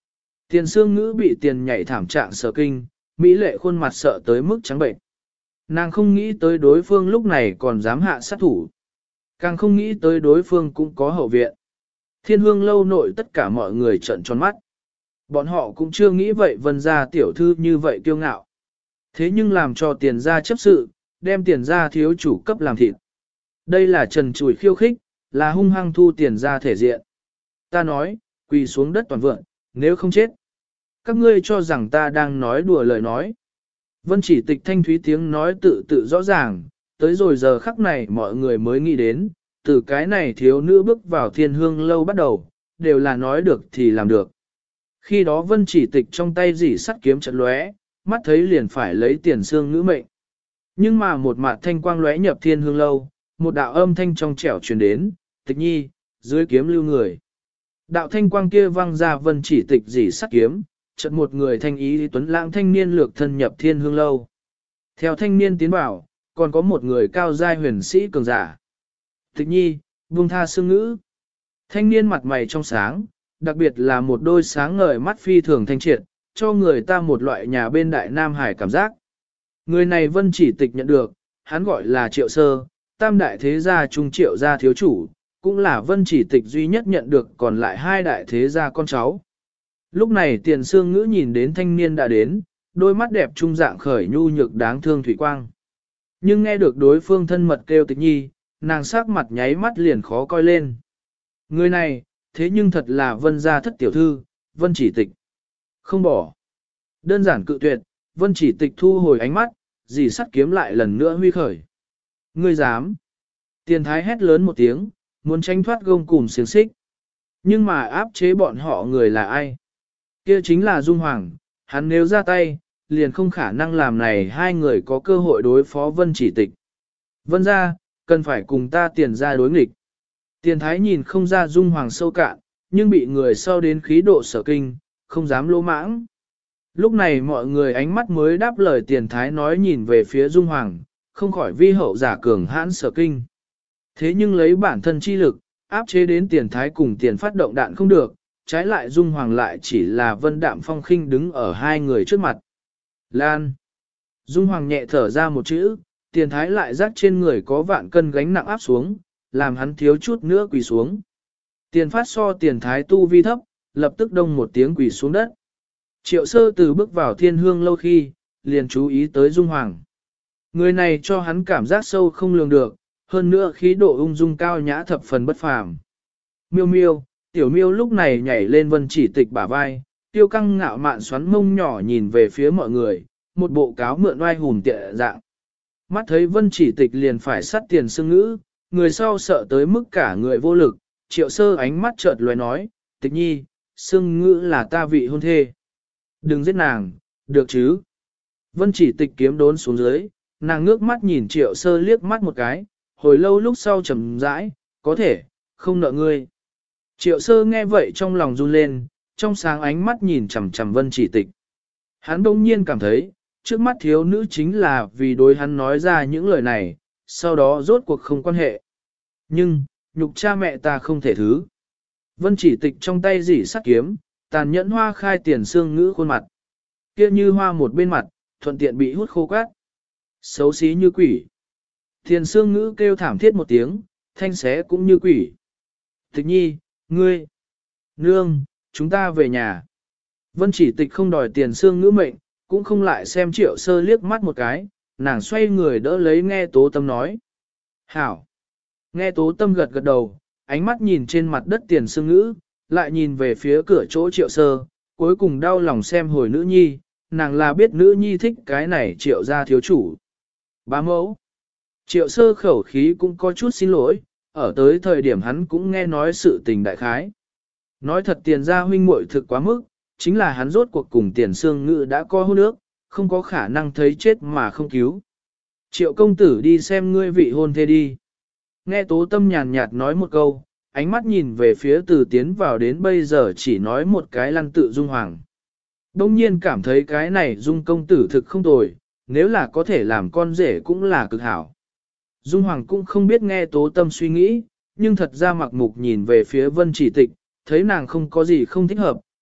Tiền Sương Ngữ bị tiền nhảy thảm trạng sợ kinh, mỹ lệ khuôn mặt sợ tới mức trắng bệnh. Nàng không nghĩ tới đối phương lúc này còn dám hạ sát thủ. Càng không nghĩ tới đối phương cũng có hậu viện. Thiên Hương lâu nội tất cả mọi người trợn tròn mắt. Bọn họ cũng chưa nghĩ vậy Vân gia tiểu thư như vậy kiêu ngạo. Thế nhưng làm cho tiền gia chấp sự, đem tiền gia thiếu chủ cấp làm thịt. Đây là trần trụi khiêu khích, là hung hăng thu tiền gia thể diện. Ta nói, quỳ xuống đất toàn vượng, nếu không chết. Các ngươi cho rằng ta đang nói đùa lời nói. Vân chỉ tịch thanh thúy tiếng nói tự tự rõ ràng, tới rồi giờ khắc này mọi người mới nghĩ đến, từ cái này thiếu nữ bước vào thiên hương lâu bắt đầu, đều là nói được thì làm được. Khi đó vân chỉ tịch trong tay dỉ sắt kiếm chật lóe, mắt thấy liền phải lấy tiền xương ngữ mệnh. Nhưng mà một mạt thanh quang lóe nhập thiên hương lâu, một đạo âm thanh trong trẻo truyền đến, tịch nhi, dưới kiếm lưu người. Đạo thanh quang kia vang ra vân chỉ tịch dỉ sắt kiếm, chợt một người thanh ý tuấn lãng thanh niên lược thân nhập thiên hương lâu. Theo thanh niên tiến vào, còn có một người cao giai huyền sĩ cường giả. Tịch nhi, buông tha xương ngữ. Thanh niên mặt mày trong sáng, đặc biệt là một đôi sáng ngời mắt phi thường thanh triệt, cho người ta một loại nhà bên đại Nam Hải cảm giác. Người này vân chỉ tịch nhận được, hắn gọi là Triệu Sơ, tam đại thế gia trung Triệu gia thiếu chủ, cũng là vân chỉ tịch duy nhất nhận được còn lại hai đại thế gia con cháu. Lúc này tiền sương ngữ nhìn đến thanh niên đã đến, đôi mắt đẹp trung dạng khởi nhu nhược đáng thương thủy quang. Nhưng nghe được đối phương thân mật kêu tịch nhi, nàng sắc mặt nháy mắt liền khó coi lên. Người này, thế nhưng thật là vân gia thất tiểu thư, vân chỉ tịch. Không bỏ. Đơn giản cự tuyệt, vân chỉ tịch thu hồi ánh mắt, dì sắt kiếm lại lần nữa huy khởi. Ngươi dám. Tiền thái hét lớn một tiếng, muốn tranh thoát gông cùm xiềng xích. Nhưng mà áp chế bọn họ người là ai? Kia chính là Dung Hoàng, hắn nếu ra tay, liền không khả năng làm này hai người có cơ hội đối phó vân chỉ tịch. Vân ra, cần phải cùng ta tiền ra đối nghịch. Tiền thái nhìn không ra Dung Hoàng sâu cạn, nhưng bị người sau đến khí độ sở kinh, không dám lỗ mãng. Lúc này mọi người ánh mắt mới đáp lời tiền thái nói nhìn về phía Dung Hoàng, không khỏi vi hậu giả cường hãn sở kinh. Thế nhưng lấy bản thân chi lực, áp chế đến tiền thái cùng tiền phát động đạn không được, trái lại Dung Hoàng lại chỉ là vân đạm phong khinh đứng ở hai người trước mặt. Lan. Dung Hoàng nhẹ thở ra một chữ, tiền thái lại rắc trên người có vạn cân gánh nặng áp xuống, làm hắn thiếu chút nữa quỳ xuống. Tiền phát so tiền thái tu vi thấp, lập tức đông một tiếng quỳ xuống đất. Triệu sơ từ bước vào thiên hương lâu khi, liền chú ý tới Dung Hoàng. Người này cho hắn cảm giác sâu không lường được, hơn nữa khí độ ung dung cao nhã thập phần bất phàm. Miêu miêu, tiểu miêu lúc này nhảy lên vân chỉ tịch bả vai, tiêu căng ngạo mạn xoắn mông nhỏ nhìn về phía mọi người, một bộ cáo mượn oai hùn tệ dạng. Mắt thấy vân chỉ tịch liền phải sát tiền sương ngữ, người sau sợ tới mức cả người vô lực, triệu sơ ánh mắt chợt lóe nói, tịch nhi, sương ngữ là ta vị hôn thê. Đừng giết nàng, được chứ. Vân chỉ tịch kiếm đốn xuống dưới, nàng ngước mắt nhìn triệu sơ liếc mắt một cái, hồi lâu lúc sau trầm rãi, có thể, không nợ ngươi. Triệu sơ nghe vậy trong lòng run lên, trong sáng ánh mắt nhìn chằm chằm vân chỉ tịch. Hắn đông nhiên cảm thấy, trước mắt thiếu nữ chính là vì đối hắn nói ra những lời này, sau đó rốt cuộc không quan hệ. Nhưng, nhục cha mẹ ta không thể thứ. Vân chỉ tịch trong tay dỉ sắt kiếm, tàn nhẫn hoa khai tiền xương ngữ khuôn mặt. Kia như hoa một bên mặt, thuận tiện bị hút khô cát. Xấu xí như quỷ. Tiền xương ngữ kêu thảm thiết một tiếng, thanh xé cũng như quỷ. Tịch nhi, ngươi, nương, chúng ta về nhà. Vân chỉ tịch không đòi tiền xương ngữ mệnh, cũng không lại xem triệu sơ liếc mắt một cái, nàng xoay người đỡ lấy nghe tố tâm nói. Hảo. Nghe tố tâm gật gật đầu, ánh mắt nhìn trên mặt đất tiền xương ngữ, lại nhìn về phía cửa chỗ triệu sơ, cuối cùng đau lòng xem hồi nữ nhi, nàng là biết nữ nhi thích cái này triệu gia thiếu chủ. Bá mẫu. Triệu sơ khẩu khí cũng có chút xin lỗi, ở tới thời điểm hắn cũng nghe nói sự tình đại khái. Nói thật tiền gia huynh muội thực quá mức, chính là hắn rốt cuộc cùng tiền xương ngữ đã có hôn ước, không có khả năng thấy chết mà không cứu. Triệu công tử đi xem ngươi vị hôn thê đi. Nghe tố tâm nhàn nhạt nói một câu, ánh mắt nhìn về phía từ tiến vào đến bây giờ chỉ nói một cái lăn tự Dung Hoàng. Đông nhiên cảm thấy cái này Dung công tử thực không tồi, nếu là có thể làm con rể cũng là cực hảo. Dung Hoàng cũng không biết nghe tố tâm suy nghĩ, nhưng thật ra mặc mục nhìn về phía vân chỉ tịch, thấy nàng không có gì không thích hợp,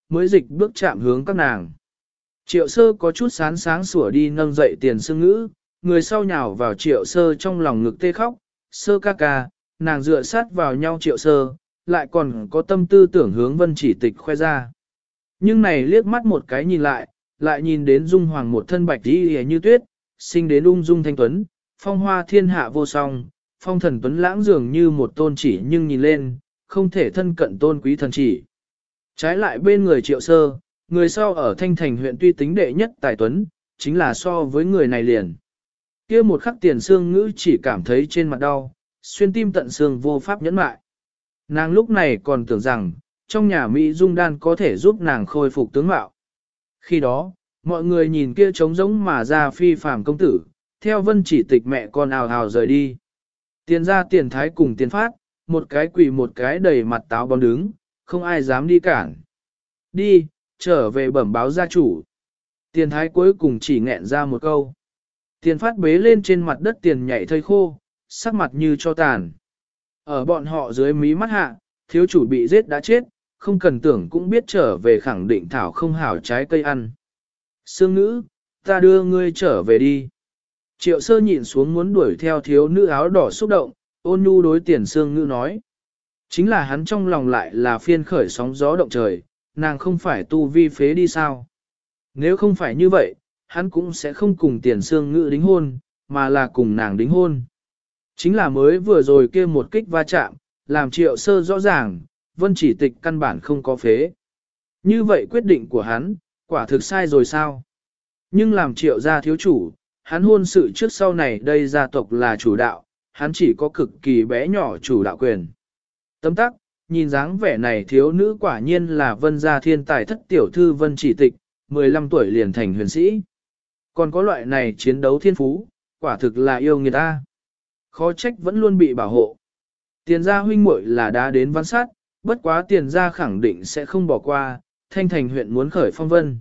mới dịch bước chạm hướng các nàng. Triệu sơ có chút sáng sủa đi nâng dậy tiền sương ngữ, người sau nhào vào triệu sơ trong lòng ngực tê khóc, sơ ca ca, nàng dựa sát vào nhau triệu sơ, lại còn có tâm tư tưởng hướng vân chỉ tịch khoe ra. Nhưng này liếc mắt một cái nhìn lại nhìn đến dung hoàng một thân bạch đi hề như tuyết, sinh đến ung dung thanh tuấn, phong hoa thiên hạ vô song, phong thần tuấn lãng dường như một tôn chỉ nhưng nhìn lên, không thể thân cận tôn quý thần chỉ. Trái lại bên người triệu sơ, người sau ở thanh thành huyện tuy tính đệ nhất tài tuấn, chính là so với người này liền. Kia một khắc tiền xương ngữ chỉ cảm thấy trên mặt đau, xuyên tim tận xương vô pháp nhẫn mại. Nàng lúc này còn tưởng rằng, trong nhà Mỹ dung đan có thể giúp nàng khôi phục tướng mạo. Khi đó, mọi người nhìn kia trống rỗng mà ra phi phàm công tử, theo vân chỉ tịch mẹ con ào ào rời đi. Tiền ra tiền thái cùng tiền phát, một cái quỳ một cái đầy mặt táo bón đứng, không ai dám đi cản. Đi, trở về bẩm báo gia chủ. Tiền thái cuối cùng chỉ nghẹn ra một câu. Tiền phát bế lên trên mặt đất tiền nhảy thây khô, sắc mặt như cho tàn. Ở bọn họ dưới mí mắt hạ, thiếu chủ bị giết đã chết, không cần tưởng cũng biết trở về khẳng định thảo không hảo trái cây ăn. Sương ngữ, ta đưa ngươi trở về đi. Triệu sơ nhịn xuống muốn đuổi theo thiếu nữ áo đỏ xúc động, ôn nhu đối tiền sương ngữ nói. Chính là hắn trong lòng lại là phiên khởi sóng gió động trời, nàng không phải tu vi phế đi sao. Nếu không phải như vậy, hắn cũng sẽ không cùng tiền sương ngữ đính hôn, mà là cùng nàng đính hôn. Chính là mới vừa rồi kia một kích va chạm, làm triệu sơ rõ ràng, vân chỉ tịch căn bản không có phế. Như vậy quyết định của hắn, quả thực sai rồi sao? Nhưng làm triệu gia thiếu chủ, hắn hôn sự trước sau này đây gia tộc là chủ đạo, hắn chỉ có cực kỳ bé nhỏ chủ đạo quyền. Tấm tắc, nhìn dáng vẻ này thiếu nữ quả nhiên là vân gia thiên tài thất tiểu thư vân chỉ tịch, 15 tuổi liền thành huyền sĩ. Còn có loại này chiến đấu thiên phú, quả thực là yêu người ta. Khó trách vẫn luôn bị bảo hộ. Tiền gia huynh muội là đã đến văn sát, bất quá tiền gia khẳng định sẽ không bỏ qua, thanh thành huyện muốn khởi phong vân.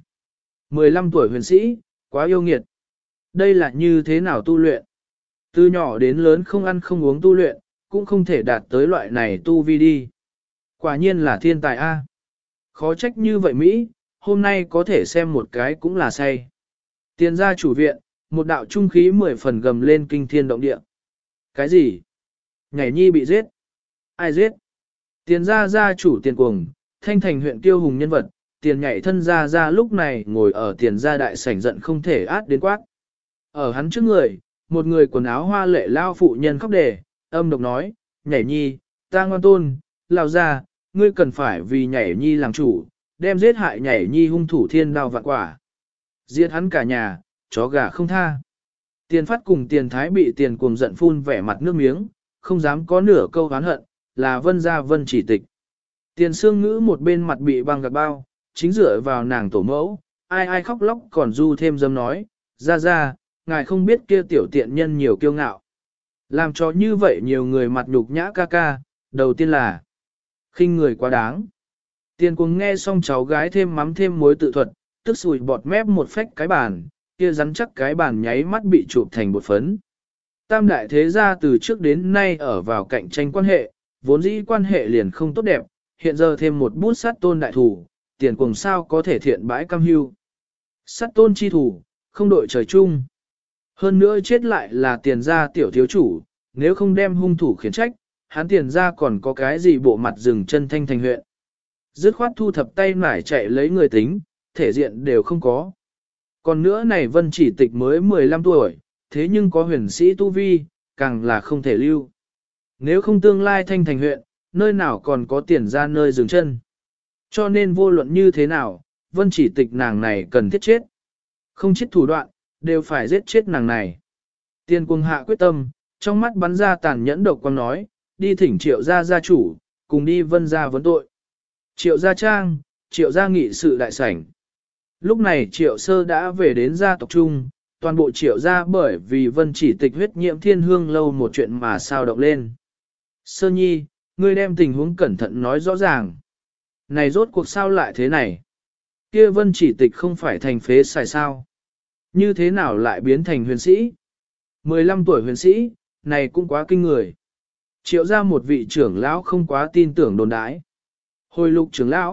15 tuổi huyền sĩ, quá yêu nghiệt. Đây là như thế nào tu luyện? Từ nhỏ đến lớn không ăn không uống tu luyện, cũng không thể đạt tới loại này tu vi đi. Quả nhiên là thiên tài A. Khó trách như vậy Mỹ, hôm nay có thể xem một cái cũng là say. Tiền gia chủ viện, một đạo trung khí 10 phần gầm lên kinh thiên động địa. Cái gì? Nhảy nhi bị giết? Ai giết? Tiền gia gia chủ tiền cuồng, thanh thành huyện tiêu hùng nhân vật, tiền nhảy thân gia lúc này ngồi ở tiền gia đại sảnh giận không thể át đến quát. Ở hắn trước người, một người quần áo hoa lệ lao phụ nhân khóc đề, âm độc nói, nhảy nhi, ta ngoan tôn, lao ra, ngươi cần phải vì nhảy nhi làm chủ, đem giết hại nhảy nhi hung thủ thiên đao vạn quả. Giết hắn cả nhà, chó gà không tha. Tiền phát cùng tiền thái bị tiền cuồng giận phun vẻ mặt nước miếng, không dám có nửa câu oán hận, là vân gia vân chỉ tịch. Tiền xương ngữ một bên mặt bị băng gạc bao, chính dựa vào nàng tổ mẫu, ai khóc lóc còn du thêm dâm nói, ra, ngài không biết kia tiểu tiện nhân nhiều kiêu ngạo. Làm cho như vậy nhiều người mặt nhục nhã ca ca, đầu tiên là khinh người quá đáng. Tiền cuồng nghe xong cháu gái thêm mắm thêm muối tự thuật, tức sùi bọt mép một phách cái bàn, kia rắn chắc cái bàn nháy mắt bị chụp thành bột phấn. Tam đại thế gia từ trước đến nay ở vào cạnh tranh quan hệ, vốn dĩ quan hệ liền không tốt đẹp, hiện giờ thêm một bút sát tôn đại thủ, tiền cuồng sao có thể thiện bãi cam hưu. Sát tôn chi thủ, không đội trời chung. Hơn nữa chết lại là tiền gia tiểu thiếu chủ, nếu không đem hung thủ khiển trách, hắn tiền gia còn có cái gì bộ mặt dừng chân thanh thành huyện. Dứt khoát thu thập tay nải chạy lấy người tính, thể diện đều không có. Còn nữa này vân chỉ tịch mới 15 tuổi, thế nhưng có huyền sĩ tu vi, càng là không thể lưu. Nếu không tương lai thanh thành huyện, nơi nào còn có tiền ra nơi dừng chân. Cho nên vô luận như thế nào, vân chỉ tịch nàng này cần thiết chết. Không chết thủ đoạn, đều phải giết chết nàng này. Tiên cung hạ quyết tâm, trong mắt bắn ra tàn nhẫn độc quang nói, đi thỉnh triệu gia gia chủ, cùng đi vân gia vấn tội. Triệu gia trang, triệu gia nghị sự đại sảnh. Lúc này triệu sơ đã về đến gia tộc trung, toàn bộ triệu gia bởi vì vân chỉ tịch huyết nhiễm thiên hương lâu một chuyện mà sao động lên. Sơ nhi, ngươi đem tình huống cẩn thận nói rõ ràng. Này rốt cuộc sao lại thế này? Kia vân chỉ tịch không phải thành phế xài sao? Như thế nào lại biến thành huyền sĩ? 15 tuổi huyền sĩ, này cũng quá kinh người. Triệu ra một vị trưởng lão không quá tin tưởng đồn đãi. Hồi lục trưởng lão,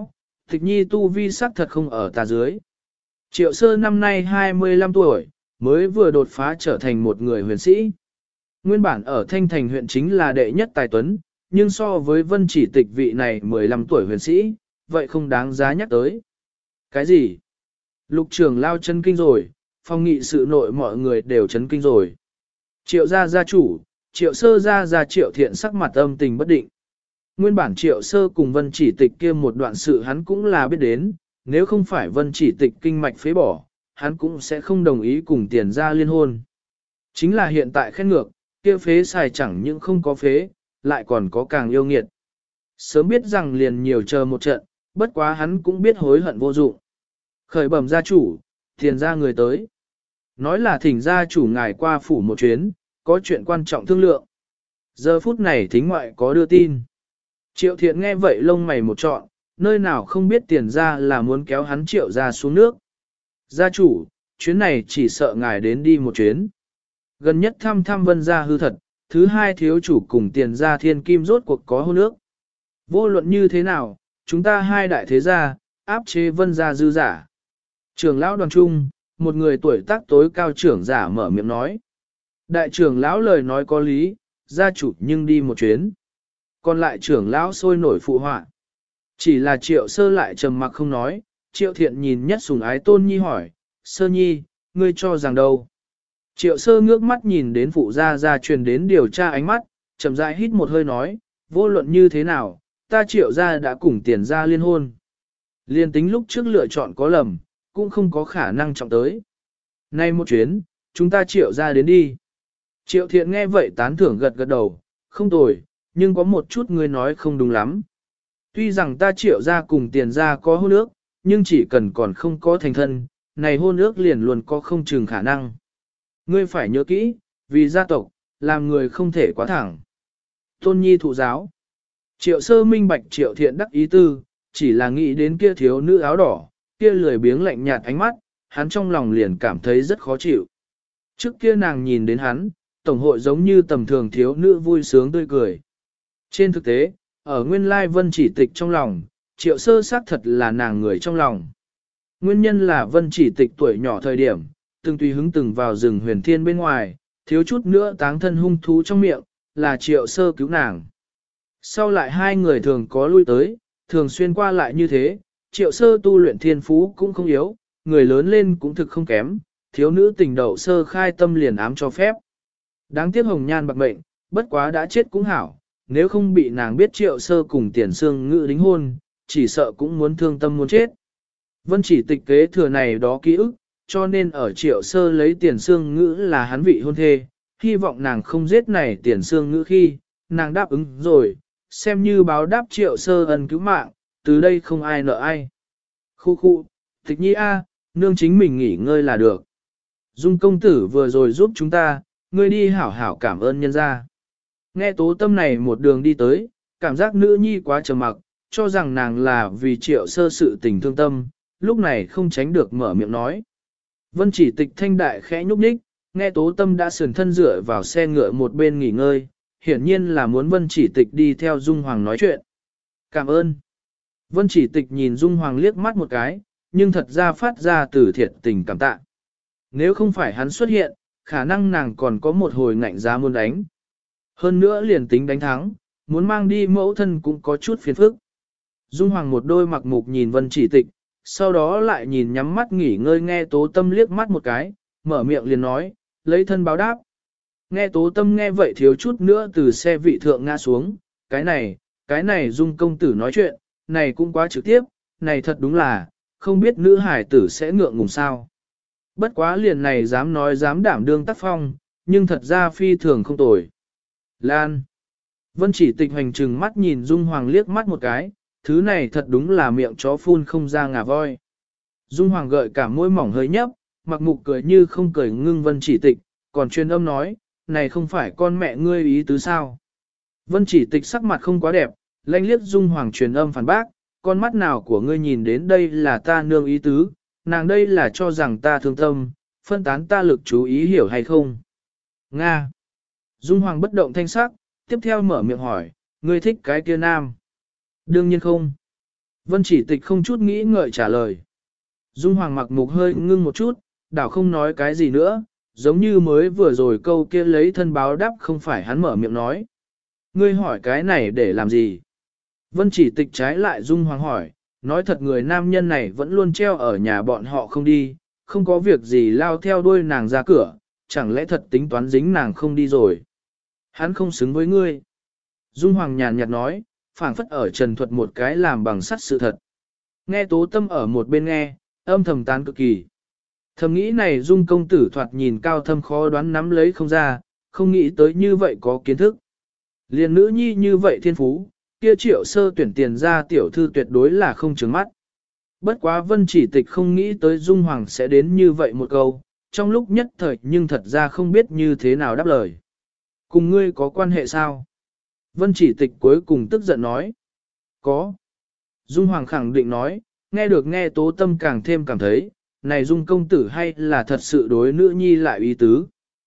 Tịch nhi tu vi sắc thật không ở ta dưới. Triệu sơ năm nay 25 tuổi, mới vừa đột phá trở thành một người huyền sĩ. Nguyên bản ở Thanh Thành huyện chính là đệ nhất tài tuấn, nhưng so với vân chỉ tịch vị này 15 tuổi huyền sĩ, vậy không đáng giá nhắc tới. Cái gì? Lục trưởng lao chân kinh rồi, phong nghị sự nội mọi người đều chấn kinh rồi. Triệu gia gia chủ, triệu sơ gia triệu thiện sắc mặt âm tình bất định. Nguyên bản triệu sơ cùng vân chỉ tịch kia một đoạn sự hắn cũng là biết đến, nếu không phải vân chỉ tịch kinh mạch phế bỏ, hắn cũng sẽ không đồng ý cùng tiền gia liên hôn. Chính là hiện tại khen ngược, kia phế xài chẳng những không có phế, lại còn có càng yêu nghiệt. Sớm biết rằng liền nhiều chờ một trận, bất quá hắn cũng biết hối hận vô dụng. Khởi bẩm gia chủ, tiền gia người tới. Nói là thỉnh gia chủ ngài qua phủ một chuyến, có chuyện quan trọng thương lượng. Giờ phút này thính ngoại có đưa tin. Triệu thiện nghe vậy lông mày một trọn, nơi nào không biết tiền gia là muốn kéo hắn triệu ra xuống nước. Gia chủ, chuyến này chỉ sợ ngài đến đi một chuyến. Gần nhất thăm thăm vân gia hư thật, thứ hai thiếu chủ cùng tiền gia thiên kim rốt cuộc có hôn ước. Vô luận như thế nào, chúng ta hai đại thế gia, áp chế vân gia dư giả. Trưởng lão đoàn trung, một người tuổi tác tối cao trưởng giả mở miệng nói. Đại trưởng lão lời nói có lý, gia chủ nhưng đi một chuyến. Còn lại trưởng lão sôi nổi phụ họa. Chỉ là triệu sơ lại trầm mặc không nói, triệu thiện nhìn nhất sùng ái tôn nhi hỏi, sơ nhi, ngươi cho rằng đâu? Triệu sơ ngước mắt nhìn đến phụ gia truyền đến điều tra ánh mắt, chậm rãi hít một hơi nói, vô luận như thế nào, ta triệu gia đã cùng tiền gia liên hôn. Liên tính lúc trước lựa chọn có lầm, cũng không có khả năng trọng tới. Nay một chuyến, chúng ta triệu gia đến đi. Triệu thiện nghe vậy tán thưởng gật gật đầu, không tồi, nhưng có một chút ngươi nói không đúng lắm. Tuy rằng ta triệu gia cùng tiền gia có hôn ước, nhưng chỉ cần còn không có thành thân, này hôn ước liền luôn có không chừng khả năng. Ngươi phải nhớ kỹ, vì gia tộc, làm người không thể quá thẳng. Tôn nhi thụ giáo. Triệu sơ minh bạch triệu thiện đắc ý tư, chỉ là nghĩ đến kia thiếu nữ áo đỏ, kia lười biếng lạnh nhạt ánh mắt, hắn trong lòng liền cảm thấy rất khó chịu. Trước kia nàng nhìn đến hắn, tổng hội giống như tầm thường thiếu nữ vui sướng tươi cười. Trên thực tế, ở nguyên lai vân chỉ tịch trong lòng, triệu sơ xác thật là nàng người trong lòng. Nguyên nhân là vân chỉ tịch tuổi nhỏ thời điểm, từng tùy hứng từng vào rừng huyền thiên bên ngoài, thiếu chút nữa táng thân hung thú trong miệng, là triệu sơ cứu nàng. Sau lại hai người thường có lui tới, thường xuyên qua lại như thế, triệu sơ tu luyện thiên phú cũng không yếu, người lớn lên cũng thực không kém, thiếu nữ tình đậu sơ khai tâm liền ám cho phép. Đáng tiếc hồng nhan bạc mệnh, bất quá đã chết cũng hảo, nếu không bị nàng biết triệu sơ cùng tiền sương ngự đính hôn, chỉ sợ cũng muốn thương tâm muốn chết. Vân chỉ tịch kế thừa này đó ký ức, cho nên ở triệu sơ lấy tiền sương ngữ là hắn vị hôn thê, hy vọng nàng không giết này tiền sương ngữ khi, nàng đáp ứng rồi, xem như báo đáp triệu sơ ân cứu mạng, từ đây không ai nợ ai. Khu khu, tịch nhi a, nương chính mình nghỉ ngơi là được. Dung công tử vừa rồi giúp chúng ta, ngươi đi hảo hảo cảm ơn nhân gia. Nghe tố tâm này một đường đi tới, cảm giác nữ nhi quá trầm mặc, cho rằng nàng là vì triệu sơ sự tình thương tâm, lúc này không tránh được mở miệng nói. Vân chỉ tịch thanh đại khẽ nhúc nhích, nghe tố tâm đã sườn thân dựa vào xe ngựa một bên nghỉ ngơi, hiển nhiên là muốn vân chỉ tịch đi theo Dung Hoàng nói chuyện. Cảm ơn. Vân chỉ tịch nhìn Dung Hoàng liếc mắt một cái, nhưng thật ra phát ra từ thiệt tình cảm tạ. Nếu không phải hắn xuất hiện, khả năng nàng còn có một hồi ngạnh giá muốn đánh. Hơn nữa liền tính đánh thắng, muốn mang đi mẫu thân cũng có chút phiền phức. Dung Hoàng một đôi mặc mục nhìn Vân chỉ tịch, sau đó lại nhìn nhắm mắt nghỉ ngơi nghe tố tâm liếc mắt một cái, mở miệng liền nói, lấy thân báo đáp. Nghe tố tâm nghe vậy thiếu chút nữa từ xe vị thượng ngã xuống, cái này Dung công tử nói chuyện, này cũng quá trực tiếp, này thật đúng là, không biết nữ hải tử sẽ ngượng ngùng sao. Bất quá liền này dám nói dám đảm đương tác phong, nhưng thật ra phi thường không tồi. Lan. Vân chỉ tịch hành trừng mắt nhìn Dung Hoàng liếc mắt một cái, thứ này thật đúng là miệng chó phun không ra ngà voi. Dung Hoàng gợi cả môi mỏng hơi nhấp, mặc mục cười như không cười ngưng Vân chỉ tịch, còn truyền âm nói, này không phải con mẹ ngươi ý tứ sao. Vân chỉ tịch sắc mặt không quá đẹp, lanh liếc Dung Hoàng truyền âm phản bác, con mắt nào của ngươi nhìn đến đây là ta nương ý tứ, nàng đây là cho rằng ta thương tâm, phân tán ta lực chú ý hiểu hay không. Nga. Dung Hoàng bất động thanh sắc, tiếp theo mở miệng hỏi, ngươi thích cái kia nam? Đương nhiên không. Vân chỉ tịch không chút nghĩ ngợi trả lời. Dung Hoàng mặc mục hơi ngưng một chút, đảo không nói cái gì nữa, giống như mới vừa rồi câu kia lấy thân báo đáp không phải hắn mở miệng nói. Ngươi hỏi cái này để làm gì? Vân chỉ tịch trái lại Dung Hoàng hỏi, nói thật người nam nhân này vẫn luôn treo ở nhà bọn họ không đi, không có việc gì lao theo đuôi nàng ra cửa, chẳng lẽ thật tính toán dính nàng không đi rồi. Hắn không xứng với ngươi. Dung Hoàng nhàn nhạt nói, phảng phất ở trần thuật một cái làm bằng sắt sự thật. Nghe Tố Tâm ở một bên nghe, âm thầm tán cực kỳ. Thầm nghĩ này Dung công tử thoạt nhìn cao thâm khó đoán nắm lấy không ra, không nghĩ tới như vậy có kiến thức. Liền nữ nhi như vậy thiên phú, kia Triệu Sơ tuyển tiền ra tiểu thư tuyệt đối là không trứng mắt. Bất quá Vân chỉ tịch không nghĩ tới Dung Hoàng sẽ đến như vậy một câu, trong lúc nhất thời nhưng thật ra không biết như thế nào đáp lời. Cùng ngươi có quan hệ sao? Vân chỉ tịch cuối cùng tức giận nói. Có. Dung Hoàng khẳng định nói, nghe Tố Tâm càng thêm cảm thấy, này Dung công tử hay là thật sự đối nữ nhi lại ý tứ.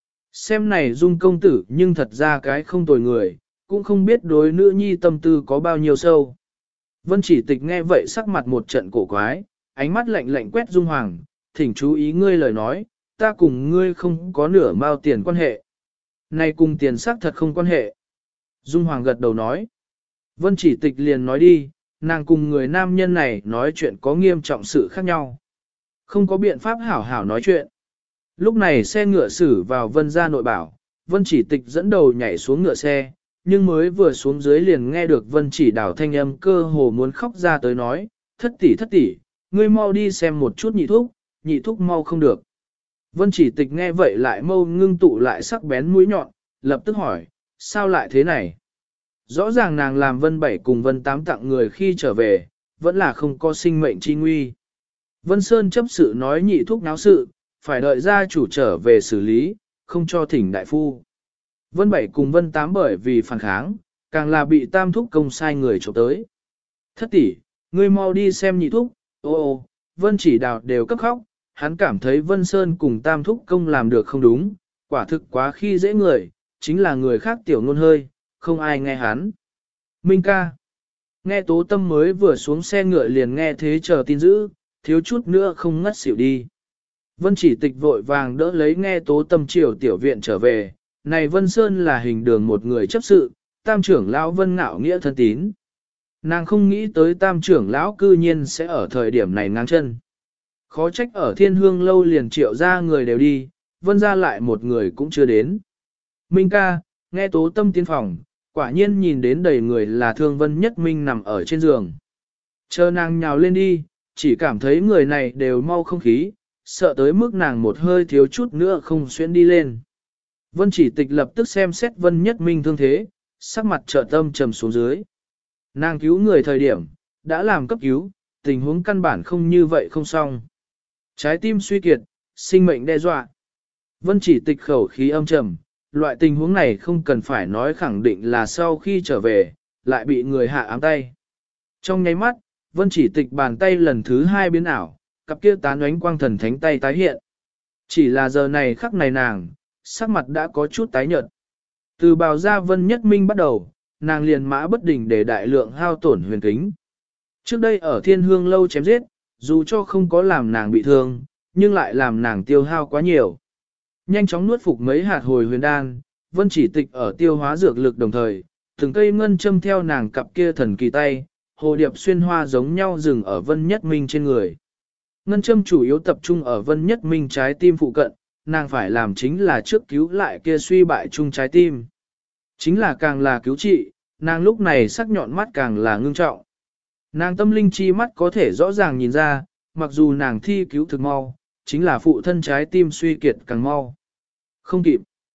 Xem này Dung công tử nhưng thật ra cái không tồi người, cũng không biết đối nữ nhi tâm tư có bao nhiêu sâu. Vân chỉ tịch nghe vậy sắc mặt một trận cổ quái, ánh mắt lạnh lạnh quét Dung Hoàng, thỉnh chú ý ngươi lời nói, ta cùng ngươi không có nửa mao tiền quan hệ. Này cùng tiền xác thật không quan hệ. Dung Hoàng gật đầu nói. Vân chỉ tịch liền nói đi, nàng cùng người nam nhân này nói chuyện có nghiêm trọng sự khác nhau. Không có biện pháp hảo hảo nói chuyện. Lúc này xe ngựa xử vào Vân gia nội bảo, Vân chỉ tịch dẫn đầu nhảy xuống ngựa xe, nhưng mới vừa xuống dưới liền nghe được Vân chỉ đảo thanh âm cơ hồ muốn khóc ra tới nói, thất tỷ, ngươi mau đi xem một chút nhị thúc mau không được. Vân chỉ tịch nghe vậy lại mâu ngưng tụ lại sắc bén mũi nhọn, lập tức hỏi, sao lại thế này? Rõ ràng nàng làm Vân 7 cùng Vân 8 tặng người khi trở về, vẫn là không có sinh mệnh chi nguy. Vân Sơn chấp sự nói nhị thúc náo sự, phải đợi gia chủ trở về xử lý, không cho thỉnh đại phu. Vân 7 cùng Vân 8 bởi vì phản kháng, càng là bị tam thúc công sai người trộm tới. Thất tỷ, ngươi mau đi xem nhị thúc, ô, Vân chỉ đào đều cấp khóc, hắn cảm thấy Vân Sơn cùng tam thúc công làm được không đúng, quả thực quá khi dễ người, chính là người khác tiểu ngôn hơi, không ai nghe hắn. Minh ca. Nghe Tố Tâm mới vừa xuống xe ngựa liền nghe thế chờ tin dữ, thiếu chút nữa không ngất xỉu đi. Vân chỉ tịch vội vàng đỡ lấy nghe Tố Tâm chiều tiểu viện trở về, này Vân Sơn là hình đường một người chấp sự, tam trưởng lão Vân Ngạo nghĩa thân tín. Nàng không nghĩ tới tam trưởng lão cư nhiên sẽ ở thời điểm này ngang chân. Khó trách ở Thiên Hương lâu liền triệu ra người đều đi, Vân ra lại một người cũng chưa đến. Minh ca, nghe Tố Tâm tiến phòng, quả nhiên nhìn đến đầy người là Thương Vân Nhất Minh nằm ở trên giường. Chờ nàng nhào lên đi, chỉ cảm thấy người này đều mau không khí, sợ tới mức nàng một hơi thiếu chút nữa không xuyên đi lên. Vân chỉ tịch lập tức xem xét Vân Nhất Minh thương thế, sắc mặt trợ tâm trầm xuống dưới. Nàng cứu người thời điểm, đã làm cấp cứu, tình huống căn bản không như vậy không xong. Trái tim suy kiệt, sinh mệnh đe dọa. Vân chỉ tịch khẩu khí âm trầm, loại tình huống này không cần phải nói khẳng định là sau khi trở về, lại bị người hạ ám tay. Trong nháy mắt, Vân chỉ tịch bàn tay lần thứ 2 biến ảo, cặp kia tán ánh quang thần thánh tay tái hiện. Chỉ là giờ này khắc này nàng, sắc mặt đã có chút tái nhợt. Từ bào ra Vân Nhất Minh bắt đầu, nàng liền mã bất đình để đại lượng hao tổn huyền kính. Trước đây ở Thiên Hương lâu chém giết, dù cho không có làm nàng bị thương, nhưng lại làm nàng tiêu hao quá nhiều. Nhanh chóng nuốt phục mấy hạt hồi huyền đan, Vân chỉ tịch ở tiêu hóa dược lực đồng thời, từng cây ngân châm theo nàng cặp kia thần kỳ tay, hồ điệp xuyên hoa giống nhau dừng ở Vân Nhất Minh trên người. Ngân châm chủ yếu tập trung ở Vân Nhất Minh trái tim phụ cận, nàng phải làm chính là trước cứu lại kia suy bại chung trái tim. Chính là càng là cứu trị, nàng lúc này sắc nhọn mắt càng là ngưng trọng. Nàng tâm linh chi mắt có thể rõ ràng nhìn ra, mặc dù nàng thi cứu thực mau, chính là phụ thân trái tim suy kiệt càng mau. Không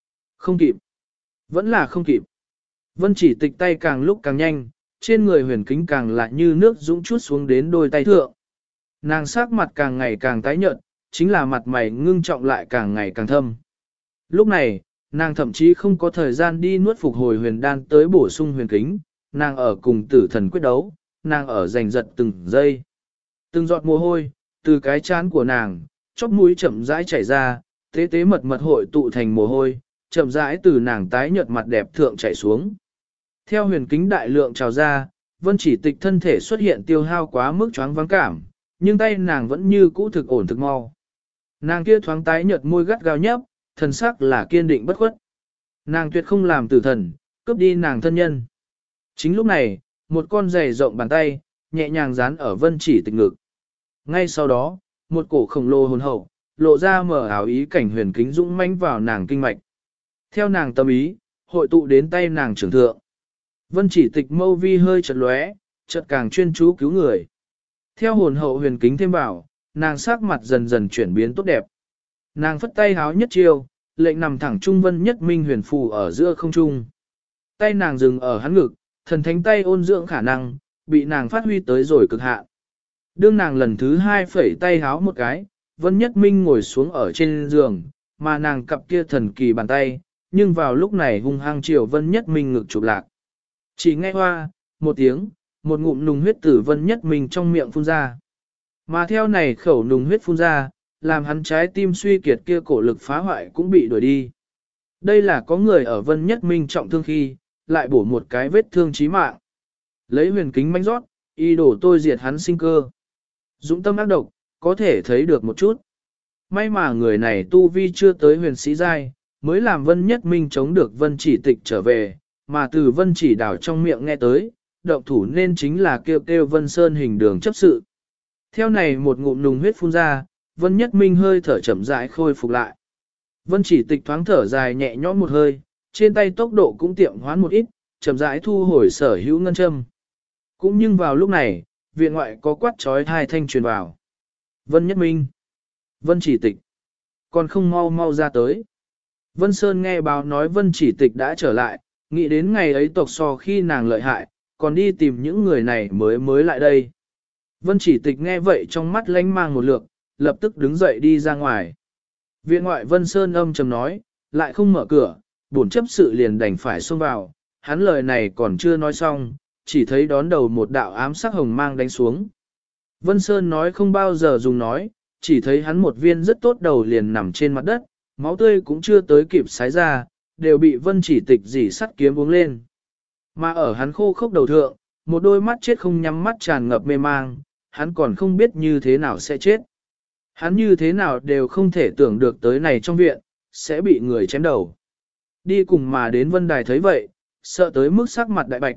kịp, vẫn là không kịp. Vân chỉ tịch tay càng lúc càng nhanh, trên người huyền kính càng lại như nước dũng chút xuống đến đôi tay thượng. Nàng sắc mặt càng ngày càng tái nhợt, chính là mặt mày ngưng trọng lại càng ngày càng thâm. Lúc này, nàng thậm chí không có thời gian đi nuốt phục hồi huyền đan tới bổ sung huyền kính, nàng ở cùng tử thần quyết đấu, nàng ở giành giật từng giây. Từng giọt mồ hôi, từ cái chán của nàng, chóp mũi chậm rãi chảy ra, tế tế mật mật hội tụ thành mồ hôi, chậm rãi từ nàng tái nhợt mặt đẹp thượng chảy xuống. Theo huyền kính đại lượng trào ra, Vân Chỉ Tịch thân thể xuất hiện tiêu hao quá mức choáng vắng cảm, nhưng tay nàng vẫn như cũ thực ổn thực mau. Nàng kia thoáng tái nhợt môi gắt gao nhấp, thần sắc là kiên định bất khuất. Nàng tuyệt không làm tử thần, cướp đi nàng thân nhân. Chính lúc này, một con giày rộng bàn tay, nhẹ nhàng dán ở Vân Chỉ Tịch ngực. Ngay sau đó, một cổ khổng lồ hồn hậu, lộ ra mở ảo ý cảnh huyền kính dũng mãnh vào nàng kinh mạch. Theo nàng tâm ý, hội tụ đến tay nàng trưởng thượng. Vân Chỉ Tịch mâu vi hơi chật lóe, chợt càng chuyên chú cứu người. Theo hồn hậu huyền kính thêm vào, nàng sắc mặt dần dần chuyển biến tốt đẹp. Nàng phất tay háo nhất chiêu, lệnh nằm thẳng trung Vân Nhất Minh huyền phù ở giữa không trung. Tay nàng dừng ở hắn ngực, thần thánh tay ôn dưỡng khả năng, bị nàng phát huy tới rồi cực hạn. Đương nàng lần thứ hai phẩy tay háo một cái, Vân Nhất Minh ngồi xuống ở trên giường, mà nàng cặp kia thần kỳ bàn tay, nhưng vào lúc này hung hăng chiều Vân Nhất Minh ngực chụp lạc. Chỉ nghe hoa, một tiếng, một ngụm nùng huyết tử Vân Nhất Minh trong miệng phun ra. Mà theo này khẩu nùng huyết phun ra, làm hắn trái tim suy kiệt kia cổ lực phá hoại cũng bị đuổi đi. Đây là có người ở Vân Nhất Minh trọng thương khi, lại bổ một cái vết thương chí mạng. Lấy huyền kính manh rót, y đổ tôi diệt hắn sinh cơ. Dũng tâm ác độc, có thể thấy được một chút. May mà người này tu vi chưa tới huyền sĩ giai, mới làm Vân Nhất Minh chống được Vân Chỉ Tịch trở về, mà từ Vân Chỉ đảo trong miệng nghe tới, động thủ nên chính là kêu kêu Vân Sơn hình đường chấp sự. Theo này một ngụm nùng huyết phun ra, Vân Nhất Minh hơi thở chậm rãi khôi phục lại. Vân Chỉ Tịch thoáng thở dài nhẹ nhõm một hơi, trên tay tốc độ cũng tiệm hoán một ít, chậm rãi thu hồi sở hữu ngân châm. Cũng nhưng vào lúc này, viện ngoại có quát trói hai thanh truyền vào. Vân Nhất Minh, Vân Chỉ Tịch, còn không mau mau ra tới. Vân Sơn nghe báo nói Vân Chỉ Tịch đã trở lại, nghĩ đến ngày ấy tộc so khi nàng lợi hại, còn đi tìm những người này mới lại đây. Vân Chỉ Tịch nghe vậy trong mắt lánh mang một lượt, lập tức đứng dậy đi ra ngoài. Viện ngoại Vân Sơn âm trầm nói, lại không mở cửa, bổn chấp sự liền đành phải xông vào, hắn lời này còn chưa nói xong, chỉ thấy đón đầu một đạo ám sắc hồng mang đánh xuống. Vân Sơn nói không bao giờ dùng nói, chỉ thấy hắn một viên rất tốt đầu liền nằm trên mặt đất, máu tươi cũng chưa tới kịp xái ra, đều bị Vân Chỉ Tịch dỉ sắt kiếm uống lên. Mà ở hắn khô khốc đầu thượng, một đôi mắt chết không nhắm mắt tràn ngập mê mang, hắn còn không biết như thế nào sẽ chết. Hắn như thế nào đều không thể tưởng được tới này trong viện, sẽ bị người chém đầu. Đi cùng mà đến Vân Đài thấy vậy, sợ tới mức sắc mặt đại bạch,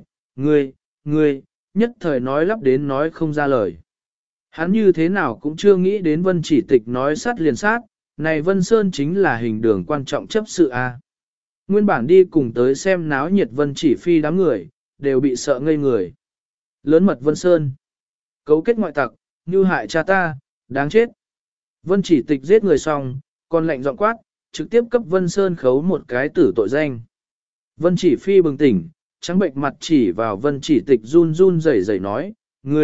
ngươi, nhất thời nói lắp đến nói không ra lời. Hắn như thế nào cũng chưa nghĩ đến Vân Chỉ Tịch nói sát liền sát, này Vân Sơn chính là hình đường quan trọng chấp sự a. Nguyên bản đi cùng tới xem náo nhiệt Vân Chỉ Phi đám người, đều bị sợ ngây người. Lớn mật Vân Sơn, cấu kết ngoại tặc, như hại cha ta, đáng chết. Vân Chỉ Tịch giết người xong, còn lệnh giọng quát, trực tiếp cấp Vân Sơn khấu một cái tử tội danh. Vân Chỉ Phi bừng tỉnh, trắng bệnh mặt chỉ vào Vân Chỉ Tịch run run rẩy rẩy nói,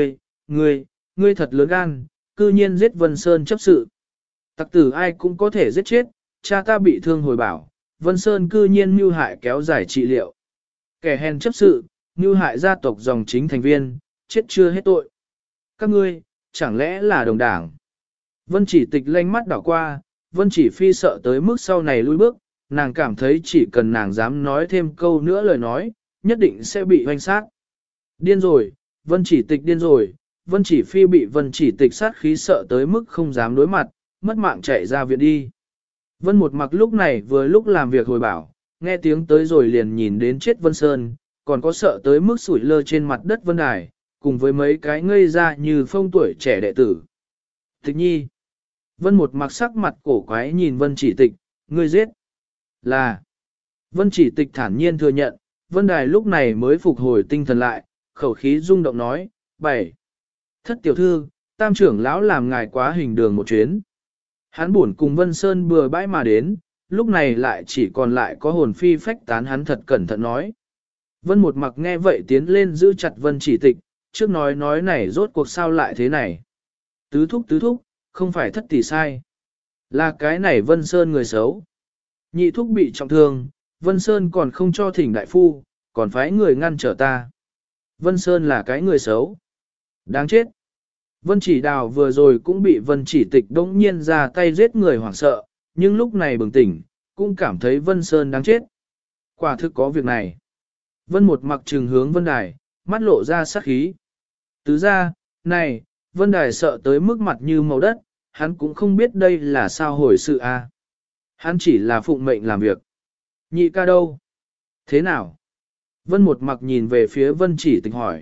ngươi thật lớn gan, cư nhiên giết Vân Sơn chấp sự. Tặc tử ai cũng có thể giết chết, cha ta bị thương hồi bảo, Vân Sơn cư nhiên mưu hại kéo dài trị liệu. Kẻ hèn chấp sự, mưu hại gia tộc dòng chính thành viên, chết chưa hết tội. Các ngươi, chẳng lẽ là đồng đảng? Vân Chỉ Tịch lanh mắt đảo qua, Vân Chỉ Phi sợ tới mức sau này lui bước, nàng cảm thấy chỉ cần nàng dám nói thêm câu nữa lời nói, nhất định sẽ bị hoanh sát. Điên rồi, Vân Chỉ Tịch điên rồi, Vân Chỉ Phi bị Vân Chỉ Tịch sát khí sợ tới mức không dám đối mặt, mất mạng chạy ra viện đi. Vân Một Mặc lúc này vừa lúc làm việc hồi bảo, nghe tiếng tới rồi liền nhìn đến chết Vân Sơn, còn có sợ tới mức sủi lơ trên mặt đất Vân Đài, cùng với mấy cái ngây ra như phong tuổi trẻ đệ tử. Tịch nhi. Vân Một Mặc sắc mặt cổ quái nhìn Vân Chỉ Tịch, ngươi giết. Là. Vân Chỉ Tịch thản nhiên thừa nhận, Vân Đài lúc này mới phục hồi tinh thần lại, khẩu khí rung động nói, 7. Thất tiểu thư, tam trưởng lão làm ngài quá hình đường một chuyến. Hắn buồn cùng Vân Sơn bừa bãi mà đến, lúc này lại chỉ còn lại có hồn phi phách tán hắn thật cẩn thận nói. Vân Một Mặc nghe vậy tiến lên giữ chặt Vân Chỉ Tịch, trước nói này rốt cuộc sao lại thế này. Tứ thúc, không phải thất tỷ sai. Là cái này Vân Sơn người xấu. Nhị thúc bị trọng thương, Vân Sơn còn không cho thỉnh đại phu, còn phái người ngăn trở ta. Vân Sơn là cái người xấu. Đáng chết. Vân Chỉ Đào vừa rồi cũng bị Vân Chỉ Tịch đống nhiên ra tay giết người hoảng sợ, nhưng lúc này bừng tỉnh, cũng cảm thấy Vân Sơn đáng chết. Quả thực có việc này. Vân Một Mặc trừng hướng Vân Đài, mắt lộ ra sát khí. Tứ ra, này, Vân Đài sợ tới mức mặt như màu đất, hắn cũng không biết đây là sao hồi sự a. Hắn chỉ là phụng mệnh làm việc. Nhị ca đâu? Thế nào? Vân một mặc nhìn về phía Vân Chỉ Tịch hỏi.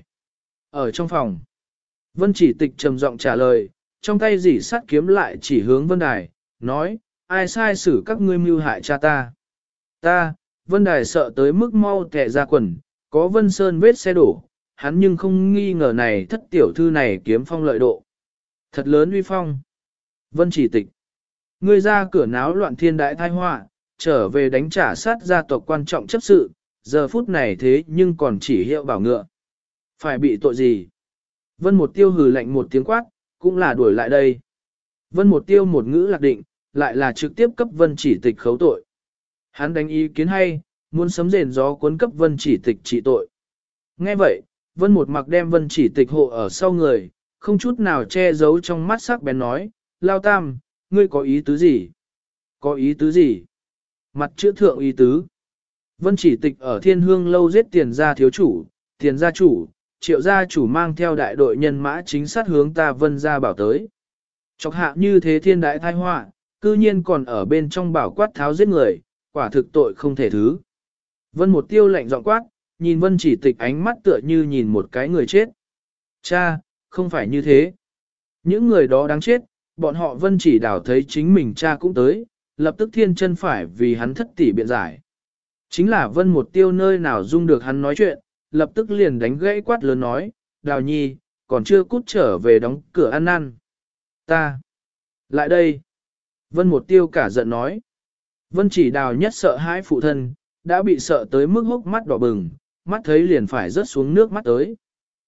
Ở trong phòng. Vân Chỉ Tịch trầm giọng trả lời, trong tay dỉ sắt kiếm lại chỉ hướng Vân Đài, nói, ai sai xử các ngươi mưu hại cha ta? Ta, Vân Đài sợ tới mức mau tè ra quần, có Vân Sơn vết xe đổ, hắn nhưng không nghi ngờ này thất tiểu thư này kiếm phong lợi độ. Thật lớn uy phong. Vân Chỉ Tịch. Ngươi ra cửa náo loạn thiên đại tai họa, trở về đánh trả sát gia tộc quan trọng chấp sự, giờ phút này thế nhưng còn chỉ hiệu bảo ngựa. Phải bị tội gì? Vân một tiêu hừ lạnh một tiếng quát, cũng là đuổi lại đây. Vân một tiêu một ngữ lạc định, lại là trực tiếp cấp Vân Chỉ Tịch khấu tội. Hắn đánh ý kiến hay, muốn sấm rền gió cuốn cấp Vân Chỉ Tịch trị tội. Nghe vậy, Vân một mặc đem Vân Chỉ Tịch hộ ở sau người, không chút nào che giấu trong mắt sắc bén nói, Lao Tam, ngươi có ý tứ gì? Có ý tứ gì? Mặt chữ thượng ý tứ. Vân Chỉ Tịch ở Thiên Hương lâu giết Tiền gia thiếu chủ, Tiền gia chủ, Triệu gia chủ mang theo đại đội nhân mã chính sát hướng ta Vân gia bảo tới. Chọc hạ như thế thiên đại tai họa, cư nhiên còn ở bên trong bảo quát tháo giết người, quả thực tội không thể thứ. Vân một tiêu lạnh giọng quát, nhìn Vân Chỉ Tịch ánh mắt tựa như nhìn một cái người chết. Cha, không phải như thế. Những người đó đáng chết, bọn họ Vân Chỉ Đảo thấy chính mình cha cũng tới, lập tức thiên chân phải vì hắn thất tỷ biện giải. Chính là Vân một tiêu nơi nào dung được hắn nói chuyện, lập tức liền đánh gãy quát lớn nói, Đào Nhi, còn chưa cút trở về đóng cửa ăn năn. Ta! Lại đây! Vân một tiêu cả giận nói. Vân Chỉ Đào nhất sợ hãi phụ thân, đã bị sợ tới mức hốc mắt đỏ bừng, mắt thấy liền phải rớt xuống nước mắt tới.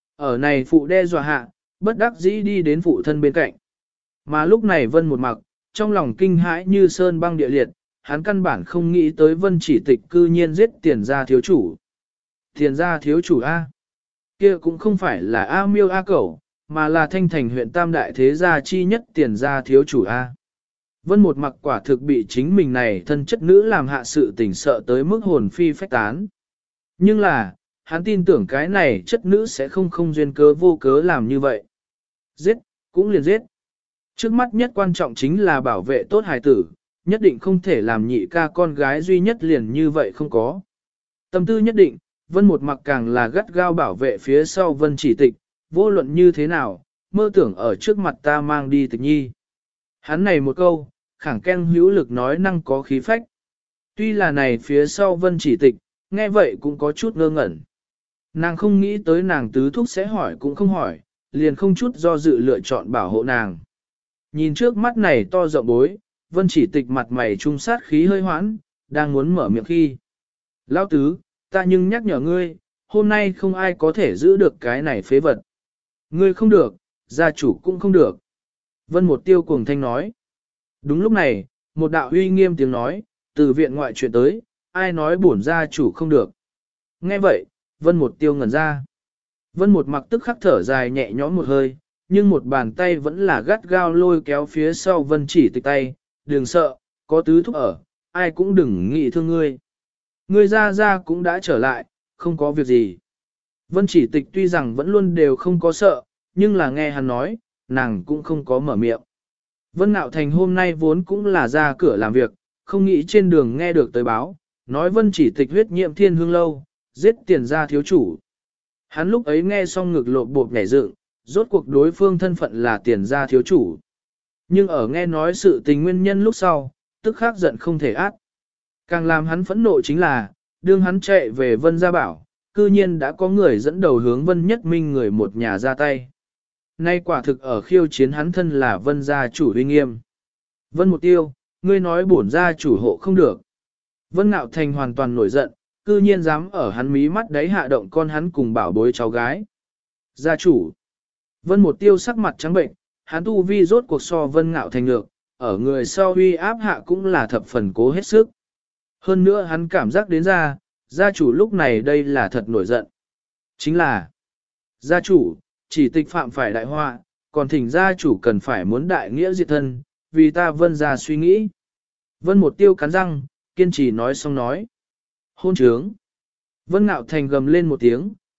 Ở này phụ đe dọa hạ, bất đắc dĩ đi đến phụ thân bên cạnh. Mà lúc này Vân một mặc, trong lòng kinh hãi như sơn băng địa liệt, hắn căn bản không nghĩ tới Vân Chỉ Tịch cư nhiên giết Tiền gia thiếu chủ. Tiền gia thiếu chủ A. Kia cũng không phải là A Miêu A Cẩu, mà là Thanh Thành huyện Tam Đại Thế gia chi nhất Tiền gia thiếu chủ A. Vân một mặc quả thực bị chính mình này thân chất nữ làm hạ sự tình sợ tới mức hồn phi phách tán. Nhưng là, hắn tin tưởng cái này chất nữ sẽ không duyên cớ vô cớ làm như vậy. Giết, cũng liền giết. Trước mắt nhất quan trọng chính là bảo vệ tốt hài tử, nhất định không thể làm nhị ca con gái duy nhất liền như vậy không có. Tâm tư nhất định, Vân một mặc càng là gắt gao bảo vệ phía sau Vân Chỉ Tịch, vô luận như thế nào, mơ tưởng ở trước mặt ta mang đi Tịch Nhi. Hắn này một câu, khẳng khen hữu lực nói năng có khí phách. Tuy là này phía sau Vân Chỉ Tịch, nghe vậy cũng có chút ngơ ngẩn. Nàng không nghĩ tới nàng tứ thúc sẽ hỏi cũng không hỏi, liền không chút do dự lựa chọn bảo hộ nàng. Nhìn trước mắt này to rộng bối, Vân Chỉ Tịch mặt mày trung sát khí hơi hoãn, đang muốn mở miệng khi. Lão tứ, ta nhưng nhắc nhở ngươi, hôm nay không ai có thể giữ được cái này phế vật. Ngươi không được, gia chủ cũng không được. Vân một tiêu cuồng thanh nói. Đúng lúc này, một đạo uy nghiêm tiếng nói, từ viện ngoại chuyện tới, ai nói bổn gia chủ không được. Nghe vậy, Vân một tiêu ngẩn ra. Vân một mặc tức khắc thở dài nhẹ nhõm một hơi, nhưng một bàn tay vẫn là gắt gao lôi kéo phía sau Vân Chỉ Tịch tay, đừng sợ, có tứ thúc ở, ai cũng đừng nghĩ thương ngươi. Ngươi ra cũng đã trở lại, không có việc gì. Vân Chỉ Tịch tuy rằng vẫn luôn đều không có sợ, nhưng là nghe hắn nói, nàng cũng không có mở miệng. Vân Nạo Thành hôm nay vốn cũng là ra cửa làm việc, không nghĩ trên đường nghe được tới báo, nói Vân Chỉ Tịch huyết nhiễm Thiên Hương lâu, giết Tiền gia thiếu chủ. Hắn lúc ấy nghe xong ngực lộp bộp nhảy dựng, rốt cuộc đối phương thân phận là Tiền gia thiếu chủ. Nhưng ở nghe nói sự tình nguyên nhân lúc sau, tức khắc giận không thể át. Càng làm hắn phẫn nộ chính là, đương hắn chạy về Vân Gia Bảo, cư nhiên đã có người dẫn đầu hướng Vân Nhất Minh người một nhà ra tay. Nay quả thực ở khiêu chiến hắn thân là Vân gia chủ uy nghiêm. Vân một tiêu, ngươi nói bổn gia chủ hộ không được. Vân Nạo Thành hoàn toàn nổi giận, cư nhiên dám ở hắn mí mắt đấy hạ động con hắn cùng bảo bối cháu gái. Gia chủ. Vân một tiêu sắc mặt trắng bệnh, hắn tu vi rốt cuộc so Vân Nạo Thành lược, ở người sau uy áp hạ cũng là thập phần cố hết sức. Hơn nữa hắn cảm giác đến ra, gia chủ lúc này đây là thật nổi giận. Chính là, gia chủ, chỉ Tịch phạm phải đại họa, còn thỉnh gia chủ cần phải muốn đại nghĩa diệt thân, vì ta Vân gia suy nghĩ. Vân một tiêu cắn răng, kiên trì nói xong nói. Hôn trướng. Vân Nạo Thành gầm lên một tiếng,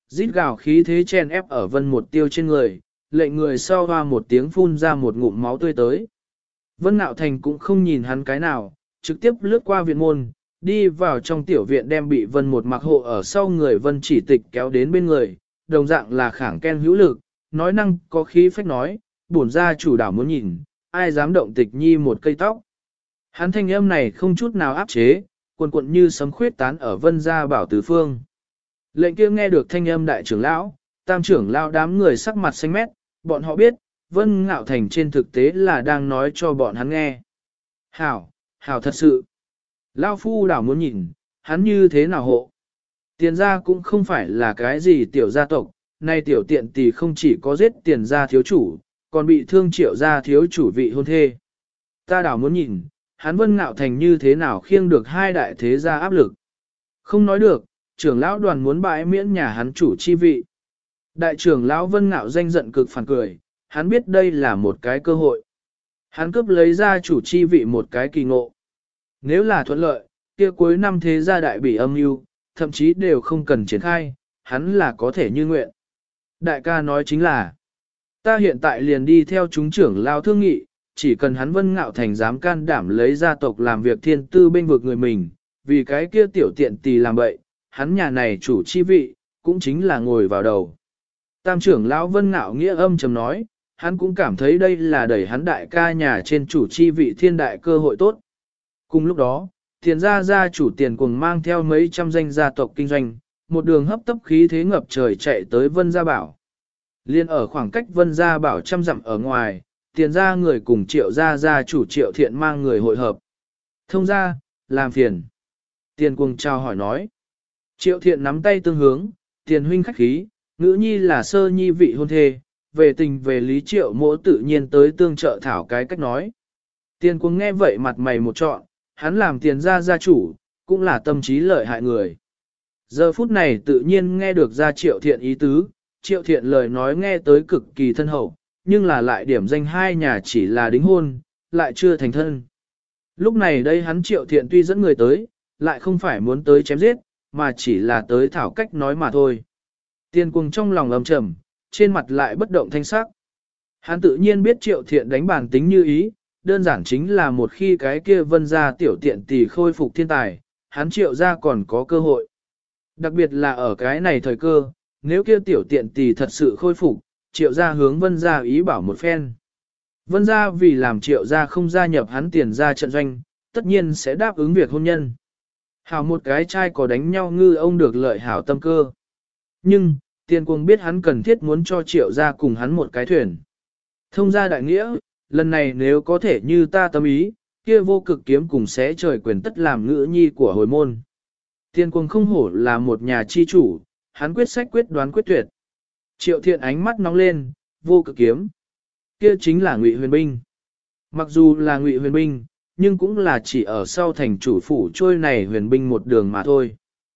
Rít gào khí thế chen ép ở Vân Một Tiêu trên người, lệnh người sau hoa một tiếng phun ra một ngụm máu tươi tới. Vân Nạo Thành cũng không nhìn hắn cái nào, trực tiếp lướt qua viện môn, đi vào trong tiểu viện đem bị Vân Một mặc hộ ở sau người Vân Chỉ Tịch kéo đến bên người, đồng dạng là khẳng ken hữu lực, nói năng có khí phách nói, bổn gia chủ đảo muốn nhìn, ai dám động Tịch Nhi một cây tóc. Hắn thanh âm này không chút nào áp chế, cuồn cuộn như sấm khuyết tán ở Vân gia bảo tứ phương. Lệnh kia nghe được thanh âm đại trưởng lão, tam trưởng lão đám người sắc mặt xanh mét, bọn họ biết, Vân Ngạo Thành trên thực tế là đang nói cho bọn hắn nghe. Hảo, hảo thật sự. Lão phu đảo muốn nhìn, hắn như thế nào hộ. Tiền gia cũng không phải là cái gì tiểu gia tộc, nay tiểu tiện tỷ không chỉ có giết tiền gia thiếu chủ, còn bị thương Triệu gia thiếu chủ vị hôn thê. Ta đảo muốn nhìn, hắn Vân Ngạo Thành như thế nào khiêng được hai đại thế gia áp lực. Không nói được, trưởng lão đoàn muốn bãi miễn nhà hắn chủ chi vị. Đại trưởng lão Vân Ngạo danh giận cực phản cười, hắn biết đây là một cái cơ hội. Hắn cướp lấy ra chủ chi vị một cái kỳ ngộ. Nếu là thuận lợi, kia cuối năm thế gia đại bị âm mưu, thậm chí đều không cần triển khai, hắn là có thể như nguyện. Đại ca nói chính là, ta hiện tại liền đi theo chúng trưởng lao thương nghị, chỉ cần hắn Vân Ngạo Thành dám can đảm lấy gia tộc làm việc thiên tư bên vực người mình, vì cái kia tiểu tiện tì làm bậy, hắn nhà này chủ chi vị, cũng chính là ngồi vào đầu. Tam trưởng lão Vân Ngạo nghĩa âm trầm nói, hắn cũng cảm thấy đây là đẩy hắn đại ca nhà trên chủ chi vị thiên đại cơ hội tốt. Cùng lúc đó, Tiền gia chủ Tiền Cuồng mang theo mấy trăm danh gia tộc kinh doanh, một đường hấp tấp khí thế ngập trời chạy tới Vân Gia Bảo. Liên ở khoảng cách Vân Gia Bảo trăm dặm ở ngoài, Tiền gia người cùng Triệu gia chủ Triệu Thiện mang người hội hợp. Thông gia, làm phiền. Tiền Cuồng chào hỏi nói. Triệu Thiện nắm tay tương hướng, Tiền huynh khách khí, ngữ nhi là sơ nhi vị hôn thê, về tình về lý Triệu mỗ tự nhiên tới tương trợ thảo cái cách nói. Tiền Cuồng nghe vậy mặt mày một trọn, hắn làm Tiền gia chủ, cũng là tâm trí lợi hại người. Giờ phút này tự nhiên nghe được ra Triệu Thiện ý tứ, Triệu Thiện lời nói nghe tới cực kỳ thân hậu, nhưng là lại điểm danh hai nhà chỉ là đính hôn, lại chưa thành thân. Lúc này đây hắn Triệu Thiện tuy dẫn người tới, lại không phải muốn tới chém giết, mà chỉ là tới thảo cách nói mà thôi. Tiền Cuồng trong lòng ầm trầm, trên mặt lại bất động thanh sắc. Hắn tự nhiên biết Triệu Thiện đánh bản tính như ý, đơn giản chính là một khi cái kia Vân gia tiểu tiện tỷ khôi phục thiên tài, hắn Triệu gia còn có cơ hội. Đặc biệt là ở cái này thời cơ, nếu kia tiểu tiện tỷ thật sự khôi phục, Triệu gia hướng Vân gia ý bảo một phen. Vân gia vì làm Triệu gia không gia nhập hắn Tiền gia trận doanh, tất nhiên sẽ đáp ứng việc hôn nhân. Hảo một cái trai có đánh nhau ngư ông được lợi hảo tâm cơ. Nhưng, Tiền Cuồng biết hắn cần thiết muốn cho Triệu gia cùng hắn một cái thuyền. Thông gia đại nghĩa, lần này nếu có thể như ta tâm ý, kia vô cực kiếm cùng xé trời quyền tất làm ngữ nhi của hồi môn. Tiền Cuồng không hổ là một nhà chi chủ, hắn quyết sách quyết đoán quyết tuyệt. Triệu Thiện ánh mắt nóng lên, vô cực kiếm. Kia chính là Ngụy Huyền Binh. Mặc dù là Ngụy Huyền Binh, nhưng cũng là chỉ ở sau thành chủ phủ trôi này huyền binh một đường mà thôi.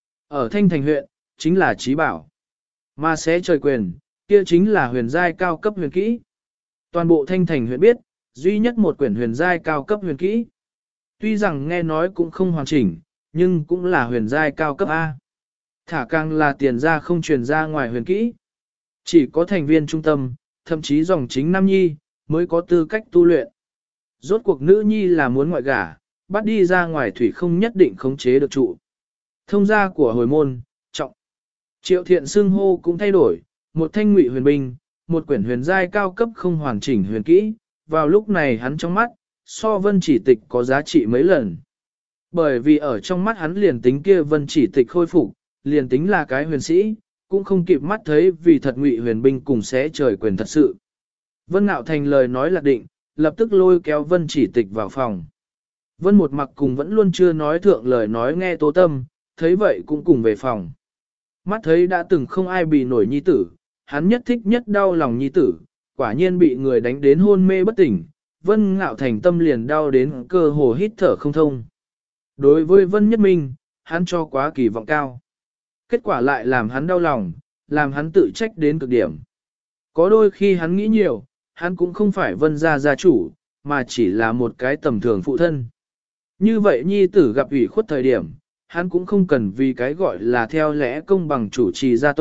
Ở Thanh Thành huyện, chính là trí bảo. Mà xé trời quyền, kia chính là huyền giai cao cấp huyền kỹ. Toàn bộ Thanh Thành huyện biết, duy nhất một quyển huyền giai cao cấp huyền kỹ. Tuy rằng nghe nói cũng không hoàn chỉnh, nhưng cũng là huyền giai cao cấp A. Thả càng là tiền ra không truyền ra ngoài huyền kỹ. Chỉ có thành viên trung tâm, thậm chí dòng chính Nam Nhi, mới có tư cách tu luyện. Rốt cuộc nữ nhi là muốn ngoại gả, bắt đi ra ngoài thủy không nhất định khống chế được trụ. Thông gia của hồi môn, trọng. Triệu Thiện xưng hô cũng thay đổi, một thanh Ngụy huyền binh, một quyển huyền giai cao cấp không hoàn chỉnh huyền kỹ, vào lúc này hắn trong mắt, so Vân Chỉ Tịch có giá trị mấy lần. Bởi vì ở trong mắt hắn liền tính kia Vân Chỉ Tịch khôi phục, liền tính là cái huyền sĩ, cũng không kịp mắt thấy vì thật Ngụy huyền binh cùng xé trời quyền thật sự. Vân Ngạo Thành lời nói là định, lập tức lôi kéo Vân Chỉ Tịch vào phòng. Vân một mặc cùng vẫn luôn chưa nói thượng lời nói nghe Tố Tâm, thấy vậy cũng cùng về phòng. Mắt thấy đã từng không ai bị nổi nhi tử, hắn nhất thích nhất đau lòng nhi tử, quả nhiên bị người đánh đến hôn mê bất tỉnh, Vân Ngạo Thành tâm liền đau đến cơ hồ hít thở không thông. Đối với Vân Nhất Minh, hắn cho quá kỳ vọng cao. Kết quả lại làm hắn đau lòng, làm hắn tự trách đến cực điểm. Có đôi khi hắn nghĩ nhiều, hắn cũng không phải Vân gia chủ, mà chỉ là một cái tầm thường phụ thân. Như vậy nhi tử gặp ủy khuất thời điểm, hắn cũng không cần vì cái gọi là theo lẽ công bằng chủ trì gia tộc,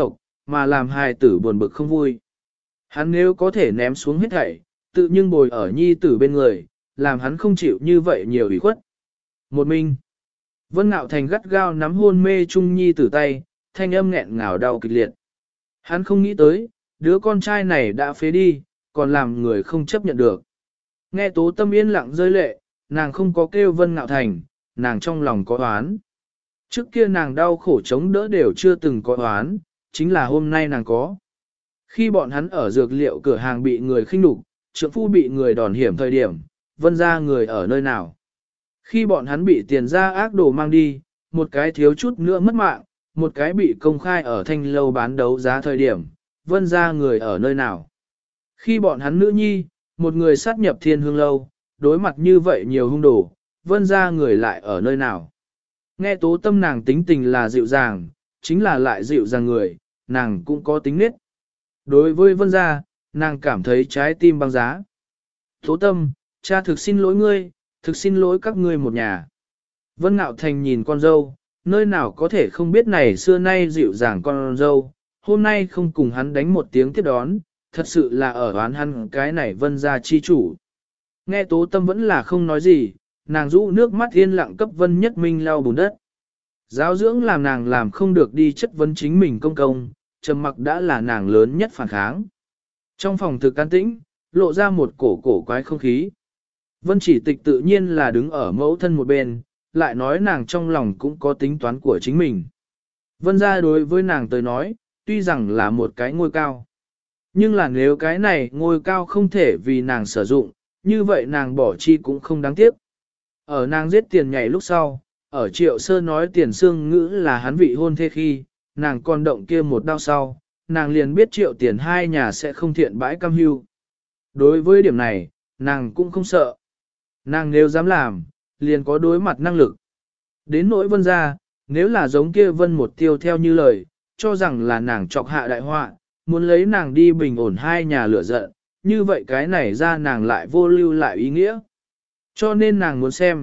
mà làm hài tử buồn bực không vui. Hắn nếu có thể ném xuống hết thảy, tự nhưng bồi ở nhi tử bên người, làm hắn không chịu như vậy nhiều ủy khuất. Một mình, Vân Nạo Thành gắt gao nắm hôn mê Trung nhi tử tay, thanh âm nghẹn ngào đau kịch liệt. Hắn không nghĩ tới, đứa con trai này đã phế đi, còn làm người không chấp nhận được. Nghe Tố Tâm yên lặng rơi lệ, nàng không có kêu Vân Nạo Thành, nàng trong lòng có oán. Trước kia nàng đau khổ chống đỡ đều chưa từng có oán, chính là hôm nay nàng có. Khi bọn hắn ở dược liệu cửa hàng bị người khinh nhục, trượng phu bị người đòn hiểm thời điểm, Vân ra người ở nơi nào. Khi bọn hắn bị tiền ra ác đồ mang đi, một cái thiếu chút nữa mất mạng, một cái bị công khai ở thanh lâu bán đấu giá thời điểm, Vân ra người ở nơi nào. Khi bọn hắn nữ nhi, một người sát nhập thiên hương lâu, đối mặt như vậy nhiều hung đồ, Vân ra người lại ở nơi nào. Nghe Tố Tâm nàng tính tình là dịu dàng, chính là lại dịu dàng người, nàng cũng có tính nết. Đối với Vân gia, nàng cảm thấy trái tim băng giá. Tố Tâm, cha thực xin lỗi ngươi, thực xin lỗi các ngươi một nhà. Vân Nạo Thành nhìn con dâu, nơi nào có thể không biết này xưa nay dịu dàng con dâu, hôm nay không cùng hắn đánh một tiếng tiếp đón, thật sự là ở oán hắn cái này Vân gia chi chủ. Nghe Tố Tâm vẫn là không nói gì, nàng rũ nước mắt yên lặng cấp Vân Nhất Minh lau bùn đất. Giáo dưỡng làm nàng làm không được đi chất vấn chính mình công công, trầm mặc đã là nàng lớn nhất phản kháng. Trong phòng thực an tĩnh, lộ ra một cổ quái không khí. Vân Chỉ Tịch tự nhiên là đứng ở mẫu thân một bên, lại nói nàng trong lòng cũng có tính toán của chính mình. Vân gia đối với nàng tới nói, tuy rằng là một cái ngôi cao. Nhưng là nếu cái này ngôi cao không thể vì nàng sử dụng, như vậy nàng bỏ chi cũng không đáng tiếc. Ở nàng giết tiền nhảy lúc sau, ở Triệu Sơ nói tiền xương ngữ là hắn vị hôn thê khi, nàng còn động kia một đau sau, nàng liền biết Triệu tiền hai nhà sẽ không thiện bãi cam hưu. Đối với điểm này, nàng cũng không sợ. Nàng nếu dám làm, liền có đối mặt năng lực. Đến nỗi Vân gia, nếu là giống kia Vân một tiêu theo như lời, cho rằng là nàng trọc hạ đại họa, muốn lấy nàng đi bình ổn hai nhà lửa giận, như vậy cái này ra nàng lại vô lưu lại ý nghĩa. Cho nên nàng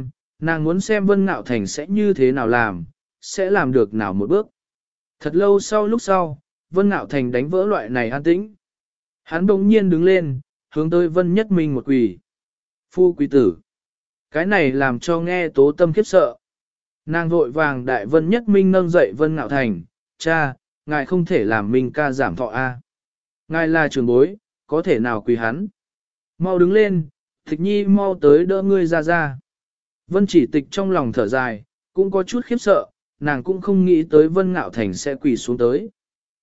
muốn xem Vân Nạo Thành sẽ như thế nào làm, sẽ làm được nào một bước. Thật lâu lúc sau, Vân Nạo Thành đánh vỡ loại này an tĩnh. Hắn đột nhiên đứng lên, hướng tới Vân Nhất Minh một quỳ. Phu quý tử. Cái này làm cho nghe Tố Tâm khiếp sợ. Nàng vội vàng đại Vân Nhất Minh nâng dậy Vân Nạo Thành. Cha, ngài không thể làm Minh ca giảm thọ A. Ngài là trưởng bối, có thể nào quỳ hắn. Mau đứng lên, Tịch Nhi mau tới đỡ ngươi ra. Vân Chỉ Tịch trong lòng thở dài, cũng có chút khiếp sợ, nàng cũng không nghĩ tới Vân Nạo Thành sẽ quỳ xuống tới.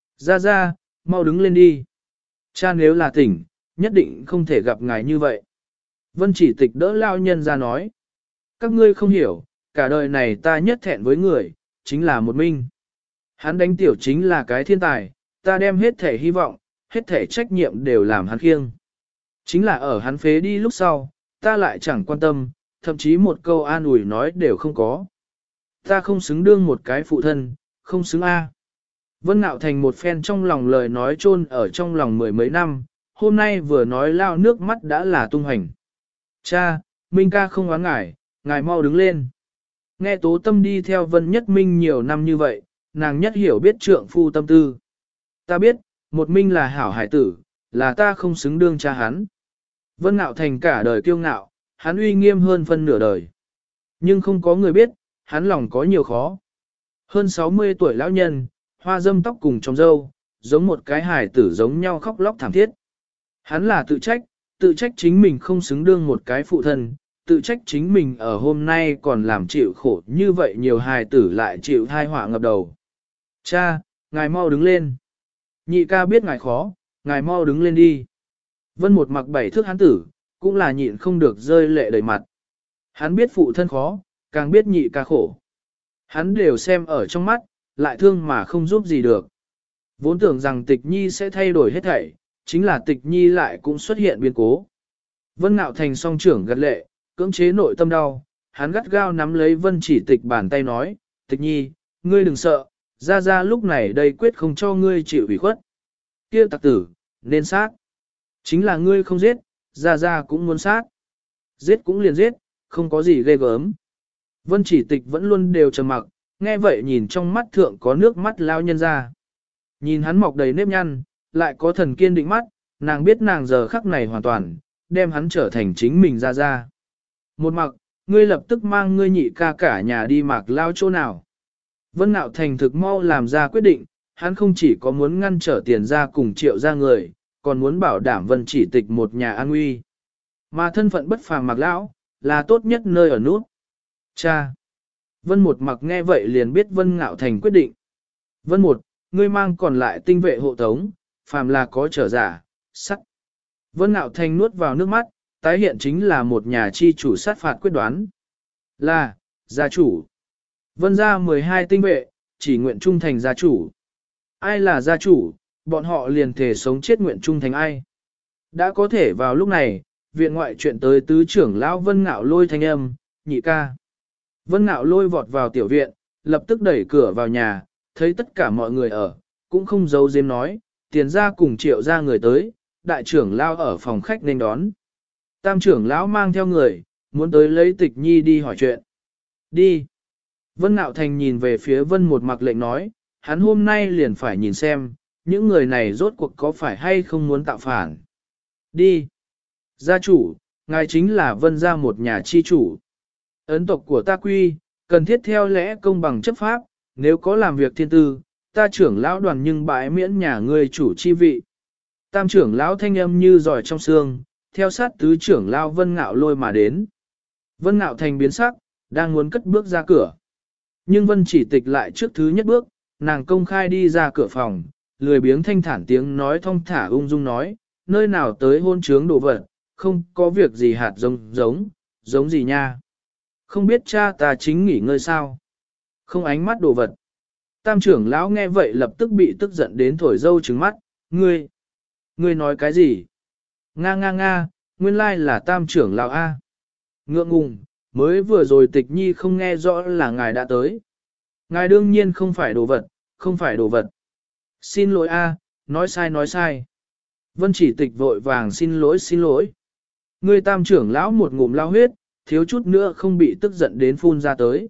Ra, mau đứng lên đi. Cha nếu là tỉnh, nhất định không thể gặp ngài như vậy. Vân Chỉ Tịch đỡ lao nhân ra nói. Các ngươi không hiểu, cả đời này ta nhất thẹn với người, chính là một Minh. Hắn đánh tiểu chính là cái thiên tài, ta đem hết thể hy vọng, hết thể trách nhiệm đều làm hắn khiêng. Chính là ở hắn phế đi lúc sau, ta lại chẳng quan tâm, thậm chí một câu an ủi nói đều không có. Ta không xứng đương một cái phụ thân, không xứng A. Vân Nạo Thành một phen trong lòng lời nói chôn ở trong lòng mười mấy năm, hôm nay vừa nói lao nước mắt đã là tung hành. Cha, Minh ca không oán ngài mau đứng lên. Nghe Tố Tâm đi theo Vân Nhất Minh nhiều năm như vậy, nàng nhất hiểu biết trượng phu tâm tư. Ta biết, một Minh là hảo hải tử, là ta không xứng đương cha hắn. Vân Nạo Thành cả đời kiêu ngạo, hắn uy nghiêm hơn phân nửa đời. Nhưng không có người biết, hắn lòng có nhiều khó. Hơn 60 tuổi lão nhân, hoa dâm tóc cùng trong râu, giống một cái hải tử giống nhau khóc lóc thảm thiết. Hắn là tự trách chính mình không xứng đương một cái phụ thân, tự trách chính mình ở hôm nay còn làm chịu khổ như vậy nhiều hài tử lại chịu thai họa ngập đầu. Cha, ngài mau đứng lên. Nhị ca biết ngài khó, ngài mau đứng lên đi. Vân một mặc 7 thước hắn tử, cũng là nhịn không được rơi lệ đầy mặt. Hắn biết phụ thân khó, càng biết nhị ca khổ. Hắn đều xem ở trong mắt, lại thương mà không giúp gì được. Vốn tưởng rằng Tịch Nhi sẽ thay đổi hết thảy, chính là Tịch Nhi lại cũng xuất hiện biến cố. Vân Nạo Thành song trưởng gật lệ, cưỡng chế nội tâm đau, hắn gắt gao nắm lấy Vân Chỉ Tịch bàn tay nói, Tịch Nhi, ngươi đừng sợ, ra lúc này đây quyết không cho ngươi chịu ủy khuất. Kia tặc tử, nên sát. Chính là ngươi không giết, ra cũng muốn sát. Giết cũng liền giết, không có gì ghê gớm. Vân Chỉ Tịch vẫn luôn đều trầm mặc, nghe vậy nhìn trong mắt thượng có nước mắt lao nhân ra. Nhìn hắn mọc đầy nếp nhăn, lại có thần kiên định mắt, nàng biết nàng giờ khắc này hoàn toàn, đem hắn trở thành chính mình ra ra. Một mặc, ngươi lập tức mang ngươi nhị ca cả nhà đi Mạc Lao chỗ nào. Vân Nạo Thành thực mau làm ra quyết định, hắn không chỉ có muốn ngăn trở tiền ra cùng triệu ra người, còn muốn bảo đảm Vân Chỉ Tịch một nhà an nguy. Mà thân phận bất phàm Mạc Lão, là tốt nhất nơi ở nút. Cha! Vân Một mặc nghe vậy liền biết Vân Nạo Thành quyết định. Vân Một, ngươi mang còn lại tinh vệ hộ tống, phàm là có trở giả, sắt. Vân Nạo Thành nuốt vào nước mắt, tái hiện chính là một nhà chi chủ sát phạt quyết đoán. Là, gia chủ. Vân ra 12 tinh vệ, chỉ nguyện trung thành gia chủ. Ai là gia chủ, bọn họ liền thể sống chết nguyện trung thành ai. Đã có thể vào lúc này, viện ngoại chuyện tới tứ trưởng lão Vân Ngạo Lôi thanh âm, nhị ca. Vân Ngạo Lôi vọt vào tiểu viện, lập tức đẩy cửa vào nhà, thấy tất cả mọi người ở, cũng không giấu giếm nói, tiền ra cùng triệu ra người tới, đại trưởng lão ở phòng khách nên đón. Tam trưởng lão mang theo người, muốn tới lấy Tịch Nhi đi hỏi chuyện. Đi. Vân Nạo Thành nhìn về phía Vân Một mặc lệnh nói, hắn hôm nay liền phải nhìn xem, những người này rốt cuộc có phải hay không muốn tạo phản. Đi. Gia chủ, ngài chính là Vân gia một nhà chi chủ. Ấn tộc của ta quy, cần thiết theo lẽ công bằng chấp pháp, nếu có làm việc thiên tư, ta trưởng lão đoàn nhưng bãi miễn nhà ngươi chủ chi vị. Tam trưởng lão thanh âm như giỏi trong xương, theo sát tứ trưởng lão Vân Ngạo Lôi mà đến. Vân Ngạo Thành biến sắc, đang muốn cất bước ra cửa. Nhưng Vân Chỉ Tịch lại trước thứ nhất bước, nàng công khai đi ra cửa phòng, lười biếng thanh thản tiếng nói thong thả ung dung nói, nơi nào tới hôn trướng đồ vật, không có việc gì hạt giống gì nha. Không biết cha ta chính nghỉ ngơi sao? Không ánh mắt đồ vật. Tam trưởng lão nghe vậy lập tức bị tức giận đến thổi dâu trứng mắt, ngươi nói cái gì? Nga, nguyên lai là tam trưởng lão A. Ngượng ngùng, mới vừa rồi Tịch Nhi không nghe rõ là ngài đã tới. Ngài đương nhiên không phải đồ vật, không phải đồ vật. Xin lỗi A, nói sai. Vân Chỉ Tịch vội vàng xin lỗi. Ngươi tam trưởng lão một ngụm lao huyết, thiếu chút nữa không bị tức giận đến phun ra tới.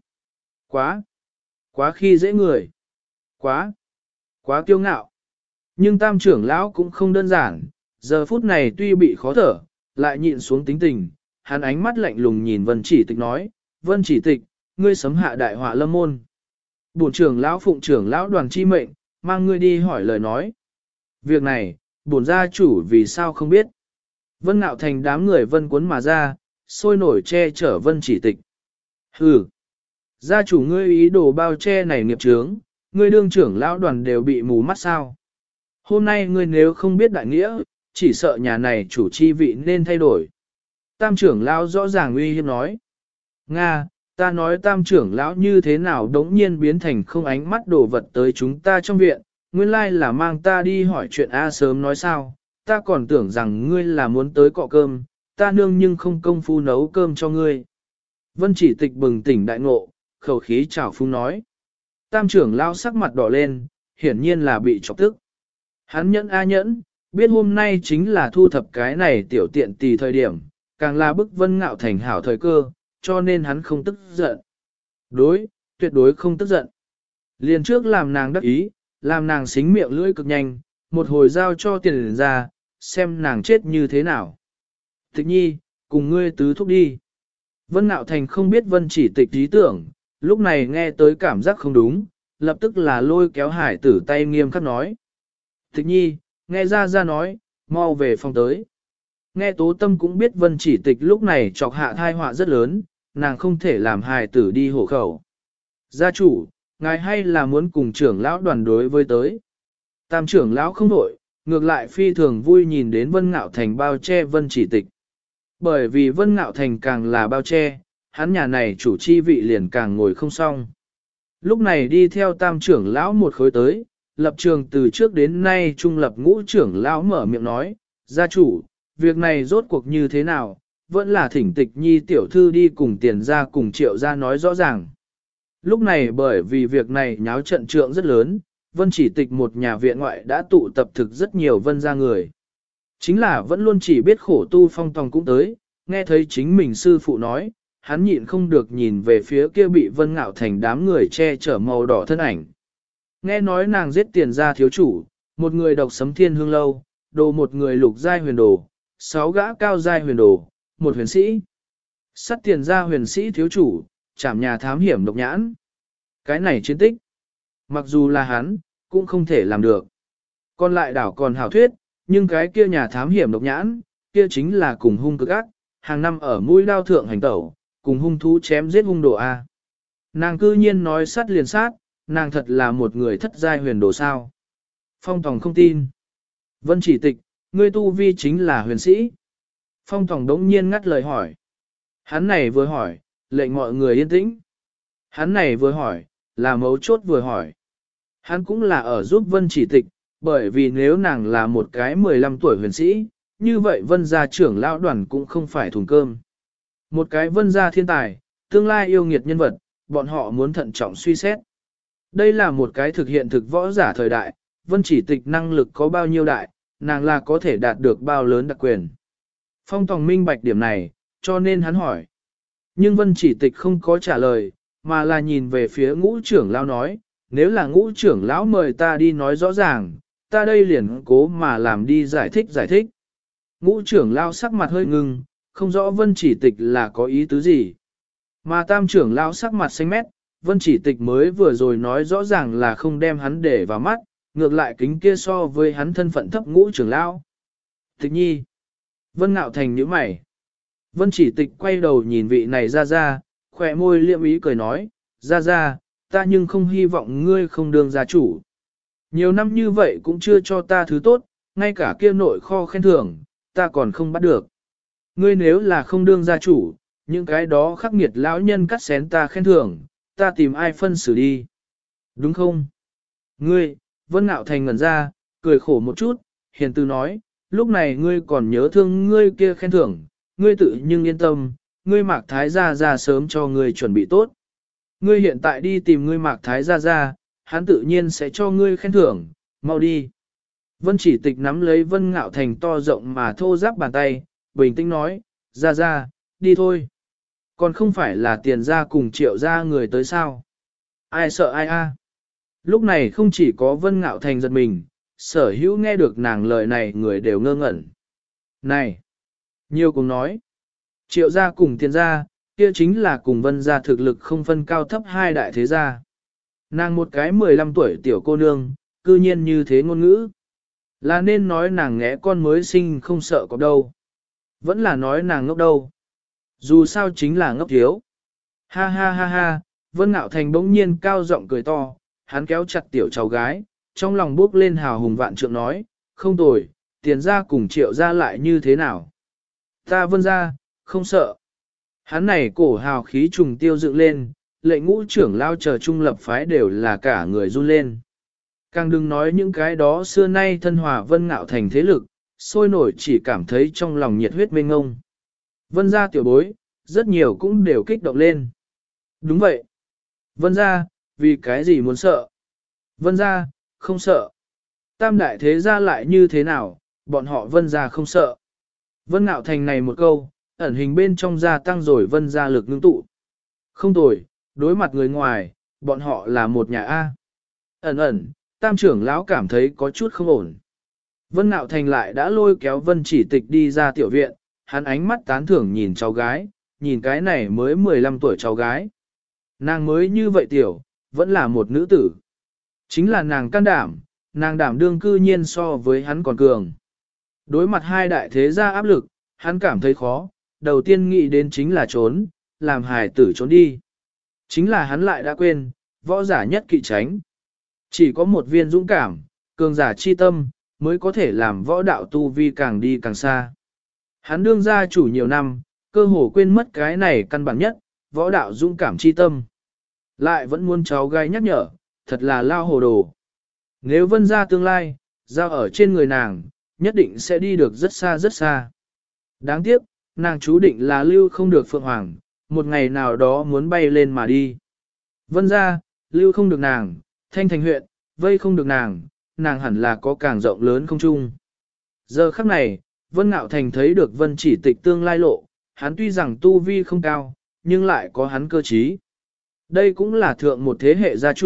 Quá khi dễ người. Quá kiêu ngạo. Nhưng tam trưởng lão cũng không đơn giản, giờ phút này tuy bị khó thở, lại nhịn xuống tính tình, hắn ánh mắt lạnh lùng nhìn Vân Chỉ Tịch nói, Vân Chỉ Tịch, ngươi sấm hạ đại họa lâm môn. Bổn trưởng lão phụng trưởng lão đoàn chi mệnh, mang ngươi đi hỏi lời nói. Việc này, bổn gia chủ vì sao không biết. Vân Ngạo Thành đám người vân cuốn mà ra, sôi nổi che chở Vân Chỉ Tịch. Hừ, gia chủ ngươi ý đồ bao che này nghiệp chướng, ngươi đương trưởng lão đoàn đều bị mù mắt sao. Hôm nay ngươi nếu không biết đại nghĩa, chỉ sợ nhà này chủ chi vị nên thay đổi. Tam trưởng lão rõ ràng uy hiếp nói. Nga, ta nói tam trưởng lão như thế nào đống nhiên biến thành không ánh mắt đồ vật tới chúng ta trong viện, nguyên lai là mang ta đi hỏi chuyện A sớm nói sao, ta còn tưởng rằng ngươi là muốn tới cọ cơm, ta nương nhưng không công phu nấu cơm cho ngươi. Vân Chỉ Tịch bừng tỉnh đại ngộ, khẩu khí trào phúng nói. Tam trưởng lão sắc mặt đỏ lên, hiển nhiên là bị chọc tức. Hắn nhẫn a nhẫn, biết hôm nay chính là thu thập cái này tiểu tiện tì thời điểm, càng là bức Vân Ngạo Thành hảo thời cơ, cho nên hắn không tức giận. Tuyệt đối không tức giận. Liền trước làm nàng đắc ý, làm nàng xính miệng lưỡi cực nhanh, một hồi giao cho tiền ra, xem nàng chết như thế nào. Tịch Nhi, cùng ngươi tứ thúc đi. Vân Ngạo Thành không biết Vân Chỉ Tịch ý tưởng, lúc này nghe tới cảm giác không đúng, lập tức là lôi kéo hải tử tay nghiêm khắc nói. Tịch Nhi, nghe ra nói, mau về phòng tới. Nghe Tố Tâm cũng biết Vân Chỉ Tịch lúc này chọc hạ thai họa rất lớn, nàng không thể làm hài tử đi hộ khẩu. Gia chủ, ngài hay là muốn cùng trưởng lão đoàn đối với tới. Tam trưởng lão không đổi, ngược lại phi thường vui nhìn đến Vân Ngạo Thành bao che Vân Chỉ Tịch. Bởi vì Vân Ngạo Thành càng là bao che, hắn nhà này chủ chi vị liền càng ngồi không xong. Lúc này đi theo tam trưởng lão một khối tới, lập trường từ trước đến nay trung lập ngũ trưởng lão mở miệng nói, gia chủ, việc này rốt cuộc như thế nào, vẫn là thỉnh Tịch Nhi tiểu thư đi cùng tiền ra cùng triệu ra nói rõ ràng. Lúc này bởi vì việc này nháo trận trượng rất lớn, Vân Chỉ Tịch một nhà viện ngoại đã tụ tập thực rất nhiều Vân gia người. Chính là vẫn luôn chỉ biết khổ tu phong tòng cũng tới, nghe thấy chính mình sư phụ nói, hắn nhịn không được nhìn về phía kia bị Vân Ngạo Thành đám người che chở màu đỏ thân ảnh. Nghe nói nàng giết tiền gia thiếu chủ, một người độc sấm thiên hương lâu, đồ một người lục giai huyền đồ, 6 gã cao giai huyền đồ, một huyền sĩ. Sát tiền gia huyền sĩ thiếu chủ, chảm nhà thám hiểm độc nhãn. Cái này chiến tích. Mặc dù là hắn, cũng không thể làm được. Còn lại đảo còn hảo thuyết, nhưng cái kia nhà thám hiểm độc nhãn, kia chính là cùng hung cực ác, hàng năm ở mũi đao thượng hành tẩu, cùng hung thú chém giết hung đồ A. Nàng cư nhiên nói sát liền sát, nàng thật là một người thất giai huyền đồ sao. Phong Tòng không tin. Vân Chỉ Tịch, ngươi tu vi chính là huyền sĩ. Phong Tòng đống nhiên ngắt lời hỏi. Hắn này vừa hỏi, lệnh mọi người yên tĩnh. Hắn này vừa hỏi, là mấu chốt vừa hỏi. Hắn cũng là ở giúp Vân Chỉ Tịch, bởi vì nếu nàng là một cái 15 tuổi huyền sĩ, như vậy Vân gia trưởng lão đoàn cũng không phải thùng cơm. Một cái Vân gia thiên tài, tương lai yêu nghiệt nhân vật, bọn họ muốn thận trọng suy xét. Đây là một cái thực hiện thực võ giả thời đại, Vân Chỉ Tịch năng lực có bao nhiêu đại, nàng là có thể đạt được bao lớn đặc quyền. Phong Tòng minh bạch điểm này, cho nên hắn hỏi. Nhưng Vân Chỉ Tịch không có trả lời, mà là nhìn về phía Ngũ trưởng lão nói, nếu là Ngũ trưởng lão mời ta đi nói rõ ràng, ta đây liền cố mà làm đi giải thích. Ngũ trưởng lão sắc mặt hơi ngưng, không rõ Vân Chỉ Tịch là có ý tứ gì. Mà Tam trưởng lão sắc mặt xanh mét, Vân Chỉ Tịch mới vừa rồi nói rõ ràng là không đem hắn để vào mắt, ngược lại kính kia so với hắn thân phận thấp Ngũ trưởng lão. Tịch nhi. Vân Ngạo Thành nhíu mày. Vân Chỉ Tịch quay đầu nhìn vị này ra, khỏe môi liệm ý cười nói, ra, ta nhưng không hy vọng ngươi không đương gia chủ. Nhiều năm như vậy cũng chưa cho ta thứ tốt, ngay cả kia nội kho khen thưởng, ta còn không bắt được. Ngươi nếu là không đương gia chủ, những cái đó khắc nghiệt lão nhân cắt xén ta khen thưởng, ta tìm ai phân xử đi. Đúng không? Ngươi, Vân Ngạo Thành ngẩn ra, cười khổ một chút, hiền từ nói, lúc này ngươi còn nhớ thương ngươi kia khen thưởng, ngươi tự nhưng yên tâm, ngươi Mạc Thái gia sớm cho ngươi chuẩn bị tốt. Ngươi hiện tại đi tìm ngươi Mạc Thái gia, hắn tự nhiên sẽ cho ngươi khen thưởng, mau đi. Vân Chỉ Tịch nắm lấy Vân Ngạo Thành to rộng mà thô ráp bàn tay, bình tĩnh nói, ra, đi thôi. Còn không phải là tiền ra cùng triệu ra người tới sao. Ai sợ ai a? Lúc này không chỉ có Vân Ngạo Thành giật mình, sở hữu nghe được nàng lời này người đều ngơ ngẩn. Này! Nhiều cùng nói. Triệu gia cùng tiền gia, kia chính là cùng Vân gia thực lực không phân cao thấp hai đại thế gia. Nàng một cái 15 tuổi tiểu cô nương, cư nhiên như thế ngôn ngữ. Là nên nói nàng ngẽ con mới sinh không sợ có đâu. Vẫn là nói nàng ngốc đâu. Dù sao chính là ngốc thiếu. Ha, Vân Ngạo Thành bỗng nhiên cao giọng cười to, hắn kéo chặt tiểu cháu gái, trong lòng bước lên hào hùng vạn trượng nói, không tồi, tiền gia cùng triệu gia lại như thế nào. Ta Vân gia, không sợ. Hắn này cổ hào khí trùng tiêu dựng lên, lệnh Ngũ trưởng lao chờ trung lập phái đều là cả người run lên. Càng đừng nói những cái đó xưa nay thân hòa Vân Ngạo Thành thế lực, sôi nổi chỉ cảm thấy trong lòng nhiệt huyết mênh ngông. Vân gia tiểu bối, rất nhiều cũng đều kích động lên. Đúng vậy. Vân gia, vì cái gì muốn sợ? Vân gia, không sợ. Tam đại thế gia lại như thế nào, bọn họ Vân gia không sợ. Vân Ngạo Thành này một câu, ẩn hình bên trong gia tăng rồi Vân gia lực ngưng tụ. Không tồi, đối mặt người ngoài, bọn họ là một nhà A. Ẩn, Tam trưởng lão cảm thấy có chút không ổn. Vân Ngạo Thành lại đã lôi kéo Vân Chỉ Tịch đi ra tiểu viện, hắn ánh mắt tán thưởng nhìn cháu gái, nhìn cái này mới 15 tuổi cháu gái. Nàng mới như vậy tiểu, vẫn là một nữ tử. Chính là nàng can đảm, nàng đảm đương cư nhiên so với hắn còn cường. Đối mặt hai đại thế gia áp lực, hắn cảm thấy khó, đầu tiên nghĩ đến chính là trốn, làm hài tử trốn đi. Chính là hắn lại đã quên, võ giả nhất kỵ tránh. Chỉ có một viên dũng cảm, cường giả chi tâm, mới có thể làm võ đạo tu vi càng đi càng xa. Hắn đương gia chủ nhiều năm, cơ hồ quên mất cái này căn bản nhất, võ đạo dũng cảm chi tâm. Lại vẫn muốn cháu gái nhắc nhở, thật là lao hồ đồ. Nếu Vân gia tương lai, giao ở trên người nàng, nhất định sẽ đi được rất xa rất xa. Đáng tiếc, nàng chú định là lưu không được Phượng Hoàng, một ngày nào đó muốn bay lên mà đi. Vân gia, lưu không được nàng, Thanh Thành huyện, vây không được nàng, nàng hẳn là có càng rộng lớn không chung. Giờ khắc này, Vân Ngạo Thành thấy được Vân Chỉ Tịch tương lai lộ, hắn tuy rằng tu vi không cao, nhưng lại có hắn cơ trí. Đây cũng là thượng một thế hệ gia chủ,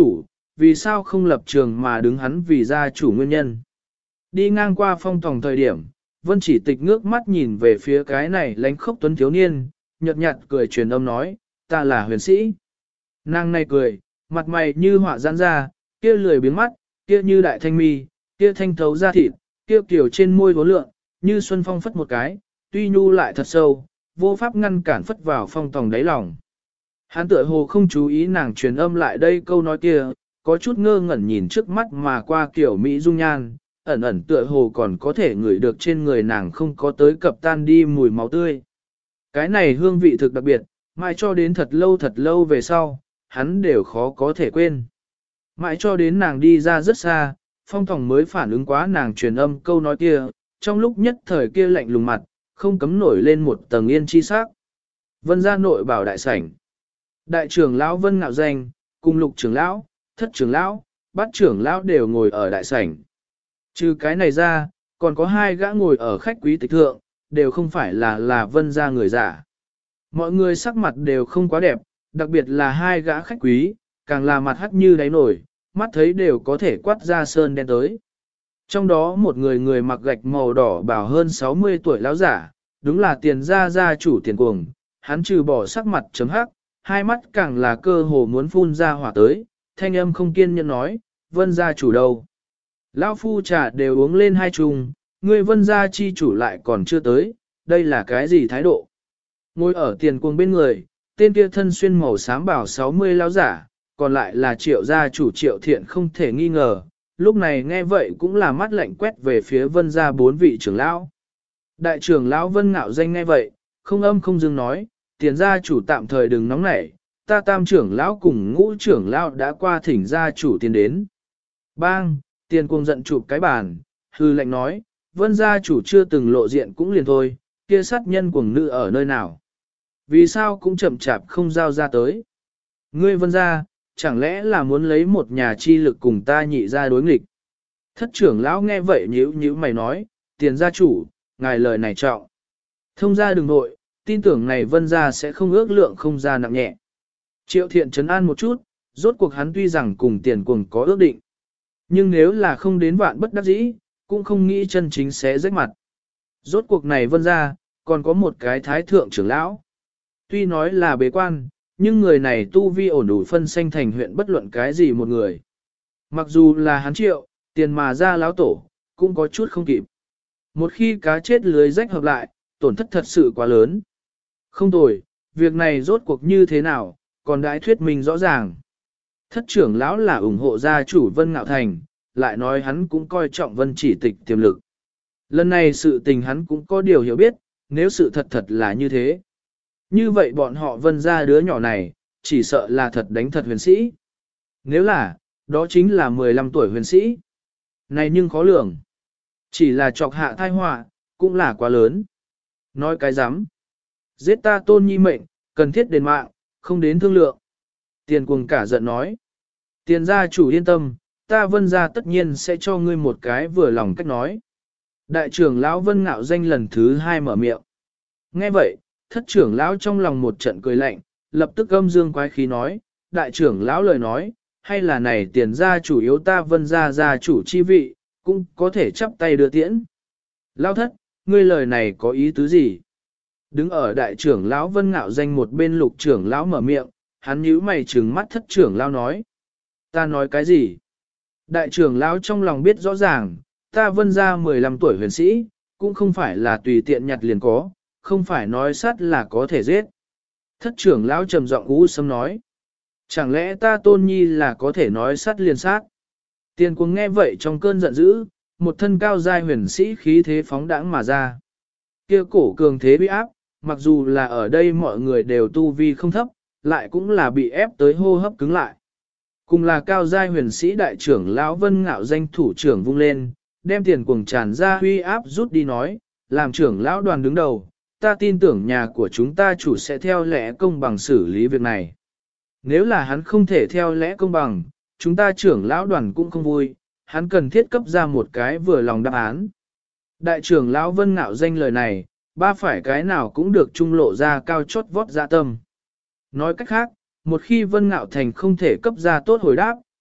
vì sao không lập trường mà đứng hắn vì gia chủ nguyên nhân. Đi ngang qua phong tòng thời điểm, Vân Chỉ Tịch ngước mắt nhìn về phía cái này lánh khốc tuấn thiếu niên, nhợt nhạt cười truyền âm nói, ta là huyền sĩ. Nàng này cười, mặt mày như họa giãn ra, kia lười biếng mắt, kia như đại thanh mi, kia thanh thấu da thịt, kia kiểu trên môi vốn lượng, như xuân phong phất một cái, tuy nhu lại thật sâu, vô pháp ngăn cản phất vào phong tòng đáy lòng. Hắn tựa hồ không chú ý nàng truyền âm lại đây câu nói kia, có chút ngơ ngẩn nhìn trước mắt mà qua kiểu Mỹ dung nhan, ẩn ẩn tựa hồ còn có thể ngửi được trên người nàng không có tới cập tan đi mùi máu tươi. Cái này hương vị thực đặc biệt, mãi cho đến thật lâu về sau, hắn đều khó có thể quên. Mãi cho đến nàng đi ra rất xa, phong tòng mới phản ứng quá nàng truyền âm câu nói kia, trong lúc nhất thời kia lạnh lùng mặt, không cấm nổi lên một tầng yên chi sắc. Vân gia nội bảo đại sảnh. Đại trưởng lão Vân Ngạo Danh, cùng lục trưởng lão, thất trưởng lão, bát trưởng lão đều ngồi ở đại sảnh. Trừ cái này ra, còn có hai gã ngồi ở khách quý tịch thượng, đều không phải là Vân gia người giả. Mọi người sắc mặt đều không quá đẹp, đặc biệt là hai gã khách quý, càng là mặt hắt như đáy nổi, mắt thấy đều có thể quát ra sơn đen tới. Trong đó một người mặc gạch màu đỏ bảo hơn 60 tuổi lão giả, đúng là Tiền gia gia chủ Tiền Cuồng, hắn trừ bỏ sắc mặt chấm hắc, hai mắt càng là cơ hồ muốn phun ra hỏa tới, thanh âm không kiên nhẫn nói, Vân gia chủ đâu. Lão phu trà đều uống lên hai chung, người Vân gia chi chủ lại còn chưa tới, đây là cái gì thái độ? Ngồi ở Tiền Cuồng bên người, tên kia thân xuyên màu xám bảo 60 lão giả, còn lại là Triệu gia chủ Triệu Thiện không thể nghi ngờ, lúc này nghe vậy cũng là mắt lạnh quét về phía Vân gia bốn vị trưởng lão. Đại trưởng lão Vân Ngạo Danh nghe vậy, không âm không dừng nói, Tiền gia chủ tạm thời đừng nóng nảy, ta tam trưởng lão cùng ngũ trưởng lão đã qua thỉnh gia chủ tiến đến. Bang, Tiền Cuồng giận chụp cái bàn, hư lệnh nói, Vân gia chủ chưa từng lộ diện cũng liền thôi, kia sát nhân cuồng nữ ở nơi nào. Vì sao cũng chậm chạp không giao ra tới. Ngươi Vân gia, chẳng lẽ là muốn lấy một nhà chi lực cùng ta nhị ra đối nghịch. Thất trưởng lão nghe vậy nhíu mày nói, Tiền gia chủ, ngài lời này trọng. Thông gia đừng nội, tin tưởng này Vân gia sẽ không ước lượng không ra nặng nhẹ. Triệu Thiện trấn an một chút, rốt cuộc hắn tuy rằng cùng Tiền Cuồng có ước định. Nhưng nếu là không đến vạn bất đắc dĩ, cũng không nghĩ chân chính sẽ rách mặt. Rốt cuộc này Vân gia, còn có một cái thái thượng trưởng lão. Tuy nói là bế quan, nhưng người này tu vi ổn đủ phân sanh thành huyện bất luận cái gì một người. Mặc dù là hắn Triệu, Tiền mà ra lão tổ, cũng có chút không kịp. Một khi cá chết lưới rách hợp lại, tổn thất thật sự quá lớn. Không tồi, việc này rốt cuộc như thế nào, còn đãi thuyết minh rõ ràng. Thất trưởng lão là ủng hộ gia chủ Vân Ngạo Thành, lại nói hắn cũng coi trọng Vân Chỉ Tịch tiềm lực. Lần này sự tình hắn cũng có điều hiểu biết, nếu sự thật thật là như thế. Như vậy bọn họ Vân gia đứa nhỏ này, chỉ sợ là thật đánh thật huyền sĩ. Nếu là, đó chính là 15 tuổi huyền sĩ. Này nhưng khó lường. Chỉ là chọc hạ thai họa, cũng là quá lớn. Nói cái dám. Giết ta Tôn Nhi mệnh, cần thiết đền mạng, không đến thương lượng. Tiền Cuồng cả giận nói. Tiền gia chủ yên tâm, ta Vân gia tất nhiên sẽ cho ngươi một cái vừa lòng cách nói. Đại trưởng lão Vân Ngạo Danh lần thứ hai mở miệng. Nghe vậy, thất trưởng lão trong lòng một trận cười lạnh, lập tức âm dương quái khí nói, đại trưởng lão lời nói, hay là này Tiền gia chủ yếu ta Vân gia gia chủ chi vị, cũng có thể chắp tay đưa tiễn. Lão thất, ngươi lời này có ý tứ gì? Đứng ở đại trưởng lão Vân Ngạo Danh một bên lục trưởng lão mở miệng, hắn nhíu mày trừng mắt thất trưởng lão nói. Ta nói cái gì? Đại trưởng lão trong lòng biết rõ ràng, ta Vân gia 15 tuổi huyền sĩ, cũng không phải là tùy tiện nhặt liền có, không phải nói sát là có thể giết. Thất trưởng lão trầm giọng u sâm nói. Chẳng lẽ ta Tôn Nhi là có thể nói sát liền sát? Tiền Cuồng nghe vậy trong cơn giận dữ, một thân cao giai huyền sĩ khí thế phóng đãng mà ra. Kia cổ cường thế uy áp, mặc dù là ở đây mọi người đều tu vi không thấp, lại cũng là bị ép tới hô hấp cứng lại. Cùng là cao giai huyền sĩ đại trưởng lão Vân Ngạo Danh thủ trưởng vung lên, đem Tiền Cuồng tràn ra uy áp rút đi nói, làm trưởng lão đoàn đứng đầu, ta tin tưởng nhà của chúng ta chủ sẽ theo lẽ công bằng xử lý việc này. Nếu là hắn không thể theo lẽ công bằng, chúng ta trưởng lão đoàn cũng không vui, hắn cần thiết cấp ra một cái vừa lòng đáp án. Đại trưởng lão Vân Ngạo Danh lời này, ba phải cái nào cũng được trung lộ ra cao chót vót dạ tâm. Nói cách khác, một khi Vân Ngạo Thành không thể cấp ra tốt hồi đáp,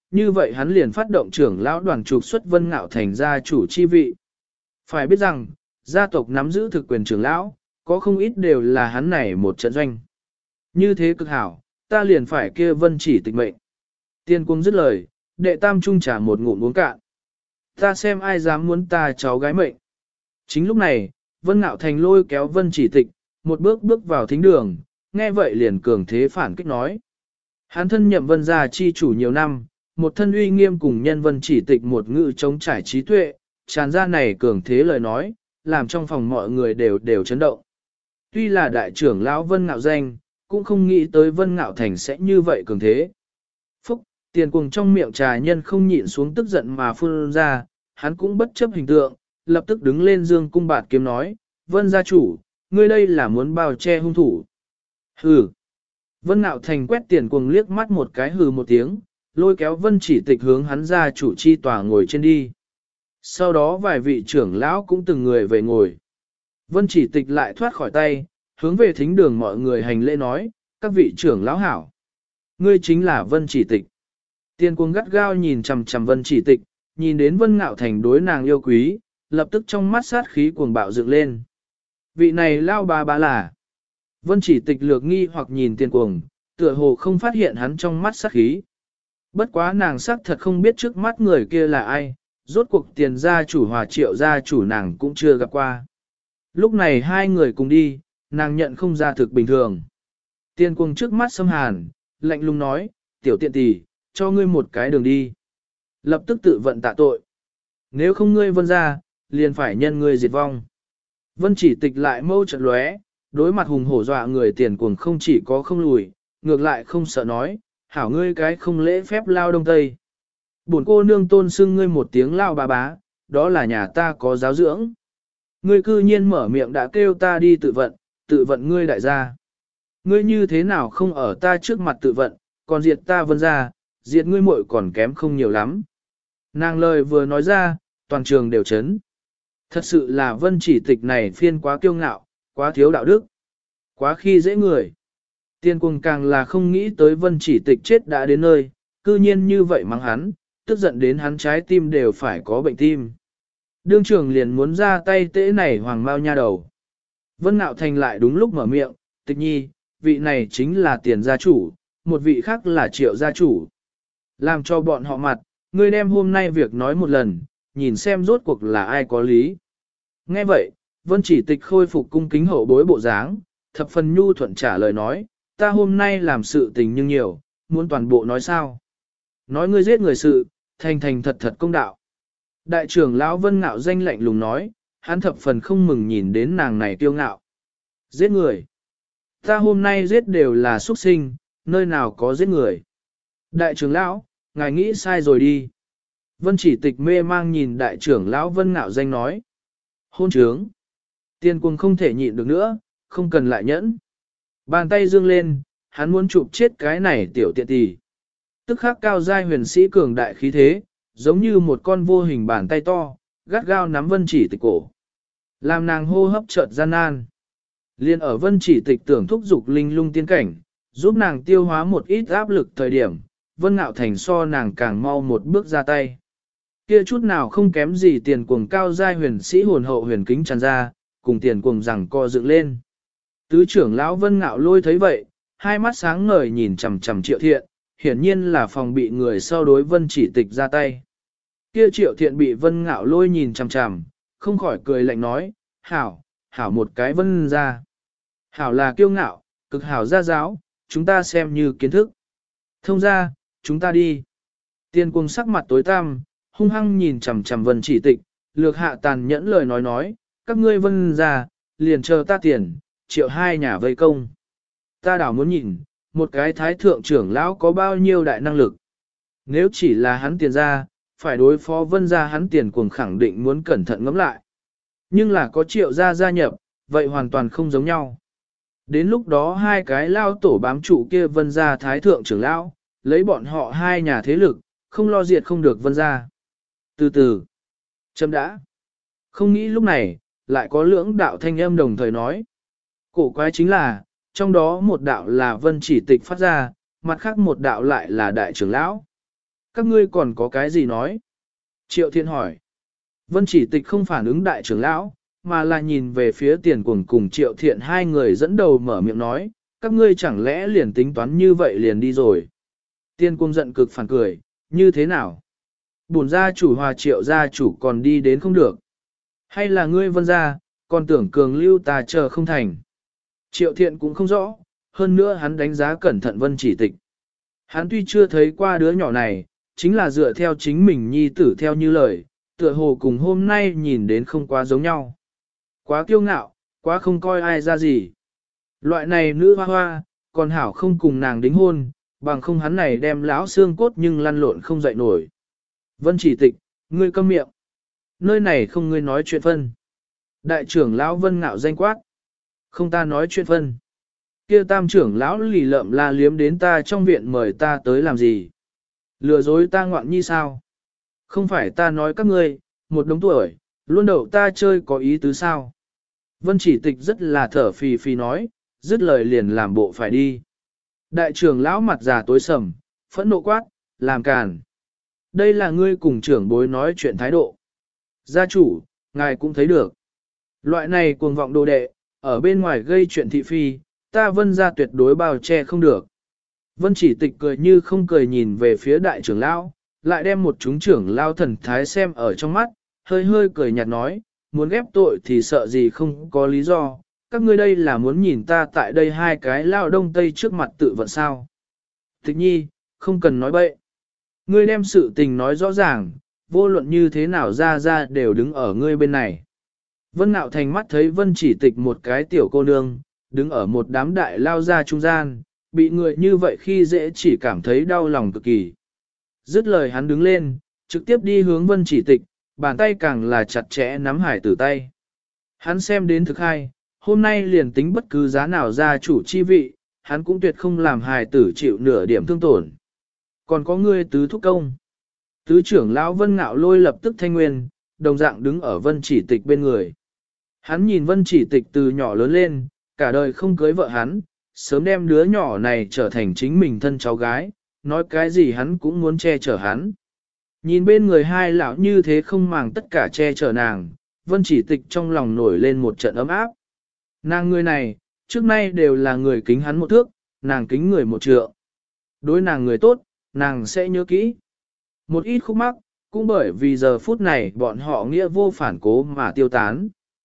như vậy hắn liền phát động trưởng lão đoàn trục xuất Vân Ngạo Thành gia chủ chi vị. Phải biết rằng, gia tộc nắm giữ thực quyền trưởng lão, có không ít đều là hắn này một trận doanh. Như thế cực hảo, ta liền phải kia Vân Chỉ Tịch mệnh. Tiên Cung dứt lời, đệ tam trung trả một ngụm uống cạn. Ta xem ai dám muốn ta cháu gái mệnh. Chính lúc này, Vân Ngạo Thành lôi kéo Vân Chỉ Tịch, một bước bước vào thính đường, nghe vậy liền cường thế phản kích nói. Hắn thân nhậm Vân gia chi chủ nhiều năm, một thân uy nghiêm cùng nhân Vân Chỉ Tịch một ngự chống trải trí tuệ, tràn ra này cường thế lời nói, làm trong phòng mọi người đều chấn động. Tuy là đại trưởng lão Vân Ngạo danh, cũng không nghĩ tới Vân Ngạo Thành sẽ như vậy cường thế. Phúc, tiền cuồng trong miệng trà nhân không nhịn xuống tức giận mà phun ra, hắn cũng bất chấp hình tượng, lập tức đứng lên dương cung bạt kiếm nói, Vân gia chủ, ngươi đây là muốn bao che hung thủ. Hừ. Vân Ngạo Thành quét tiền cuồng liếc mắt một cái hừ một tiếng, lôi kéo Vân Chỉ Tịch hướng hắn gia chủ chi tòa ngồi trên đi. Sau đó vài vị trưởng lão cũng từng người về ngồi. Vân Chỉ Tịch lại thoát khỏi tay, hướng về thính đường mọi người hành lễ nói, các vị trưởng lão hảo. Ngươi chính là Vân Chỉ Tịch. Tiên cuồng gắt gao nhìn chằm chằm Vân Chỉ Tịch, nhìn đến Vân Ngạo Thành đối nàng yêu quý, lập tức trong mắt sát khí cuồng bạo dựng lên. Vị này lao bà là. Vân Chỉ Tịch lược nghi hoặc nhìn Tiên cuồng, tựa hồ không phát hiện hắn trong mắt sát khí. Bất quá nàng xác thật không biết trước mắt người kia là ai, rốt cuộc Tiền gia chủ Hòa Triệu gia chủ nàng cũng chưa gặp qua. Lúc này hai người cùng đi, nàng nhận không ra thực bình thường. Tiên cuồng trước mắt xâm hàn, lạnh lùng nói, tiểu tiện tỷ, cho ngươi một cái đường đi. Lập tức tự vận tạ tội. Nếu không ngươi Vân ra, liền phải nhân ngươi diệt vong. Vân Chỉ Tịch lại mâu trận lóe, đối mặt hùng hổ dọa người tiền cuồng không chỉ có không lùi, ngược lại không sợ nói, hảo ngươi cái không lễ phép lao đông tây. Bổn cô nương tôn xưng ngươi một tiếng lao bà bá, đó là nhà ta có giáo dưỡng. Ngươi cư nhiên mở miệng đã kêu ta đi tự vận ngươi đại gia. Ngươi như thế nào không ở ta trước mặt tự vận, còn diệt ta Vân ra, diệt ngươi muội còn kém không nhiều lắm. Nàng lời vừa nói ra, toàn trường đều chấn. Thật sự là Vân Chỉ Tịch này phiên quá kiêu ngạo, quá thiếu đạo đức, quá khi dễ người. Tiên Cuồng càng là không nghĩ tới Vân Chỉ Tịch chết đã đến nơi, cư nhiên như vậy mắng hắn, tức giận đến hắn trái tim đều phải có bệnh tim. Đương trưởng liền muốn ra tay tễ này hoàng mau nha đầu. Vân Ngạo Thành lại đúng lúc mở miệng, Tịch nhi, vị này chính là Tiền gia chủ, một vị khác là Triệu gia chủ. Làm cho bọn họ mặt, ngươi đem hôm nay việc nói một lần, nhìn xem rốt cuộc là ai có lý. Nghe vậy, Vân Chỉ Tịch khôi phục cung kính hậu bối bộ dáng, thập phần nhu thuận trả lời nói, ta hôm nay làm sự tình nhưng nhiều, muốn toàn bộ nói sao. Nói ngươi giết người sự, thành thật thật công đạo. Đại trưởng lão Vân Ngạo danh lạnh lùng nói, hắn thập phần không mừng nhìn đến nàng này kiêu ngạo. Giết người. Ta hôm nay giết đều là xuất sinh, nơi nào có giết người. Đại trưởng lão, ngài nghĩ sai rồi đi. Vân Chỉ Tịch mê mang nhìn đại trưởng lão Vân Ngạo danh nói. Hôn trướng. Tiên Cuồng không thể nhịn được nữa, không cần lại nhẫn. Bàn tay dương lên, hắn muốn chụp chết cái này tiểu tiện tỷ. Tức khắc cao giai huyền sĩ cường đại khí thế, giống như một con vô hình bàn tay to, gắt gao nắm Vân Chỉ Tịch cổ. Làm nàng hô hấp chợt gian nan. Liên ở Vân Chỉ Tịch tưởng thúc dục linh lung tiên cảnh, giúp nàng tiêu hóa một ít áp lực thời điểm, Vân Ngạo Thành so nàng càng mau một bước ra tay. Kia chút nào không kém gì Tiền Cuồng cao giai huyền sĩ hồn hậu huyền kính tràn ra, cùng Tiền Cuồng rằng co dựng lên. Tứ trưởng lão Vân Ngạo Lôi thấy vậy, hai mắt sáng ngời nhìn chằm chằm Triệu Thiện, hiển nhiên là phòng bị người sau đối Vân Chỉ Tịch ra tay. Kia Triệu Thiện bị Vân Ngạo Lôi nhìn chằm chằm, không khỏi cười lạnh nói, hảo, hảo một cái Vân ra. Hảo là kiêu ngạo, cực hảo gia giáo, chúng ta xem như kiến thức. Thông ra, chúng ta đi. Tiền Cuồng sắc mặt tối tăm, hung hăng nhìn chằm chằm Vân Chỉ Tịch, lược hạ tàn nhẫn lời nói, các ngươi Vân ra, liền chờ ta tiền, Triệu hai nhà vây công. Ta đảo muốn nhìn, một cái thái thượng trưởng lão có bao nhiêu đại năng lực. Nếu chỉ là hắn Tiền ra, phải đối phó Vân ra hắn Tiền Cuồng khẳng định muốn cẩn thận ngẫm lại. Nhưng là có Triệu gia gia nhập, vậy hoàn toàn không giống nhau. Đến lúc đó hai cái lao tổ bám trụ kia Vân ra thái thượng trưởng lão, lấy bọn họ hai nhà thế lực, không lo diệt không được Vân ra. Từ từ, chấm đã. Không nghĩ lúc này, lại có lưỡng đạo thanh âm đồng thời nói. Cổ quái chính là, trong đó một đạo là Vân Chỉ Tịch phát ra, mặt khác một đạo lại là đại trưởng lão. Các ngươi còn có cái gì nói? Triệu Thiện hỏi. Vân Chỉ Tịch không phản ứng đại trưởng lão, mà là nhìn về phía Tiền Cuồng cùng Triệu Thiện hai người dẫn đầu mở miệng nói, các ngươi chẳng lẽ liền tính toán như vậy liền đi rồi. Tiền Cuồng giận cực phản cười, như thế nào? Bổn gia chủ hòa Triệu gia chủ còn đi đến không được. Hay là ngươi Vân gia, còn tưởng cường lưu ta chờ không thành. Triệu Thiện cũng không rõ, hơn nữa hắn đánh giá cẩn thận Vân Chỉ Tịch. Hắn tuy chưa thấy qua đứa nhỏ này, chính là dựa theo chính mình nhi tử theo như lời, tựa hồ cùng hôm nay nhìn đến không quá giống nhau. Quá kiêu ngạo, quá không coi ai ra gì. Loại này nữ hoa hoa, còn hảo không cùng nàng đính hôn, bằng không hắn này đem lão xương cốt nhưng lăn lộn không dậy nổi. Vân Chỉ Tịch, ngươi câm miệng. Nơi này không ngươi nói chuyện phân. Đại trưởng lão Vân ngạo danh quát. Không ta nói chuyện phân. Kia tam trưởng lão lì lợm la liếm đến ta trong viện mời ta tới làm gì? Lừa dối ta ngoạn nhi sao? Không phải ta nói các ngươi, một đống tuổi, luôn đậu ta chơi có ý tứ sao? Vân Chỉ Tịch rất là thở phì phì nói, dứt lời liền làm bộ phải đi. Đại trưởng lão mặt già tối sầm, phẫn nộ quát, làm càn. Đây là ngươi cùng trưởng bối nói chuyện thái độ. Gia chủ, ngài cũng thấy được. Loại này cuồng vọng đồ đệ, ở bên ngoài gây chuyện thị phi, ta Vân gia tuyệt đối bao che không được. Vân Chỉ Tịch cười như không cười nhìn về phía đại trưởng lão, lại đem một chúng trưởng lão thần thái xem ở trong mắt, hơi hơi cười nhạt nói, muốn ghép tội thì sợ gì không có lý do, các ngươi đây là muốn nhìn ta tại đây hai cái lao đông tây trước mặt tự vận sao. Tịch nhi, không cần nói bậy. Ngươi đem sự tình nói rõ ràng, vô luận như thế nào ra đều đứng ở ngươi bên này. Vân Nạo Thành mắt thấy Vân Chỉ Tịch một cái tiểu cô nương, đứng ở một đám đại lao ra trung gian, bị người như vậy khi dễ chỉ cảm thấy đau lòng cực kỳ. Dứt lời hắn đứng lên, trực tiếp đi hướng Vân Chỉ Tịch, bàn tay càng là chặt chẽ nắm hải tử tay. Hắn xem đến thực hay, hôm nay liền tính bất cứ giá nào ra chủ chi vị, hắn cũng tuyệt không làm hài tử chịu nửa điểm thương tổn. Còn có ngươi tứ thúc công. Tứ trưởng lão Vân Ngạo Lôi lập tức thanh nguyên, đồng dạng đứng ở Vân Chỉ Tịch bên người. Hắn nhìn Vân Chỉ Tịch từ nhỏ lớn lên, cả đời không cưới vợ hắn, sớm đem đứa nhỏ này trở thành chính mình thân cháu gái, nói cái gì hắn cũng muốn che chở hắn. Nhìn bên người hai lão như thế không màng tất cả che chở nàng, Vân Chỉ Tịch trong lòng nổi lên một trận ấm áp. Nàng người này, trước nay đều là người kính hắn một thước, nàng kính người một trượng. Đối nàng người tốt, nàng sẽ nhớ kỹ. Một ít khúc mắc, cũng bởi vì giờ phút này bọn họ nghĩa vô phản cố mà tiêu tán.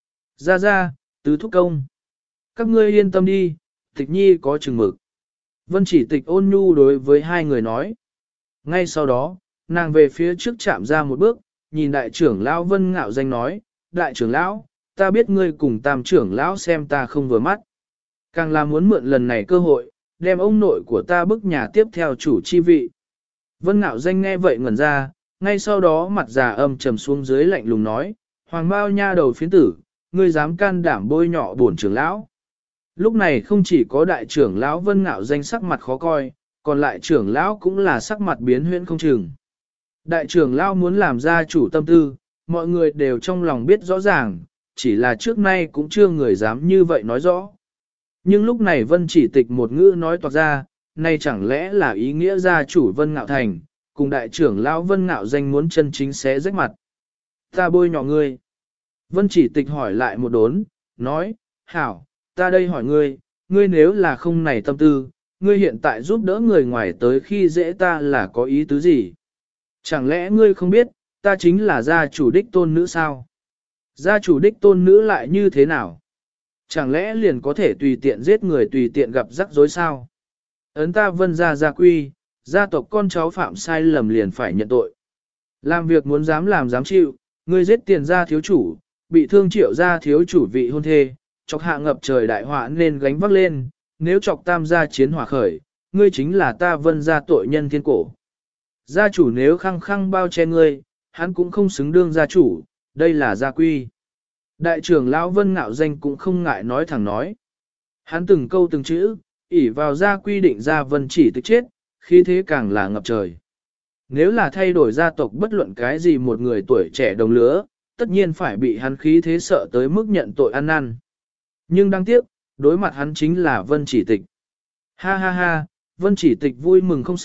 Ra, tứ thúc công. Các ngươi yên tâm đi, Tịch nhi có chừng mực. Vân Chỉ Tịch ôn nhu đối với hai người nói. Ngay sau đó, nàng về phía trước chạm ra một bước, nhìn đại trưởng lão Vân Ngạo Danh nói, đại trưởng lão, ta biết ngươi cùng tam trưởng lão xem ta không vừa mắt. Càng là muốn mượn lần này cơ hội, đem ông nội của ta bức nhà tiếp theo chủ chi vị. Vân Ngạo Danh nghe vậy ngẩn ra, ngay sau đó mặt già âm trầm xuống dưới lạnh lùng nói, hoàng bao nha đầu phiến tử, ngươi dám can đảm bôi nhọ bổn trưởng lão. Lúc này không chỉ có đại trưởng lão Vân Ngạo Danh sắc mặt khó coi, còn lại trưởng lão cũng là sắc mặt biến huyễn không chừng. Đại trưởng lão muốn làm gia chủ tâm tư, mọi người đều trong lòng biết rõ ràng, chỉ là trước nay cũng chưa người dám như vậy nói rõ. Nhưng lúc này Vân Chỉ Tịch một ngữ nói toạc ra, nay chẳng lẽ là ý nghĩa gia chủ Vân Ngạo Thành, cùng đại trưởng lão Vân Ngạo Danh muốn chân chính xé rách mặt. Ta bôi nhọ ngươi. Vân Chỉ Tịch hỏi lại một đốn, nói, hảo, ta đây hỏi ngươi, ngươi nếu là không này tâm tư, ngươi hiện tại giúp đỡ người ngoài tới khi dễ ta là có ý tứ gì? Chẳng lẽ ngươi không biết, ta chính là gia chủ đích tôn nữ sao? Gia chủ đích tôn nữ lại như thế nào? Chẳng lẽ liền có thể tùy tiện giết người tùy tiện gặp rắc rối sao? Ấn ta Vân gia quy, gia tộc con cháu phạm sai lầm liền phải nhận tội. Làm việc muốn dám làm dám chịu, ngươi giết tiền gia thiếu chủ, bị thương Triệu gia thiếu chủ vị hôn thê, chọc hạ ngập trời đại họa nên gánh vác lên, nếu chọc tam gia chiến hỏa khởi, ngươi chính là ta Vân gia tội nhân thiên cổ. Gia chủ nếu khăng khăng bao che ngươi, hắn cũng không xứng đương gia chủ, đây là gia quy. Đại trưởng lão Vân Ngạo Danh cũng không ngại nói thẳng nói. Hắn từng câu từng chữ, ỷ vào gia quy định ra Vân Chỉ Tịch chết, khi thế càng là ngập trời. Nếu là thay đổi gia tộc bất luận cái gì một người tuổi trẻ đồng lứa, tất nhiên phải bị hắn khí thế sợ tới mức nhận tội ăn năn. Nhưng đáng tiếc, đối mặt hắn chính là Vân Chỉ Tịch. Ha ha ha, Vân Chỉ Tịch vui mừng không sợ,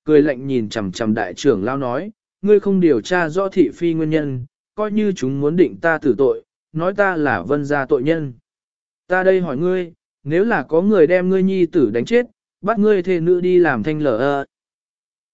cười lạnh nhìn chằm chằm đại trưởng lao nói, ngươi không điều tra rõ thị phi nguyên nhân, coi như chúng muốn định ta tử tội, nói ta là Vân gia tội nhân. Ta đây hỏi ngươi, nếu là có người đem ngươi nhi tử đánh chết, bắt ngươi thê nữ đi làm thanh lở